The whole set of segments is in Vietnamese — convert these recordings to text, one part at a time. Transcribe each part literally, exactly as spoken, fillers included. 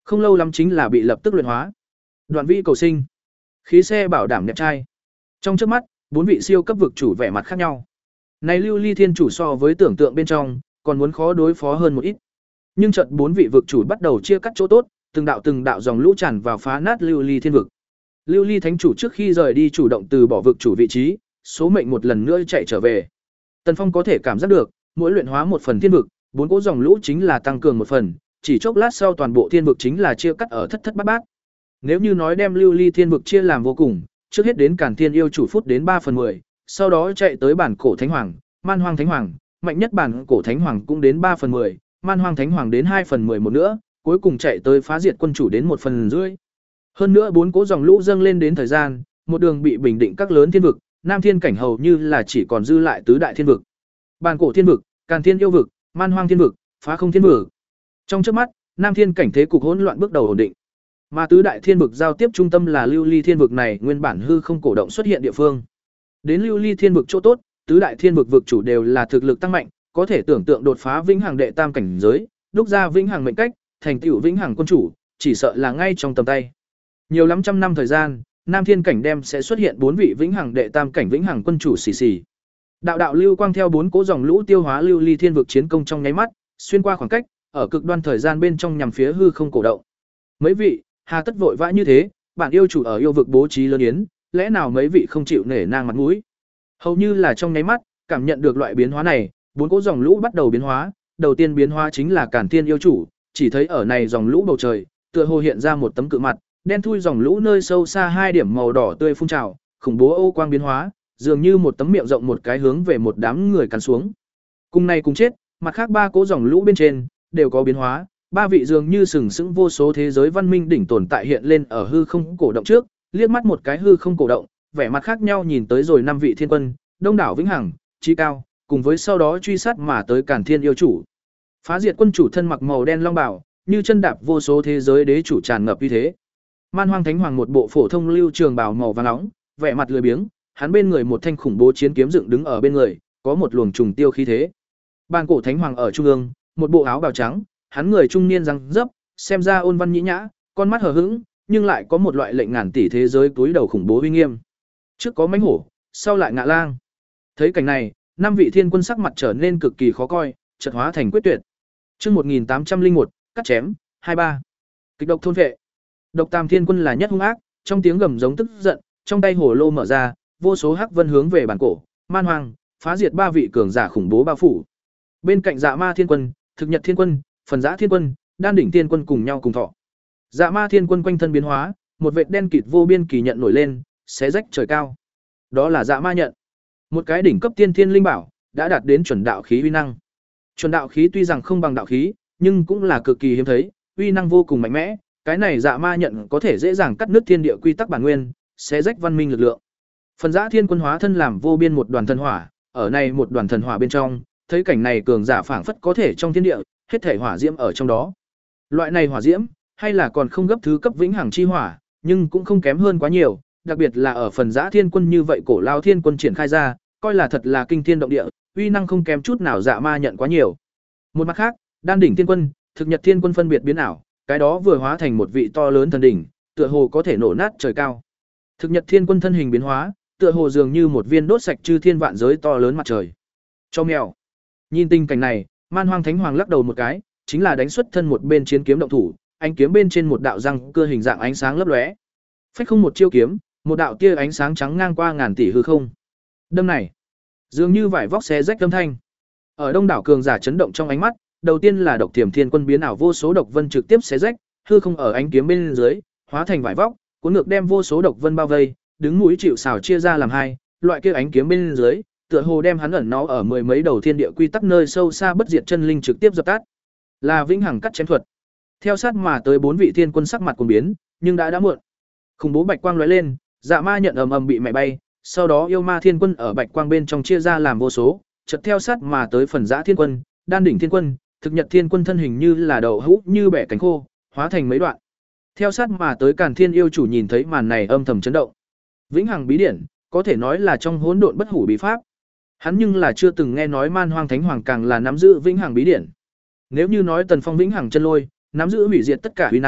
Không lâu lắm chính là bị lập tức luyện hóa. Đoạn vĩ cầu sinh, khí xe bảo đảm đẹp trai. Trong chớp mắt, bốn vị siêu cấp vực chủ vẻ mặt khác nhau. Này Lưu Ly Thiên chủ so với tưởng tượng bên trong, còn muốn khó đối phó hơn một ít. Nhưng trận bốn vị vực chủ bắt đầu chia cắt chỗ tốt, từng đạo từng đạo dòng lũ tràn vào phá nát Lưu Ly Thiên vực. Lưu Ly Thánh chủ trước khi rời đi chủ động từ bỏ vực chủ vị trí, số mệnh một lần nữa chạy trở về. Tần Phong có thể cảm giác được, mỗi luyện hóa một phần thiên vực, bốn cỗ dòng lũ chính là tăng cường một phần, chỉ chốc lát sau toàn bộ thiên vực chính là chia cắt ở thất thất bát bát. Nếu như nói đem Lưu Ly Thiên vực chia làm vô cùng, trước hết đến Càn Thiên yêu chủ phút đến ba phần mười, sau đó chạy tới bản cổ thánh hoàng, Man Hoang thánh hoàng, mạnh nhất bản cổ thánh hoàng cũng đến ba phần mười, Man Hoang thánh hoàng đến hai phần mười một nữa, cuối cùng chạy tới phá diệt quân chủ đến một phần rưỡi. Hơn nữa bốn cỗ dòng lũ dâng lên đến thời gian, một đường bị bình định các lớn thiên vực, Nam Thiên cảnh hầu như là chỉ còn dư lại tứ đại thiên vực. Bản cổ thiên vực, Càn Thiên yêu vực, Man Hoang thiên vực, Phá Không thiên vực. Trong chớp mắt, Nam Thiên cảnh thế cục hỗn loạn bước đầu ổn định. Mà tứ đại thiên vực giao tiếp trung tâm là Lưu Ly Thiên vực này, nguyên bản hư không cổ động xuất hiện địa phương. Đến Lưu Ly Thiên vực chỗ tốt, tứ đại thiên vực vực chủ đều là thực lực tăng mạnh, có thể tưởng tượng đột phá vĩnh hằng đệ tam cảnh giới, đúc ra vĩnh hằng mệnh cách, thành tựu vĩnh hằng quân chủ, chỉ sợ là ngay trong tầm tay. Nhiều lắm trăm năm thời gian, Nam Thiên cảnh đem sẽ xuất hiện bốn vị vĩnh hằng đệ tam cảnh vĩnh hằng quân chủ xì xì. Đạo đạo lưu quang theo bốn cỗ dòng lũ tiêu hóa Lưu Ly Thiên vực chiến công trong nháy mắt, xuyên qua khoảng cách, ở cực đoan thời gian bên trong nhằm phía hư không cổ động. Mấy vị, hà tất vội vã như thế, bản yêu chủ ở yêu vực bố trí lớn yến, lẽ nào mấy vị không chịu nể nang mặt mũi? Hầu như là trong nháy mắt, cảm nhận được loại biến hóa này, bốn cỗ dòng lũ bắt đầu biến hóa, đầu tiên biến hóa chính là Càn Thiên yêu chủ, chỉ thấy ở này dòng lũ bầu trời, tựa hồ hiện ra một tấm cự mặt, đen thui dòng lũ nơi sâu xa hai điểm màu đỏ tươi phun trào, khủng bố ô quang biến hóa, dường như một tấm miệng rộng một cái hướng về một đám người cắn xuống. Cùng này cùng chết, mặt khác ba cỗ dòng lũ bên trên đều có biến hóa, ba vị dường như sừng sững vô số thế giới văn minh đỉnh tồn tại hiện lên ở hư không cổ động trước, liếc mắt một cái hư không cổ động, vẻ mặt khác nhau nhìn tới rồi năm vị thiên quân, đông đảo vĩnh hằng, chí cao, cùng với sau đó truy sát mà tới Càn Thiên yêu chủ. Phá diệt quân chủ thân mặc màu đen long bào, như chân đạp vô số thế giới đế chủ tràn ngập uy thế. Man Hoang thánh hoàng một bộ phổ thông lưu trường bào màu vàng nóng, vẻ mặt lười biếng, hắn bên người một thanh khủng bố chiến kiếm dựng đứng ở bên người, có một luồng trùng tiêu khí thế. Bàn cổ thánh hoàng ở trung ương, một bộ áo bào trắng, hắn người trung niên răng dấp, xem ra ôn văn nhĩ nhã, con mắt hờ hững, nhưng lại có một loại lệnh ngàn tỷ thế giới túi đầu khủng bố uy nghiêm. Trước có mãnh hổ, sau lại ngạ lang. Thấy cảnh này, năm vị thiên quân sắc mặt trở nên cực kỳ khó coi, chợt hóa thành quyết tuyệt. Chương một nghìn tám trăm linh một, cắt chém, hai ba. Kịch độc thôn vệ. Độc Tam Thiên Quân là nhất hung ác, trong tiếng gầm giống tức giận, trong tay hổ lô mở ra, vô số hắc vân hướng về bản cổ, Man Hoang, phá diệt ba vị cường giả khủng bố bao phủ. Bên cạnh Dạ Ma Thiên Quân, Thực Nhật Thiên Quân, Phần Giã Thiên Quân, Đan Đỉnh Thiên Quân cùng nhau cùng thọ. Dạ Ma Thiên Quân quanh thân biến hóa, một vệt đen kịt vô biên kỳ nhận nổi lên, xé rách trời cao. Đó là Dạ Ma nhận, một cái đỉnh cấp tiên thiên linh bảo, đã đạt đến chuẩn đạo khí uy năng. Chuẩn đạo khí tuy rằng không bằng đạo khí, nhưng cũng là cực kỳ hiếm thấy, uy năng vô cùng mạnh mẽ. Cái này Dạ Ma nhận có thể dễ dàng cắt nứt thiên địa quy tắc bản nguyên, xé rách văn minh lực lượng. Phần Giã Thiên Quân hóa thân làm vô biên một đoàn thần hỏa, ở này một đoàn thần hỏa bên trong, thấy cảnh này cường giả phảng phất có thể trong thiên địa, hết thể hỏa diễm ở trong đó. Loại này hỏa diễm, hay là còn không gấp thứ cấp vĩnh hằng chi hỏa, nhưng cũng không kém hơn quá nhiều, đặc biệt là ở Phần Giã Thiên Quân như vậy cổ lao thiên quân triển khai ra, coi là thật là kinh thiên động địa, uy năng không kém chút nào Dạ Ma nhận quá nhiều. Một mặt khác, Đan Đỉnh Thiên Quân, Thực Nhật Thiên Quân phân biệt biến ảo, cái đó vừa hóa thành một vị to lớn thần đỉnh, tựa hồ có thể nổ nát trời cao. Thực Nhật Thiên Quân thân hình biến hóa, tựa hồ dường như một viên đốt sạch chư thiên vạn giới to lớn mặt trời. Cho mèo. Nhìn tình cảnh này, Man Hoang Thánh Hoàng lắc đầu một cái, chính là đánh xuất thân một bên chiến kiếm động thủ, ánh kiếm bên trên một đạo răng cưa hình dạng ánh sáng lấp lóe. Phách không một chiêu kiếm, một đạo tia ánh sáng trắng ngang qua ngàn tỷ hư không. Đâm này, dường như vải vóc xé rách âm thanh. Ở đông đảo cường giả chấn động trong ánh mắt, đầu tiên là Độc Tiềm Thiên Quân biến ảo vô số độc vân trực tiếp xé rách, hư không ở ánh kiếm bên dưới, hóa thành vải vóc, cuốn ngược đem vô số độc vân bao vây, đứng mũi chịu sào chia ra làm hai, loại kia ánh kiếm bên dưới, tựa hồ đem hắn ẩn nó ở mười mấy đầu thiên địa quy tắc nơi sâu xa bất diệt chân linh trực tiếp dập tắt. Là vĩnh hằng cắt chém thuật. Theo sát mà tới bốn vị thiên quân sắc mặt cuồng biến, nhưng đã đã muộn. Khủng bố bạch quang lóe lên, Dạ Ma nhận ầm ầm bị mẹ bay, sau đó Yêu Ma Thiên Quân ở bạch quang bên trong chia ra làm vô số, chợt theo sát mà tới Phần Giã Thiên Quân, Đan Đỉnh Thiên Quân, Thực Nhật Thiên Quân thân hình như là đậu hũ như bẻ cánh khô, hóa thành mấy đoạn. Theo sát mà tới Càn Thiên yêu chủ nhìn thấy màn này âm thầm chấn động. Vĩnh hằng bí điển, có thể nói là trong hỗn độn bất hủ bí pháp. Hắn nhưng là chưa từng nghe nói Man Hoang Thánh Hoàng càng là nắm giữ vĩnh hằng bí điển. Nếu như nói Tần Phong vĩnh hằng chân lôi, nắm giữ hủy diệt tất cả uy năng,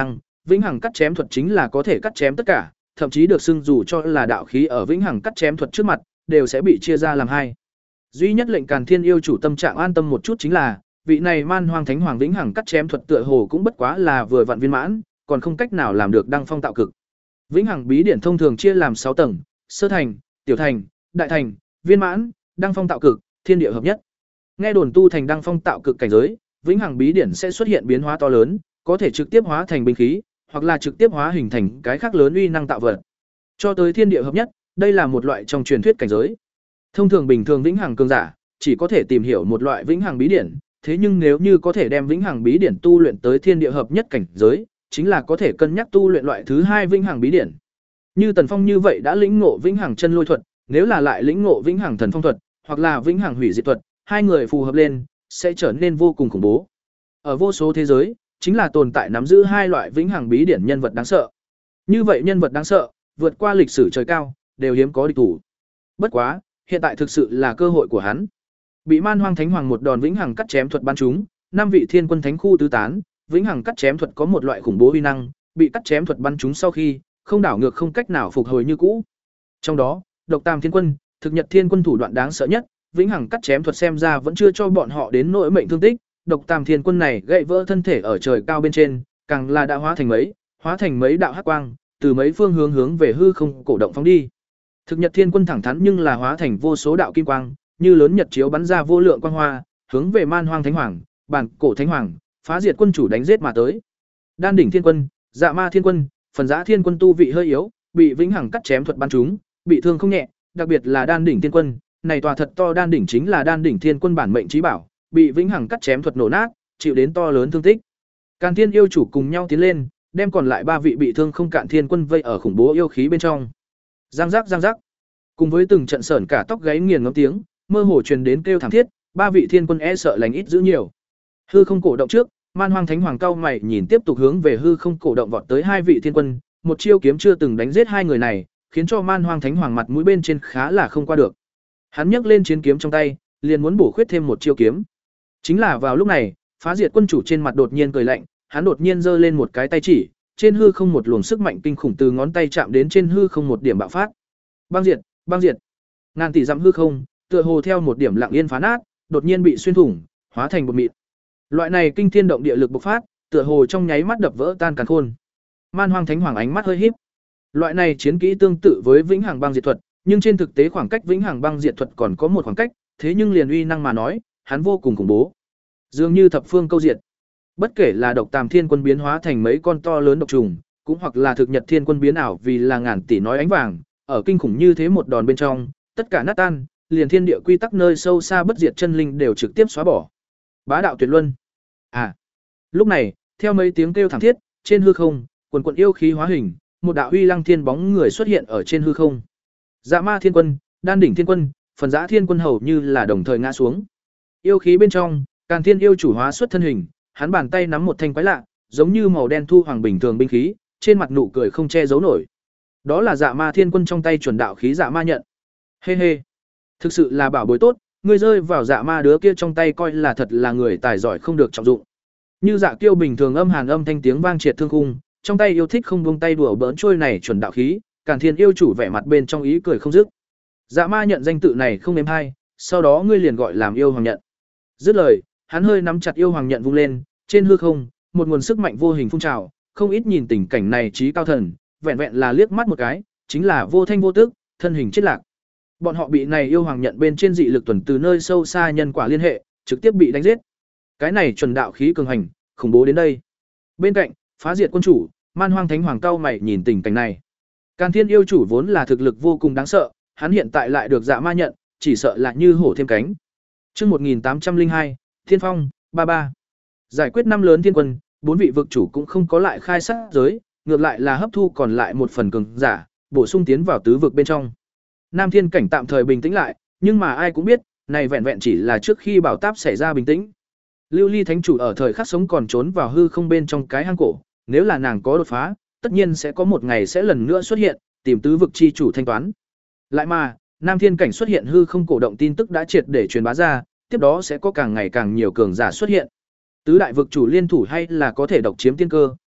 vĩnh hằng cắt chém thuật chính là có thể cắt chém tất cả, thậm chí được xưng dù cho là đạo khí ở vĩnh hằng cắt chém thuật trước mặt, đều sẽ bị chia ra làm hai. Duy nhất lệnh Càn Thiên yêu chủ tâm trạng an tâm một chút chính là, vị này Man Hoang Thánh Hoàng vĩnh hằng cắt chém thuật tựa hồ cũng bất quá là vừa vặn viên mãn, còn không cách nào làm được đăng phong tạo cực. Vĩnh hằng bí điển thông thường chia làm sáu tầng: sơ thành, tiểu thành, đại thành, viên mãn, đăng phong tạo cực, thiên địa hợp nhất. Nghe đồn tu thành đăng phong tạo cực cảnh giới, vĩnh hằng bí điển sẽ xuất hiện biến hóa to lớn, có thể trực tiếp hóa thành binh khí, hoặc là trực tiếp hóa hình thành cái khác lớn uy năng tạo vật. Cho tới thiên địa hợp nhất, đây là một loại trong truyền thuyết cảnh giới. Thông thường bình thường vĩnh hằng cường giả chỉ có thể tìm hiểu một loại vĩnh hằng bí điển, thế nhưng nếu như có thể đem vĩnh hằng bí điển tu luyện tới thiên địa hợp nhất cảnh giới, chính là có thể cân nhắc tu luyện loại thứ hai vĩnh hằng bí điển. Như Tần Phong như vậy đã lĩnh ngộ vĩnh hằng chân lôi thuật, nếu là lại lĩnh ngộ vĩnh hằng thần phong thuật, hoặc là vĩnh hằng hủy diệt thuật, hai người phù hợp lên sẽ trở nên vô cùng khủng bố. Ở vô số thế giới, chính là tồn tại nắm giữ hai loại vĩnh hằng bí điển nhân vật đáng sợ. Như vậy nhân vật đáng sợ, vượt qua lịch sử trời cao, đều hiếm có địch thủ. Bất quá, hiện tại thực sự là cơ hội của hắn. Bị Man Hoang Thánh Hoàng một đòn vĩnh hằng cắt chém thuật bắn trúng, năm vị thiên quân thánh khu tứ tán, vĩnh hằng cắt chém thuật có một loại khủng bố uy năng, bị cắt chém thuật bắn trúng sau khi, không đảo ngược không cách nào phục hồi như cũ. Trong đó, Độc Tam Thiên Quân, Thực Nhật Thiên Quân thủ đoạn đáng sợ nhất, vĩnh hằng cắt chém thuật xem ra vẫn chưa cho bọn họ đến nỗi mệnh thương tích. Độc Tam Thiên Quân này gãy vỡ thân thể ở trời cao bên trên, càng là đã hóa thành mấy, hóa thành mấy đạo hắc quang, từ mấy phương hướng hướng về hư không cổ động phóng đi. Thực Nhật Thiên Quân thẳng thắn nhưng là hóa thành vô số đạo kim quang, như lớn nhật chiếu bắn ra vô lượng quang hoa, hướng về Man Hoang Thánh Hoàng, Bản Cổ Thánh Hoàng, Phá Diệt Quân chủ đánh giết mà tới. Đan đỉnh Thiên Quân, Dạ Ma Thiên Quân, Phần Giá Thiên Quân tu vị hơi yếu, bị vĩnh hằng cắt chém thuật bắn trúng, bị thương không nhẹ, đặc biệt là Đan đỉnh Thiên Quân, này tòa thật to đan đỉnh chính là Đan đỉnh Thiên Quân bản mệnh chí bảo, bị vĩnh hằng cắt chém thuật nổ nát, chịu đến to lớn thương tích. Càn Thiên yêu chủ cùng nhau tiến lên, đem còn lại ba vị bị thương không cạn thiên quân vây ở khủng bố yêu khí bên trong. Giang giác giang giác. Cùng với từng trận sởn cả tóc gáy nghiền ngẫm tiếng, mơ hồ truyền đến kêu thảm thiết, ba vị thiên quân e sợ lành ít giữ nhiều. Hư không cổ động trước, Man Hoang Thánh Hoàng cao mày nhìn tiếp tục hướng về hư không cổ động vọt tới hai vị thiên quân, một chiêu kiếm chưa từng đánh giết hai người này, khiến cho Man Hoang Thánh Hoàng mặt mũi bên trên khá là không qua được. Hắn nhấc lên chiến kiếm trong tay, liền muốn bổ khuyết thêm một chiêu kiếm. Chính là vào lúc này, Phá Diệt Quân chủ trên mặt đột nhiên cười lạnh, hắn đột nhiên giơ lên một cái tay chỉ, trên hư không một luồng sức mạnh kinh khủng từ ngón tay chạm đến trên hư không một điểm bạo phát. Băng diệt, băng diệt. Ngàn tỷ dặm hư không, tựa hồ theo một điểm lặng yên phá nát, đột nhiên bị xuyên thủng, hóa thành bột mịn. Loại này kinh thiên động địa lực bộc phát, tựa hồ trong nháy mắt đập vỡ tan càn khôn. Man Hoang Thánh Hoàng ánh mắt hơi híp. Loại này chiến kỹ tương tự với vĩnh hằng băng diệt thuật, nhưng trên thực tế khoảng cách vĩnh hằng băng diệt thuật còn có một khoảng cách, thế nhưng liền uy năng mà nói, hắn vô cùng khủng bố. Dường như thập phương câu diệt. Bất kể là Độc Tam Thiên Quân biến hóa thành mấy con to lớn độc trùng, cũng hoặc là Thực Nhật Thiên Quân biến ảo vì là ngàn tỷ nói ánh vàng, ở kinh khủng như thế một đòn bên trong, tất cả nát tan, liền thiên địa quy tắc nơi sâu xa bất diệt chân linh đều trực tiếp xóa bỏ. Bá đạo tuyệt luân. À. Lúc này, theo mấy tiếng kêu thảm thiết, trên hư không, quần quần yêu khí hóa hình, một đạo uy lăng thiên bóng người xuất hiện ở trên hư không. Dạ Ma Thiên Quân, Đan đỉnh Thiên Quân, Phần Giá Thiên Quân hầu như là đồng thời ngã xuống. Yêu khí bên trong, Càn Thiên yêu chủ hóa xuất thân hình, hắn bàn tay nắm một thanh quái lạ, giống như màu đen thu hoàng bình thường binh khí, trên mặt nụ cười không che giấu nổi. Đó là Dạ Ma Thiên Quân trong tay chuẩn đạo khí Dạ Ma nhận. Hê hê, thực sự là bảo bối tốt, ngươi rơi vào Dạ Ma đứa kia trong tay coi là thật là người tài giỏi không được trọng dụng. Như Dạ Kiêu bình thường âm hàn âm thanh tiếng vang triệt thương khung, trong tay yêu thích không buông tay đùa bỡn trôi này chuẩn đạo khí, Càn Thiên yêu chủ vẻ mặt bên trong ý cười không dứt. Dạ Ma nhận danh tự này không êm hay, sau đó ngươi liền gọi làm yêu hoàng nhận. Dứt lời, hắn hơi nắm chặt yêu hoàng nhận vung lên, trên hư không, một nguồn sức mạnh vô hình phun trào, không ít nhìn tình cảnh này trí cao thần, vẹn vẹn là liếc mắt một cái, chính là vô thanh vô tức, thân hình chết lạc. Bọn họ bị này yêu hoàng nhận bên trên dị lực tuần từ nơi sâu xa nhân quả liên hệ, trực tiếp bị đánh giết. Cái này chuẩn đạo khí cường hành, khủng bố đến đây. Bên cạnh, Phá Diệt Quân chủ, Man Hoang Thánh Hoàng cao mày nhìn tình cảnh này. Càn Thiên yêu chủ vốn là thực lực vô cùng đáng sợ, hắn hiện tại lại được Dạ Ma nhận, chỉ sợ là như hổ thêm cánh. Chương một nghìn tám trăm linh hai, Thiên Phong, ba ba. Giải quyết năm lớn thiên quân, bốn vị vực chủ cũng không có lại khai sát giới, ngược lại là hấp thu còn lại một phần cường giả, bổ sung tiến vào tứ vực bên trong. Nam Thiên cảnh tạm thời bình tĩnh lại, nhưng mà ai cũng biết, này vẹn vẹn chỉ là trước khi bảo táp xảy ra bình tĩnh. Lưu Ly Thánh chủ ở thời khắc sống còn trốn vào hư không bên trong cái hang cổ, nếu là nàng có đột phá, tất nhiên sẽ có một ngày sẽ lần nữa xuất hiện, tìm tứ vực chi chủ thanh toán. Lại mà, Nam Thiên cảnh xuất hiện hư không cổ động tin tức đã triệt để truyền bá ra, tiếp đó sẽ có càng ngày càng nhiều cường giả xuất hiện. Tứ đại vực chủ liên thủ hay là có thể độc chiếm tiên cơ,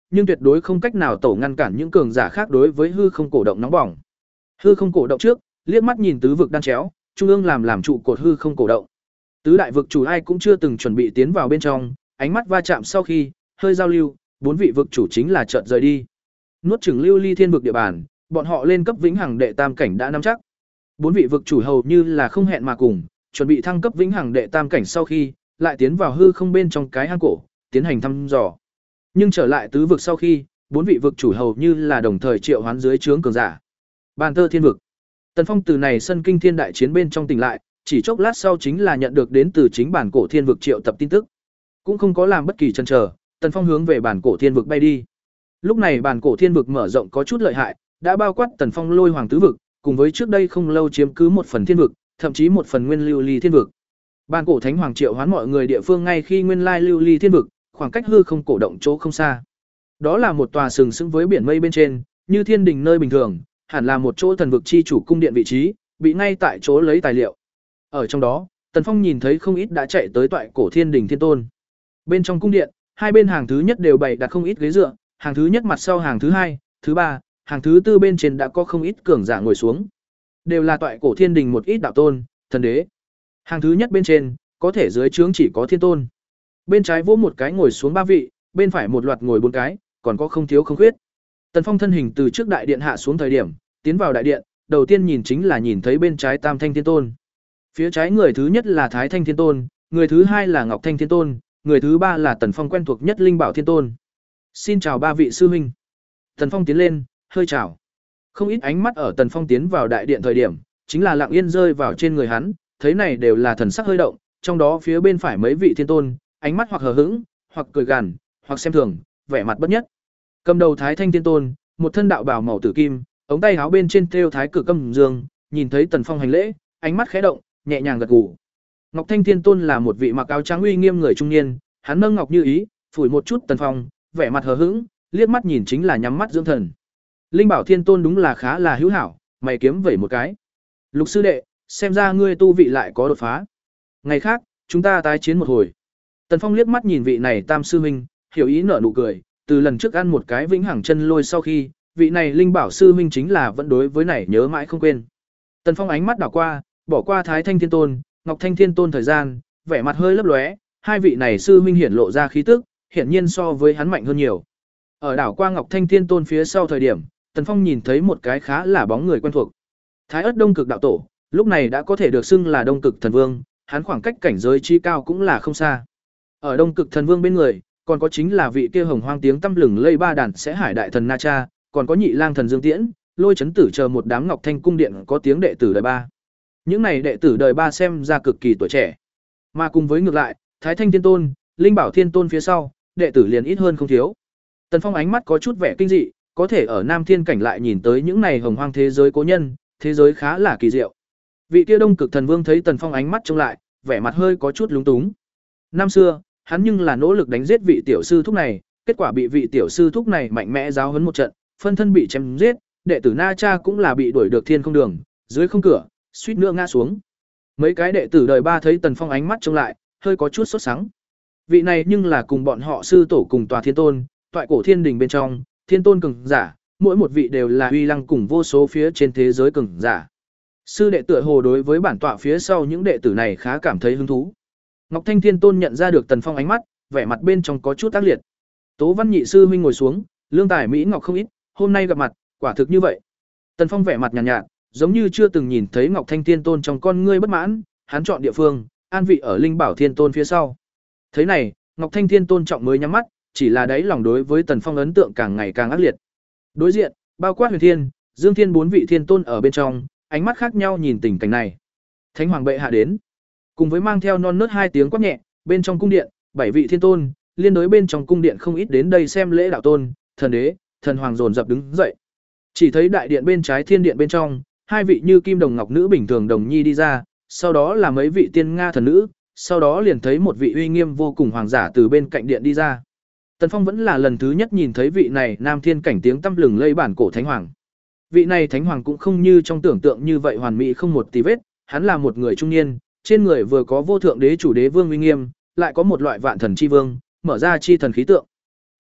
nhưng tuyệt đối không cách nào tổ ngăn cản những cường giả khác đối với hư không cổ động nóng bỏng. Hư không cổ động trước, liếc mắt nhìn tứ vực đan chéo, trung ương làm làm trụ cột hư không cổ động. Tứ đại vực chủ ai cũng chưa từng chuẩn bị tiến vào bên trong, ánh mắt va chạm sau khi hơi giao lưu, bốn vị vực chủ chính là chợt rời đi. Nuốt chửng lưu ly thiên vực địa bàn, bọn họ lên cấp vĩnh hằng đệ tam cảnh đã nắm chắc. Bốn vị vực chủ hầu như là không hẹn mà cùng, chuẩn bị thăng cấp vĩnh hằng đệ tam cảnh sau khi lại tiến vào hư không bên trong cái hang cổ, tiến hành thăm dò. Nhưng trở lại tứ vực sau khi, bốn vị vực chủ hầu như là đồng thời triệu hoán dưới trướng cường giả. Bàn Tơ Thiên vực. Tần Phong từ này sân kinh thiên đại chiến bên trong tỉnh lại, chỉ chốc lát sau chính là nhận được đến từ chính bản cổ thiên vực triệu tập tin tức. Cũng không có làm bất kỳ chần chờ, Tần Phong hướng về bản cổ thiên vực bay đi. Lúc này bản cổ thiên vực mở rộng có chút lợi hại, đã bao quát Tần Phong lôi hoàng tứ vực, cùng với trước đây không lâu chiếm cứ một phần thiên vực, thậm chí một phần nguyên lưu ly thiên vực. Bản cổ thánh hoàng triệu hoán mọi người địa phương ngay khi nguyên lai lưu ly thiên vực, khoảng cách hư không cổ động chỗ không xa. Đó là một tòa sừng sững với biển mây bên trên, như thiên đình nơi bình thường, hẳn là một chỗ thần vực chi chủ cung điện vị trí, bị ngay tại chỗ lấy tài liệu. Ở trong đó, Tần Phong nhìn thấy không ít đã chạy tới toại cổ thiên đình thiên tôn. Bên trong cung điện, hai bên hàng thứ nhất đều bày đặt không ít ghế dựa, hàng thứ nhất mặt sau hàng thứ hai, thứ ba, hàng thứ tư bên trên đã có không ít cường giả ngồi xuống. Đều là toại cổ thiên đình một ít đạo tôn, thần đế. Hàng thứ nhất bên trên, có thể dưới trướng chỉ có thiên tôn. Bên trái vỗ một cái ngồi xuống ba vị, bên phải một loạt ngồi bốn cái, còn có không thiếu không khuyết. Tần Phong thân hình từ trước đại điện hạ xuống thời điểm, tiến vào đại điện, đầu tiên nhìn chính là nhìn thấy bên trái Tam Thanh Thiên Tôn. Phía trái người thứ nhất là Thái Thanh Thiên Tôn, người thứ hai là Ngọc Thanh Thiên Tôn, người thứ ba là Tần Phong quen thuộc nhất Linh Bảo Thiên Tôn. Xin chào ba vị sư huynh. Tần Phong tiến lên, hơi chào. Không ít ánh mắt ở Tần Phong tiến vào đại điện thời điểm, chính là lặng yên rơi vào trên người hắn, thấy này đều là thần sắc hơi động, trong đó phía bên phải mấy vị thiên tôn, ánh mắt hoặc hờ hững, hoặc cười gằn, hoặc xem thường, vẻ mặt bất nhất. Cầm đầu Thái Thanh Thiên Tôn, một thân đạo bào màu tử kim, ống tay áo bên trên thêu thái cực âm dương, nhìn thấy Tần Phong hành lễ, ánh mắt khẽ động, nhẹ nhàng gật gù. Ngọc Thanh Thiên Tôn là một vị mặc áo trắng uy nghiêm người trung niên, hắn nâng ngọc như ý, phủi một chút Tần Phong, vẻ mặt hờ hững, liếc mắt nhìn chính là nhắm mắt dưỡng thần. Linh Bảo Thiên Tôn đúng là khá là hữu hảo, mày kiếm vẩy một cái. Lục sư đệ, xem ra ngươi tu vị lại có đột phá. Ngày khác, chúng ta tái chiến một hồi. Tần Phong liếc mắt nhìn vị này Tam sư huynh, hiểu ý nở nụ cười, từ lần trước ăn một cái vĩnh hằng chân lôi sau khi, vị này Linh Bảo sư huynh chính là vẫn đối với này nhớ mãi không quên. Tần Phong ánh mắt đảo qua, bỏ qua Thái Thanh Thiên Tôn, Ngọc Thanh Thiên Tôn thời gian, vẻ mặt hơi lấp lóe, hai vị này sư huynh hiển lộ ra khí tức, hiển nhiên so với hắn mạnh hơn nhiều. Ở đảo qua Ngọc Thanh Thiên Tôn phía sau thời điểm, Tần Phong nhìn thấy một cái khá là bóng người quen thuộc. Thái Ức Đông Cực đạo tổ, lúc này đã có thể được xưng là Đông Cực Thần Vương, hắn khoảng cách cảnh giới chi cao cũng là không xa. Ở Đông Cực Thần Vương bên người, còn có chính là vị kia hồng hoang tiếng tăm lừng lây ba đàn sẽ hải đại thần Na Cha, còn có nhị lang thần Dương Tiễn, Lôi Chấn Tử chờ một đám Ngọc Thanh cung điện có tiếng đệ tử đời ba. Những này đệ tử đời ba xem ra cực kỳ tuổi trẻ. Mà cùng với ngược lại, Thái Thanh Thiên Tôn, Linh Bảo Thiên Tôn phía sau, đệ tử liền ít hơn không thiếu. Tần Phong ánh mắt có chút vẻ kinh dị, có thể ở Nam Thiên cảnh lại nhìn tới những này hồng hoang thế giới cố nhân, thế giới khá là kỳ diệu. Vị kia Đông Cực Thần Vương thấy Tần Phong ánh mắt trông lại, vẻ mặt hơi có chút lúng túng. Năm xưa, hắn nhưng là nỗ lực đánh giết vị tiểu sư thúc này, kết quả bị vị tiểu sư thúc này mạnh mẽ giáo huấn một trận, phân thân bị chém giết, đệ tử Na Cha cũng là bị đuổi được thiên không đường, dưới không cửa, suýt nữa ngã xuống. Mấy cái đệ tử đời ba thấy Tần Phong ánh mắt trông lại, hơi có chút sốt sắng. Vị này nhưng là cùng bọn họ sư tổ cùng tòa thiên tôn, toại cổ thiên đình bên trong, thiên tôn cường giả, mỗi một vị đều là uy lăng cùng vô số phía trên thế giới cường giả. Sư đệ tựa hồ đối với bản tọa phía sau những đệ tử này khá cảm thấy hứng thú. Ngọc Thanh Thiên Tôn nhận ra được Tần Phong ánh mắt, vẻ mặt bên trong có chút tác liệt. Tố Văn Nhị sư huynh ngồi xuống, lương tài mỹ ngọc không ít, hôm nay gặp mặt, quả thực như vậy. Tần Phong vẻ mặt nhàn nhạt, nhạt, giống như chưa từng nhìn thấy Ngọc Thanh Thiên Tôn trong con ngươi bất mãn, hắn chọn địa phương, an vị ở Linh Bảo Thiên Tôn phía sau. Thế này, Ngọc Thanh Thiên Tôn trọng mới nhắm mắt, chỉ là đáy lòng đối với Tần Phong ấn tượng càng ngày càng ác liệt. Đối diện, bao quát Huyền Thiên, Dương Thiên bốn vị thiên tôn ở bên trong, ánh mắt khác nhau nhìn tình cảnh này. Thánh hoàng bệ hạ đến, cùng với mang theo non nớt hai tiếng quát nhẹ, bên trong cung điện, bảy vị thiên tôn, liên đối bên trong cung điện không ít đến đây xem lễ đạo tôn, thần đế, thần hoàng dồn dập đứng dậy. Chỉ thấy đại điện bên trái thiên điện bên trong, hai vị như kim đồng ngọc nữ bình thường đồng nhi đi ra, sau đó là mấy vị tiên nga thần nữ, sau đó liền thấy một vị uy nghiêm vô cùng hoàng giả từ bên cạnh điện đi ra. Tần Phong vẫn là lần thứ nhất nhìn thấy vị này Nam Thiên cảnh tiếng tăm lừng lây bản cổ thánh hoàng. Vị này thánh hoàng cũng không như trong tưởng tượng như vậy hoàn mỹ không một tì vết, hắn là một người trung niên, trên người vừa có vô thượng đế chủ đế vương uy nghiêm, lại có một loại vạn thần chi vương, mở ra chi thần khí tượng.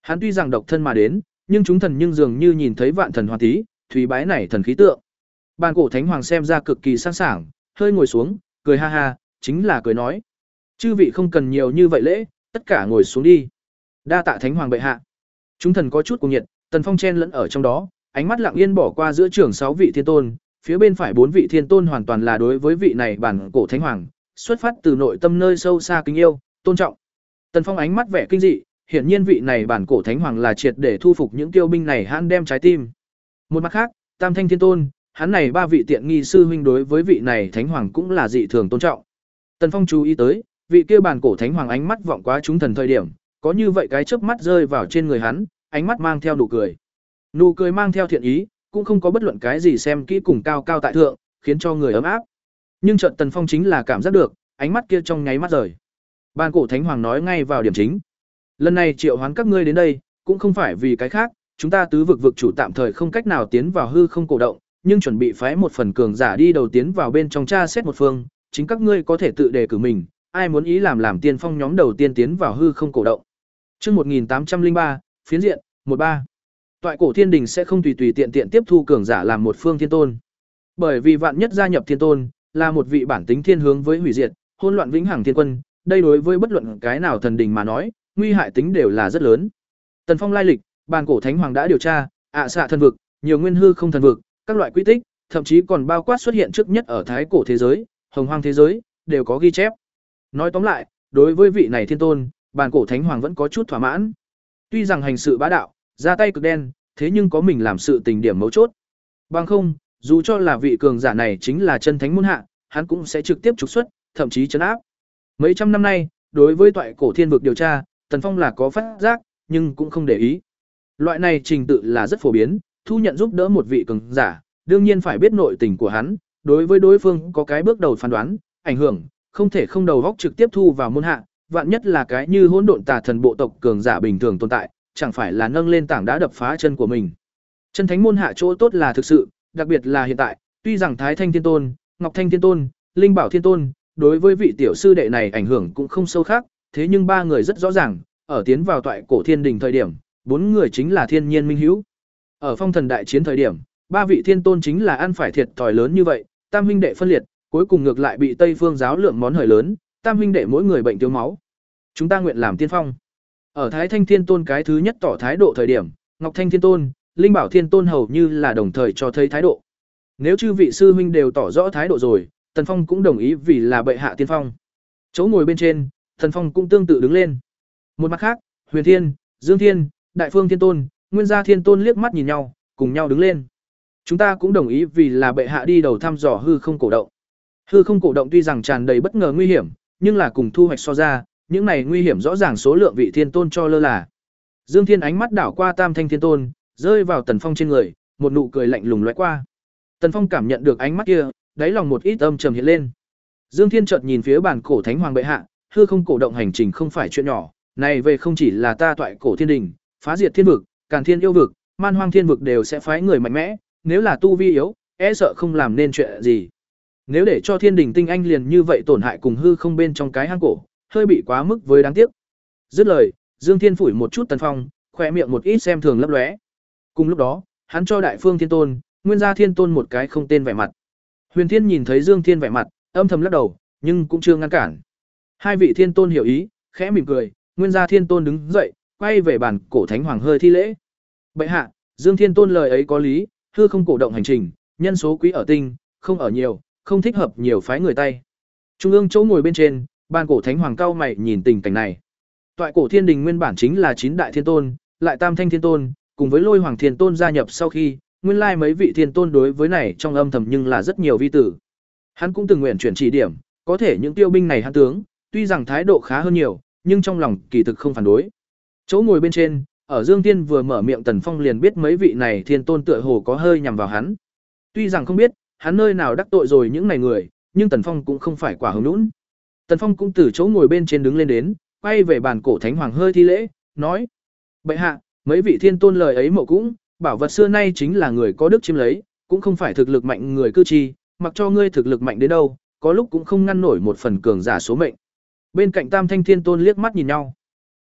Hắn tuy rằng độc thân mà đến, nhưng chúng thần nhưng dường như nhìn thấy vạn thần hoàn tí, thủy bái này thần khí tượng. Bàn cổ thánh hoàng xem ra cực kỳ sang sảng, hơi ngồi xuống, cười ha ha, chính là cười nói: "Chư vị không cần nhiều như vậy lễ, tất cả ngồi xuống đi." Đa tạ thánh hoàng bệ hạ. Chúng thần có chút cuồng nhiệt, Tần Phong chen lẫn ở trong đó, ánh mắt lặng yên bỏ qua giữa trưởng sáu vị thiên tôn, phía bên phải bốn vị thiên tôn hoàn toàn là đối với vị này bản cổ thánh hoàng, xuất phát từ nội tâm nơi sâu xa kính yêu, tôn trọng. Tần Phong ánh mắt vẻ kinh dị, hiển nhiên vị này bản cổ thánh hoàng là triệt để thu phục những tiêu binh này hãn đem trái tim. Một mặt khác, Tam Thanh Thiên Tôn, hắn này ba vị tiện nghi sư huynh đối với vị này thánh hoàng cũng là dị thường tôn trọng. Tần Phong chú ý tới, vị kia bản cổ thánh hoàng ánh mắt vọng quá chúng thần thời điểm, có như vậy cái chớp mắt rơi vào trên người hắn, ánh mắt mang theo nụ cười. Nụ cười mang theo thiện ý, cũng không có bất luận cái gì xem kỹ cùng cao cao tại thượng, khiến cho người ấm áp. Nhưng chợt Tần Phong chính là cảm giác được, ánh mắt kia trong nháy mắt rời. Bản cổ thánh hoàng nói ngay vào điểm chính. Lần này triệu hoán các ngươi đến đây, cũng không phải vì cái khác, chúng ta tứ vực vực chủ tạm thời không cách nào tiến vào hư không cổ động, nhưng chuẩn bị phái một phần cường giả đi đầu tiến vào bên trong tra xét một phương, chính các ngươi có thể tự đề cử mình, ai muốn ý làm làm tiên phong nhóm đầu tiên tiến vào hư không cổ động. Chương một nghìn tám trăm linh ba, phiến diện, một ba. Toại cổ thiên đình sẽ không tùy tùy tiện tiện tiếp thu cường giả làm một phương thiên tôn. Bởi vì vạn nhất gia nhập thiên tôn, là một vị bản tính thiên hướng với hủy diệt, hỗn loạn vĩnh hằng thiên quân, đây đối với bất luận cái nào thần đình mà nói, nguy hại tính đều là rất lớn. Tần Phong lai lịch, bàn cổ thánh hoàng đã điều tra, ạ xạ thần vực, nhiều nguyên hư không thần vực, các loại quy tích, thậm chí còn bao quát xuất hiện trước nhất ở thái cổ thế giới, hồng hoang thế giới, đều có ghi chép. Nói tóm lại, đối với vị này thiên tôn, bàn cổ thánh hoàng vẫn có chút thỏa mãn. Tuy rằng hành sự bá đạo, ra tay cực đen, thế nhưng có mình làm sự tình điểm mấu chốt. Bằng không, dù cho là vị cường giả này chính là chân thánh môn hạ, hắn cũng sẽ trực tiếp trục xuất, thậm chí trấn áp. Mấy trăm năm nay, đối với toại cổ thiên vực điều tra, Tần Phong là có phát giác, nhưng cũng không để ý. Loại này trình tự là rất phổ biến, thu nhận giúp đỡ một vị cường giả, đương nhiên phải biết nội tình của hắn, đối với đối phương có cái bước đầu phán đoán, ảnh hưởng, không thể không đầu góc trực tiếp thu vào môn hạ, vạn nhất là cái như hỗn độn tà thần bộ tộc cường giả bình thường tồn tại, chẳng phải là nâng lên tảng đá đập phá chân của mình. Chân thánh môn hạ chỗ tốt là thực sự, đặc biệt là hiện tại, tuy rằng Thái Thanh Thiên Tôn, Ngọc Thanh Thiên Tôn, Linh Bảo Thiên Tôn, đối với vị tiểu sư đệ này ảnh hưởng cũng không sâu khác, thế nhưng ba người rất rõ ràng, ở tiến vào toại cổ thiên đình thời điểm, bốn người chính là thiên nhiên minh hữu. Ở phong thần đại chiến thời điểm, ba vị thiên tôn chính là ăn phải thiệt thòi lớn như vậy, tam huynh đệ phân liệt, cuối cùng ngược lại bị Tây Phương giáo lượng món hời lớn, tam huynh đệ mỗi người bệnh thiếu máu. Chúng ta nguyện làm tiên phong. Ở Thái Thanh Thiên Tôn cái thứ nhất tỏ thái độ thời điểm, Ngọc Thanh Thiên Tôn, Linh Bảo Thiên Tôn hầu như là đồng thời cho thấy thái độ. Nếu chư vị sư huynh đều tỏ rõ thái độ rồi, Tần Phong cũng đồng ý vì là bệ hạ tiên phong. Chỗ ngồi bên trên, Tần Phong cũng tương tự đứng lên. Một mặt khác, Huyền Thiên, Dương Thiên, Đại Phương Thiên Tôn, Nguyên Gia Thiên Tôn liếc mắt nhìn nhau, cùng nhau đứng lên. Chúng ta cũng đồng ý vì là bệ hạ đi đầu thăm dò hư không cổ động. Hư không cổ động tuy rằng tràn đầy bất ngờ nguy hiểm, nhưng là cùng thu hoạch so ra, những này nguy hiểm rõ ràng số lượng vị thiên tôn cho lơ là. Dương Thiên ánh mắt đảo qua Tam Thanh Thiên Tôn, rơi vào Tần Phong trên người, một nụ cười lạnh lùng lóe qua. Tần Phong cảm nhận được ánh mắt kia, đáy lòng một ít âm trầm hiện lên. Dương Thiên chợt nhìn phía bản cổ thánh hoàng bệ hạ, hư không cổ động hành trình không phải chuyện nhỏ, này về không chỉ là ta toại cổ thiên đình, phá diệt thiên vực, càn thiên yêu vực, man hoang thiên vực đều sẽ phái người mạnh mẽ, nếu là tu vi yếu, e sợ không làm nên chuyện gì. Nếu để cho thiên đình tinh anh liền như vậy tổn hại cùng hư không bên trong cái hang cổ, hơi bị quá mức với đáng tiếc. Dứt lời, Dương Thiên phủi một chút Tần Phong, khỏe miệng một ít xem thường lấp lóe. Cùng lúc đó, hắn cho Đại Phương Thiên Tôn, Nguyên Gia Thiên Tôn một cái không tên vẻ mặt. Huyền Thiên nhìn thấy Dương Thiên vẻ mặt, âm thầm lắc đầu, nhưng cũng chưa ngăn cản. Hai vị thiên tôn hiểu ý, khẽ mỉm cười, Nguyên Gia Thiên Tôn đứng dậy, quay về bàn cổ thánh hoàng hơi thi lễ. Bệ hạ, Dương Thiên Tôn lời ấy có lý, hư không cổ động hành trình, nhân số quý ở tinh, không ở nhiều, không thích hợp nhiều phái người tay. Trung ương chỗ ngồi bên trên, bàn cổ thánh hoàng cao mày nhìn tình cảnh này. Toại cổ thiên đình nguyên bản chính là chín đại thiên tôn, lại tam thanh thiên tôn, cùng với lôi hoàng thiên tôn gia nhập sau khi, nguyên lai mấy vị thiên tôn đối với này trong âm thầm nhưng là rất nhiều vi tử. Hắn cũng từng nguyện chuyển chỉ điểm, có thể những tiêu binh này hắn tướng, tuy rằng thái độ khá hơn nhiều, nhưng trong lòng kỳ thực không phản đối. Chỗ ngồi bên trên, ở Dương Tiên vừa mở miệng Tần Phong liền biết mấy vị này thiên tôn tựa hồ có hơi nhằm vào hắn. Tuy rằng không biết, hắn nơi nào đắc tội rồi những này người, nhưng Tần Phong cũng không phải quả hứng nũng. Tần Phong cũng từ chỗ ngồi bên trên đứng lên đến, quay về bàn cổ thánh hoàng hơi thi lễ, nói: "Bệ hạ, mấy vị thiên tôn lời ấy mộ cũng, bảo vật xưa nay chính là người có đức chiếm lấy, cũng không phải thực lực mạnh người cư chi, mặc cho ngươi thực lực mạnh đến đâu, có lúc cũng không ngăn nổi một phần cường giả số mệnh." Bên cạnh Tam Thanh Thiên Tôn liếc mắt nhìn nhau.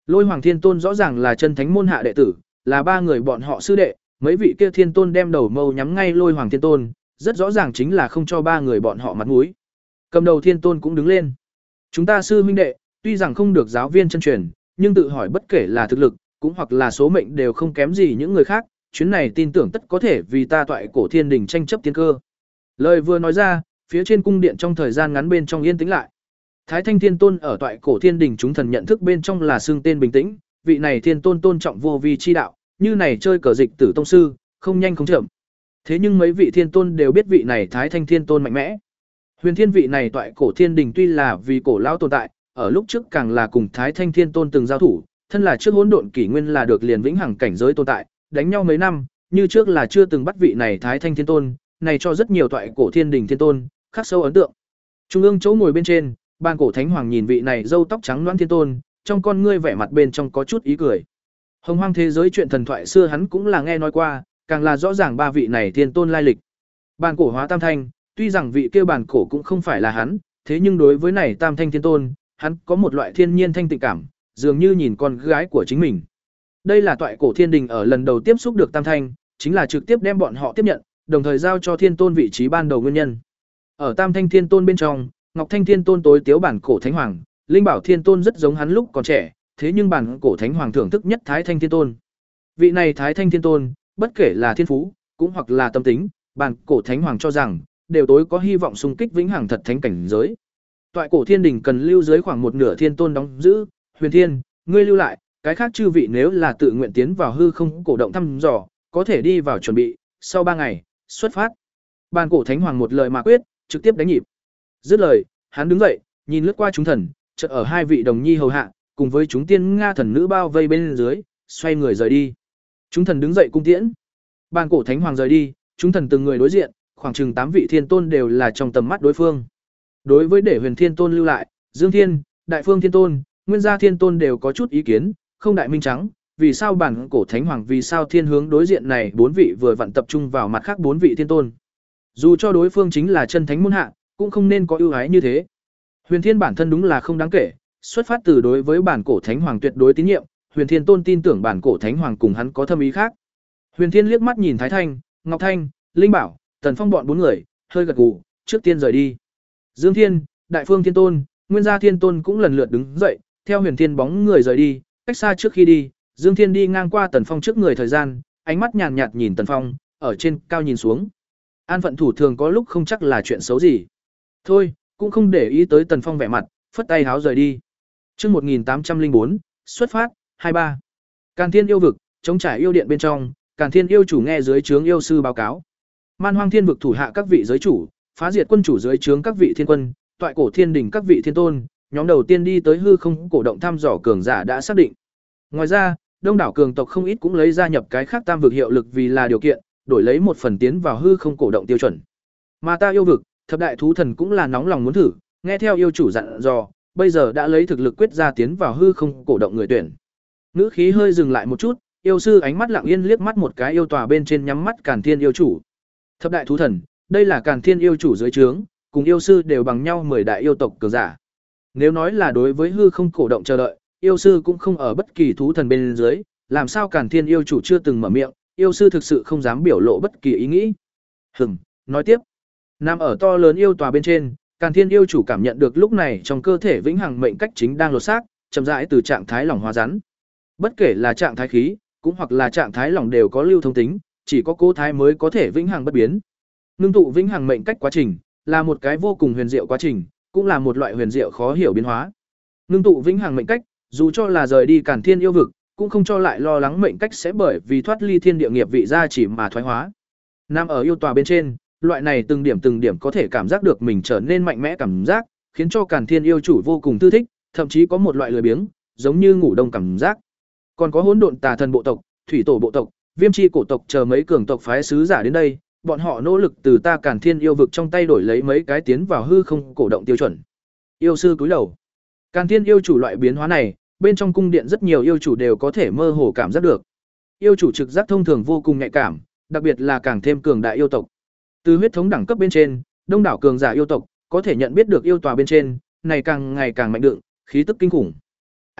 Lôi Hoàng Thiên Tôn rõ ràng là chân thánh môn hạ đệ tử, là ba người bọn họ sư đệ, mấy vị kia thiên tôn đem đầu mâu nhắm ngay Lôi Hoàng Thiên Tôn, rất rõ ràng chính là không cho ba người bọn họ mặt mũi. Cầm đầu thiên tôn cũng đứng lên. Chúng ta sư huynh đệ, tuy rằng không được giáo viên chân truyền, nhưng tự hỏi bất kể là thực lực, cũng hoặc là số mệnh đều không kém gì những người khác, chuyến này tin tưởng tất có thể vì ta toại cổ thiên đình tranh chấp tiên cơ. Lời vừa nói ra, phía trên cung điện trong thời gian ngắn bên trong yên tĩnh lại. Thái Thanh Thiên Tôn ở toại cổ thiên đình chúng thần nhận thức bên trong là xưng tên bình tĩnh, vị này thiên tôn tôn trọng vô vi chi đạo, như này chơi cờ dịch tử tông sư, không nhanh không chậm. Thế nhưng mấy vị thiên tôn đều biết vị này Thái Thanh Thiên Tôn mạnh mẽ. Huyền Thiên vị này toại cổ thiên đình tuy là vì cổ lão tồn tại, ở lúc trước càng là cùng Thái Thanh Thiên Tôn từng giao thủ, thân là trước hỗn độn kỷ nguyên là được liền vĩnh hằng cảnh giới tồn tại, đánh nhau mấy năm, như trước là chưa từng bắt vị này Thái Thanh Thiên Tôn, này cho rất nhiều toại cổ thiên đình thiên tôn khắc sâu ấn tượng. Trung ương chỗ ngồi bên trên, bàn cổ thánh hoàng nhìn vị này râu tóc trắng loãng thiên tôn, trong con ngươi vẻ mặt bên trong có chút ý cười. Hồng hoang thế giới chuyện thần thoại xưa hắn cũng là nghe nói qua, càng là rõ ràng ba vị này thiên tôn lai lịch. Bàn cổ hóa tam thanh, tuy rằng vị kia bàn cổ cũng không phải là hắn, thế nhưng đối với này tam thanh thiên tôn, hắn có một loại thiên nhiên thanh tịnh cảm, dường như nhìn con gái của chính mình. Đây là toại cổ thiên đình ở lần đầu tiếp xúc được tam thanh, chính là trực tiếp đem bọn họ tiếp nhận, đồng thời giao cho thiên tôn vị trí ban đầu nguyên nhân. Ở tam thanh thiên tôn bên trong, Ngọc Thanh Thiên Tôn tối tiếu bản cổ thánh hoàng, Linh Bảo Thiên Tôn rất giống hắn lúc còn trẻ, thế nhưng bản cổ thánh hoàng thưởng thức nhất Thái Thanh Thiên Tôn. Vị này Thái Thanh Thiên Tôn, bất kể là thiên phú, cũng hoặc là tâm tính, bản cổ thánh hoàng cho rằng đều tối có hy vọng xung kích vĩnh hằng thật thánh cảnh giới. Toại cổ thiên đình cần lưu dưới khoảng một nửa thiên tôn đóng giữ, Huyền Thiên, ngươi lưu lại, cái khác chư vị nếu là tự nguyện tiến vào hư không cổ động thăm dò, có thể đi vào chuẩn bị, sau ba ngày, xuất phát. Bản cổ thánh hoàng một lời mà quyết, trực tiếp đánh nhịp. Dứt lời, hắn đứng dậy, nhìn lướt qua chúng thần, chợt ở hai vị đồng nhi hầu hạ, cùng với chúng tiên nga thần nữ bao vây bên dưới, xoay người rời đi. Chúng thần đứng dậy cung tiễn. Bàn cổ thánh hoàng rời đi, chúng thần từng người đối diện, khoảng chừng tám vị thiên tôn đều là trong tầm mắt đối phương. Đối với để Huyền Thiên Tôn lưu lại, Dương Thiên, Đại Phương Thiên Tôn, Nguyên Gia Thiên Tôn đều có chút ý kiến, không đại minh trắng, vì sao bản cổ thánh hoàng vì sao thiên hướng đối diện này bốn vị vừa vặn tập trung vào mặt khác bốn vị thiên tôn. Dù cho đối phương chính là chân thánh môn hạ, cũng không nên có ưu ái như thế. Huyền Thiên bản thân đúng là không đáng kể, xuất phát từ đối với bản cổ thánh hoàng tuyệt đối tín nhiệm, Huyền Thiên Tôn tin tưởng bản cổ thánh hoàng cùng hắn có thâm ý khác. Huyền Thiên liếc mắt nhìn Thái Thanh, Ngọc Thanh, Linh Bảo, Tần Phong bọn bốn người, hơi gật gù, trước tiên rời đi. Dương Thiên, Đại Phương Thiên Tôn, Nguyên Gia Thiên Tôn cũng lần lượt đứng dậy, theo Huyền Thiên bóng người rời đi, cách xa trước khi đi, Dương Thiên đi ngang qua Tần Phong trước người thời gian, ánh mắt nhàn nhạt nhìn Tần Phong, ở trên cao nhìn xuống. An phận thủ thường có lúc không chắc là chuyện xấu gì. Thôi, cũng không để ý tới Tần Phong vẻ mặt, phất tay háo rời đi. Chương một nghìn tám trăm linh bốn, xuất phát, hai ba. Càn Thiên yêu vực, chống trải yêu điện bên trong, Càn Thiên yêu chủ nghe dưới trướng yêu sư báo cáo. Man Hoang Thiên vực thủ hạ các vị giới chủ, phá diệt quân chủ dưới trướng các vị thiên quân, toại cổ thiên đỉnh các vị thiên tôn, nhóm đầu tiên đi tới hư không cổ động thăm dò cường giả đã xác định. Ngoài ra, đông đảo cường tộc không ít cũng lấy gia nhập cái khác tam vực hiệu lực vì là điều kiện, đổi lấy một phần tiến vào hư không cổ động tiêu chuẩn. Mà ta yêu vực, thập đại thú thần cũng là nóng lòng muốn thử, nghe theo yêu chủ dặn dò, bây giờ đã lấy thực lực quyết ra tiến vào hư không cổ động người tuyển. Ngữ khí hơi dừng lại một chút, yêu sư ánh mắt lặng yên liếc mắt một cái yêu tòa bên trên nhắm mắt Càn Thiên yêu chủ. Thập đại thú thần, đây là Càn Thiên yêu chủ dưới trướng, cùng yêu sư đều bằng nhau mười đại yêu tộc cường giả. Nếu nói là đối với hư không cổ động chờ đợi, yêu sư cũng không ở bất kỳ thú thần bên dưới, làm sao Càn Thiên yêu chủ chưa từng mở miệng, yêu sư thực sự không dám biểu lộ bất kỳ ý nghĩ. Hừm, nói tiếp. Nằm ở to lớn yêu tòa bên trên, Càn Thiên yêu chủ cảm nhận được lúc này trong cơ thể vĩnh hằng mệnh cách chính đang lột xác, chậm rãi từ trạng thái lỏng hóa rắn. Bất kể là trạng thái khí, cũng hoặc là trạng thái lỏng đều có lưu thông tính, chỉ có cố thái mới có thể vĩnh hằng bất biến. Ngưng tụ vĩnh hằng mệnh cách quá trình là một cái vô cùng huyền diệu quá trình, cũng là một loại huyền diệu khó hiểu biến hóa. Ngưng tụ vĩnh hằng mệnh cách, dù cho là rời đi Càn Thiên yêu vực, cũng không cho lại lo lắng mệnh cách sẽ bởi vì thoát ly thiên địa nghiệp vị gia chỉ mà thoái hóa. Nằm ở yêu tòa bên trên, loại này từng điểm từng điểm có thể cảm giác được mình trở nên mạnh mẽ cảm giác, khiến cho Càn Thiên yêu chủ vô cùng thư thích, thậm chí có một loại lười biếng, giống như ngủ đông cảm giác. Còn có hỗn độn tà thần bộ tộc, thủy tổ bộ tộc, viêm chi cổ tộc chờ mấy cường tộc phái sứ giả đến đây, bọn họ nỗ lực từ ta Càn Thiên yêu vực trong tay đổi lấy mấy cái tiến vào hư không cổ động tiêu chuẩn. Yêu sư cúi đầu. Càn Thiên yêu chủ loại biến hóa này, bên trong cung điện rất nhiều yêu chủ đều có thể mơ hồ cảm giác được. Yêu chủ trực giác thông thường vô cùng nhạy cảm, đặc biệt là càng thêm cường đại yêu tộc. Từ huyết thống đẳng cấp bên trên, đông đảo cường giả yêu tộc có thể nhận biết được yêu tòa bên trên, này càng ngày càng mạnh đựng, khí tức kinh khủng. À,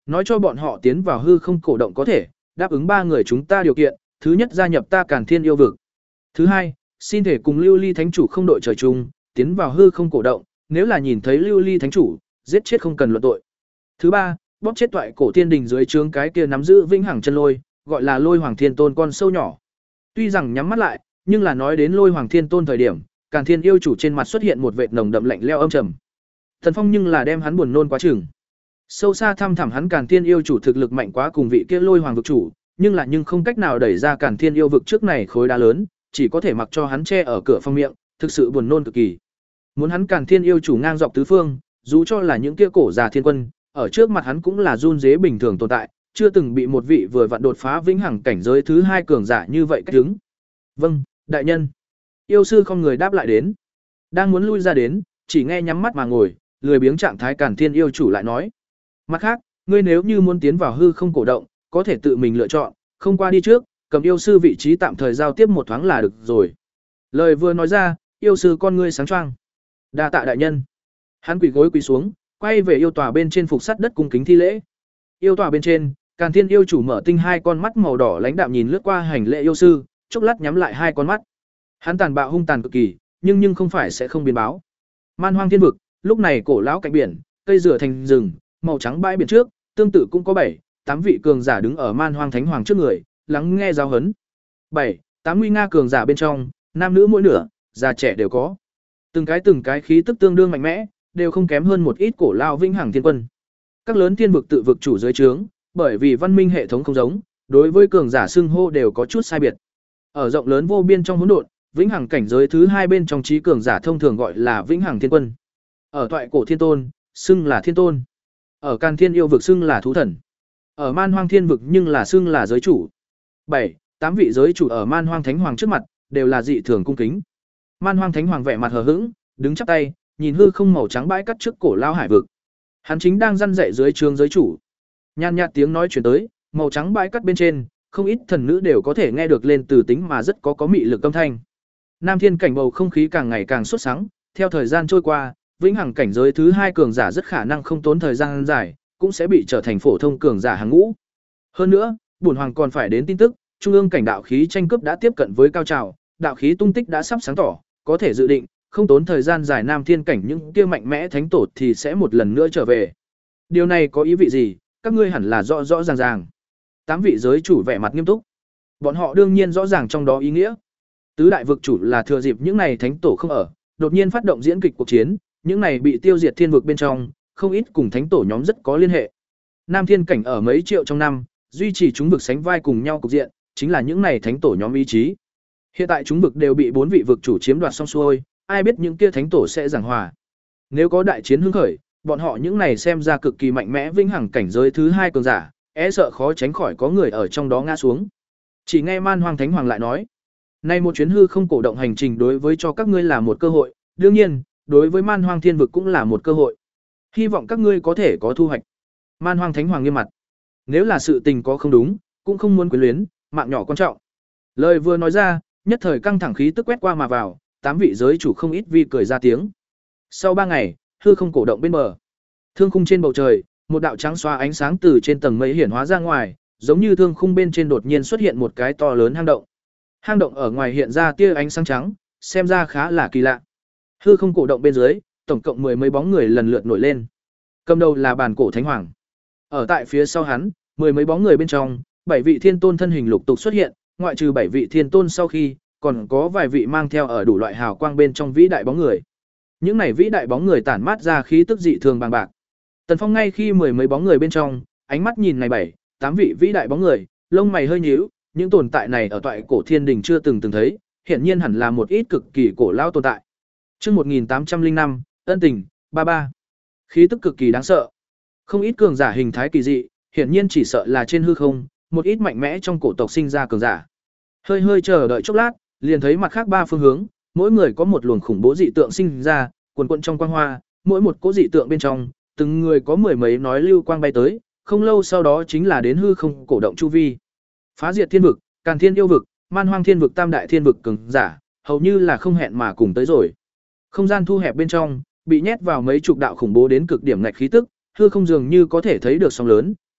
nói cho bọn họ tiến vào hư không cổ động có thể đáp ứng ba người chúng ta điều kiện, thứ nhất gia nhập ta Càn Thiên yêu vực. Thứ hai, xin thể cùng Lưu Ly Thánh chủ không đội trời chung, tiến vào hư không cổ động, nếu là nhìn thấy Lưu Ly Thánh chủ, giết chết không cần luận tội. Thứ ba, bóp chết toại cổ thiên đình dưới trướng cái kia nắm giữ vĩnh hằng chân lôi, gọi là Lôi Hoàng Thiên Tôn con sâu nhỏ. Tuy rằng nhắm mắt lại, nhưng là nói đến Lôi Hoàng Thiên Tôn thời điểm, Càn Thiên yêu chủ trên mặt xuất hiện một vệt nồng đậm lạnh lẽo âm trầm. Thần Phong nhưng là đem hắn buồn nôn quá chừng. Sâu xa thăm thẳm hắn Càn Thiên yêu chủ thực lực mạnh quá cùng vị kia Lôi Hoàng vực chủ, nhưng là nhưng không cách nào đẩy ra Càn Thiên yêu vực trước này khối đá lớn, chỉ có thể mặc cho hắn che ở cửa phong miệng, thực sự buồn nôn cực kỳ. Muốn hắn Càn Thiên yêu chủ ngang dọc tứ phương, dù cho là những kia cổ già thiên quân, ở trước mặt hắn cũng là run rế bình thường tồn tại, chưa từng bị một vị vừa vặn đột phá vĩnh hằng cảnh giới thứ hai cường giả như vậy cách đứng. Vâng, đại nhân. Yêu sư không người đáp lại đến. Đang muốn lui ra đến, chỉ nghe nhắm mắt mà ngồi, lười biếng trạng thái Càn Thiên yêu chủ lại nói: "Mặt khác, ngươi nếu như muốn tiến vào hư không cổ động, có thể tự mình lựa chọn, không qua đi trước, cầm yêu sư vị trí tạm thời giao tiếp một thoáng là được rồi." Lời vừa nói ra, yêu sư con ngươi sáng choang. Đa tạ đại nhân. Hắn quỳ gối quỳ xuống, quay về yêu tòa bên trên phục sắt đất cung kính thi lễ. Yêu tòa bên trên, Càn Thiên yêu chủ mở tinh hai con mắt màu đỏ lãnh đạm nhìn lướt qua hành lễ yêu sư, chốc lát nhắm lại hai con mắt. Hắn tàn bạo hung tàn cực kỳ, nhưng nhưng không phải sẽ không biến báo. Man Hoang Thiên vực, lúc này cổ lão cạnh biển, cây rửa thành rừng, màu trắng bãi biển trước, tương tự cũng có bảy, tám vị cường giả đứng ở Man Hoang Thánh Hoàng trước người, lắng nghe giáo huấn. Bảy, tám nguy nga cường giả bên trong, nam nữ mỗi nửa, già trẻ đều có. Từng cái từng cái khí tức tương đương mạnh mẽ, đều không kém hơn một ít cổ lao vĩnh hằng thiên quân. Các lớn thiên vực tự vực chủ dưới trướng, bởi vì văn minh hệ thống không giống, đối với cường giả xưng hô đều có chút sai biệt. Ở rộng lớn vô biên trong hỗn độn, vĩnh hằng cảnh giới thứ hai bên trong trí cường giả thông thường gọi là vĩnh hằng thiên quân. Ở toại cổ thiên tôn, xưng là thiên tôn. Ở Càn Thiên yêu vực xưng là thú thần. Ở Man Hoang Thiên vực nhưng là xưng là giới chủ. Bảy, tám vị giới chủ ở Man Hoang Thánh Hoàng trước mặt đều là dị thường cung kính. Man Hoang Thánh Hoàng vẻ mặt hờ hững, đứng chắp tay, nhìn hư không màu trắng bãi cắt trước cổ lao hải vực. Hắn chính đang răn dạy dưới trường giới chủ. Nhàn nhạt tiếng nói truyền tới, màu trắng bãi cắt bên trên, không ít thần nữ đều có thể nghe được lên từ tính mà rất có có mị lực âm thanh. Nam Thiên cảnh bầu không khí càng ngày càng sốt sắng, theo thời gian trôi qua, vĩnh hằng cảnh giới thứ hai cường giả rất khả năng không tốn thời gian dài, cũng sẽ bị trở thành phổ thông cường giả hàng ngũ. Hơn nữa, bổn hoàng còn phải đến tin tức, trung ương cảnh đạo khí tranh cướp đã tiếp cận với cao trào, đạo khí tung tích đã sắp sáng tỏ, có thể dự định, không tốn thời gian dài Nam Thiên cảnh những kia mạnh mẽ thánh tổ thì sẽ một lần nữa trở về. Điều này có ý vị gì, các ngươi hẳn là rõ rõ ràng ràng. Tám vị giới chủ vẻ mặt nghiêm túc. Bọn họ đương nhiên rõ ràng trong đó ý nghĩa. Tứ đại vực chủ là thừa dịp những này thánh tổ không ở, đột nhiên phát động diễn kịch cuộc chiến, những này bị tiêu diệt thiên vực bên trong, không ít cùng thánh tổ nhóm rất có liên hệ. Nam Thiên cảnh ở mấy triệu trong năm, duy trì chúng vực sánh vai cùng nhau cục diện, chính là những này thánh tổ nhóm ý chí. Hiện tại chúng vực đều bị bốn vị vực chủ chiếm đoạt xong xuôi, ai biết những kia thánh tổ sẽ giảng hòa. Nếu có đại chiến hưng khởi, bọn họ những này xem ra cực kỳ mạnh mẽ vĩnh hằng cảnh giới thứ hai cường giả, e sợ khó tránh khỏi có người ở trong đó ngã xuống. Chỉ nghe Man Hoang Thánh Hoàng lại nói, nay một chuyến hư không cổ động hành trình đối với cho các ngươi là một cơ hội, đương nhiên, đối với Man Hoang Thiên vực cũng là một cơ hội. Hy vọng các ngươi có thể có thu hoạch. Man Hoang Thánh Hoàng nghiêm mặt. Nếu là sự tình có không đúng, cũng không muốn quyến luyến, mạng nhỏ quan trọng. Lời vừa nói ra, nhất thời căng thẳng khí tức quét qua mà vào, tám vị giới chủ không ít vi cười ra tiếng. Sau ba ngày, hư không cổ động bên bờ. Thương khung trên bầu trời, một đạo trắng xóa ánh sáng từ trên tầng mây hiển hóa ra ngoài, giống như thương khung bên trên đột nhiên xuất hiện một cái to lớn hang động. Hang động ở ngoài hiện ra tia ánh sáng trắng, xem ra khá là kỳ lạ. Hư không cổ động bên dưới, tổng cộng mười mấy bóng người lần lượt nổi lên. Cầm đầu là Bàn Cổ Thánh Hoàng. Ở tại phía sau hắn, mười mấy bóng người bên trong, bảy vị thiên tôn thân hình lục tục xuất hiện, ngoại trừ bảy vị thiên tôn sau khi, còn có vài vị mang theo ở đủ loại hào quang bên trong vĩ đại bóng người. Những này vĩ đại bóng người tản mát ra khí tức dị thường bằng bạc. Tần Phong ngay khi mười mấy bóng người bên trong, ánh mắt nhìn này bảy, tám vị vĩ đại bóng người, lông mày hơi nhíu, những tồn tại này ở toại cổ thiên đình chưa từng từng thấy, hiển nhiên hẳn là một ít cực kỳ cổ lao tồn tại. Chương một nghìn tám trăm linh năm, ân tình, ba ba. Khí tức cực kỳ đáng sợ. Không ít cường giả hình thái kỳ dị, hiển nhiên chỉ sợ là trên hư không, một ít mạnh mẽ trong cổ tộc sinh ra cường giả. Hơi hơi chờ đợi chốc lát, liền thấy mặt khác ba phương hướng, mỗi người có một luồng khủng bố dị tượng sinh ra, quần quần trong quang hoa, mỗi một cỗ dị tượng bên trong, từng người có mười mấy nói lưu quang bay tới, không lâu sau đó chính là đến hư không cổ động chu vi. Phá diệt thiên vực, Càn Thiên yêu vực, Man Hoang Thiên vực, Tam đại thiên vực cường giả, hầu như là không hẹn mà cùng tới rồi. Không gian thu hẹp bên trong, bị nhét vào mấy chục đạo khủng bố đến cực điểm ngạch khí tức, hư không dường như có thể thấy được sóng lớn,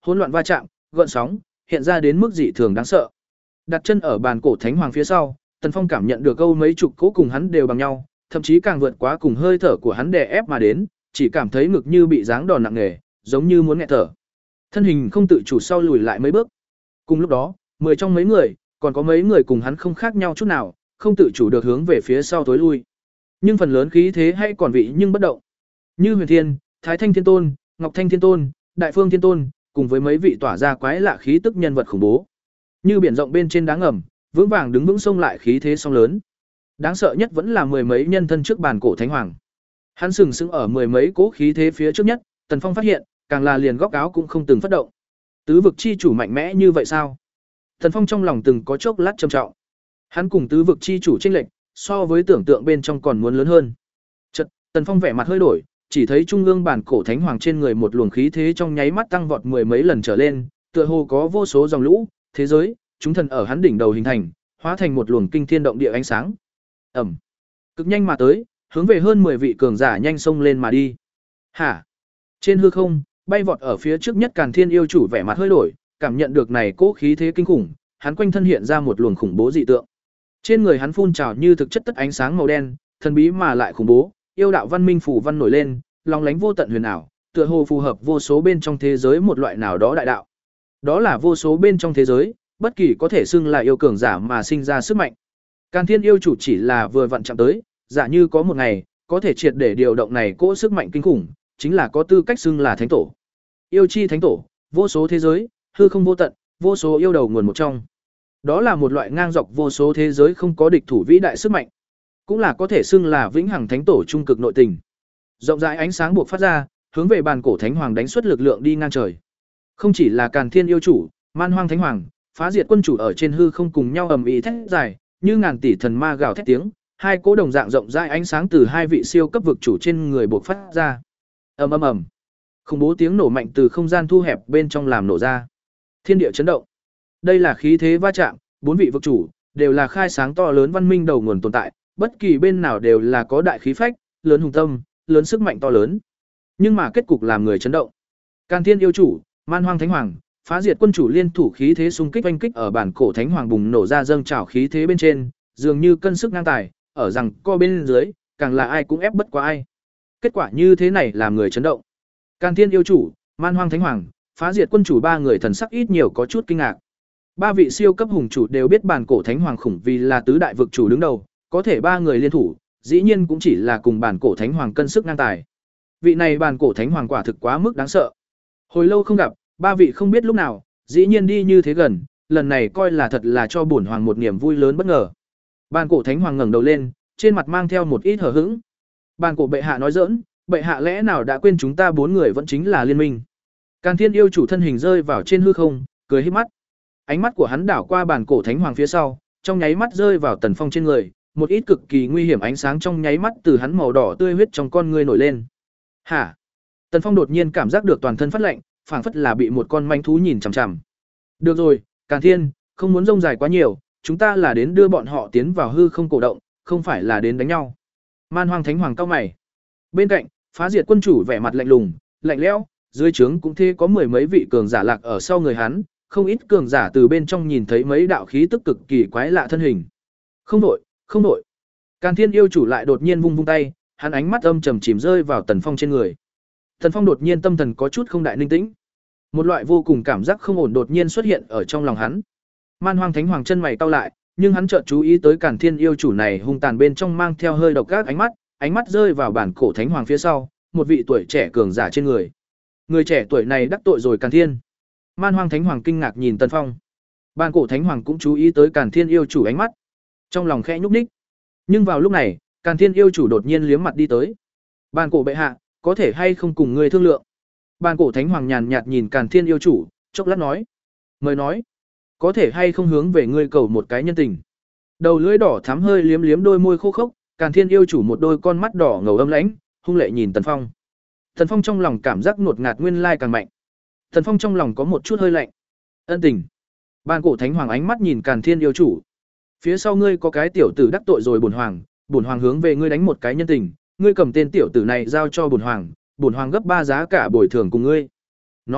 hỗn loạn va chạm, gợn sóng, hiện ra đến mức dị thường đáng sợ. Đặt chân ở bàn cổ thánh hoàng phía sau, Tần Phong cảm nhận được câu mấy chục cỗ cùng hắn đều bằng nhau, thậm chí càng vượt quá cùng hơi thở của hắn đè ép mà đến, chỉ cảm thấy ngực như bị giáng đòn nặng nề, giống như muốn nghẹt thở. Thân hình không tự chủ sau lùi lại mấy bước. Cùng lúc đó, mười trong mấy người, còn có mấy người cùng hắn không khác nhau chút nào, không tự chủ được hướng về phía sau tối lui. Nhưng phần lớn khí thế hay còn vị nhưng bất động. Như Huyền Thiên, Thái Thanh Thiên Tôn, Ngọc Thanh Thiên Tôn, Đại Phương Thiên Tôn, cùng với mấy vị tỏa ra quái lạ khí tức nhân vật khủng bố. Như biển rộng bên trên đá ngầm, vững vàng đứng vững sông lại khí thế song lớn. Đáng sợ nhất vẫn là mười mấy nhân thân trước bàn cổ thánh hoàng. Hắn sừng sững ở mười mấy cỗ khí thế phía trước nhất, Tần Phong phát hiện, càng là liền góc áo cũng không từng phất động. Tứ vực chi chủ mạnh mẽ như vậy sao? Tần Phong trong lòng từng có chốc lát trầm trọng. Hắn cùng tứ vực chi chủ chênh lệch, so với tưởng tượng bên trong còn muốn lớn hơn. Chợt, Tần Phong vẻ mặt hơi đổi, chỉ thấy trung ương bản cổ thánh hoàng trên người một luồng khí thế trong nháy mắt tăng vọt mười mấy lần trở lên, tựa hồ có vô số dòng lũ, thế giới, chúng thần ở hắn đỉnh đầu hình thành, hóa thành một luồng kinh thiên động địa ánh sáng. Ầm. Cực nhanh mà tới, hướng về hơn mười vị cường giả nhanh xông lên mà đi. Hả? Trên hư không, bay vọt ở phía trước nhất Càn Thiên yêu chủ vẻ mặt hơi đổi, cảm nhận được này cỗ khí thế kinh khủng, hắn quanh thân hiện ra một luồng khủng bố dị tượng. Trên người hắn phun trào như thực chất tất ánh sáng màu đen, thần bí mà lại khủng bố, yêu đạo văn minh phủ văn nổi lên, long lánh vô tận huyền ảo, tựa hồ phù hợp vô số bên trong thế giới một loại nào đó đại đạo. Đó là vô số bên trong thế giới, bất kỳ có thể xưng là yêu cường giả mà sinh ra sức mạnh. Càn Thiên yêu chủ chỉ là vừa vặn chạm tới, giả như có một ngày, có thể triệt để điều động này cỗ sức mạnh kinh khủng, chính là có tư cách xưng là thánh tổ. Yêu chi thánh tổ, vô số thế giới, hư không vô tận, vô số yêu đầu nguồn một trong. Đó là một loại ngang dọc vô số thế giới không có địch thủ vĩ đại sức mạnh, cũng là có thể xưng là vĩnh hằng thánh tổ trung cực nội tình. Rộng rãi ánh sáng buộc phát ra, hướng về bàn cổ thánh hoàng đánh xuất lực lượng đi ngang trời. Không chỉ là Càn Thiên yêu chủ, Man Hoang thánh hoàng, Phá Diệt quân chủ ở trên hư không cùng nhau ầm ĩ thét dài, như ngàn tỷ thần ma gào thét tiếng, hai cỗ đồng dạng rộng rãi ánh sáng từ hai vị siêu cấp vực chủ trên người buộc phát ra. Ầm ầm ầm. Khủng bố tiếng nổ mạnh từ không gian thu hẹp bên trong làm nổ ra. Thiên địa chấn động. Đây là khí thế va chạm, bốn vị vực chủ đều là khai sáng to lớn văn minh đầu nguồn tồn tại, bất kỳ bên nào đều là có đại khí phách, lớn hùng tâm, lớn sức mạnh to lớn. Nhưng mà kết cục làm người chấn động. Càn Thiên yêu chủ, Man Hoang thánh hoàng, Phá Diệt quân chủ liên thủ khí thế xung kích oanh kích ở bản cổ thánh hoàng bùng nổ ra dâng trào khí thế bên trên, dường như cân sức ngang tài, ở rằng co bên dưới, càng là ai cũng ép bất quá ai. Kết quả như thế này làm người chấn động. Càn Thiên yêu chủ, Man Hoang thánh hoàng, Phá Diệt quân chủ ba người thần sắc ít nhiều có chút kinh ngạc. Ba vị siêu cấp hùng chủ đều biết bản cổ thánh hoàng khủng vì là tứ đại vực chủ đứng đầu, có thể ba người liên thủ, dĩ nhiên cũng chỉ là cùng bản cổ thánh hoàng cân sức ngang tài. Vị này bản cổ thánh hoàng quả thực quá mức đáng sợ. Hồi lâu không gặp, ba vị không biết lúc nào, dĩ nhiên đi như thế gần, lần này coi là thật là cho bổn hoàng một niềm vui lớn bất ngờ. Bản cổ thánh hoàng ngẩng đầu lên, trên mặt mang theo một ít hờ hững. Bản cổ bệ hạ nói giỡn, bệ hạ lẽ nào đã quên chúng ta bốn người vẫn chính là liên minh? Càn Thiên yêu chủ thân hình rơi vào trên hư không, cười híp mắt. Ánh mắt của hắn đảo qua bản cổ thánh hoàng phía sau, trong nháy mắt rơi vào Tần Phong trên người, một ít cực kỳ nguy hiểm ánh sáng trong nháy mắt từ hắn màu đỏ tươi huyết trong con ngươi nổi lên. Hả? Tần Phong đột nhiên cảm giác được toàn thân phát lạnh, phảng phất là bị một con manh thú nhìn chằm chằm. Được rồi, Càn Thiên, không muốn rông dài quá nhiều, chúng ta là đến đưa bọn họ tiến vào hư không cổ động, không phải là đến đánh nhau. Man Hoang thánh hoàng cao mày. Bên cạnh, Phá Diệt quân chủ vẻ mặt lạnh lùng, lạnh lẽo, dưới trướng cũng thế có mười mấy vị cường giả lạc ở sau người hắn, không ít cường giả từ bên trong nhìn thấy mấy đạo khí tức cực kỳ quái lạ thân hình. Không đổi, không đổi. Càn Thiên yêu chủ lại đột nhiên vung vung tay, hắn ánh mắt âm trầm chìm rơi vào Tần Phong trên người. Tần Phong đột nhiên tâm thần có chút không đại ninh tĩnh. Một loại vô cùng cảm giác không ổn đột nhiên xuất hiện ở trong lòng hắn. Man Hoang thánh hoàng chân mày cau lại, nhưng hắn chợt chú ý tới Càn Thiên yêu chủ này hung tàn bên trong mang theo hơi độc ác ánh mắt, ánh mắt rơi vào bản cổ thánh hoàng phía sau, một vị tuổi trẻ cường giả trên người. Người trẻ tuổi này đắc tội rồi Càn Thiên. Man Hoang thánh hoàng kinh ngạc nhìn Tần Phong. Bản cổ thánh hoàng cũng chú ý tới Càn Thiên yêu chủ ánh mắt, trong lòng khẽ nhúc nhích. Nhưng vào lúc này, Càn Thiên yêu chủ đột nhiên liếm mặt đi tới. Bản cổ bệ hạ, có thể hay không cùng ngươi thương lượng? Bản cổ thánh hoàng nhàn nhạt nhìn Càn Thiên yêu chủ, chốc lát nói: "Mời nói, có thể hay không hướng về ngươi cầu một cái nhân tình?" Đầu lưỡi đỏ thắm hơi liếm liếm đôi môi khô khốc, Càn Thiên yêu chủ một đôi con mắt đỏ ngầu âm lãnh, hung lệ nhìn Tần Phong. Tần Phong trong lòng cảm giác ngột ngạt nguyên lai càng mạnh. Tần Phong trong lòng có một chút hơi lạnh. Ân tình. Bản cổ thánh hoàng ánh mắt nhìn Càn Thiên yêu chủ. Phía sau ngươi có cái tiểu tử đắc tội rồi bổn hoàng, bổn hoàng hướng về ngươi đánh một cái nhân tình, ngươi cầm tên tiểu tử này giao cho bổn hoàng, bổn hoàng gấp ba giá cả bồi thường cùng ngươi. Nói,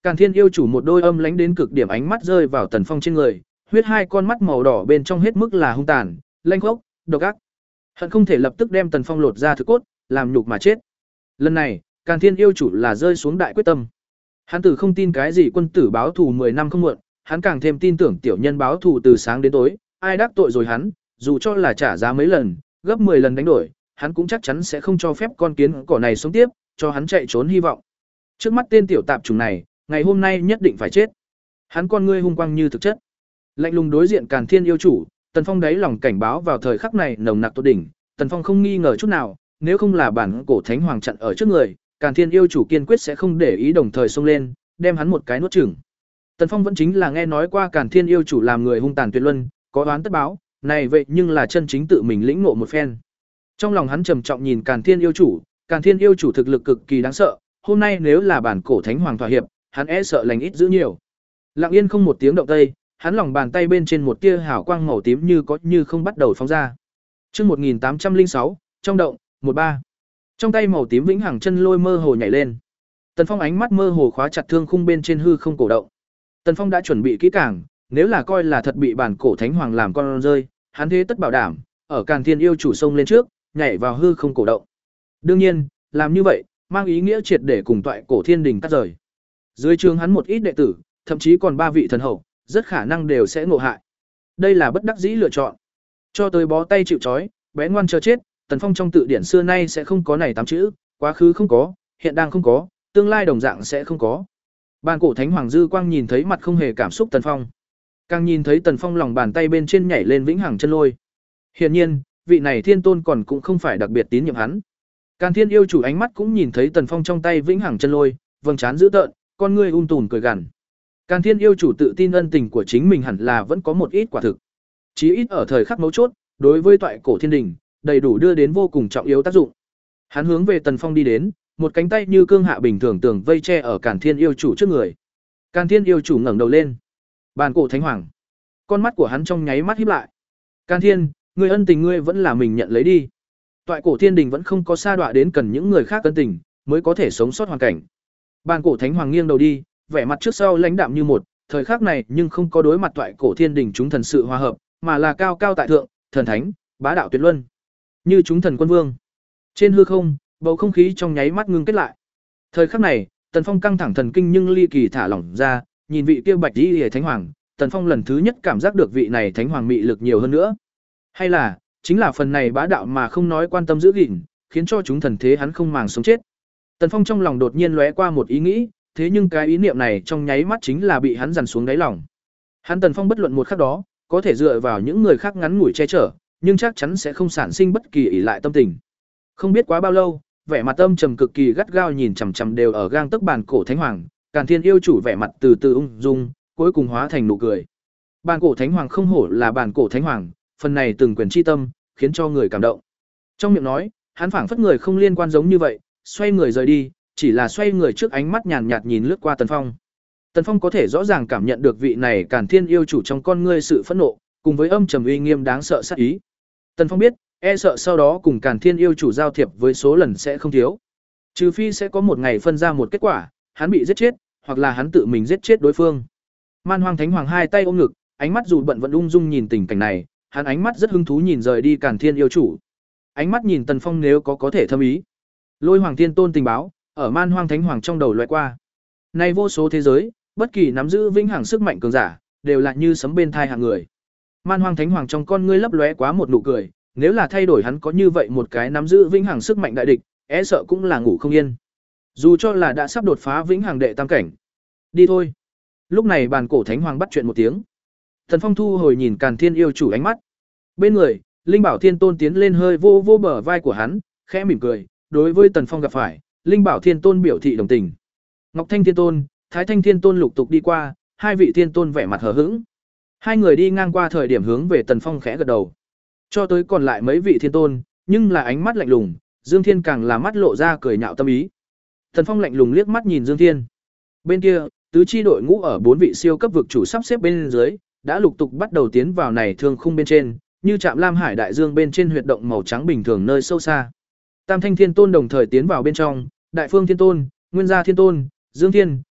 Càn Thiên yêu chủ một đôi âm lãnh đến cực điểm ánh mắt rơi vào Tần Phong trên người, huyết hai con mắt màu đỏ bên trong hết mức là hung tàn, lanh khốc, độc ác. Hận không thể lập tức đem Tần Phong lột ra thực cốt, làm nhục mà chết. Lần này, Càn Thiên yêu chủ là rơi xuống đại quyết tâm. Hắn tử không tin cái gì quân tử báo thù mười năm không muộn, hắn càng thêm tin tưởng tiểu nhân báo thù từ sáng đến tối, ai đắc tội rồi hắn, dù cho là trả giá mấy lần, gấp mười lần đánh đổi, hắn cũng chắc chắn sẽ không cho phép con kiến cỏ này sống tiếp, cho hắn chạy trốn hy vọng. Trước mắt tên tiểu tạp chủng này, ngày hôm nay nhất định phải chết. Hắn con ngươi hung quang như thực chất. Lạnh lùng đối diện Càn Thiên yêu chủ, Tần Phong đáy lòng cảnh báo vào thời khắc này nồng nặc tột đỉnh, Tần Phong không nghi ngờ chút nào, nếu không là bản cổ thánh hoàng chặn ở trước người, Càn Thiên yêu chủ kiên quyết sẽ không để ý đồng thời xông lên, đem hắn một cái nuốt chửng. Tần Phong vẫn chính là nghe nói qua Càn Thiên yêu chủ làm người hung tàn tuyệt luân, có oán tất báo, này vậy nhưng là chân chính tự mình lĩnh ngộ một phen. Trong lòng hắn trầm trọng nhìn Càn Thiên yêu chủ, Càn Thiên yêu chủ thực lực cực kỳ đáng sợ, hôm nay nếu là bản cổ thánh hoàng thỏa hiệp, hắn e sợ lành ít giữ nhiều. Lặng yên không một tiếng động tây, hắn lòng bàn tay bên trên một tia hào quang màu tím như có như không bắt đầu phóng ra. Chương một nghìn tám trăm lẻ sáu, trong động, một ba. Trong tay màu tím vĩnh hằng chân lôi mơ hồ nhảy lên. Tần Phong ánh mắt mơ hồ khóa chặt thương khung bên trên hư không cổ động. Tần Phong đã chuẩn bị kỹ càng, nếu là coi là thật bị bản cổ thánh hoàng làm con rơi, hắn thế tất bảo đảm, ở Càn Thiên yêu chủ sông lên trước, nhảy vào hư không cổ động. Đương nhiên, làm như vậy, mang ý nghĩa triệt để cùng toại cổ thiên đình cắt rời. Dưới trường hắn một ít đệ tử, thậm chí còn ba vị thần hậu, rất khả năng đều sẽ ngộ hại. Đây là bất đắc dĩ lựa chọn. Cho tới bó tay chịu trói, bé ngoan chờ chết, Tần Phong trong tự điển xưa nay sẽ không có này tám chữ, quá khứ không có, hiện đang không có, tương lai đồng dạng sẽ không có. Bàn cổ thánh hoàng dư quang nhìn thấy mặt không hề cảm xúc Tần Phong, càng nhìn thấy Tần Phong lòng bàn tay bên trên nhảy lên vĩnh hằng chân lôi. Hiển nhiên, vị này thiên tôn còn cũng không phải đặc biệt tín nhiệm hắn. Càn Thiên yêu chủ ánh mắt cũng nhìn thấy Tần Phong trong tay vĩnh hằng chân lôi, vầng trán dữ tợn, con ngươi um tùm cười gằn. Càn Thiên yêu chủ tự tin ân tình của chính mình hẳn là vẫn có một ít quả thực. Chí ít ở thời khắc mấu chốt, đối với toại cổ thiên đình, đầy đủ đưa đến vô cùng trọng yếu tác dụng. Hắn hướng về Tần Phong đi đến, một cánh tay như cương hạ bình thường tường vây che ở Càn Thiên yêu chủ trước người. Càn Thiên yêu chủ ngẩng đầu lên. Bàn cổ thánh hoàng. Con mắt của hắn trong nháy mắt híp lại. Càn Thiên, người ân tình ngươi vẫn là mình nhận lấy đi. Toại cổ thiên đình vẫn không có sa đọa đến cần những người khác ân tình, mới có thể sống sót hoàn cảnh. Bàn cổ thánh hoàng nghiêng đầu đi, vẻ mặt trước sau lãnh đạm như một, thời khắc này nhưng không có đối mặt toại cổ thiên đình chúng thần sự hòa hợp, mà là cao cao tại thượng, thần thánh, bá đạo tuyệt luân, như chúng thần quân vương. Trên hư không, bầu không khí trong nháy mắt ngưng kết lại. Thời khắc này, Tần Phong căng thẳng thần kinh nhưng ly kỳ thả lỏng ra, nhìn vị kia bạch y thánh hoàng, Tần Phong lần thứ nhất cảm giác được vị này thánh hoàng mị lực nhiều hơn nữa. Hay là, chính là phần này bá đạo mà không nói quan tâm giữ gìn, khiến cho chúng thần thế hắn không màng sống chết. Tần Phong trong lòng đột nhiên lóe qua một ý nghĩ, thế nhưng cái ý niệm này trong nháy mắt chính là bị hắn dằn xuống đáy lòng. Hắn Tần Phong bất luận một khắc đó, có thể dựa vào những người khác ngắn ngủi che chở, nhưng chắc chắn sẽ không sản sinh bất kỳ ỷ lại tâm tình. Không biết quá bao lâu, vẻ mặt âm trầm cực kỳ gắt gao nhìn chằm chằm đều ở gang tấc bàn cổ thánh hoàng, Càn Thiên yêu chủ vẻ mặt từ từ ung dung, cuối cùng hóa thành nụ cười. Bàn cổ thánh hoàng không hổ là bàn cổ thánh hoàng, phần này từng quyền chi tâm, khiến cho người cảm động. Trong miệng nói, hắn phảng phất người không liên quan giống như vậy, xoay người rời đi, chỉ là xoay người trước ánh mắt nhàn nhạt nhìn lướt qua Tần Phong. Tần Phong có thể rõ ràng cảm nhận được vị này Càn Thiên yêu chủ trong con ngươi sự phẫn nộ, cùng với âm trầm uy nghiêm đáng sợ sát ý. Tần Phong biết, e sợ sau đó cùng Càn Thiên yêu chủ giao thiệp với số lần sẽ không thiếu. Trừ phi sẽ có một ngày phân ra một kết quả, hắn bị giết chết, hoặc là hắn tự mình giết chết đối phương. Man Hoang Thánh Hoàng hai tay ôm ngực, ánh mắt dù bận vẫn ung dung nhìn tình cảnh này, hắn ánh mắt rất hứng thú nhìn rời đi Càn Thiên yêu chủ. Ánh mắt nhìn Tần Phong nếu có có thể thâm ý. Lôi Hoàng Thiên Tôn tình báo, ở Man Hoang Thánh Hoàng trong đầu loại qua. Nay vô số thế giới, bất kỳ nắm giữ vĩnh hằng sức mạnh cường giả, đều là như sấm bên thai hạng người. Man Hoang Thánh Hoàng trong con ngươi lấp lóe quá một nụ cười, nếu là thay đổi hắn có như vậy một cái nắm giữ vĩnh hằng sức mạnh đại địch, e sợ cũng là ngủ không yên. Dù cho là đã sắp đột phá vĩnh hằng đệ tam cảnh. Đi thôi. Lúc này bàn cổ Thánh Hoàng bắt chuyện một tiếng. Thần Phong thu hồi nhìn Càn Thiên yêu chủ ánh mắt. Bên người, Linh Bảo Thiên Tôn tiến lên hơi vô vô bờ vai của hắn, khẽ mỉm cười, đối với Tần Phong gặp phải, Linh Bảo Thiên Tôn biểu thị đồng tình. Ngọc Thanh Thiên Tôn, Thái Thanh Thiên Tôn lục tục đi qua, hai vị thiên tôn vẻ mặt hờ hững. Hai người đi ngang qua thời điểm hướng về Tần Phong khẽ gật đầu. Cho tới còn lại mấy vị thiên tôn, nhưng là ánh mắt lạnh lùng, Dương Thiên càng là mắt lộ ra cười nhạo tâm ý. Tần Phong lạnh lùng liếc mắt nhìn Dương Thiên. Bên kia, tứ chi đội ngũ ở bốn vị siêu cấp vực chủ sắp xếp bên dưới, đã lục tục bắt đầu tiến vào này thương khung bên trên, như trạm Lam Hải đại dương bên trên huyệt động màu trắng bình thường nơi sâu xa. Tam Thanh Thiên Tôn đồng thời tiến vào bên trong, Đại Phương Thiên Tôn, Nguyên Gia Thiên Tôn, Dương Thiên,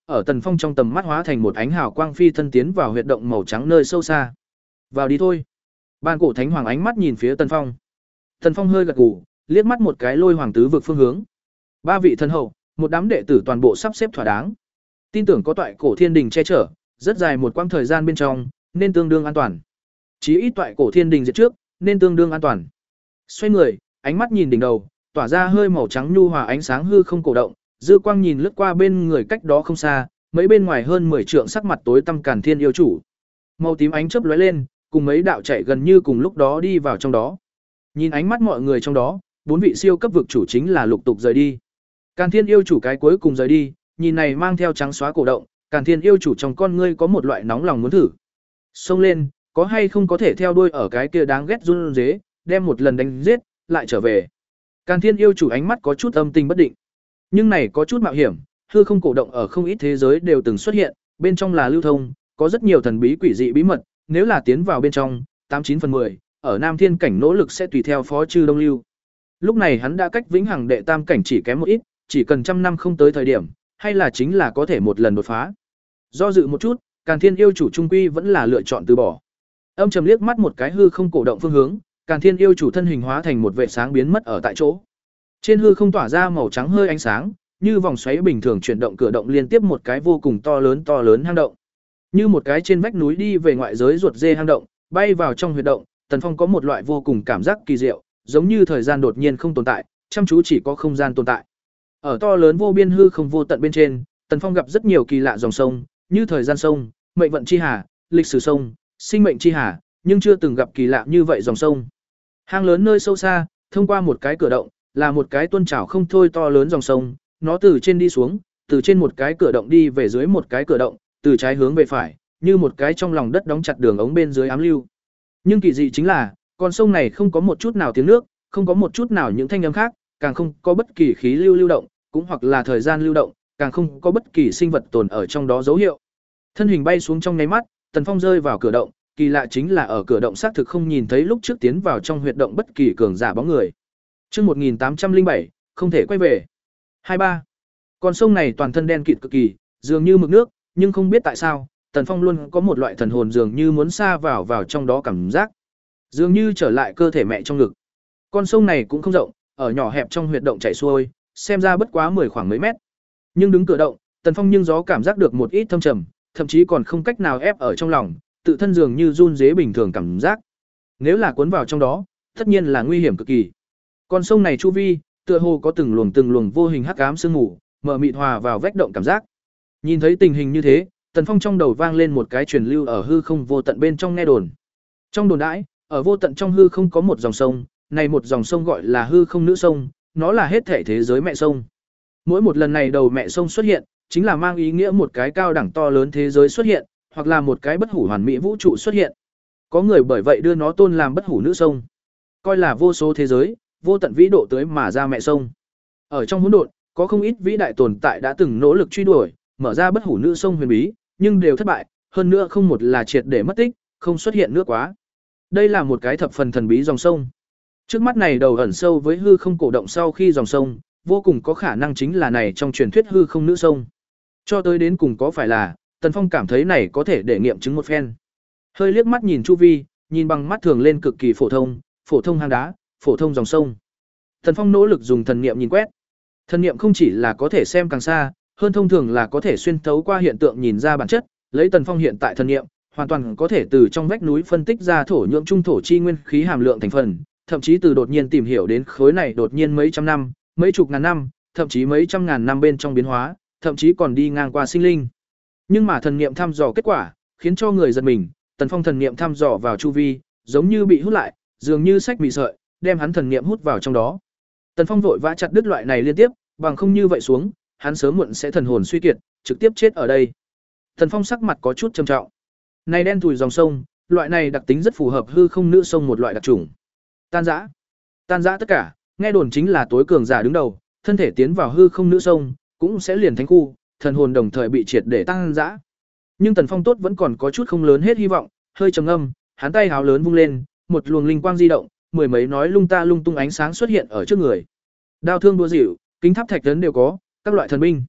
ở Tần Phong trong tầm mắt hóa thành một ánh hào quang phi thân tiến vào huyệt động màu trắng nơi sâu xa. Vào đi thôi. Ban cổ thánh hoàng ánh mắt nhìn phía Tần Phong. Tần Phong hơi gật gù, liếc mắt một cái lôi hoàng tứ vực phương hướng. Ba vị thân hậu, một đám đệ tử toàn bộ sắp xếp thỏa đáng. Tin tưởng có toại cổ thiên đình che chở, rất dài một quãng thời gian bên trong, nên tương đương an toàn. Chí ít toại cổ thiên đình diệt trước, nên tương đương an toàn. Xoay người, ánh mắt nhìn đỉnh đầu, tỏa ra hơi màu trắng nhu hòa ánh sáng hư không cổ động, dư quang nhìn lướt qua bên người cách đó không xa, mấy bên ngoài hơn mười trượng sắc mặt tối tăm Càn Thiên yêu chủ. Màu tím ánh chớp lóe lên, cùng mấy đạo chạy gần như cùng lúc đó đi vào trong đó. Nhìn ánh mắt mọi người trong đó, bốn vị siêu cấp vực chủ chính là lục tục rời đi. Càn Thiên yêu chủ cái cuối cùng rời đi, nhìn này mang theo trắng xóa cổ động, Càn Thiên yêu chủ trong con ngươi có một loại nóng lòng muốn thử. Xông lên, có hay không có thể theo đuôi ở cái kia đáng ghét run rế, đem một lần đánh giết, lại trở về. Càn Thiên yêu chủ ánh mắt có chút âm tình bất định. Nhưng này có chút mạo hiểm, hư không cổ động ở không ít thế giới đều từng xuất hiện, bên trong là lưu thông, có rất nhiều thần bí quỷ dị bí mật, nếu là tiến vào bên trong, tám chín phần mười, ở Nam Thiên cảnh nỗ lực sẽ tùy theo phó chư Đông Lưu. Lúc này hắn đã cách vĩnh hằng đệ tam cảnh chỉ kém một ít, chỉ cần trăm năm không tới thời điểm, hay là chính là có thể một lần đột phá. Do dự một chút, Càn Thiên yêu chủ trung quy vẫn là lựa chọn từ bỏ. Âm trầm liếc mắt một cái hư không cổ động phương hướng, Càn Thiên yêu chủ thân hình hóa thành một vệt sáng biến mất ở tại chỗ. Trên hư không tỏa ra màu trắng hơi ánh sáng, như vòng xoáy bình thường chuyển động cửa động liên tiếp một cái vô cùng to lớn to lớn hang động. Như một cái trên vách núi đi về ngoại giới ruột dê hang động, bay vào trong huyệt động, Tần Phong có một loại vô cùng cảm giác kỳ diệu, giống như thời gian đột nhiên không tồn tại, chăm chú chỉ có không gian tồn tại. Ở to lớn vô biên hư không vô tận bên trên, Tần Phong gặp rất nhiều kỳ lạ dòng sông, như thời gian sông, mệnh vận chi hà, lịch sử sông, sinh mệnh chi hà, nhưng chưa từng gặp kỳ lạ như vậy dòng sông. Hang lớn nơi sâu xa, thông qua một cái cửa động, là một cái tuôn trào không thôi to lớn dòng sông, nó từ trên đi xuống, từ trên một cái cửa động đi về dưới một cái cửa động, từ trái hướng về phải, như một cái trong lòng đất đóng chặt đường ống bên dưới ám lưu. Nhưng kỳ dị chính là, con sông này không có một chút nào tiếng nước, không có một chút nào những thanh âm khác, càng không có bất kỳ khí lưu lưu động, cũng hoặc là thời gian lưu động, càng không có bất kỳ sinh vật tồn ở trong đó dấu hiệu. Thân hình bay xuống trong nháy mắt, Tần Phong rơi vào cửa động, kỳ lạ chính là ở cửa động xác thực không nhìn thấy lúc trước tiến vào trong huyệt động bất kỳ cường giả bóng người. Chương một nghìn tám trăm lẻ bảy, không thể quay về. hai ba. Con sông này toàn thân đen kịt cực kỳ, dường như mực nước, nhưng không biết tại sao, Tần Phong luôn có một loại thần hồn dường như muốn xa vào vào trong đó cảm giác, dường như trở lại cơ thể mẹ trong ngực. Con sông này cũng không rộng, ở nhỏ hẹp trong huyệt động chảy xuôi, xem ra bất quá mười khoảng mấy mét. Nhưng đứng cửa động, Tần Phong nhưng gió cảm giác được một ít thâm trầm, thậm chí còn không cách nào ép ở trong lòng, tự thân dường như run rế bình thường cảm giác. Nếu là cuốn vào trong đó, tất nhiên là nguy hiểm cực kỳ. Con sông này chu vi, tựa hồ có từng luồng từng luồng vô hình hắc ám sương mù, mờ mịt hòa vào vách động cảm giác. Nhìn thấy tình hình như thế, Tần Phong trong đầu vang lên một cái truyền lưu ở hư không vô tận bên trong nghe đồn. Trong đồn đãi, ở vô tận trong hư không có một dòng sông, này một dòng sông gọi là hư không nữ sông, nó là hết thể thế giới mẹ sông. Mỗi một lần này đầu mẹ sông xuất hiện, chính là mang ý nghĩa một cái cao đẳng to lớn thế giới xuất hiện, hoặc là một cái bất hủ hoàn mỹ vũ trụ xuất hiện. Có người bởi vậy đưa nó tôn làm bất hủ nữ sông, coi là vô số thế giới, vô tận vĩ độ tới mà ra mẹ sông. Ở trong hỗn độn, có không ít vĩ đại tồn tại đã từng nỗ lực truy đuổi, mở ra bất hủ nữ sông huyền bí, nhưng đều thất bại, hơn nữa không một là triệt để mất tích, không xuất hiện nữa quá. Đây là một cái thập phần thần bí dòng sông. Trước mắt này đầu ẩn sâu với hư không cổ động sau khi dòng sông, vô cùng có khả năng chính là này trong truyền thuyết hư không nữ sông. Cho tới đến cùng có phải là, Tần Phong cảm thấy này có thể để nghiệm chứng một phen. Hơi liếc mắt nhìn chu vi, nhìn bằng mắt thường lên cực kỳ phổ thông, phổ thông hang đá, phổ thông dòng sông. Tần Phong nỗ lực dùng thần niệm nhìn quét. Thần niệm không chỉ là có thể xem càng xa, hơn thông thường là có thể xuyên thấu qua hiện tượng nhìn ra bản chất, lấy Tần Phong hiện tại thần niệm, hoàn toàn có thể từ trong vách núi phân tích ra thổ nhưỡng trung thổ chi nguyên khí hàm lượng thành phần, thậm chí từ đột nhiên tìm hiểu đến khối này đột nhiên mấy trăm năm, mấy chục ngàn năm, thậm chí mấy trăm ngàn năm bên trong biến hóa, thậm chí còn đi ngang qua sinh linh. Nhưng mà thần niệm thăm dò kết quả, khiến cho người giật mình, Tần Phong thần niệm thăm dò vào chu vi, giống như bị hút lại, dường như sách bị sợi, đem hắn thần niệm hút vào trong đó. Tần Phong vội vã chặt đứt loại này liên tiếp, bằng không như vậy xuống, hắn sớm muộn sẽ thần hồn suy kiệt, trực tiếp chết ở đây. Tần Phong sắc mặt có chút trầm trọng. Này đen thùi dòng sông, loại này đặc tính rất phù hợp hư không nữ sông một loại đặc chủng. Tan rã. Tan rã tất cả, nghe đồn chính là tối cường giả đứng đầu, thân thể tiến vào hư không nữ sông, cũng sẽ liền thánh khu, thần hồn đồng thời bị triệt để tan rã. Nhưng Tần Phong tốt vẫn còn có chút không lớn hết hy vọng, hơi trầm ngâm, hắn tay háo lớn vung lên, một luồng linh quang di động, mười mấy nói lung ta lung tung ánh sáng xuất hiện ở trước người. Đao thương đua dịu, kính tháp thạch lớn đều có, các loại thần binh.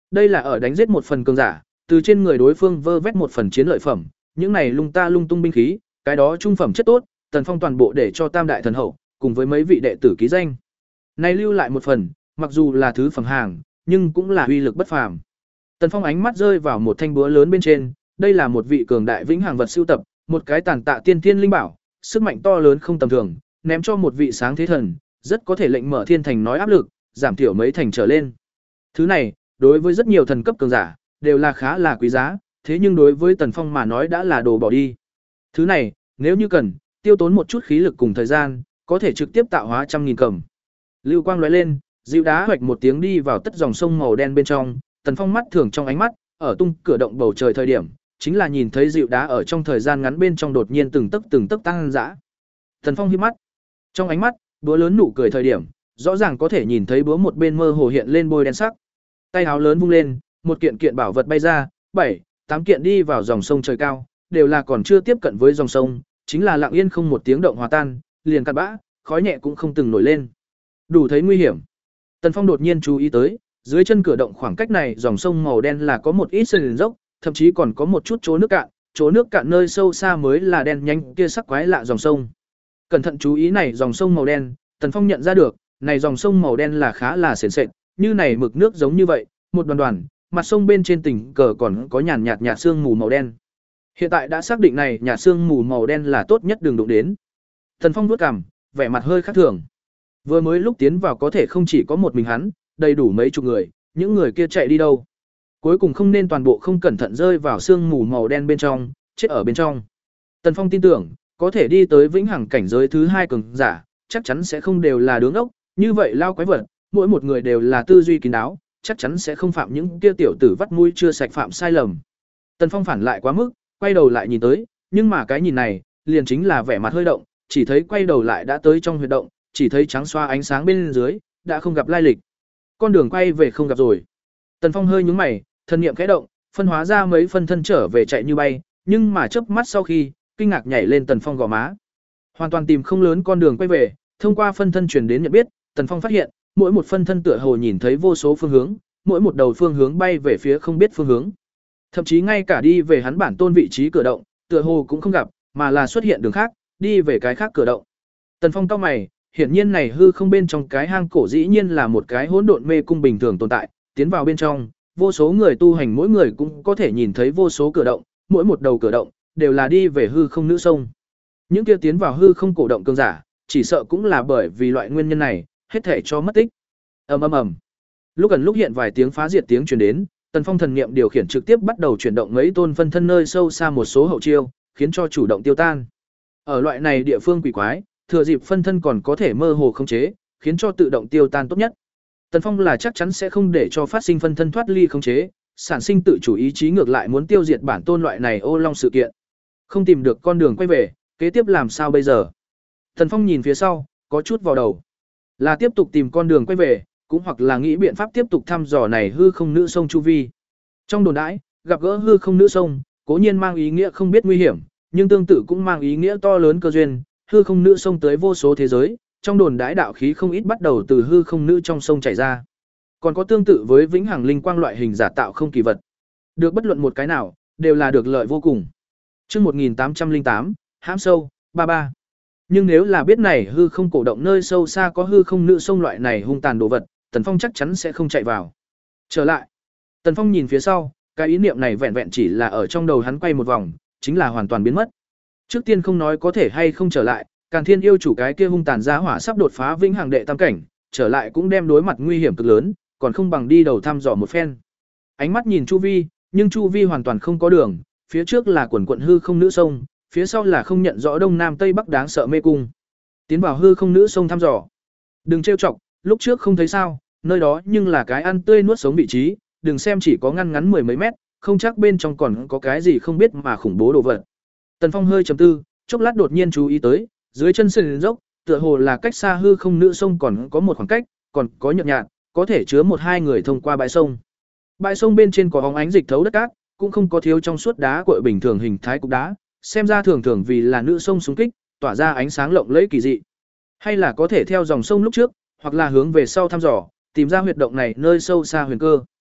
Đây là ở đánh giết một phần cường giả, từ trên người đối phương vơ vét một phần chiến lợi phẩm, những này lung ta lung tung binh khí, cái đó trung phẩm chất tốt, Tần Phong toàn bộ để cho Tam đại thần hậu, cùng với mấy vị đệ tử ký danh. Này lưu lại một phần, mặc dù là thứ phẩm hàng, nhưng cũng là uy lực bất phàm. Tần Phong ánh mắt rơi vào một thanh búa lớn bên trên, đây là một vị cường đại vĩnh hằng vật sưu tập, một cái tàn tạ tiên thiên linh bảo, sức mạnh to lớn không tầm thường, ném cho một vị sáng thế thần, rất có thể lệnh mở thiên thành nói áp lực, giảm thiểu mấy thành trở lên. Thứ này, đối với rất nhiều thần cấp cường giả, đều là khá là quý giá, thế nhưng đối với Tần Phong mà nói đã là đồ bỏ đi. Thứ này, nếu như cần, tiêu tốn một chút khí lực cùng thời gian, có thể trực tiếp tạo hóa trăm nghìn cầm. Lưu quang lóe lên, dịu đá hoạch một tiếng đi vào tất dòng sông màu đen bên trong, Tần Phong mắt thường trong ánh mắt, ở tung cửa động bầu trời thời điểm, chính là nhìn thấy dịu đá ở trong thời gian ngắn bên trong đột nhiên từng tấc từng tấc tăng dã. Tần Phong híp mắt, trong ánh mắt, búa lớn nụ cười thời điểm, rõ ràng có thể nhìn thấy búa một bên mơ hồ hiện lên bôi đen sắc. Tay áo lớn vung lên, một kiện kiện bảo vật bay ra, bảy, tám kiện đi vào dòng sông trời cao, đều là còn chưa tiếp cận với dòng sông, chính là lặng yên không một tiếng động hòa tan, liền cặn bã, khói nhẹ cũng không từng nổi lên. Đủ thấy nguy hiểm. Tần Phong đột nhiên chú ý tới, dưới chân cửa động khoảng cách này dòng sông màu đen là có một ít sườn dốc, thậm chí còn có một chút chỗ nước cạn, chỗ nước cạn nơi sâu xa mới là đen nhánh kia sắc quái lạ dòng sông. Cẩn thận chú ý này dòng sông màu đen, Tần Phong nhận ra được, này dòng sông màu đen là khá là sền sệt, như này mực nước giống như vậy, một đoàn đoàn, mặt sông bên trên tình cờ còn có nhàn nhạt nhạt sương mù màu đen. Hiện tại đã xác định này nhạt sương mù màu đen là tốt nhất đừng đụng đến. Tần Phong vuốt cằm, vẻ mặt hơi khác thường. Vừa mới lúc tiến vào có thể không chỉ có một mình hắn, đầy đủ mấy chục người, những người kia chạy đi đâu? Cuối cùng không nên toàn bộ không cẩn thận rơi vào sương mù màu đen bên trong, chết ở bên trong. Tần Phong tin tưởng, có thể đi tới vĩnh hằng cảnh giới thứ hai cường giả, chắc chắn sẽ không đều là đứng ốc, như vậy lao quái vật, mỗi một người đều là tư duy kín đáo, chắc chắn sẽ không phạm những kia tiểu tử vắt mũi chưa sạch phạm sai lầm. Tần Phong phản lại quá mức, quay đầu lại nhìn tới, nhưng mà cái nhìn này, liền chính là vẻ mặt hơi động, chỉ thấy quay đầu lại đã tới trong huyệt động, chỉ thấy trắng xoa ánh sáng bên dưới, đã không gặp lai lịch. Con đường quay về không gặp rồi. Tần Phong hơi nhướng mày, thần niệm khẽ động, phân hóa ra mấy phân thân trở về chạy như bay, nhưng mà chớp mắt sau khi, kinh ngạc nhảy lên Tần Phong gò má. Hoàn toàn tìm không lớn con đường quay về, thông qua phân thân truyền đến nhận biết, Tần Phong phát hiện, mỗi một phân thân tựa hồ nhìn thấy vô số phương hướng, mỗi một đầu phương hướng bay về phía không biết phương hướng. Thậm chí ngay cả đi về hắn bản tôn vị trí cửa động, tựa hồ cũng không gặp, mà là xuất hiện đường khác, đi về cái khác cửa động. Tần Phong cau mày, hiển nhiên này hư không bên trong cái hang cổ dĩ nhiên là một cái hỗn độn mê cung bình thường tồn tại, tiến vào bên trong, vô số người tu hành mỗi người cũng có thể nhìn thấy vô số cửa động, mỗi một đầu cửa động đều là đi về hư không nữ sông. Những kia tiến vào hư không cổ động cương giả, chỉ sợ cũng là bởi vì loại nguyên nhân này, hết thể cho mất tích. Ầm ầm ầm. Lúc gần lúc hiện vài tiếng phá diệt tiếng truyền đến, Tần Phong thần niệm điều khiển trực tiếp bắt đầu chuyển động mấy tôn phân thân nơi sâu xa một số hậu chiêu, khiến cho chủ động tiêu tan. Ở loại này địa phương quỷ quái, thừa dịp phân thân còn có thể mơ hồ khống chế, khiến cho tự động tiêu tan tốt nhất. Tần Phong là chắc chắn sẽ không để cho phát sinh phân thân thoát ly khống chế, sản sinh tự chủ ý chí ngược lại muốn tiêu diệt bản tôn loại này ô long sự kiện. Không tìm được con đường quay về, kế tiếp làm sao bây giờ? Tần Phong nhìn phía sau, có chút vào đầu. Là tiếp tục tìm con đường quay về, cũng hoặc là nghĩ biện pháp tiếp tục thăm dò này hư không nữ sông chu vi. Trong đồn đãi, gặp gỡ hư không nữ sông, cố nhiên mang ý nghĩa không biết nguy hiểm, nhưng tương tự cũng mang ý nghĩa to lớn cơ duyên, hư không nữ sông tới vô số thế giới, trong đồn đãi đạo khí không ít bắt đầu từ hư không nữ trong sông chảy ra. Còn có tương tự với vĩnh hằng linh quang loại hình giả tạo không kỳ vật. Được bất luận một cái nào, đều là được lợi vô cùng. Chương một nghìn tám trăm lẻ tám, hãm sâu, ba ba. Nhưng nếu là biết này hư không cổ động nơi sâu xa có hư không nữ sông loại này hung tàn đồ vật, Tần Phong chắc chắn sẽ không chạy vào. Trở lại. Tần Phong nhìn phía sau, cái ý niệm này vẹn vẹn chỉ là ở trong đầu hắn quay một vòng, chính là hoàn toàn biến mất. Trước tiên không nói có thể hay không trở lại, Càn Thiên yêu chủ cái kia hung tàn giá hỏa sắp đột phá vĩnh hằng đệ tam cảnh, trở lại cũng đem đối mặt nguy hiểm cực lớn, còn không bằng đi đầu thăm dò một phen. Ánh mắt nhìn chu vi, nhưng chu vi hoàn toàn không có đường, phía trước là quần quận hư không nữ sông, phía sau là không nhận rõ đông nam tây bắc đáng sợ mê cung. Tiến vào hư không nữ sông thăm dò. Đừng trêu chọc, lúc trước không thấy sao, nơi đó nhưng là cái ăn tươi nuốt sống vị trí, đừng xem chỉ có ngăn ngắn mười mấy mét, không chắc bên trong còn có cái gì không biết mà khủng bố đồ vật. Tần Phong hơi trầm tư, chốc lát đột nhiên chú ý tới, dưới chân sườn dốc, tựa hồ là cách xa hư không nữ sông còn có một khoảng cách, còn có nhợt nhạt, có thể chứa một hai người thông qua bãi sông. Bãi sông bên trên có bóng ánh dịch thấu đất cát, cũng không có thiếu trong suốt đá cuội bình thường hình thái cục đá, xem ra thường thường vì là nữ sông xung kích, tỏa ra ánh sáng lộng lẫy kỳ dị. Hay là có thể theo dòng sông lúc trước, hoặc là hướng về sau thăm dò, tìm ra huyệt động này nơi sâu xa huyền cơ.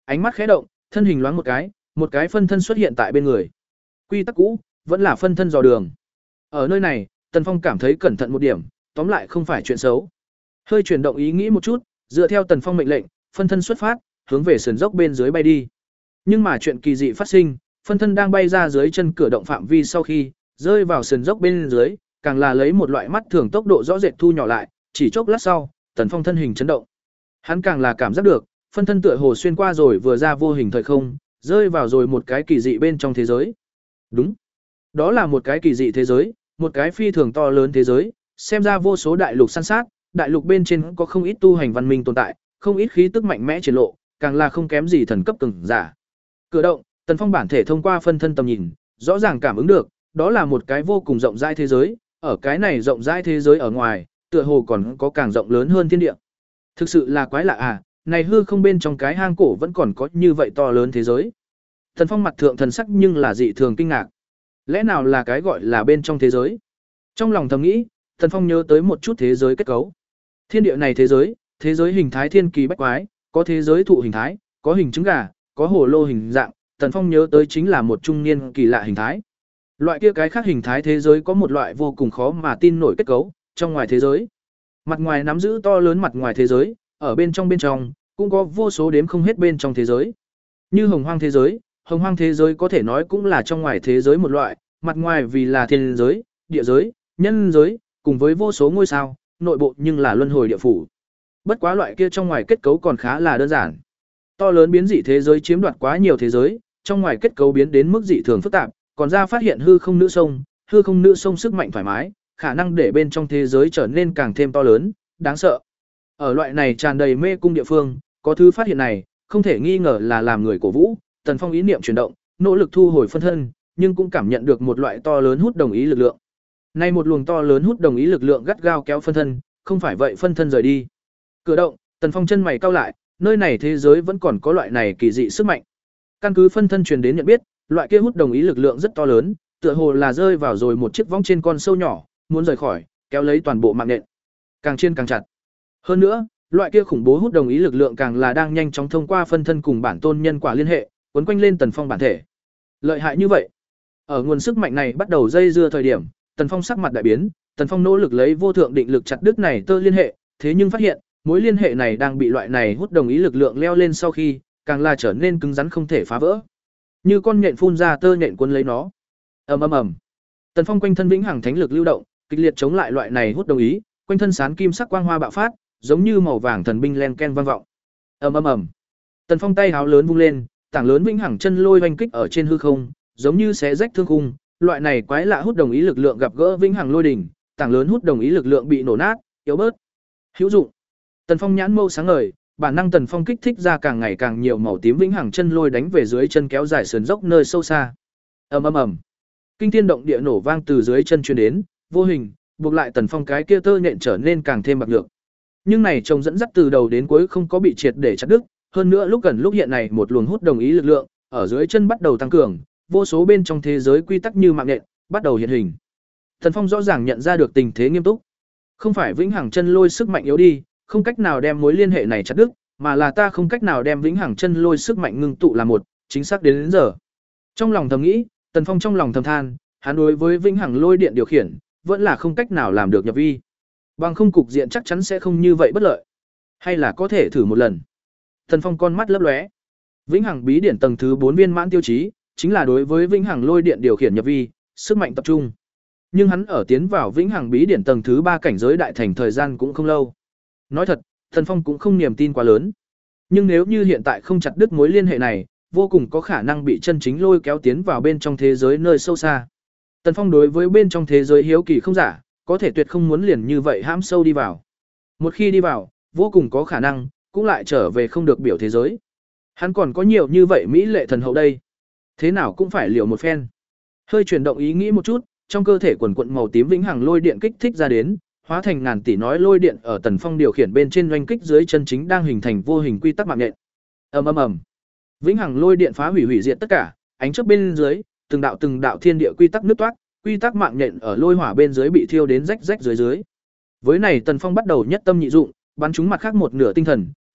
Ánh mắt khẽ động, thân hình loáng một cái, một cái phân thân xuất hiện tại bên người. Quy tắc cũ, vẫn là phân thân dò đường. Ở nơi này, Tần Phong cảm thấy cẩn thận một điểm, tóm lại không phải chuyện xấu. Hơi chuyển động ý nghĩ một chút, dựa theo Tần Phong mệnh lệnh, phân thân xuất phát, hướng về sườn dốc bên dưới bay đi. Nhưng mà chuyện kỳ dị phát sinh, phân thân đang bay ra dưới chân cửa động phạm vi sau khi rơi vào sườn dốc bên dưới, càng là lấy một loại mắt thường tốc độ rõ rệt thu nhỏ lại, chỉ chốc lát sau, Tần Phong thân hình chấn động. Hắn càng là cảm giác được, phân thân tựa hồ xuyên qua rồi vừa ra vô hình thời không, rơi vào rồi một cái kỳ dị bên trong thế giới. Đúng, đó là một cái kỳ dị thế giới, một cái phi thường to lớn thế giới, xem ra vô số đại lục săn sát, đại lục bên trên có không ít tu hành văn minh tồn tại, không ít khí tức mạnh mẽ triển lộ, càng là không kém gì thần cấp cường giả. Cửa động, Tần Phong bản thể thông qua phân thân tầm nhìn, rõ ràng cảm ứng được, đó là một cái vô cùng rộng rãi thế giới, ở cái này rộng rãi thế giới ở ngoài, tựa hồ còn có càng rộng lớn hơn thiên địa. Thực sự là quái lạ à, này hư không bên trong cái hang cổ vẫn còn có như vậy to lớn thế giới. Tần Phong mặt thượng thần sắc nhưng là dị thường kinh ngạc. Lẽ nào là cái gọi là bên trong thế giới? Trong lòng thầm nghĩ, Tần Phong nhớ tới một chút thế giới kết cấu. Thiên địa này thế giới, thế giới hình thái thiên kỳ bách quái, có thế giới thụ hình thái, có hình trứng gà, có hồ lô hình dạng, Tần Phong nhớ tới chính là một trung niên kỳ lạ hình thái. Loại kia cái khác hình thái thế giới có một loại vô cùng khó mà tin nổi kết cấu, trong ngoài thế giới. Mặt ngoài nắm giữ to lớn mặt ngoài thế giới, ở bên trong bên trong cũng có vô số đếm không hết bên trong thế giới. Như hồng hoang thế giới, hồng hoang thế giới có thể nói cũng là trong ngoài thế giới một loại, mặt ngoài vì là thiên giới, địa giới, nhân giới, cùng với vô số ngôi sao, nội bộ nhưng là luân hồi địa phủ. Bất quá loại kia trong ngoài kết cấu còn khá là đơn giản. To lớn biến dị thế giới chiếm đoạt quá nhiều thế giới, trong ngoài kết cấu biến đến mức dị thường phức tạp, còn ra phát hiện hư không nữ sông, hư không nữ sông sức mạnh thoải mái, khả năng để bên trong thế giới trở nên càng thêm to lớn, đáng sợ. Ở loại này tràn đầy mê cung địa phương, có thứ phát hiện này, không thể nghi ngờ là làm người cổ vũ, Tần Phong ý niệm chuyển động, nỗ lực thu hồi phân thân, nhưng cũng cảm nhận được một loại to lớn hút đồng ý lực lượng. Nay một luồng to lớn hút đồng ý lực lượng gắt gao kéo phân thân, không phải vậy phân thân rời đi. Cửa động, Tần Phong chân mày cau lại, nơi này thế giới vẫn còn có loại này kỳ dị sức mạnh. Căn cứ phân thân truyền đến nhận biết, loại kia hút đồng ý lực lượng rất to lớn, tựa hồ là rơi vào rồi một chiếc vong trên con sâu nhỏ, muốn rời khỏi, kéo lấy toàn bộ mạng nện. Càng chiên càng chặt. Hơn nữa, loại kia khủng bố hút đồng ý lực lượng càng là đang nhanh chóng thông qua phân thân cùng bản tôn nhân quả liên hệ, quấn quanh lên Tần Phong bản thể. Lợi hại như vậy. Ở nguồn sức mạnh này bắt đầu dây dưa thời điểm, Tần Phong sắc mặt đại biến, Tần Phong nỗ lực lấy vô thượng định lực chặt đứt này tơ liên hệ, thế nhưng phát hiện, mối liên hệ này đang bị loại này hút đồng ý lực lượng leo lên sau khi, càng là trở nên cứng rắn không thể phá vỡ. Như con nhện phun ra tơ nhện cuốn lấy nó. Ầm ầm ầm. Tần Phong quanh thân vĩnh hằng thánh lực lưu động, kịch liệt chống lại loại này hút đồng ý, quanh thân sán kim sắc quang hoa bạo phát, giống như màu vàng thần binh len ken vang vọng. Ầm ầm ầm. Tần Phong tay háo lớn vung lên, tảng lớn vĩnh hằng chân lôi oanh kích ở trên hư không, giống như xé rách thương khung, loại này quái lạ hút đồng ý lực lượng gặp gỡ vĩnh hằng lôi đỉnh, tảng lớn hút đồng ý lực lượng bị nổ nát, yếu bớt. Hữu dụng. Tần Phong nhãn mâu sáng ngời, bản năng Tần Phong kích thích ra càng ngày càng nhiều màu tím vĩnh hằng chân lôi đánh về dưới chân kéo dài sườn dốc nơi sâu xa. Ầm ầm ầm. Kinh thiên động địa nổ vang từ dưới chân truyền đến, vô hình, buộc lại Tần Phong cái kia tơ nhện trở nên càng thêm bạc nhược. Nhưng này trông dẫn dắt từ đầu đến cuối không có bị triệt để chặt đứt, hơn nữa lúc gần lúc hiện này một luồng hút đồng ý lực lượng ở dưới chân bắt đầu tăng cường, vô số bên trong thế giới quy tắc như mạng nhện bắt đầu hiện hình. Tần Phong rõ ràng nhận ra được tình thế nghiêm túc. Không phải vĩnh hằng chân lôi sức mạnh yếu đi, không cách nào đem mối liên hệ này chặt đứt, mà là ta không cách nào đem vĩnh hằng chân lôi sức mạnh ngưng tụ là một, chính xác đến, đến giờ. Trong lòng thầm nghĩ, Tần Phong trong lòng thầm than, hắn đối với vĩnh hằng lôi điện điều khiển, vẫn là không cách nào làm được nhập vi. Bằng không cục diện chắc chắn sẽ không như vậy bất lợi. Hay là có thể thử một lần. Tần Phong con mắt lấp lóe. Vĩnh hằng bí điển tầng thứ bốn viên mãn tiêu chí, chính là đối với vĩnh hằng lôi điện điều khiển nhập vi, sức mạnh tập trung. Nhưng hắn ở tiến vào vĩnh hằng bí điển tầng thứ ba cảnh giới đại thành thời gian cũng không lâu. Nói thật, Tần Phong cũng không niềm tin quá lớn. Nhưng nếu như hiện tại không chặt đứt mối liên hệ này, vô cùng có khả năng bị chân chính lôi kéo tiến vào bên trong thế giới nơi sâu xa. Tần Phong đối với bên trong thế giới hiếu kỳ không giả, có thể tuyệt không muốn liền như vậy hãm sâu đi vào. Một khi đi vào, vô cùng có khả năng cũng lại trở về không được biểu thế giới. Hắn còn có nhiều như vậy mỹ lệ thần hậu đây, thế nào cũng phải liều một phen. Hơi chuyển động ý nghĩ một chút, trong cơ thể quần quận màu tím vĩnh hằng lôi điện kích thích ra đến, hóa thành ngàn tỷ nói lôi điện ở Tần Phong điều khiển bên trên oanh kích dưới chân chính đang hình thành vô hình quy tắc mạng nhện. Ầm ầm ầm. Vĩnh hằng lôi điện phá hủy hủy diệt tất cả, ánh chớp bên dưới, từng đạo từng đạo thiên địa quy tắc nứt toát, quy tắc mạng nhện ở lôi hỏa bên dưới bị thiêu đến rách rách dưới dưới. Với này Tần Phong bắt đầu nhất tâm nhị dụng, bắn trúng mặt khác một nửa tinh thần,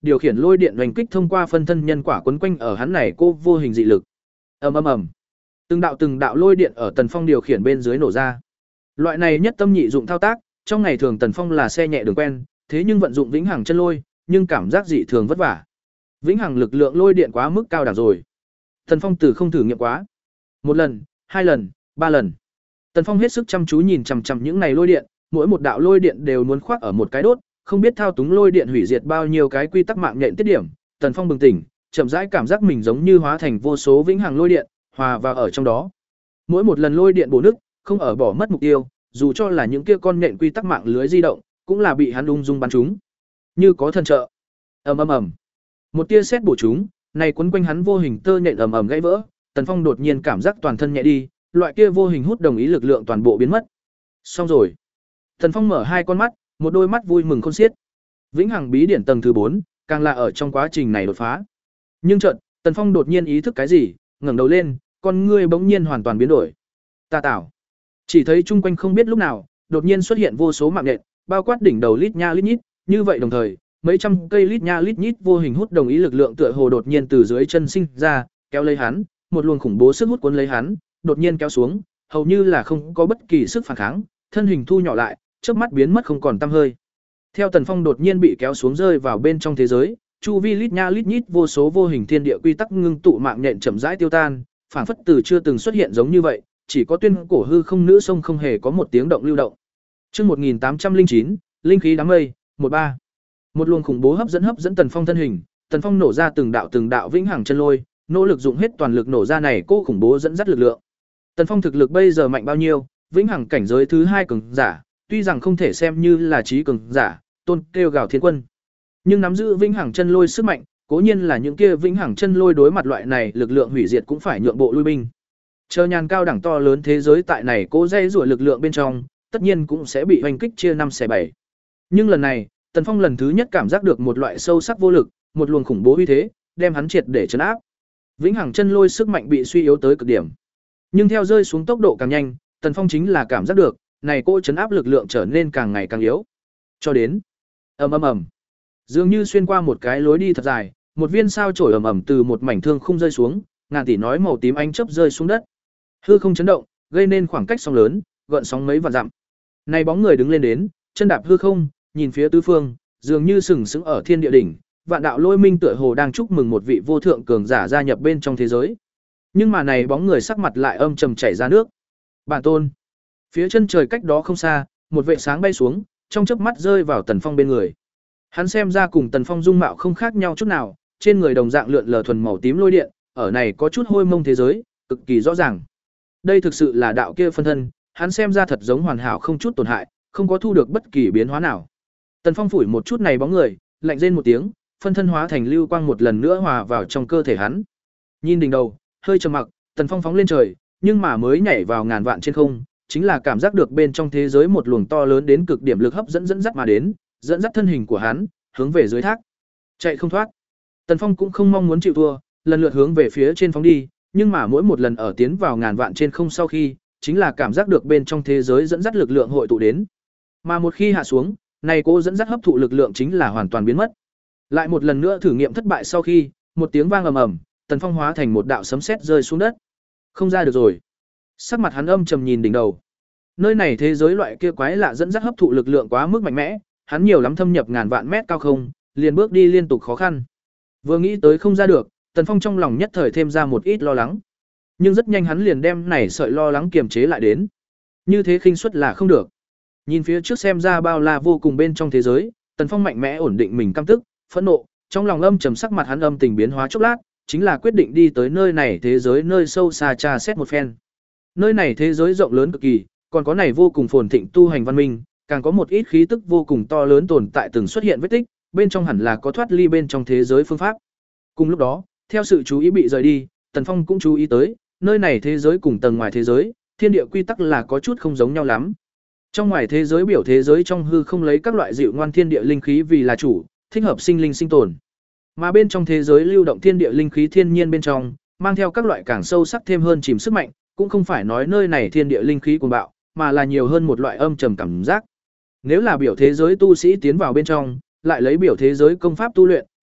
điều khiển lôi điện oanh kích thông qua phân thân nhân quả quấn quanh ở hắn này cô vô hình dị lực. Ầm ầm ầm. Từng đạo từng đạo lôi điện ở Tần Phong điều khiển bên dưới nổ ra. Loại này nhất tâm nhị dụng thao tác, trong ngày thường Tần Phong là xe nhẹ đường quen, thế nhưng vận dụng vĩnh hằng chân lôi, nhưng cảm giác dị thường vất vả. Vĩnh hằng lực lượng lôi điện quá mức cao đẳng rồi. Tần Phong từ không thử nghiệm quá. Một lần, hai lần, ba lần. Tần Phong hết sức chăm chú nhìn chằm chằm những này lôi điện, mỗi một đạo lôi điện đều muốn khoác ở một cái đốt, không biết thao túng lôi điện hủy diệt bao nhiêu cái quy tắc mạng nhện tiết điểm. Tần Phong bừng tỉnh, chậm rãi cảm giác mình giống như hóa thành vô số vĩnh hằng lôi điện, hòa vào ở trong đó. Mỗi một lần lôi điện bổ nứt, không ở bỏ mất mục tiêu, dù cho là những kia con nhện quy tắc mạng lưới di động, cũng là bị hắn ung dung bắn trúng. Như có thần trợ. Ầm ầm ầm. Một tia sét bổ trúng, này quấn quanh hắn vô hình tơ nhện ầm ầm gãy vỡ, Tần Phong đột nhiên cảm giác toàn thân nhẹ đi, loại kia vô hình hút đồng ý lực lượng toàn bộ biến mất. Xong rồi. Tần Phong mở hai con mắt, một đôi mắt vui mừng khôn xiết. Vĩnh hằng bí điển tầng thứ bốn, càng là ở trong quá trình này đột phá. Nhưng chợt, Tần Phong đột nhiên ý thức cái gì, ngẩng đầu lên, con ngươi bỗng nhiên hoàn toàn biến đổi. Ta tạo. Chỉ thấy chung quanh không biết lúc nào, đột nhiên xuất hiện vô số mạng nhện, bao quát đỉnh đầu lít nha lít nhít, như vậy đồng thời, mấy trăm cây lít nha lít nhít vô hình hút đồng ý lực lượng tựa hồ đột nhiên từ dưới chân sinh ra, kéo lấy hắn, một luồng khủng bố sức hút cuốn lấy hắn, đột nhiên kéo xuống, hầu như là không có bất kỳ sức phản kháng, thân hình thu nhỏ lại, chớp mắt biến mất không còn tăm hơi. Theo Tần Phong đột nhiên bị kéo xuống rơi vào bên trong thế giới, chu vi lít nha lít nhít vô số vô hình thiên địa quy tắc ngưng tụ mạng nhện chậm rãi tiêu tan, phảng phất từ chưa từng xuất hiện giống như vậy, chỉ có tuyên cổ hư không nữ sông không hề có một tiếng động lưu động. Chương một nghìn tám trăm lẻ chín, linh khí đám mây, một ba. Một luồng khủng bố hấp dẫn hấp dẫn Tần Phong thân hình, Tần Phong nổ ra từng đạo từng đạo vĩnh hằng chân lôi, nỗ lực dùng hết toàn lực nổ ra này cô khủng bố dẫn dắt lực lượng. Tần Phong thực lực bây giờ mạnh bao nhiêu, vĩnh hằng cảnh giới thứ hai cường giả, tuy rằng không thể xem như là trí cường giả, tôn kêu gào thiên quân, nhưng nắm giữ vĩnh hằng chân lôi sức mạnh, cố nhiên là những kia vĩnh hằng chân lôi đối mặt loại này lực lượng hủy diệt cũng phải nhượng bộ lui binh. Chờ nhàn cao đẳng to lớn thế giới tại này cố dây rủa lực lượng bên trong, tất nhiên cũng sẽ bị hoành kích chia năm xẻ bảy. Nhưng lần này, Tần Phong lần thứ nhất cảm giác được một loại sâu sắc vô lực, một luồng khủng bố uy thế, đem hắn triệt để trấn áp. Vĩnh hằng chân lôi sức mạnh bị suy yếu tới cực điểm. Nhưng theo rơi xuống tốc độ càng nhanh, Tần Phong chính là cảm giác được, này cô trấn áp lực lượng trở nên càng ngày càng yếu. Cho đến ầm ầm ầm, dường như xuyên qua một cái lối đi thật dài, một viên sao chổi ầm ầm từ một mảnh thương khung rơi xuống, ngàn tỷ nói màu tím ánh chớp rơi xuống đất. Hư không chấn động, gây nên khoảng cách sóng lớn, gợn sóng mấy vạn dặm. Này bóng người đứng lên đến, chân đạp hư không, nhìn phía tứ phương, dường như sừng sững ở thiên địa đỉnh, vạn đạo lôi minh tựa hồ đang chúc mừng một vị vô thượng cường giả gia nhập bên trong thế giới. Nhưng mà này bóng người sắc mặt lại âm trầm chảy ra nước. Bản tôn. Phía chân trời cách đó không xa, một vệ sáng bay xuống, trong chớp mắt rơi vào Tần Phong bên người. Hắn xem ra cùng Tần Phong dung mạo không khác nhau chút nào, trên người đồng dạng lượn lờ thuần màu tím lôi điện, ở này có chút hôi mông thế giới, cực kỳ rõ ràng. Đây thực sự là đạo kia phân thân, hắn xem ra thật giống hoàn hảo không chút tổn hại, không có thu được bất kỳ biến hóa nào. Tần Phong phủi một chút này bóng người, lạnh rên một tiếng, phân thân hóa thành lưu quang một lần nữa hòa vào trong cơ thể hắn. Nhìn đỉnh đầu, hơi trầm mặc, Tần Phong phóng lên trời, nhưng mà mới nhảy vào ngàn vạn trên không, chính là cảm giác được bên trong thế giới một luồng to lớn đến cực điểm lực hấp dẫn dẫn dắt mà đến, dẫn dắt thân hình của hắn hướng về dưới thác. Chạy không thoát. Tần Phong cũng không mong muốn chịu thua, lần lượt hướng về phía trên phóng đi, nhưng mà mỗi một lần ở tiến vào ngàn vạn trên không sau khi, chính là cảm giác được bên trong thế giới dẫn dắt lực lượng hội tụ đến. Mà một khi hạ xuống, này cô dẫn dắt hấp thụ lực lượng chính là hoàn toàn biến mất. Lại một lần nữa thử nghiệm thất bại sau khi, một tiếng vang ầm ầm, Tần Phong hóa thành một đạo sấm sét rơi xuống đất. Không ra được rồi. Sắc mặt hắn âm trầm nhìn đỉnh đầu. Nơi này thế giới loại kia quái lạ dẫn dắt hấp thụ lực lượng quá mức mạnh mẽ, hắn nhiều lắm thâm nhập ngàn vạn mét cao không, liền bước đi liên tục khó khăn. Vừa nghĩ tới không ra được, Tần Phong trong lòng nhất thời thêm ra một ít lo lắng. Nhưng rất nhanh hắn liền đem này sợi lo lắng kiềm chế lại đến. Như thế khinh suất là không được. Nhìn phía trước xem ra bao la vô cùng bên trong thế giới, Tần Phong mạnh mẽ ổn định mình căm tức, phẫn nộ, trong lòng âm trầm sắc mặt hắn âm tình biến hóa chốc lát, chính là quyết định đi tới nơi này thế giới nơi sâu xa tra xét một phen. Nơi này thế giới rộng lớn cực kỳ, còn có này vô cùng phồn thịnh tu hành văn minh, càng có một ít khí tức vô cùng to lớn tồn tại từng xuất hiện vết tích, bên trong hẳn là có thoát ly bên trong thế giới phương pháp. Cùng lúc đó, theo sự chú ý bị rời đi, Tần Phong cũng chú ý tới, nơi này thế giới cùng tầng ngoài thế giới, thiên địa quy tắc là có chút không giống nhau lắm. Trong ngoài thế giới biểu thế giới trong hư không lấy các loại dịu ngoan thiên địa linh khí vì là chủ, thích hợp sinh linh sinh tồn. Mà bên trong thế giới lưu động thiên địa linh khí thiên nhiên bên trong, mang theo các loại càng sâu sắc thêm hơn chìm sức mạnh, cũng không phải nói nơi này thiên địa linh khí cuồng bạo, mà là nhiều hơn một loại âm trầm cảm giác. Nếu là biểu thế giới tu sĩ tiến vào bên trong, lại lấy biểu thế giới công pháp tu luyện,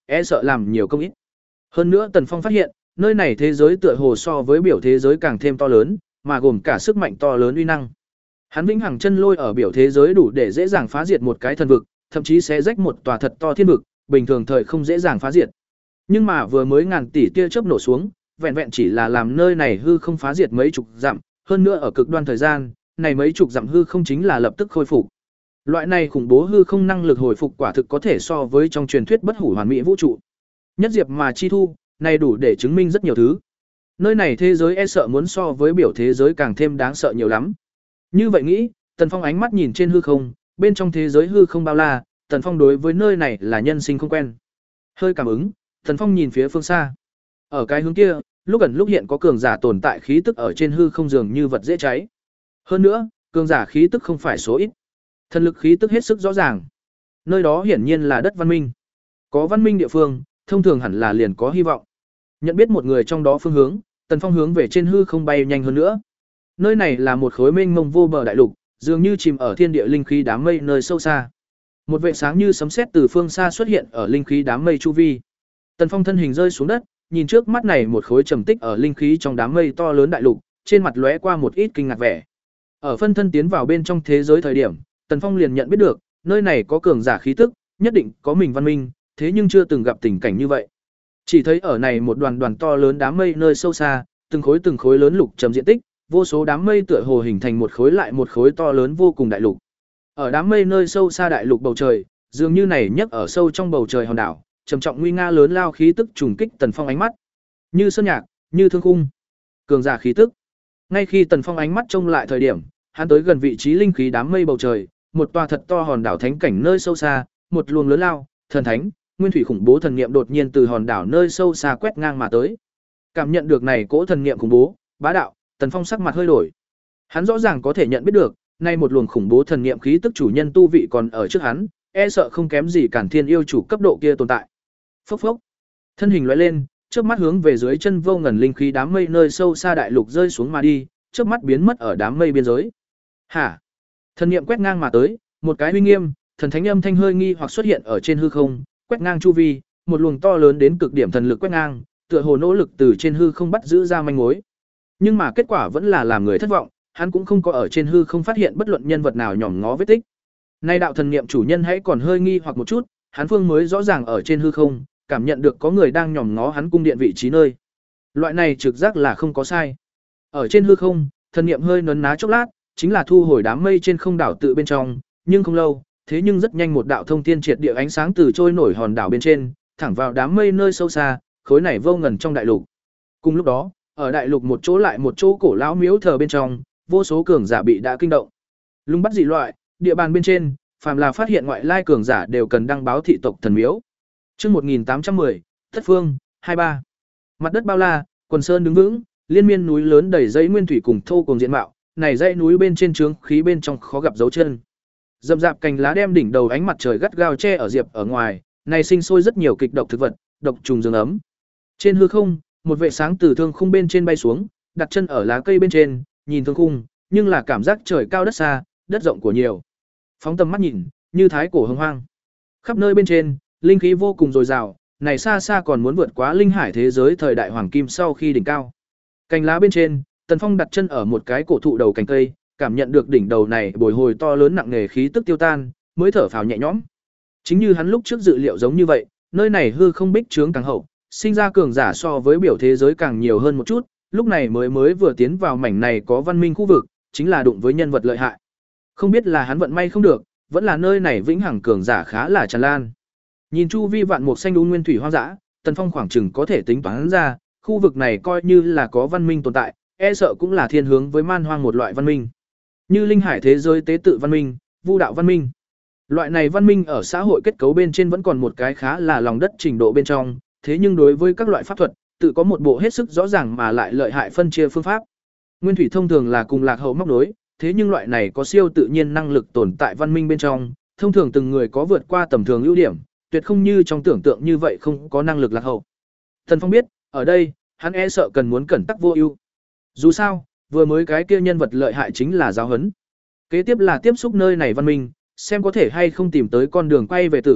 e sợ làm nhiều công ít. Hơn nữa Tần Phong phát hiện, nơi này thế giới tựa hồ so với biểu thế giới càng thêm to lớn, mà gồm cả sức mạnh to lớn uy năng. Hắn vĩnh hằng chân lôi ở biểu thế giới đủ để dễ dàng phá diệt một cái thần vực, thậm chí sẽ rách một tòa thật to thiên vực, bình thường thời không dễ dàng phá diệt. Nhưng mà vừa mới ngàn tỷ tia chớp nổ xuống, vẹn vẹn chỉ là làm nơi này hư không phá diệt mấy chục dặm, hơn nữa ở cực đoan thời gian, này mấy chục dặm hư không chính là lập tức khôi phục. Loại này khủng bố hư không năng lực hồi phục quả thực có thể so với trong truyền thuyết bất hủ hoàn mỹ vũ trụ. Nhất diệp mà chi thu, này đủ để chứng minh rất nhiều thứ. Nơi này thế giới e sợ muốn so với biểu thế giới càng thêm đáng sợ nhiều lắm. Như vậy nghĩ, Tần Phong ánh mắt nhìn trên hư không, bên trong thế giới hư không bao la, Tần Phong đối với nơi này là nhân sinh không quen. Hơi cảm ứng, Tần Phong nhìn phía phương xa. Ở cái hướng kia, lúc ẩn lúc hiện có cường giả tồn tại khí tức ở trên hư không dường như vật dễ cháy. Hơn nữa, cường giả khí tức không phải số ít. Thần lực khí tức hết sức rõ ràng. Nơi đó hiển nhiên là đất văn minh. Có văn minh địa phương, thông thường hẳn là liền có hy vọng. Nhận biết một người trong đó phương hướng, Tần Phong hướng về trên hư không bay nhanh hơn nữa. Nơi này là một khối mênh mông vô bờ đại lục, dường như chìm ở thiên địa linh khí đám mây nơi sâu xa. Một vệt sáng như sấm sét từ phương xa xuất hiện ở linh khí đám mây chu vi. Tần Phong thân hình rơi xuống đất, nhìn trước mắt này một khối trầm tích ở linh khí trong đám mây to lớn đại lục, trên mặt lóe qua một ít kinh ngạc vẻ. Ở phân thân tiến vào bên trong thế giới thời điểm, Tần Phong liền nhận biết được, nơi này có cường giả khí tức, nhất định có mình văn minh, thế nhưng chưa từng gặp tình cảnh như vậy. Chỉ thấy ở này một đoàn đoàn to lớn đám mây nơi sâu xa, từng khối từng khối lớn lục trầm diện tích, vô số đám mây tựa hồ hình thành một khối lại một khối to lớn vô cùng đại lục. Ở đám mây nơi sâu xa đại lục bầu trời, dường như này nhấc ở sâu trong bầu trời hòn đảo, trầm trọng nguy nga lớn lao khí tức trùng kích Tần Phong ánh mắt. Như sơn nhạc, như thương khung, cường giả khí tức. Ngay khi Tần Phong ánh mắt trông lại thời điểm, hắn tới gần vị trí linh khí đám mây bầu trời, một tòa thật to hòn đảo thánh cảnh nơi sâu xa, một luồng lớn lao, thần thánh, nguyên thủy khủng bố thần niệm đột nhiên từ hòn đảo nơi sâu xa quét ngang mà tới. Cảm nhận được này cỗ thần niệm khủng bố, bá đạo, Tần Phong sắc mặt hơi đổi. Hắn rõ ràng có thể nhận biết được, nay một luồng khủng bố thần niệm khí tức chủ nhân tu vị còn ở trước hắn, e sợ không kém gì Cản Thiên yêu chủ cấp độ kia tồn tại. Phốc phốc. Thân hình lóe lên, chớp mắt hướng về dưới chân vô ngần linh khí đám mây nơi sâu xa đại lục rơi xuống mà đi, chớp mắt biến mất ở đám mây biên giới. Hả? Thần niệm quét ngang mà tới, một cái uy nghiêm, thần thánh âm thanh hơi nghi hoặc xuất hiện ở trên hư không, quét ngang chu vi, một luồng to lớn đến cực điểm thần lực quét ngang, tựa hồ nỗ lực từ trên hư không bắt giữ ra manh mối. Nhưng mà kết quả vẫn là làm người thất vọng, hắn cũng không có ở trên hư không phát hiện bất luận nhân vật nào nhòm ngó vết tích. Nay đạo thần niệm chủ nhân hãy còn hơi nghi hoặc một chút, hắn phương mới rõ ràng ở trên hư không, cảm nhận được có người đang nhòm ngó hắn cung điện vị trí nơi. Loại này trực giác là không có sai. Ở trên hư không, thần niệm hơi nấn ná chốc lát, chính là thu hồi đám mây trên không đảo tự bên trong, nhưng không lâu, thế nhưng rất nhanh một đạo thông thiên triệt địa ánh sáng từ trôi nổi hòn đảo bên trên, thẳng vào đám mây nơi sâu xa, khối này vô ngần trong đại lục. Cùng lúc đó, ở đại lục một chỗ lại một chỗ cổ lão miếu thờ bên trong, vô số cường giả bị đã kinh động. Lùng bắt dị loại, địa bàn bên trên, phàm là phát hiện ngoại lai cường giả đều cần đăng báo thị tộc thần miếu. Chương một nghìn tám trăm mười, Thất Phương, hai ba. Mặt đất bao la, quần sơn đứng vững, liên miên núi lớn đầy dãy nguyên thủy cùng thô cùng diện mạo, này dãy núi bên trên trướng khí bên trong khó gặp dấu chân. Rậm rạp cành lá đem đỉnh đầu ánh mặt trời gắt gao che ở diệp ở ngoài, này sinh sôi rất nhiều kịch độc thực vật, độc trùng dương ấm. Trên hư không, một vệ sáng từ thương khung bên trên bay xuống, đặt chân ở lá cây bên trên, nhìn thương khung, nhưng là cảm giác trời cao đất xa, đất rộng của nhiều. Phóng tầm mắt nhìn, như thái cổ hồng hoang. Khắp nơi bên trên, linh khí vô cùng dồi dào, này xa xa còn muốn vượt quá linh hải thế giới thời đại hoàng kim sau khi đỉnh cao. Cành lá bên trên, Tần Phong đặt chân ở một cái cổ thụ đầu cành cây, cảm nhận được đỉnh đầu này bồi hồi to lớn nặng nề khí tức tiêu tan, mới thở phào nhẹ nhõm. Chính như hắn lúc trước dự liệu giống như vậy, nơi này hư không bích trướng càng hậu, sinh ra cường giả so với biểu thế giới càng nhiều hơn một chút, lúc này mới mới vừa tiến vào mảnh này có văn minh khu vực, chính là đụng với nhân vật lợi hại. Không biết là hắn vận may không được, vẫn là nơi này vĩnh hằng cường giả khá là tràn lan. Nhìn chu vi vạn mục xanh đúng nguyên thủy hoang dã, Tần Phong khoảng chừng có thể tính toán ra, khu vực này coi như là có văn minh tồn tại, e sợ cũng là thiên hướng với man hoang một loại văn minh. Như linh hải thế giới tế tự văn minh, vu đạo văn minh. Loại này văn minh ở xã hội kết cấu bên trên vẫn còn một cái khá là lòng đất trình độ bên trong, thế nhưng đối với các loại pháp thuật, tự có một bộ hết sức rõ ràng mà lại lợi hại phân chia phương pháp. Nguyên thủy thông thường là cùng lạc hậu móc đối, thế nhưng loại này có siêu tự nhiên năng lực tồn tại văn minh bên trong, thông thường từng người có vượt qua tầm thường ưu điểm, tuyệt không như trong tưởng tượng như vậy không có năng lực lạc hậu. Tần Phong biết, ở đây, hắn e sợ cần muốn cẩn tắc vô ưu. Dù sao, vừa mới cái kia nhân vật lợi hại chính là giáo huấn. Kế tiếp là tiếp xúc nơi này văn minh, xem có thể hay không tìm tới con đường quay về tử,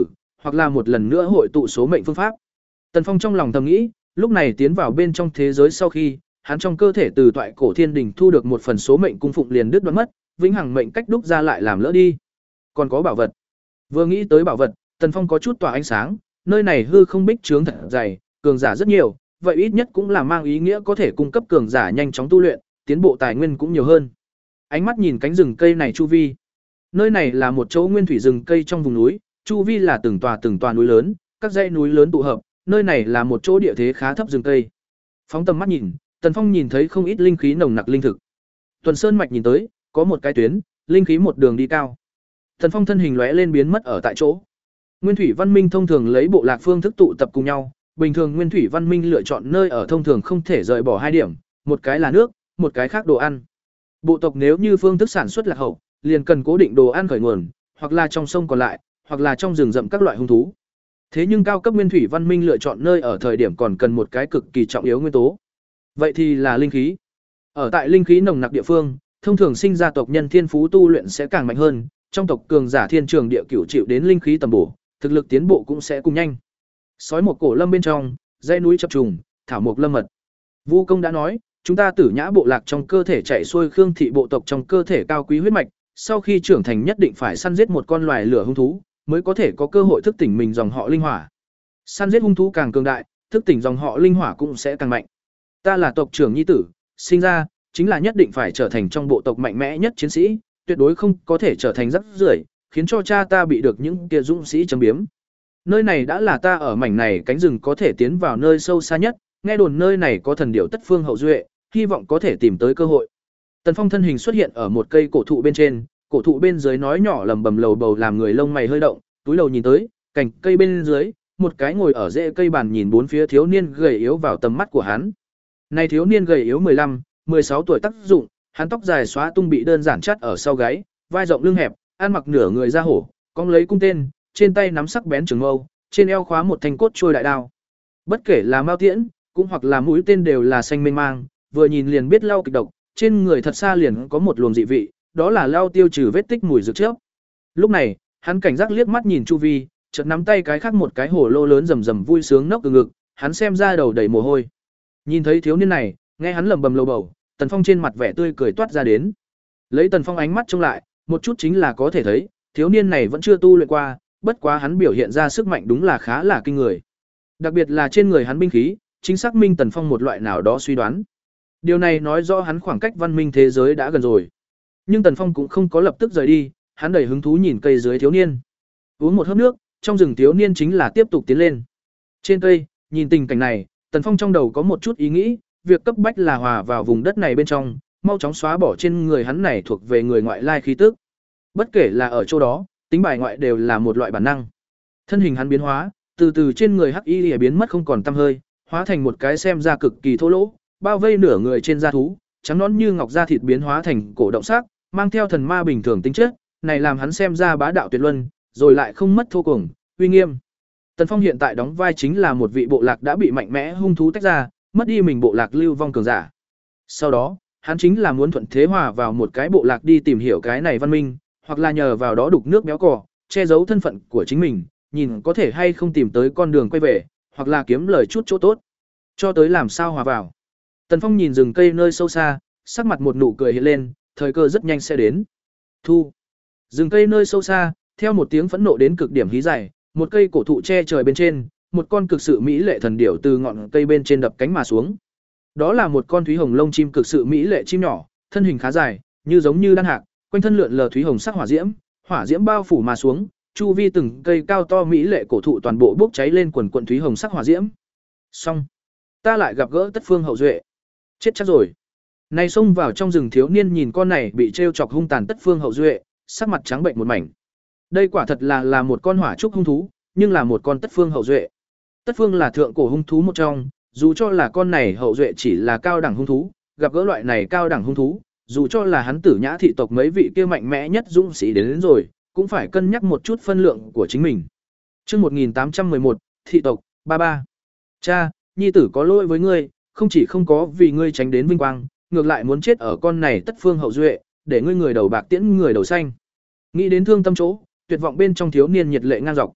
hoặc là một lần nữa hội tụ số mệnh phương pháp. Tần Phong trong lòng thầm nghĩ, lúc này tiến vào bên trong thế giới sau khi, hắn trong cơ thể từ toại cổ thiên đình thu được một phần số mệnh cung phụng liền đứt đoạn mất, vĩnh hằng mệnh cách đúc ra lại làm lỡ đi. Còn có bảo vật. Vừa nghĩ tới bảo vật, Tần Phong có chút tỏa ánh sáng, nơi này hư không bích trướng thật dày, cường giả rất nhiều, vậy ít nhất cũng là mang ý nghĩa có thể cung cấp cường giả nhanh chóng tu luyện, tiến bộ tài nguyên cũng nhiều hơn. Ánh mắt nhìn cánh rừng cây này chu vi. Nơi này là một chỗ nguyên thủy rừng cây trong vùng núi, chu vi là từng tòa từng tòa núi lớn, các dãy núi lớn tụ hợp, nơi này là một chỗ địa thế khá thấp rừng cây. Phóng tầm mắt nhìn, Tần Phong nhìn thấy không ít linh khí nồng nặc linh thực. Tuần Sơn mạch nhìn tới, có một cái tuyến, linh khí một đường đi cao. Tần Phong thân hình lóe lên biến mất ở tại chỗ. Nguyên thủy văn minh thông thường lấy bộ lạc phương thức tụ tập cùng nhau, bình thường nguyên thủy văn minh lựa chọn nơi ở thông thường không thể rời bỏ hai điểm, một cái là nước, một cái khác đồ ăn. Bộ tộc nếu như phương thức sản xuất lạc hậu, liền cần cố định đồ ăn khởi nguồn, hoặc là trong sông còn lại, hoặc là trong rừng rậm các loại hung thú. Thế nhưng cao cấp nguyên thủy văn minh lựa chọn nơi ở thời điểm còn cần một cái cực kỳ trọng yếu nguyên tố. Vậy thì là linh khí. Ở tại linh khí nồng nặc địa phương, thông thường sinh ra tộc nhân thiên phú tu luyện sẽ càng mạnh hơn, trong tộc cường giả thiên trường địa cửu chịu đến linh khí tầm bổ, thực lực tiến bộ cũng sẽ cùng nhanh. Sói một cổ lâm bên trong, dãy núi chập trùng, thảo mộc lâm mật. Vu Công đã nói, chúng ta Tử Nhã bộ lạc trong cơ thể chạy xuôi Khương thị bộ tộc trong cơ thể cao quý huyết mạch, sau khi trưởng thành nhất định phải săn giết một con loài lửa hung thú, mới có thể có cơ hội thức tỉnh mình dòng họ linh hỏa. Săn giết hung thú càng cường đại, thức tỉnh dòng họ linh hỏa cũng sẽ càng mạnh. Ta là tộc trưởng nhi tử, sinh ra chính là nhất định phải trở thành trong bộ tộc mạnh mẽ nhất chiến sĩ, tuyệt đối không có thể trở thành rắc rưởi, khiến cho cha ta bị được những kia dũng sĩ châm biếm. Nơi này đã là ta ở mảnh này cánh rừng có thể tiến vào nơi sâu xa nhất, nghe đồn nơi này có thần điểu tất phương hậu duệ, hy vọng có thể tìm tới cơ hội. Tần Phong thân hình xuất hiện ở một cây cổ thụ bên trên, cổ thụ bên dưới nói nhỏ lầm bầm lầu bầu làm người lông mày hơi động, túi đầu nhìn tới, cành cây bên dưới, một cái ngồi ở rễ cây bàn nhìn bốn phía thiếu niên gầy yếu vào tầm mắt của hắn. Này thiếu niên gầy yếu mười lăm, mười sáu tuổi tác dụng, hắn tóc dài xóa tung bị đơn giản chắt ở sau gáy, vai rộng lưng hẹp, ăn mặc nửa người da hổ, cong lấy cung tên, trên tay nắm sắc bén trường mâu, trên eo khóa một thanh cốt trôi đại đao. Bất kể là mao tiễn, cũng hoặc là mũi tên đều là xanh mênh mang, vừa nhìn liền biết lao kịch độc, trên người thật xa liền có một luồng dị vị, đó là lao tiêu trừ vết tích mùi dược trước. Lúc này, hắn cảnh giác liếc mắt nhìn chu vi, chợt nắm tay cái khác một cái hồ lô lớn rầm rầm vui sướng nốc từ ngực, hắn xem ra đầu đầy mồ hôi. Nhìn thấy thiếu niên này, nghe hắn lẩm bẩm lầu bầu, Tần Phong trên mặt vẻ tươi cười toát ra đến. Lấy Tần Phong ánh mắt trông lại, một chút chính là có thể thấy, thiếu niên này vẫn chưa tu luyện qua, bất quá hắn biểu hiện ra sức mạnh đúng là khá là kinh người. Đặc biệt là trên người hắn binh khí, chính xác minh Tần Phong một loại nào đó suy đoán. Điều này nói rõ hắn khoảng cách văn minh thế giới đã gần rồi. Nhưng Tần Phong cũng không có lập tức rời đi, hắn đầy hứng thú nhìn cây dưới thiếu niên. Uống một hớp nước, trong rừng thiếu niên chính là tiếp tục tiến lên. Trên cây, nhìn tình cảnh này, Tần Phong trong đầu có một chút ý nghĩ, việc cấp bách là hòa vào vùng đất này bên trong, mau chóng xóa bỏ trên người hắn này thuộc về người ngoại lai khí tức. Bất kể là ở chỗ đó, tính bài ngoại đều là một loại bản năng. Thân hình hắn biến hóa, từ từ trên người hắc y lìa biến mất không còn tăm hơi, hóa thành một cái xem ra cực kỳ thô lỗ, bao vây nửa người trên da thú, trắng nõn như ngọc da thịt biến hóa thành cổ động sắc, mang theo thần ma bình thường tính chất, này làm hắn xem ra bá đạo tuyệt luân, rồi lại không mất thô cuồng, uy nghiêm. Tần Phong hiện tại đóng vai chính là một vị bộ lạc đã bị mạnh mẽ hung thú tách ra, mất đi mình bộ lạc lưu vong cường giả. Sau đó, hắn chính là muốn thuận thế hòa vào một cái bộ lạc đi tìm hiểu cái này văn minh, hoặc là nhờ vào đó đục nước béo cò, che giấu thân phận của chính mình, nhìn có thể hay không tìm tới con đường quay về, hoặc là kiếm lời chút chỗ tốt. Cho tới làm sao hòa vào. Tần Phong nhìn rừng cây nơi sâu xa, sắc mặt một nụ cười hiện lên, thời cơ rất nhanh sẽ đến. Thu. Rừng cây nơi sâu xa, theo một tiếng phẫn nộ đến cực điểm hí dài, một cây cổ thụ che trời bên trên, một con cực sự mỹ lệ thần điểu từ ngọn cây bên trên đập cánh mà xuống. Đó là một con thúy hồng lông chim cực sự mỹ lệ chim nhỏ, thân hình khá dài, như giống như đan hạc, quanh thân lượn lờ thúy hồng sắc hỏa diễm, hỏa diễm bao phủ mà xuống, chu vi từng cây cao to mỹ lệ cổ thụ toàn bộ bốc cháy lên quần quần thúy hồng sắc hỏa diễm. Xong, ta lại gặp gỡ Tất Phương hậu duệ. Chết chắc rồi. Này xông vào trong rừng thiếu niên nhìn con này bị trêu chọc hung tàn Tất Phương hậu duệ, sắc mặt trắng bệnh một mảnh. Đây quả thật là là một con hỏa trúc hung thú, nhưng là một con Tất Phương hậu duệ. Tất Phương là thượng cổ hung thú một trong, dù cho là con này hậu duệ chỉ là cao đẳng hung thú, gặp gỡ loại này cao đẳng hung thú, dù cho là hắn Tử Nhã thị tộc mấy vị kia mạnh mẽ nhất dũng sĩ đến, đến rồi, cũng phải cân nhắc một chút phân lượng của chính mình. Chương một nghìn tám trăm mười một, thị tộc, ba ba. Cha, nhi tử có lỗi với ngươi, không chỉ không có vì ngươi tránh đến vinh quang, ngược lại muốn chết ở con này Tất Phương hậu duệ, để ngươi người đầu bạc tiễn người đầu xanh. Nghĩ đến thương tâm chỗ, tuyệt vọng bên trong thiếu niên nhiệt lệ ngang dọc.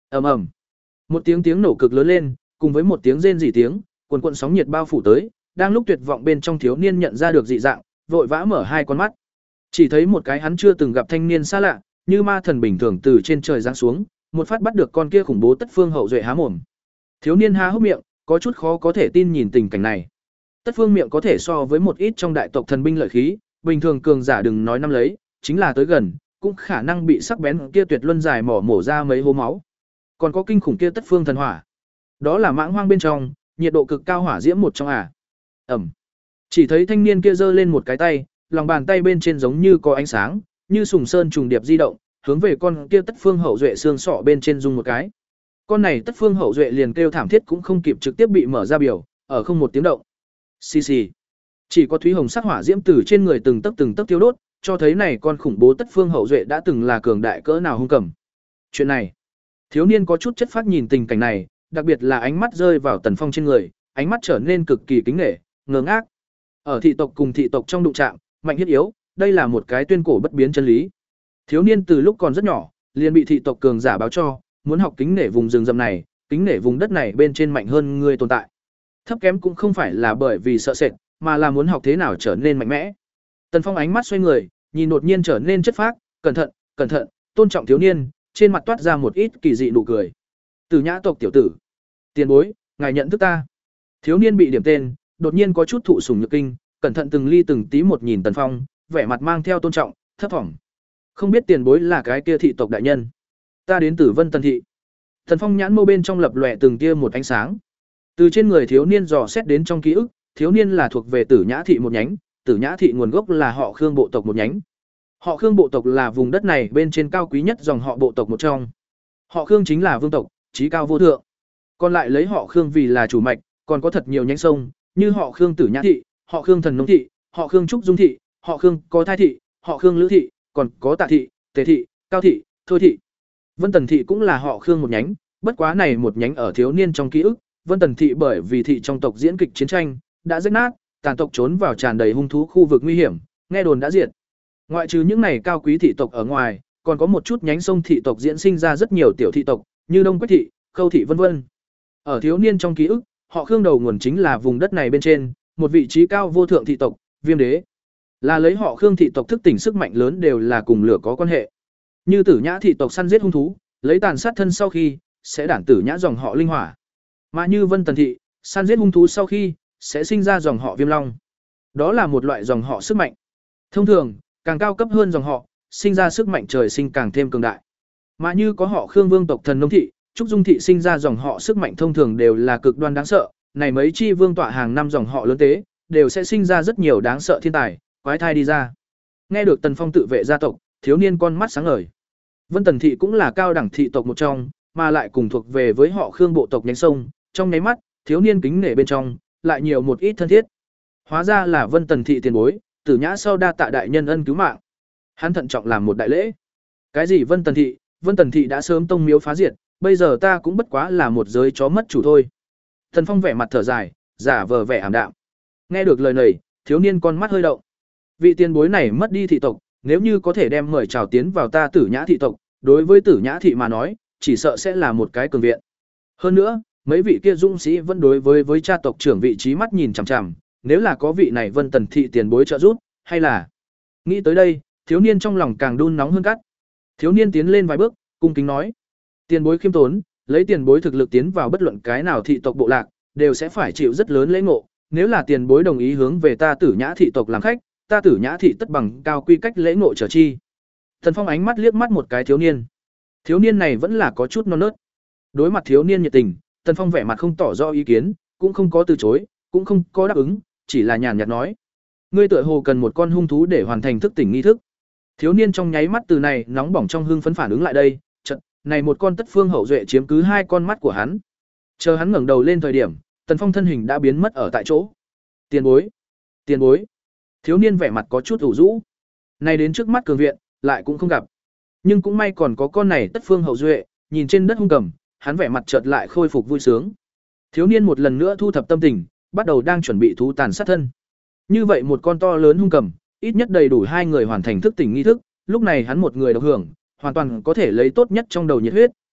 Ầm ầm. Một tiếng tiếng nổ cực lớn lên, cùng với một tiếng rên rỉ tiếng, cuồn cuộn sóng nhiệt bao phủ tới, đang lúc tuyệt vọng bên trong thiếu niên nhận ra được dị dạng, vội vã mở hai con mắt. Chỉ thấy một cái hắn chưa từng gặp thanh niên xa lạ, như ma thần bình thường từ trên trời giáng xuống, một phát bắt được con kia khủng bố Tất Phương Hậu Duệ há mồm. Thiếu niên há hốc miệng, có chút khó có thể tin nhìn tình cảnh này. Tất Phương miệng có thể so với một ít trong đại tộc thần binh lợi khí, bình thường cường giả đừng nói năm lấy, chính là tới gần, cũng khả năng bị sắc bén kia tuyệt luân dài mỏ mổ ra mấy hố máu. Còn có kinh khủng kia Tất Phương thần hỏa. Đó là mãng hoang bên trong, nhiệt độ cực cao hỏa diễm một trong à. Ẩm. Chỉ thấy thanh niên kia giơ lên một cái tay, lòng bàn tay bên trên giống như có ánh sáng, như sùng sơn trùng điệp di động, hướng về con kia Tất Phương Hậu Duệ xương sọ bên trên dung một cái. Con này Tất Phương Hậu Duệ liền kêu thảm thiết cũng không kịp trực tiếp bị mở ra biểu, ở không một tiếng động. Xì xì. Chỉ có thúy hồng sắc hỏa diễm từ trên người từng tấc từng tấc thiêu đốt, cho thấy này con khủng bố Tất Phương Hậu Duệ đã từng là cường đại cỡ nào hung cầm. Chuyện này, thiếu niên có chút chất phác nhìn tình cảnh này, đặc biệt là ánh mắt rơi vào Tần Phong trên người, ánh mắt trở nên cực kỳ kính nể, ngơ ngác. Ở thị tộc cùng thị tộc trong đụng chạm, mạnh thiết yếu, đây là một cái tuyên cổ bất biến chân lý. Thiếu niên từ lúc còn rất nhỏ, liền bị thị tộc cường giả báo cho, muốn học kính nể vùng rừng rậm này, kính nể vùng đất này bên trên mạnh hơn người tồn tại. Thấp kém cũng không phải là bởi vì sợ sệt, mà là muốn học thế nào trở nên mạnh mẽ. Tần Phong ánh mắt xoay người, nhìn đột nhiên trở nên chất phác, cẩn thận, cẩn thận, tôn trọng thiếu niên, trên mặt toát ra một ít kỳ dị nụ cười. Tử Nhã tộc tiểu tử, tiền bối, ngài nhận thức ta. Thiếu niên bị điểm tên, đột nhiên có chút thụ sủng nhược kinh, cẩn thận từng ly từng tí một nhìn Tần Phong, vẻ mặt mang theo tôn trọng, thấp thỏm. Không biết tiền bối là cái kia thị tộc đại nhân. Ta đến từ Vân Tần thị. Tần Phong nhãn mâu bên trong lập lòe từng tia một ánh sáng. Từ trên người thiếu niên dò xét đến trong ký ức, thiếu niên là thuộc về Tử Nhã thị một nhánh, Tử Nhã thị nguồn gốc là họ Khương bộ tộc một nhánh. Họ Khương bộ tộc là vùng đất này bên trên cao quý nhất dòng họ bộ tộc một trong. Họ Khương chính là vương tộc, chí cao vô thượng. Còn lại lấy họ Khương vì là chủ mạch, còn có thật nhiều nhánh sông, như họ Khương Tử Nhã thị, họ Khương Thần Nông thị, họ Khương Trúc Dung thị, họ Khương Có Thai thị, họ Khương Lữ thị, còn có Tạ thị, Tề thị, Cao thị, Thôi thị. Vân Tần thị cũng là họ Khương một nhánh, bất quá này một nhánh ở thiếu niên trong ký ức, Vân Tần thị bởi vì thị trong tộc diễn kịch chiến tranh, đã rách nát, tàn tộc trốn vào tràn đầy hung thú khu vực nguy hiểm, nghe đồn đã diệt. Ngoại trừ những này cao quý thị tộc ở ngoài, còn có một chút nhánh sông thị tộc diễn sinh ra rất nhiều tiểu thị tộc, như Đông Quách thị, Khâu thị vân vân. Ở thiếu niên trong ký ức, họ Khương đầu nguồn chính là vùng đất này bên trên, một vị trí cao vô thượng thị tộc, Viêm Đế. Là lấy họ Khương thị tộc thức tỉnh sức mạnh lớn đều là cùng lửa có quan hệ. Như Tử Nhã thị tộc săn giết hung thú, lấy tàn sát thân sau khi sẽ đản Tử Nhã dòng họ linh hỏa. Mà như Vân Tần thị, săn giết hung thú sau khi sẽ sinh ra dòng họ Viêm Long. Đó là một loại dòng họ sức mạnh. Thông thường, càng cao cấp hơn dòng họ, sinh ra sức mạnh trời sinh càng thêm cường đại. Mà như có họ Khương vương tộc Thần Nông thị, Trúc Dung thị sinh ra dòng họ sức mạnh thông thường đều là cực đoan đáng sợ, này mấy chi vương tọa hàng năm dòng họ lớn tế, đều sẽ sinh ra rất nhiều đáng sợ thiên tài, quái thai đi ra. Nghe được Tần Phong tự vệ gia tộc, thiếu niên con mắt sáng ngời. Vân Tần thị cũng là cao đẳng thị tộc một trong, mà lại cùng thuộc về với họ Khương bộ tộc nhánh sông, trong nháy mắt, thiếu niên kính nể bên trong, lại nhiều một ít thân thiết. Hóa ra là Vân Tần thị tiền bối, Tử Nhã sau đa tạ đại nhân ân cứu mạng. Hắn thận trọng làm một đại lễ. Cái gì Vân Tần thị? Vân Tần thị đã sớm tông miếu phá diệt, bây giờ ta cũng bất quá là một giới chó mất chủ thôi. Thần Phong vẻ mặt thở dài, giả vờ vẻ ảm đạm. Nghe được lời này, thiếu niên con mắt hơi động. Vị tiền bối này mất đi thị tộc, nếu như có thể đem mời chào tiến vào ta Tử Nhã thị tộc, đối với Tử Nhã thị mà nói, chỉ sợ sẽ là một cái cường viện. Hơn nữa, mấy vị kia dũng sĩ vẫn đối với với cha tộc trưởng vị trí mắt nhìn chằm chằm, nếu là có vị này Vân Tần thị tiền bối trợ giúp, hay là. Nghĩ tới đây, thiếu niên trong lòng càng đun nóng hơn cắt. Thiếu niên tiến lên vài bước, cung kính nói: "Tiền bối khiêm tốn, lấy tiền bối thực lực tiến vào bất luận cái nào thị tộc bộ lạc, đều sẽ phải chịu rất lớn lễ ngộ, nếu là tiền bối đồng ý hướng về ta Tử Nhã thị tộc làm khách, ta Tử Nhã thị tất bằng cao quy cách lễ ngộ trở chi." Thần Phong ánh mắt liếc mắt một cái thiếu niên. Thiếu niên này vẫn là có chút non nớt. Đối mặt thiếu niên nhiệt tình, Tần Phong vẻ mặt không tỏ rõ ý kiến, cũng không có từ chối, cũng không có đáp ứng, chỉ là nhàn nhạt nói: "Ngươi tựa hồ cần một con hung thú để hoàn thành thức tỉnh nghi thức." Thiếu niên trong nháy mắt từ này nóng bỏng trong hưng phấn phản ứng lại đây, chợt, này một con Tất Phương Hậu Duệ chiếm cứ hai con mắt của hắn. Chờ hắn ngẩng đầu lên thời điểm, Tần Phong thân hình đã biến mất ở tại chỗ. "Tiền bối, tiền bối." Thiếu niên vẻ mặt có chút ủ rũ. Này đến trước mắt cường viện, lại cũng không gặp. Nhưng cũng may còn có con này Tất Phương Hậu Duệ, nhìn trên đất hung cầm, hắn vẻ mặt chợt lại khôi phục vui sướng. Thiếu niên một lần nữa thu thập tâm tình, bắt đầu đang chuẩn bị thú tàn sát thân. Như vậy một con to lớn hung cầm, ít nhất đầy đủ hai người hoàn thành thức tỉnh nghi thức, lúc này hắn một người độc hưởng, hoàn toàn có thể lấy tốt nhất trong đầu nhiệt huyết,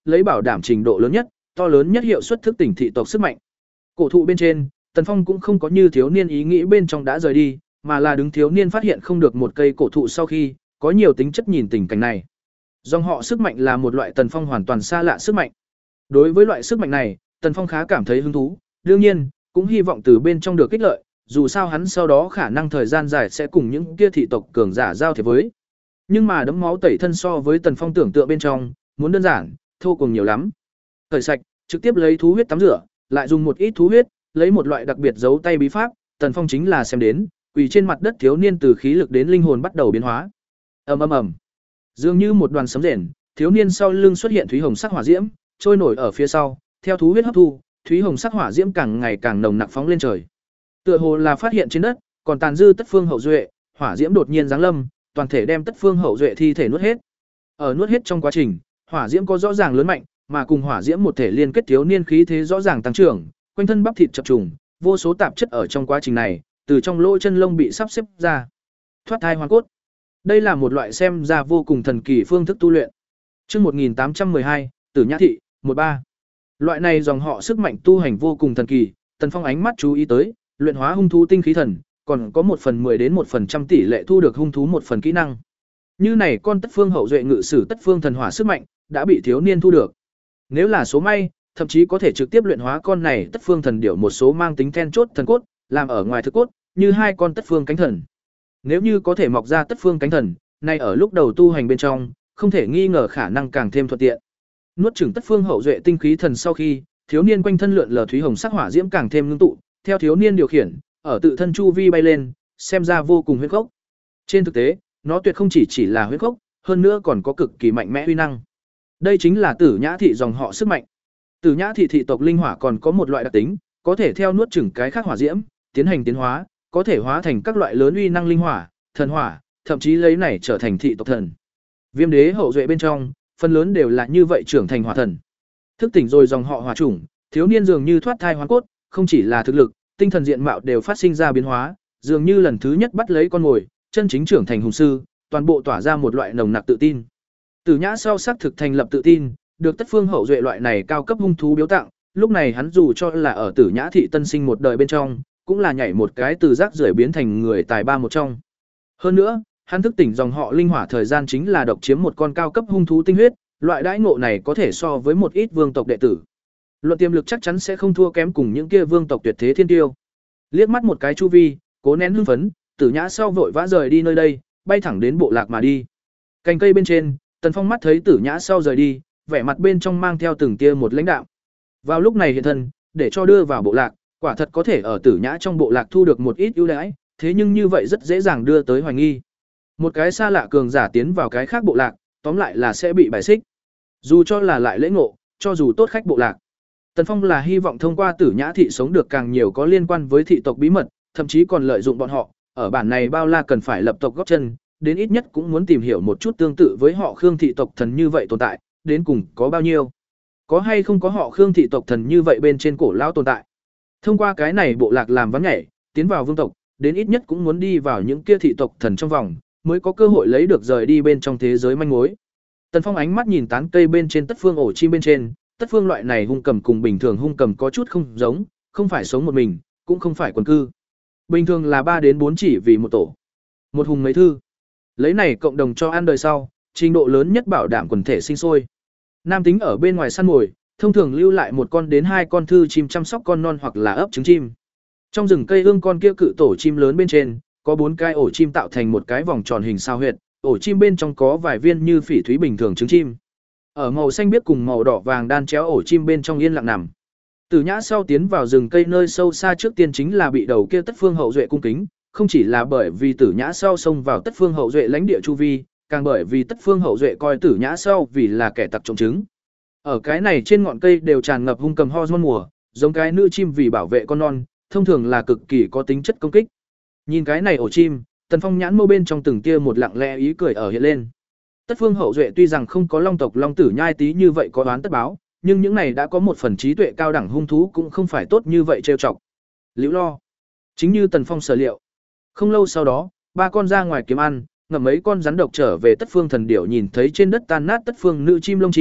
lấy bảo đảm trình độ lớn nhất, to lớn nhất hiệu suất thức tỉnh thị tộc sức mạnh. Cổ thụ bên trên, Tần Phong cũng không có như thiếu niên ý nghĩ bên trong đã rời đi, mà là đứng thiếu niên phát hiện không được một cây cổ thụ sau khi, có nhiều tính chất nhìn tình cảnh này. Dòng họ sức mạnh là một loại Tần Phong hoàn toàn xa lạ sức mạnh. Đối với loại sức mạnh này, Tần Phong khá cảm thấy hứng thú, đương nhiên, cũng hy vọng từ bên trong được kích lợi, dù sao hắn sau đó khả năng thời gian dài sẽ cùng những kia thị tộc cường giả giao thiệp với. Nhưng mà đấm máu tẩy thân so với Tần Phong tưởng tượng bên trong, muốn đơn giản, thô cùng nhiều lắm. Tẩy sạch, trực tiếp lấy thú huyết tắm rửa, lại dùng một ít thú huyết, lấy một loại đặc biệt giấu tay bí pháp, Tần Phong chính là xem đến, quỳ trên mặt đất thiếu niên từ khí lực đến linh hồn bắt đầu biến hóa. Ầm ầm ầm. Dường như một đoàn sấm rền, thiếu niên sau lưng xuất hiện thúy hồng sắc hỏa diễm, trôi nổi ở phía sau, theo thú huyết hấp thu, thúy hồng sắc hỏa diễm càng ngày càng nồng nặc phóng lên trời. Tựa hồ là phát hiện trên đất, còn tàn dư Tất Phương Hậu Duệ, hỏa diễm đột nhiên giáng lâm, toàn thể đem Tất Phương Hậu Duệ thi thể nuốt hết. Ở nuốt hết trong quá trình, hỏa diễm có rõ ràng lớn mạnh, mà cùng hỏa diễm một thể liên kết thiếu niên khí thế rõ ràng tăng trưởng, quanh thân bắp thịt chập trùng, vô số tạp chất ở trong quá trình này, từ trong lỗ chân lông bị sắp xếp ra. Thoát thai hoàn cốt. Đây là một loại xem ra vô cùng thần kỳ phương thức tu luyện. Chương một nghìn tám trăm mười hai, Tử Nhã thị, một ba. Loại này dòng họ sức mạnh tu hành vô cùng thần kỳ, Tần Phong ánh mắt chú ý tới, luyện hóa hung thú tinh khí thần, còn có một phần mười đến một phần trăm tỷ lệ thu được hung thú một phần kỹ năng. Như này con Tất Phương Hậu Duệ ngự sử Tất Phương thần hỏa sức mạnh, đã bị thiếu niên thu được. Nếu là số may, thậm chí có thể trực tiếp luyện hóa con này Tất Phương thần điểu một số mang tính then chốt thần cốt, làm ở ngoài thực cốt, như hai con Tất Phương cánh thần. Nếu như có thể mọc ra Tất Phương cánh thần, nay ở lúc đầu tu hành bên trong, không thể nghi ngờ khả năng càng thêm thuận tiện. Nuốt chửng Tất Phương Hậu Duệ tinh khí thần sau khi, thiếu niên quanh thân lượn lờ thúy hồng sắc hỏa diễm càng thêm ngưng tụ, theo thiếu niên điều khiển, ở tự thân chu vi bay lên, xem ra vô cùng huyễn khốc. Trên thực tế, nó tuyệt không chỉ chỉ là huyễn khốc, hơn nữa còn có cực kỳ mạnh mẽ uy năng. Đây chính là Tử Nhã thị dòng họ sức mạnh. Tử Nhã thị thị tộc linh hỏa còn có một loại đặc tính, có thể theo nuốt chửng cái khác hỏa diễm, tiến hành tiến hóa, có thể hóa thành các loại lớn uy năng linh hỏa, thần hỏa, thậm chí lấy này trở thành thị tộc thần. Viêm đế hậu duệ bên trong, phần lớn đều là như vậy trưởng thành hỏa thần. Thức tỉnh rồi dòng họ hỏa chủng, thiếu niên dường như thoát thai hoàn cốt, không chỉ là thực lực, tinh thần diện mạo đều phát sinh ra biến hóa, dường như lần thứ nhất bắt lấy con mồi, chân chính trưởng thành hùng sư, toàn bộ tỏa ra một loại nồng nặc tự tin. Tử Nhã sau sắc thực thành lập tự tin, được Tất Phương Hậu Duệ loại này cao cấp hung thú biếu tặng, lúc này hắn dù cho là ở Tử Nhã thị tân sinh một đời bên trong, cũng là nhảy một cái từ rác rưởi biến thành người tài ba một trong. Hơn nữa, hắn thức tỉnh dòng họ linh hỏa thời gian chính là độc chiếm một con cao cấp hung thú tinh huyết, loại đãi ngộ này có thể so với một ít vương tộc đệ tử. Luận tiềm lực chắc chắn sẽ không thua kém cùng những kia vương tộc tuyệt thế thiên tiêu. Liếc mắt một cái chu vi, cố nén hưng phấn, Tử Nhã sau vội vã rời đi nơi đây, bay thẳng đến bộ lạc mà đi. Cành cây bên trên, Tần Phong mắt thấy Tử Nhã sau rời đi, vẻ mặt bên trong mang theo từng tia một lãnh đạo. Vào lúc này hiện thân, để cho đưa vào bộ lạc, quả thật có thể ở Tử Nhã trong bộ lạc thu được một ít ưu đãi, thế nhưng như vậy rất dễ dàng đưa tới hoài nghi. Một cái xa lạ cường giả tiến vào cái khác bộ lạc, tóm lại là sẽ bị bài xích. Dù cho là lại lễ ngộ, cho dù tốt khách bộ lạc. Tần Phong là hy vọng thông qua Tử Nhã thị sống được càng nhiều có liên quan với thị tộc bí mật, thậm chí còn lợi dụng bọn họ, ở bản này bao la cần phải lập tộc góp chân, đến ít nhất cũng muốn tìm hiểu một chút tương tự với họ Khương thị tộc thần như vậy tồn tại, đến cùng có bao nhiêu. Có hay không có họ Khương thị tộc thần như vậy bên trên cổ lão tồn tại. Thông qua cái này bộ lạc làm vắn nhảy, tiến vào vương tộc, đến ít nhất cũng muốn đi vào những kia thị tộc thần trong vòng, mới có cơ hội lấy được rời đi bên trong thế giới manh mối. Tần Phong ánh mắt nhìn tán cây bên trên Tất Phương ổ chim bên trên, Tất Phương loại này hung cầm cùng bình thường hung cầm có chút không giống, không phải sống một mình, cũng không phải quần cư. Bình thường là ba đến bốn chỉ vì một tổ. Một hùng mấy thư. Lấy này cộng đồng cho ăn đời sau, trình độ lớn nhất bảo đảm quần thể sinh sôi. Nam tính ở bên ngoài săn mồi, thông thường lưu lại một con đến hai con thư chim chăm sóc con non hoặc là ấp trứng chim. Trong rừng cây ương con kia cự tổ chim lớn bên trên, có bốn cái ổ chim tạo thành một cái vòng tròn hình sao huyệt, ổ chim bên trong có vài viên như phỉ thúy bình thường trứng chim. Ở màu xanh biếc cùng màu đỏ vàng đan chéo ổ chim bên trong yên lặng nằm. Tử Nhã sau tiến vào rừng cây nơi sâu xa trước tiên chính là bị đầu kia Tất Phương Hậu Duệ cung kính, không chỉ là bởi vì Tử Nhã sau xông vào Tất Phương Hậu Duệ lãnh địa chu vi, càng bởi vì Tất Phương Hậu Duệ coi Tử Nhã sau vì là kẻ tặc trộm trứng. Ở cái này trên ngọn cây đều tràn ngập hung cầm hormone mùa, giống cái nữ chim vì bảo vệ con non, thông thường là cực kỳ có tính chất công kích. Nhìn cái này ổ chim, Tần Phong nhãn mâu bên trong từng tia một lặng lẽ ý cười ở hiện lên. Tất Phương Hậu Duệ tuy rằng không có Long tộc Long Tử Nhai tí như vậy có đoán tất báo, nhưng những này đã có một phần trí tuệ cao đẳng hung thú cũng không phải tốt như vậy trêu chọc. Liễu Lo, chính như Tần Phong sở liệu. Không lâu sau đó, ba con ra ngoài kiếm ăn, ngậm mấy con rắn độc trở về Tất Phương thần điểu nhìn thấy trên đất tan nát Tất Phương nữ chim lông chim,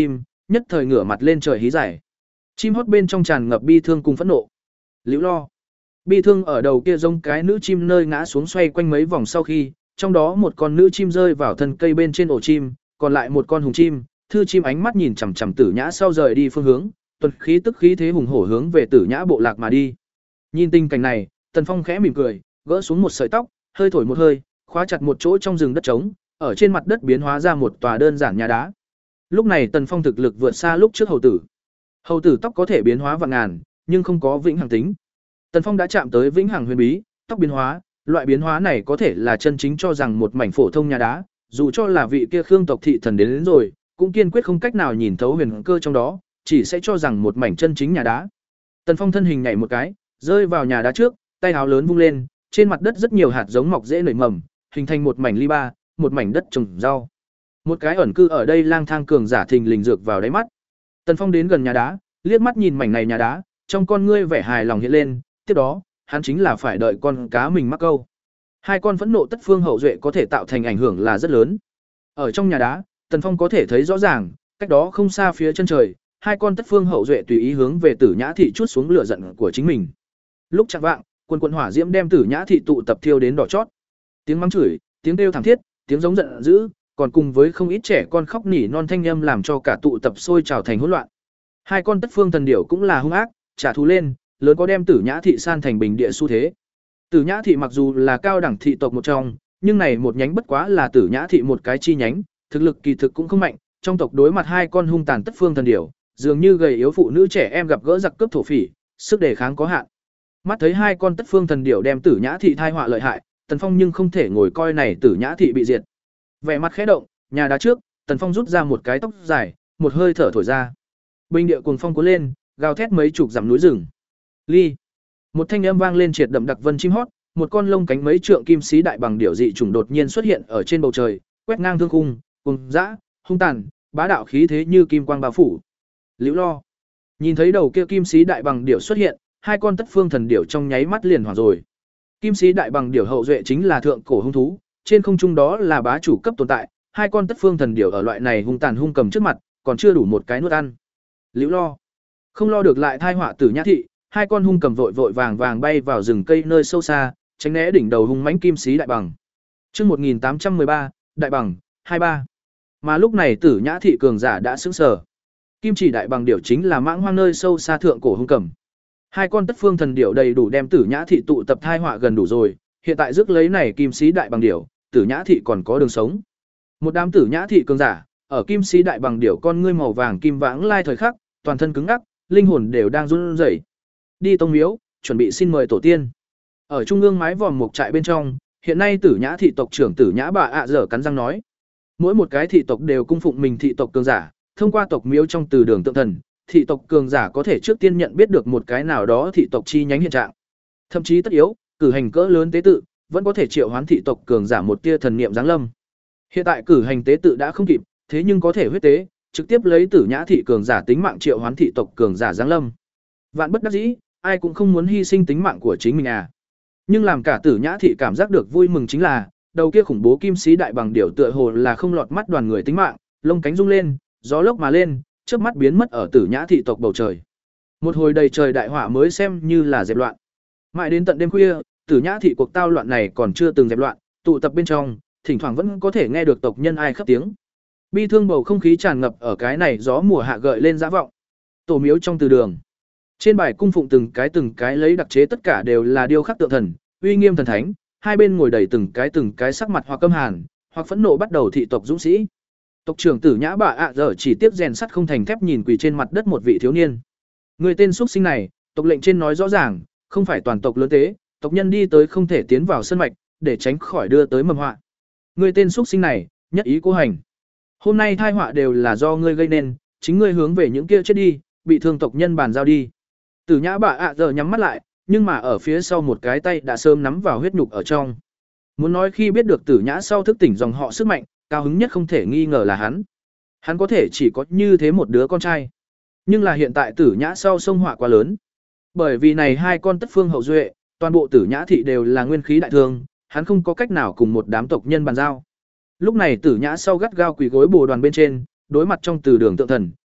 nhất thời ngửa mặt lên trời hí giải. Chim hót bên trong tràn ngập bi thương cùng phẫn nộ. Liễu Lo. Bi thương ở đầu kia giống cái nữ chim nơi ngã xuống xoay quanh mấy vòng sau khi, trong đó một con nữ chim rơi vào thân cây bên trên ổ chim, còn lại một con hùng chim, thư chim ánh mắt nhìn chằm chằm Tử Nhã sau rời đi phương hướng, tuần khí tức khí thế hùng hổ hướng về Tử Nhã bộ lạc mà đi. Nhìn tình cảnh này, Tần Phong khẽ mỉm cười, gỡ xuống một sợi tóc, hơi thổi một hơi, khóa chặt một chỗ trong rừng đất trống, ở trên mặt đất biến hóa ra một tòa đơn giản nhà đá. Lúc này Tần Phong thực lực vượt xa lúc trước hầu tử. Hầu tử tóc có thể biến hóa vạn ngàn, nhưng không có vĩnh hằng tính. Tần Phong đã chạm tới vĩnh hằng huyền bí, tóc biến hóa, loại biến hóa này có thể là chân chính cho rằng một mảnh phổ thông nhà đá, dù cho là vị kia Khương tộc thị thần đến, đến rồi, cũng kiên quyết không cách nào nhìn thấu huyền cơ trong đó, chỉ sẽ cho rằng một mảnh chân chính nhà đá. Tần Phong thân hình nhảy một cái, rơi vào nhà đá trước, tay áo lớn vung lên, trên mặt đất rất nhiều hạt giống mọc rễ nảy mầm, hình thành một mảnh ly ba, một mảnh đất trồng rau. Một cái ẩn cư ở đây lang thang cường giả thình lình dược vào đáy mắt. Tần Phong đến gần nhà đá, liếc mắt nhìn mảnh này nhà đá, trong con ngươi vẻ hài lòng hiện lên, tiếp đó, hắn chính là phải đợi con cá mình mắc câu. Hai con phẫn nộ tất phương hậu duệ có thể tạo thành ảnh hưởng là rất lớn. Ở trong nhà đá, Tần Phong có thể thấy rõ ràng, cách đó không xa phía chân trời, hai con tất phương hậu duệ tùy ý hướng về Tử Nhã thị chút xuống lửa giận của chính mình. Lúc chạng vạng, quần quần hỏa diễm đem Tử Nhã thị tụ tập thiêu đến đỏ chót. Tiếng mắng chửi, tiếng kêu thảm thiết, tiếng giống giận dữ, còn cùng với không ít trẻ con khóc nỉ non thanh âm làm cho cả tụ tập sôi trào thành hỗn loạn. Hai con tất phương thần điểu cũng là hung ác, trả thù lên, lớn có đem Tử Nhã thị san thành bình địa xu thế. Tử Nhã thị mặc dù là cao đẳng thị tộc một trong, nhưng này một nhánh bất quá là Tử Nhã thị một cái chi nhánh, thực lực kỳ thực cũng không mạnh, trong tộc đối mặt hai con hung tàn tất phương thần điểu, dường như gầy yếu phụ nữ trẻ em gặp gỡ giặc cướp thổ phỉ, sức đề kháng có hạn. Mắt thấy hai con tất phương thần điểu đem Tử Nhã thị thai họa lợi hại, Tần Phong nhưng không thể ngồi coi này Tử Nhã thị bị diệt. Vẻ mặt khẽ động, nhà đá trước, Tần Phong rút ra một cái tóc dài, một hơi thở thổi ra. Bình địa cuồng phong cuốn lên, gào thét mấy chục dặm núi rừng. Ly. Một thanh âm vang lên triệt đậm đặc vân chim hót, một con lông cánh mấy trượng kim sĩ đại bằng điểu dị chủng đột nhiên xuất hiện ở trên bầu trời, quét ngang thương khung, cuồng dã, hung tàn, bá đạo khí thế như kim quang bao phủ. Liễu Lo. Nhìn thấy đầu kia kim sĩ đại bằng điểu xuất hiện, hai con tất phương thần điểu trong nháy mắt liền hoảng rồi. Kim sĩ đại bằng điểu hậu duệ chính là thượng cổ hung thú, trên không trung đó là bá chủ cấp tồn tại, hai con tất phương thần điểu ở loại này hung tàn hung cầm trước mặt, còn chưa đủ một cái nuốt ăn. Liễu Lo. Không lo được lại thai họa Tử Nhã thị, hai con hung cầm vội vội vàng vàng bay vào rừng cây nơi sâu xa, tránh né đỉnh đầu hung mãnh kim sĩ đại bằng. Chương một nghìn tám trăm mười ba, đại bằng hai ba. Mà lúc này Tử Nhã thị cường giả đã sững sờ. Kim chỉ đại bằng điểu chính là mãng hoang nơi sâu xa thượng cổ hung cầm. Hai con tất phương thần điểu đầy đủ đem Tử Nhã thị tụ tập thai họa gần đủ rồi, hiện tại rước lấy này kim sĩ đại bằng điểu, Tử Nhã thị còn có đường sống. Một đám Tử Nhã thị cường giả, ở kim sĩ đại bằng điểu con ngươi màu vàng kim vãng lai thời khắc, toàn thân cứng ngắc, linh hồn đều đang run rẩy. Đi tông miếu, chuẩn bị xin mời tổ tiên. Ở trung ương mái vòm mục trại bên trong, hiện nay Tử Nhã thị tộc trưởng Tử Nhã bà ạ dở cắn răng nói, mỗi một cái thị tộc đều cung phụng mình thị tộc cường giả, thông qua tộc miếu trong từ đường tượng thần, thị tộc cường giả có thể trước tiên nhận biết được một cái nào đó thị tộc chi nhánh hiện trạng. Thậm chí tất yếu, cử hành cỡ lớn tế tự, vẫn có thể triệu hoán thị tộc cường giả một tia thần niệm giáng lâm. Hiện tại cử hành tế tự đã không kịp, thế nhưng có thể huyết tế, trực tiếp lấy Tử Nhã thị cường giả tính mạng triệu hoán thị tộc cường giả giáng lâm. Vạn bất đắc dĩ, ai cũng không muốn hy sinh tính mạng của chính mình à. Nhưng làm cả Tử Nhã thị cảm giác được vui mừng chính là, đầu kia khủng bố kim sĩ đại bằng điểu tựa hồ là không lọt mắt đoàn người tính mạng, lông cánh rung lên, gió lốc mà lên, chớp mắt biến mất ở Tử Nhã thị tộc bầu trời. Một hồi đầy trời đại hỏa mới xem như là dẹp loạn. Mãi đến tận đêm khuya, Tử Nhã thị cuộc tao loạn này còn chưa từng dẹp loạn, tụ tập bên trong, thỉnh thoảng vẫn có thể nghe được tộc nhân ai khóc tiếng. Bi thương bầu không khí tràn ngập ở cái này gió mùa hạ gợi lên dã vọng. Tổ miếu trong từ đường, trên bài cung phụng từng cái từng cái lấy đặc chế tất cả đều là điêu khắc tượng thần, uy nghiêm thần thánh, hai bên ngồi đầy từng cái từng cái sắc mặt hoặc căm hàn, hoặc phẫn nộ bắt đầu thị tộc dũng sĩ. Tộc trưởng Tử Nhã bà ạ giờ chỉ tiếc rèn sắt không thành thép nhìn quỳ trên mặt đất một vị thiếu niên. Người tên xuất sinh này, tộc lệnh trên nói rõ ràng, không phải toàn tộc lớn tế, tộc nhân đi tới không thể tiến vào sân mạch, để tránh khỏi đưa tới mầm họa. Người tên xuất sinh này, nhất ý cố hành. Hôm nay tai họa đều là do ngươi gây nên, chính ngươi hướng về những kia chết đi, bị thương tộc nhân bàn giao đi. Tử Nhã bà ạ giờ nhắm mắt lại, nhưng mà ở phía sau một cái tay đã sớm nắm vào huyết nhục ở trong. Muốn nói khi biết được Tử Nhã sau thức tỉnh dòng họ sức mạnh, cao hứng nhất không thể nghi ngờ là hắn. Hắn có thể chỉ có như thế một đứa con trai. Nhưng là hiện tại Tử Nhã sau sông họa quá lớn. Bởi vì này hai con tất phương hậu duệ, toàn bộ Tử Nhã thị đều là nguyên khí đại thương, hắn không có cách nào cùng một đám tộc nhân bàn giao. Lúc này Tử Nhã sau gắt gao quỳ gối bồ đoàn bên trên, đối mặt trong từ đường tượng thần,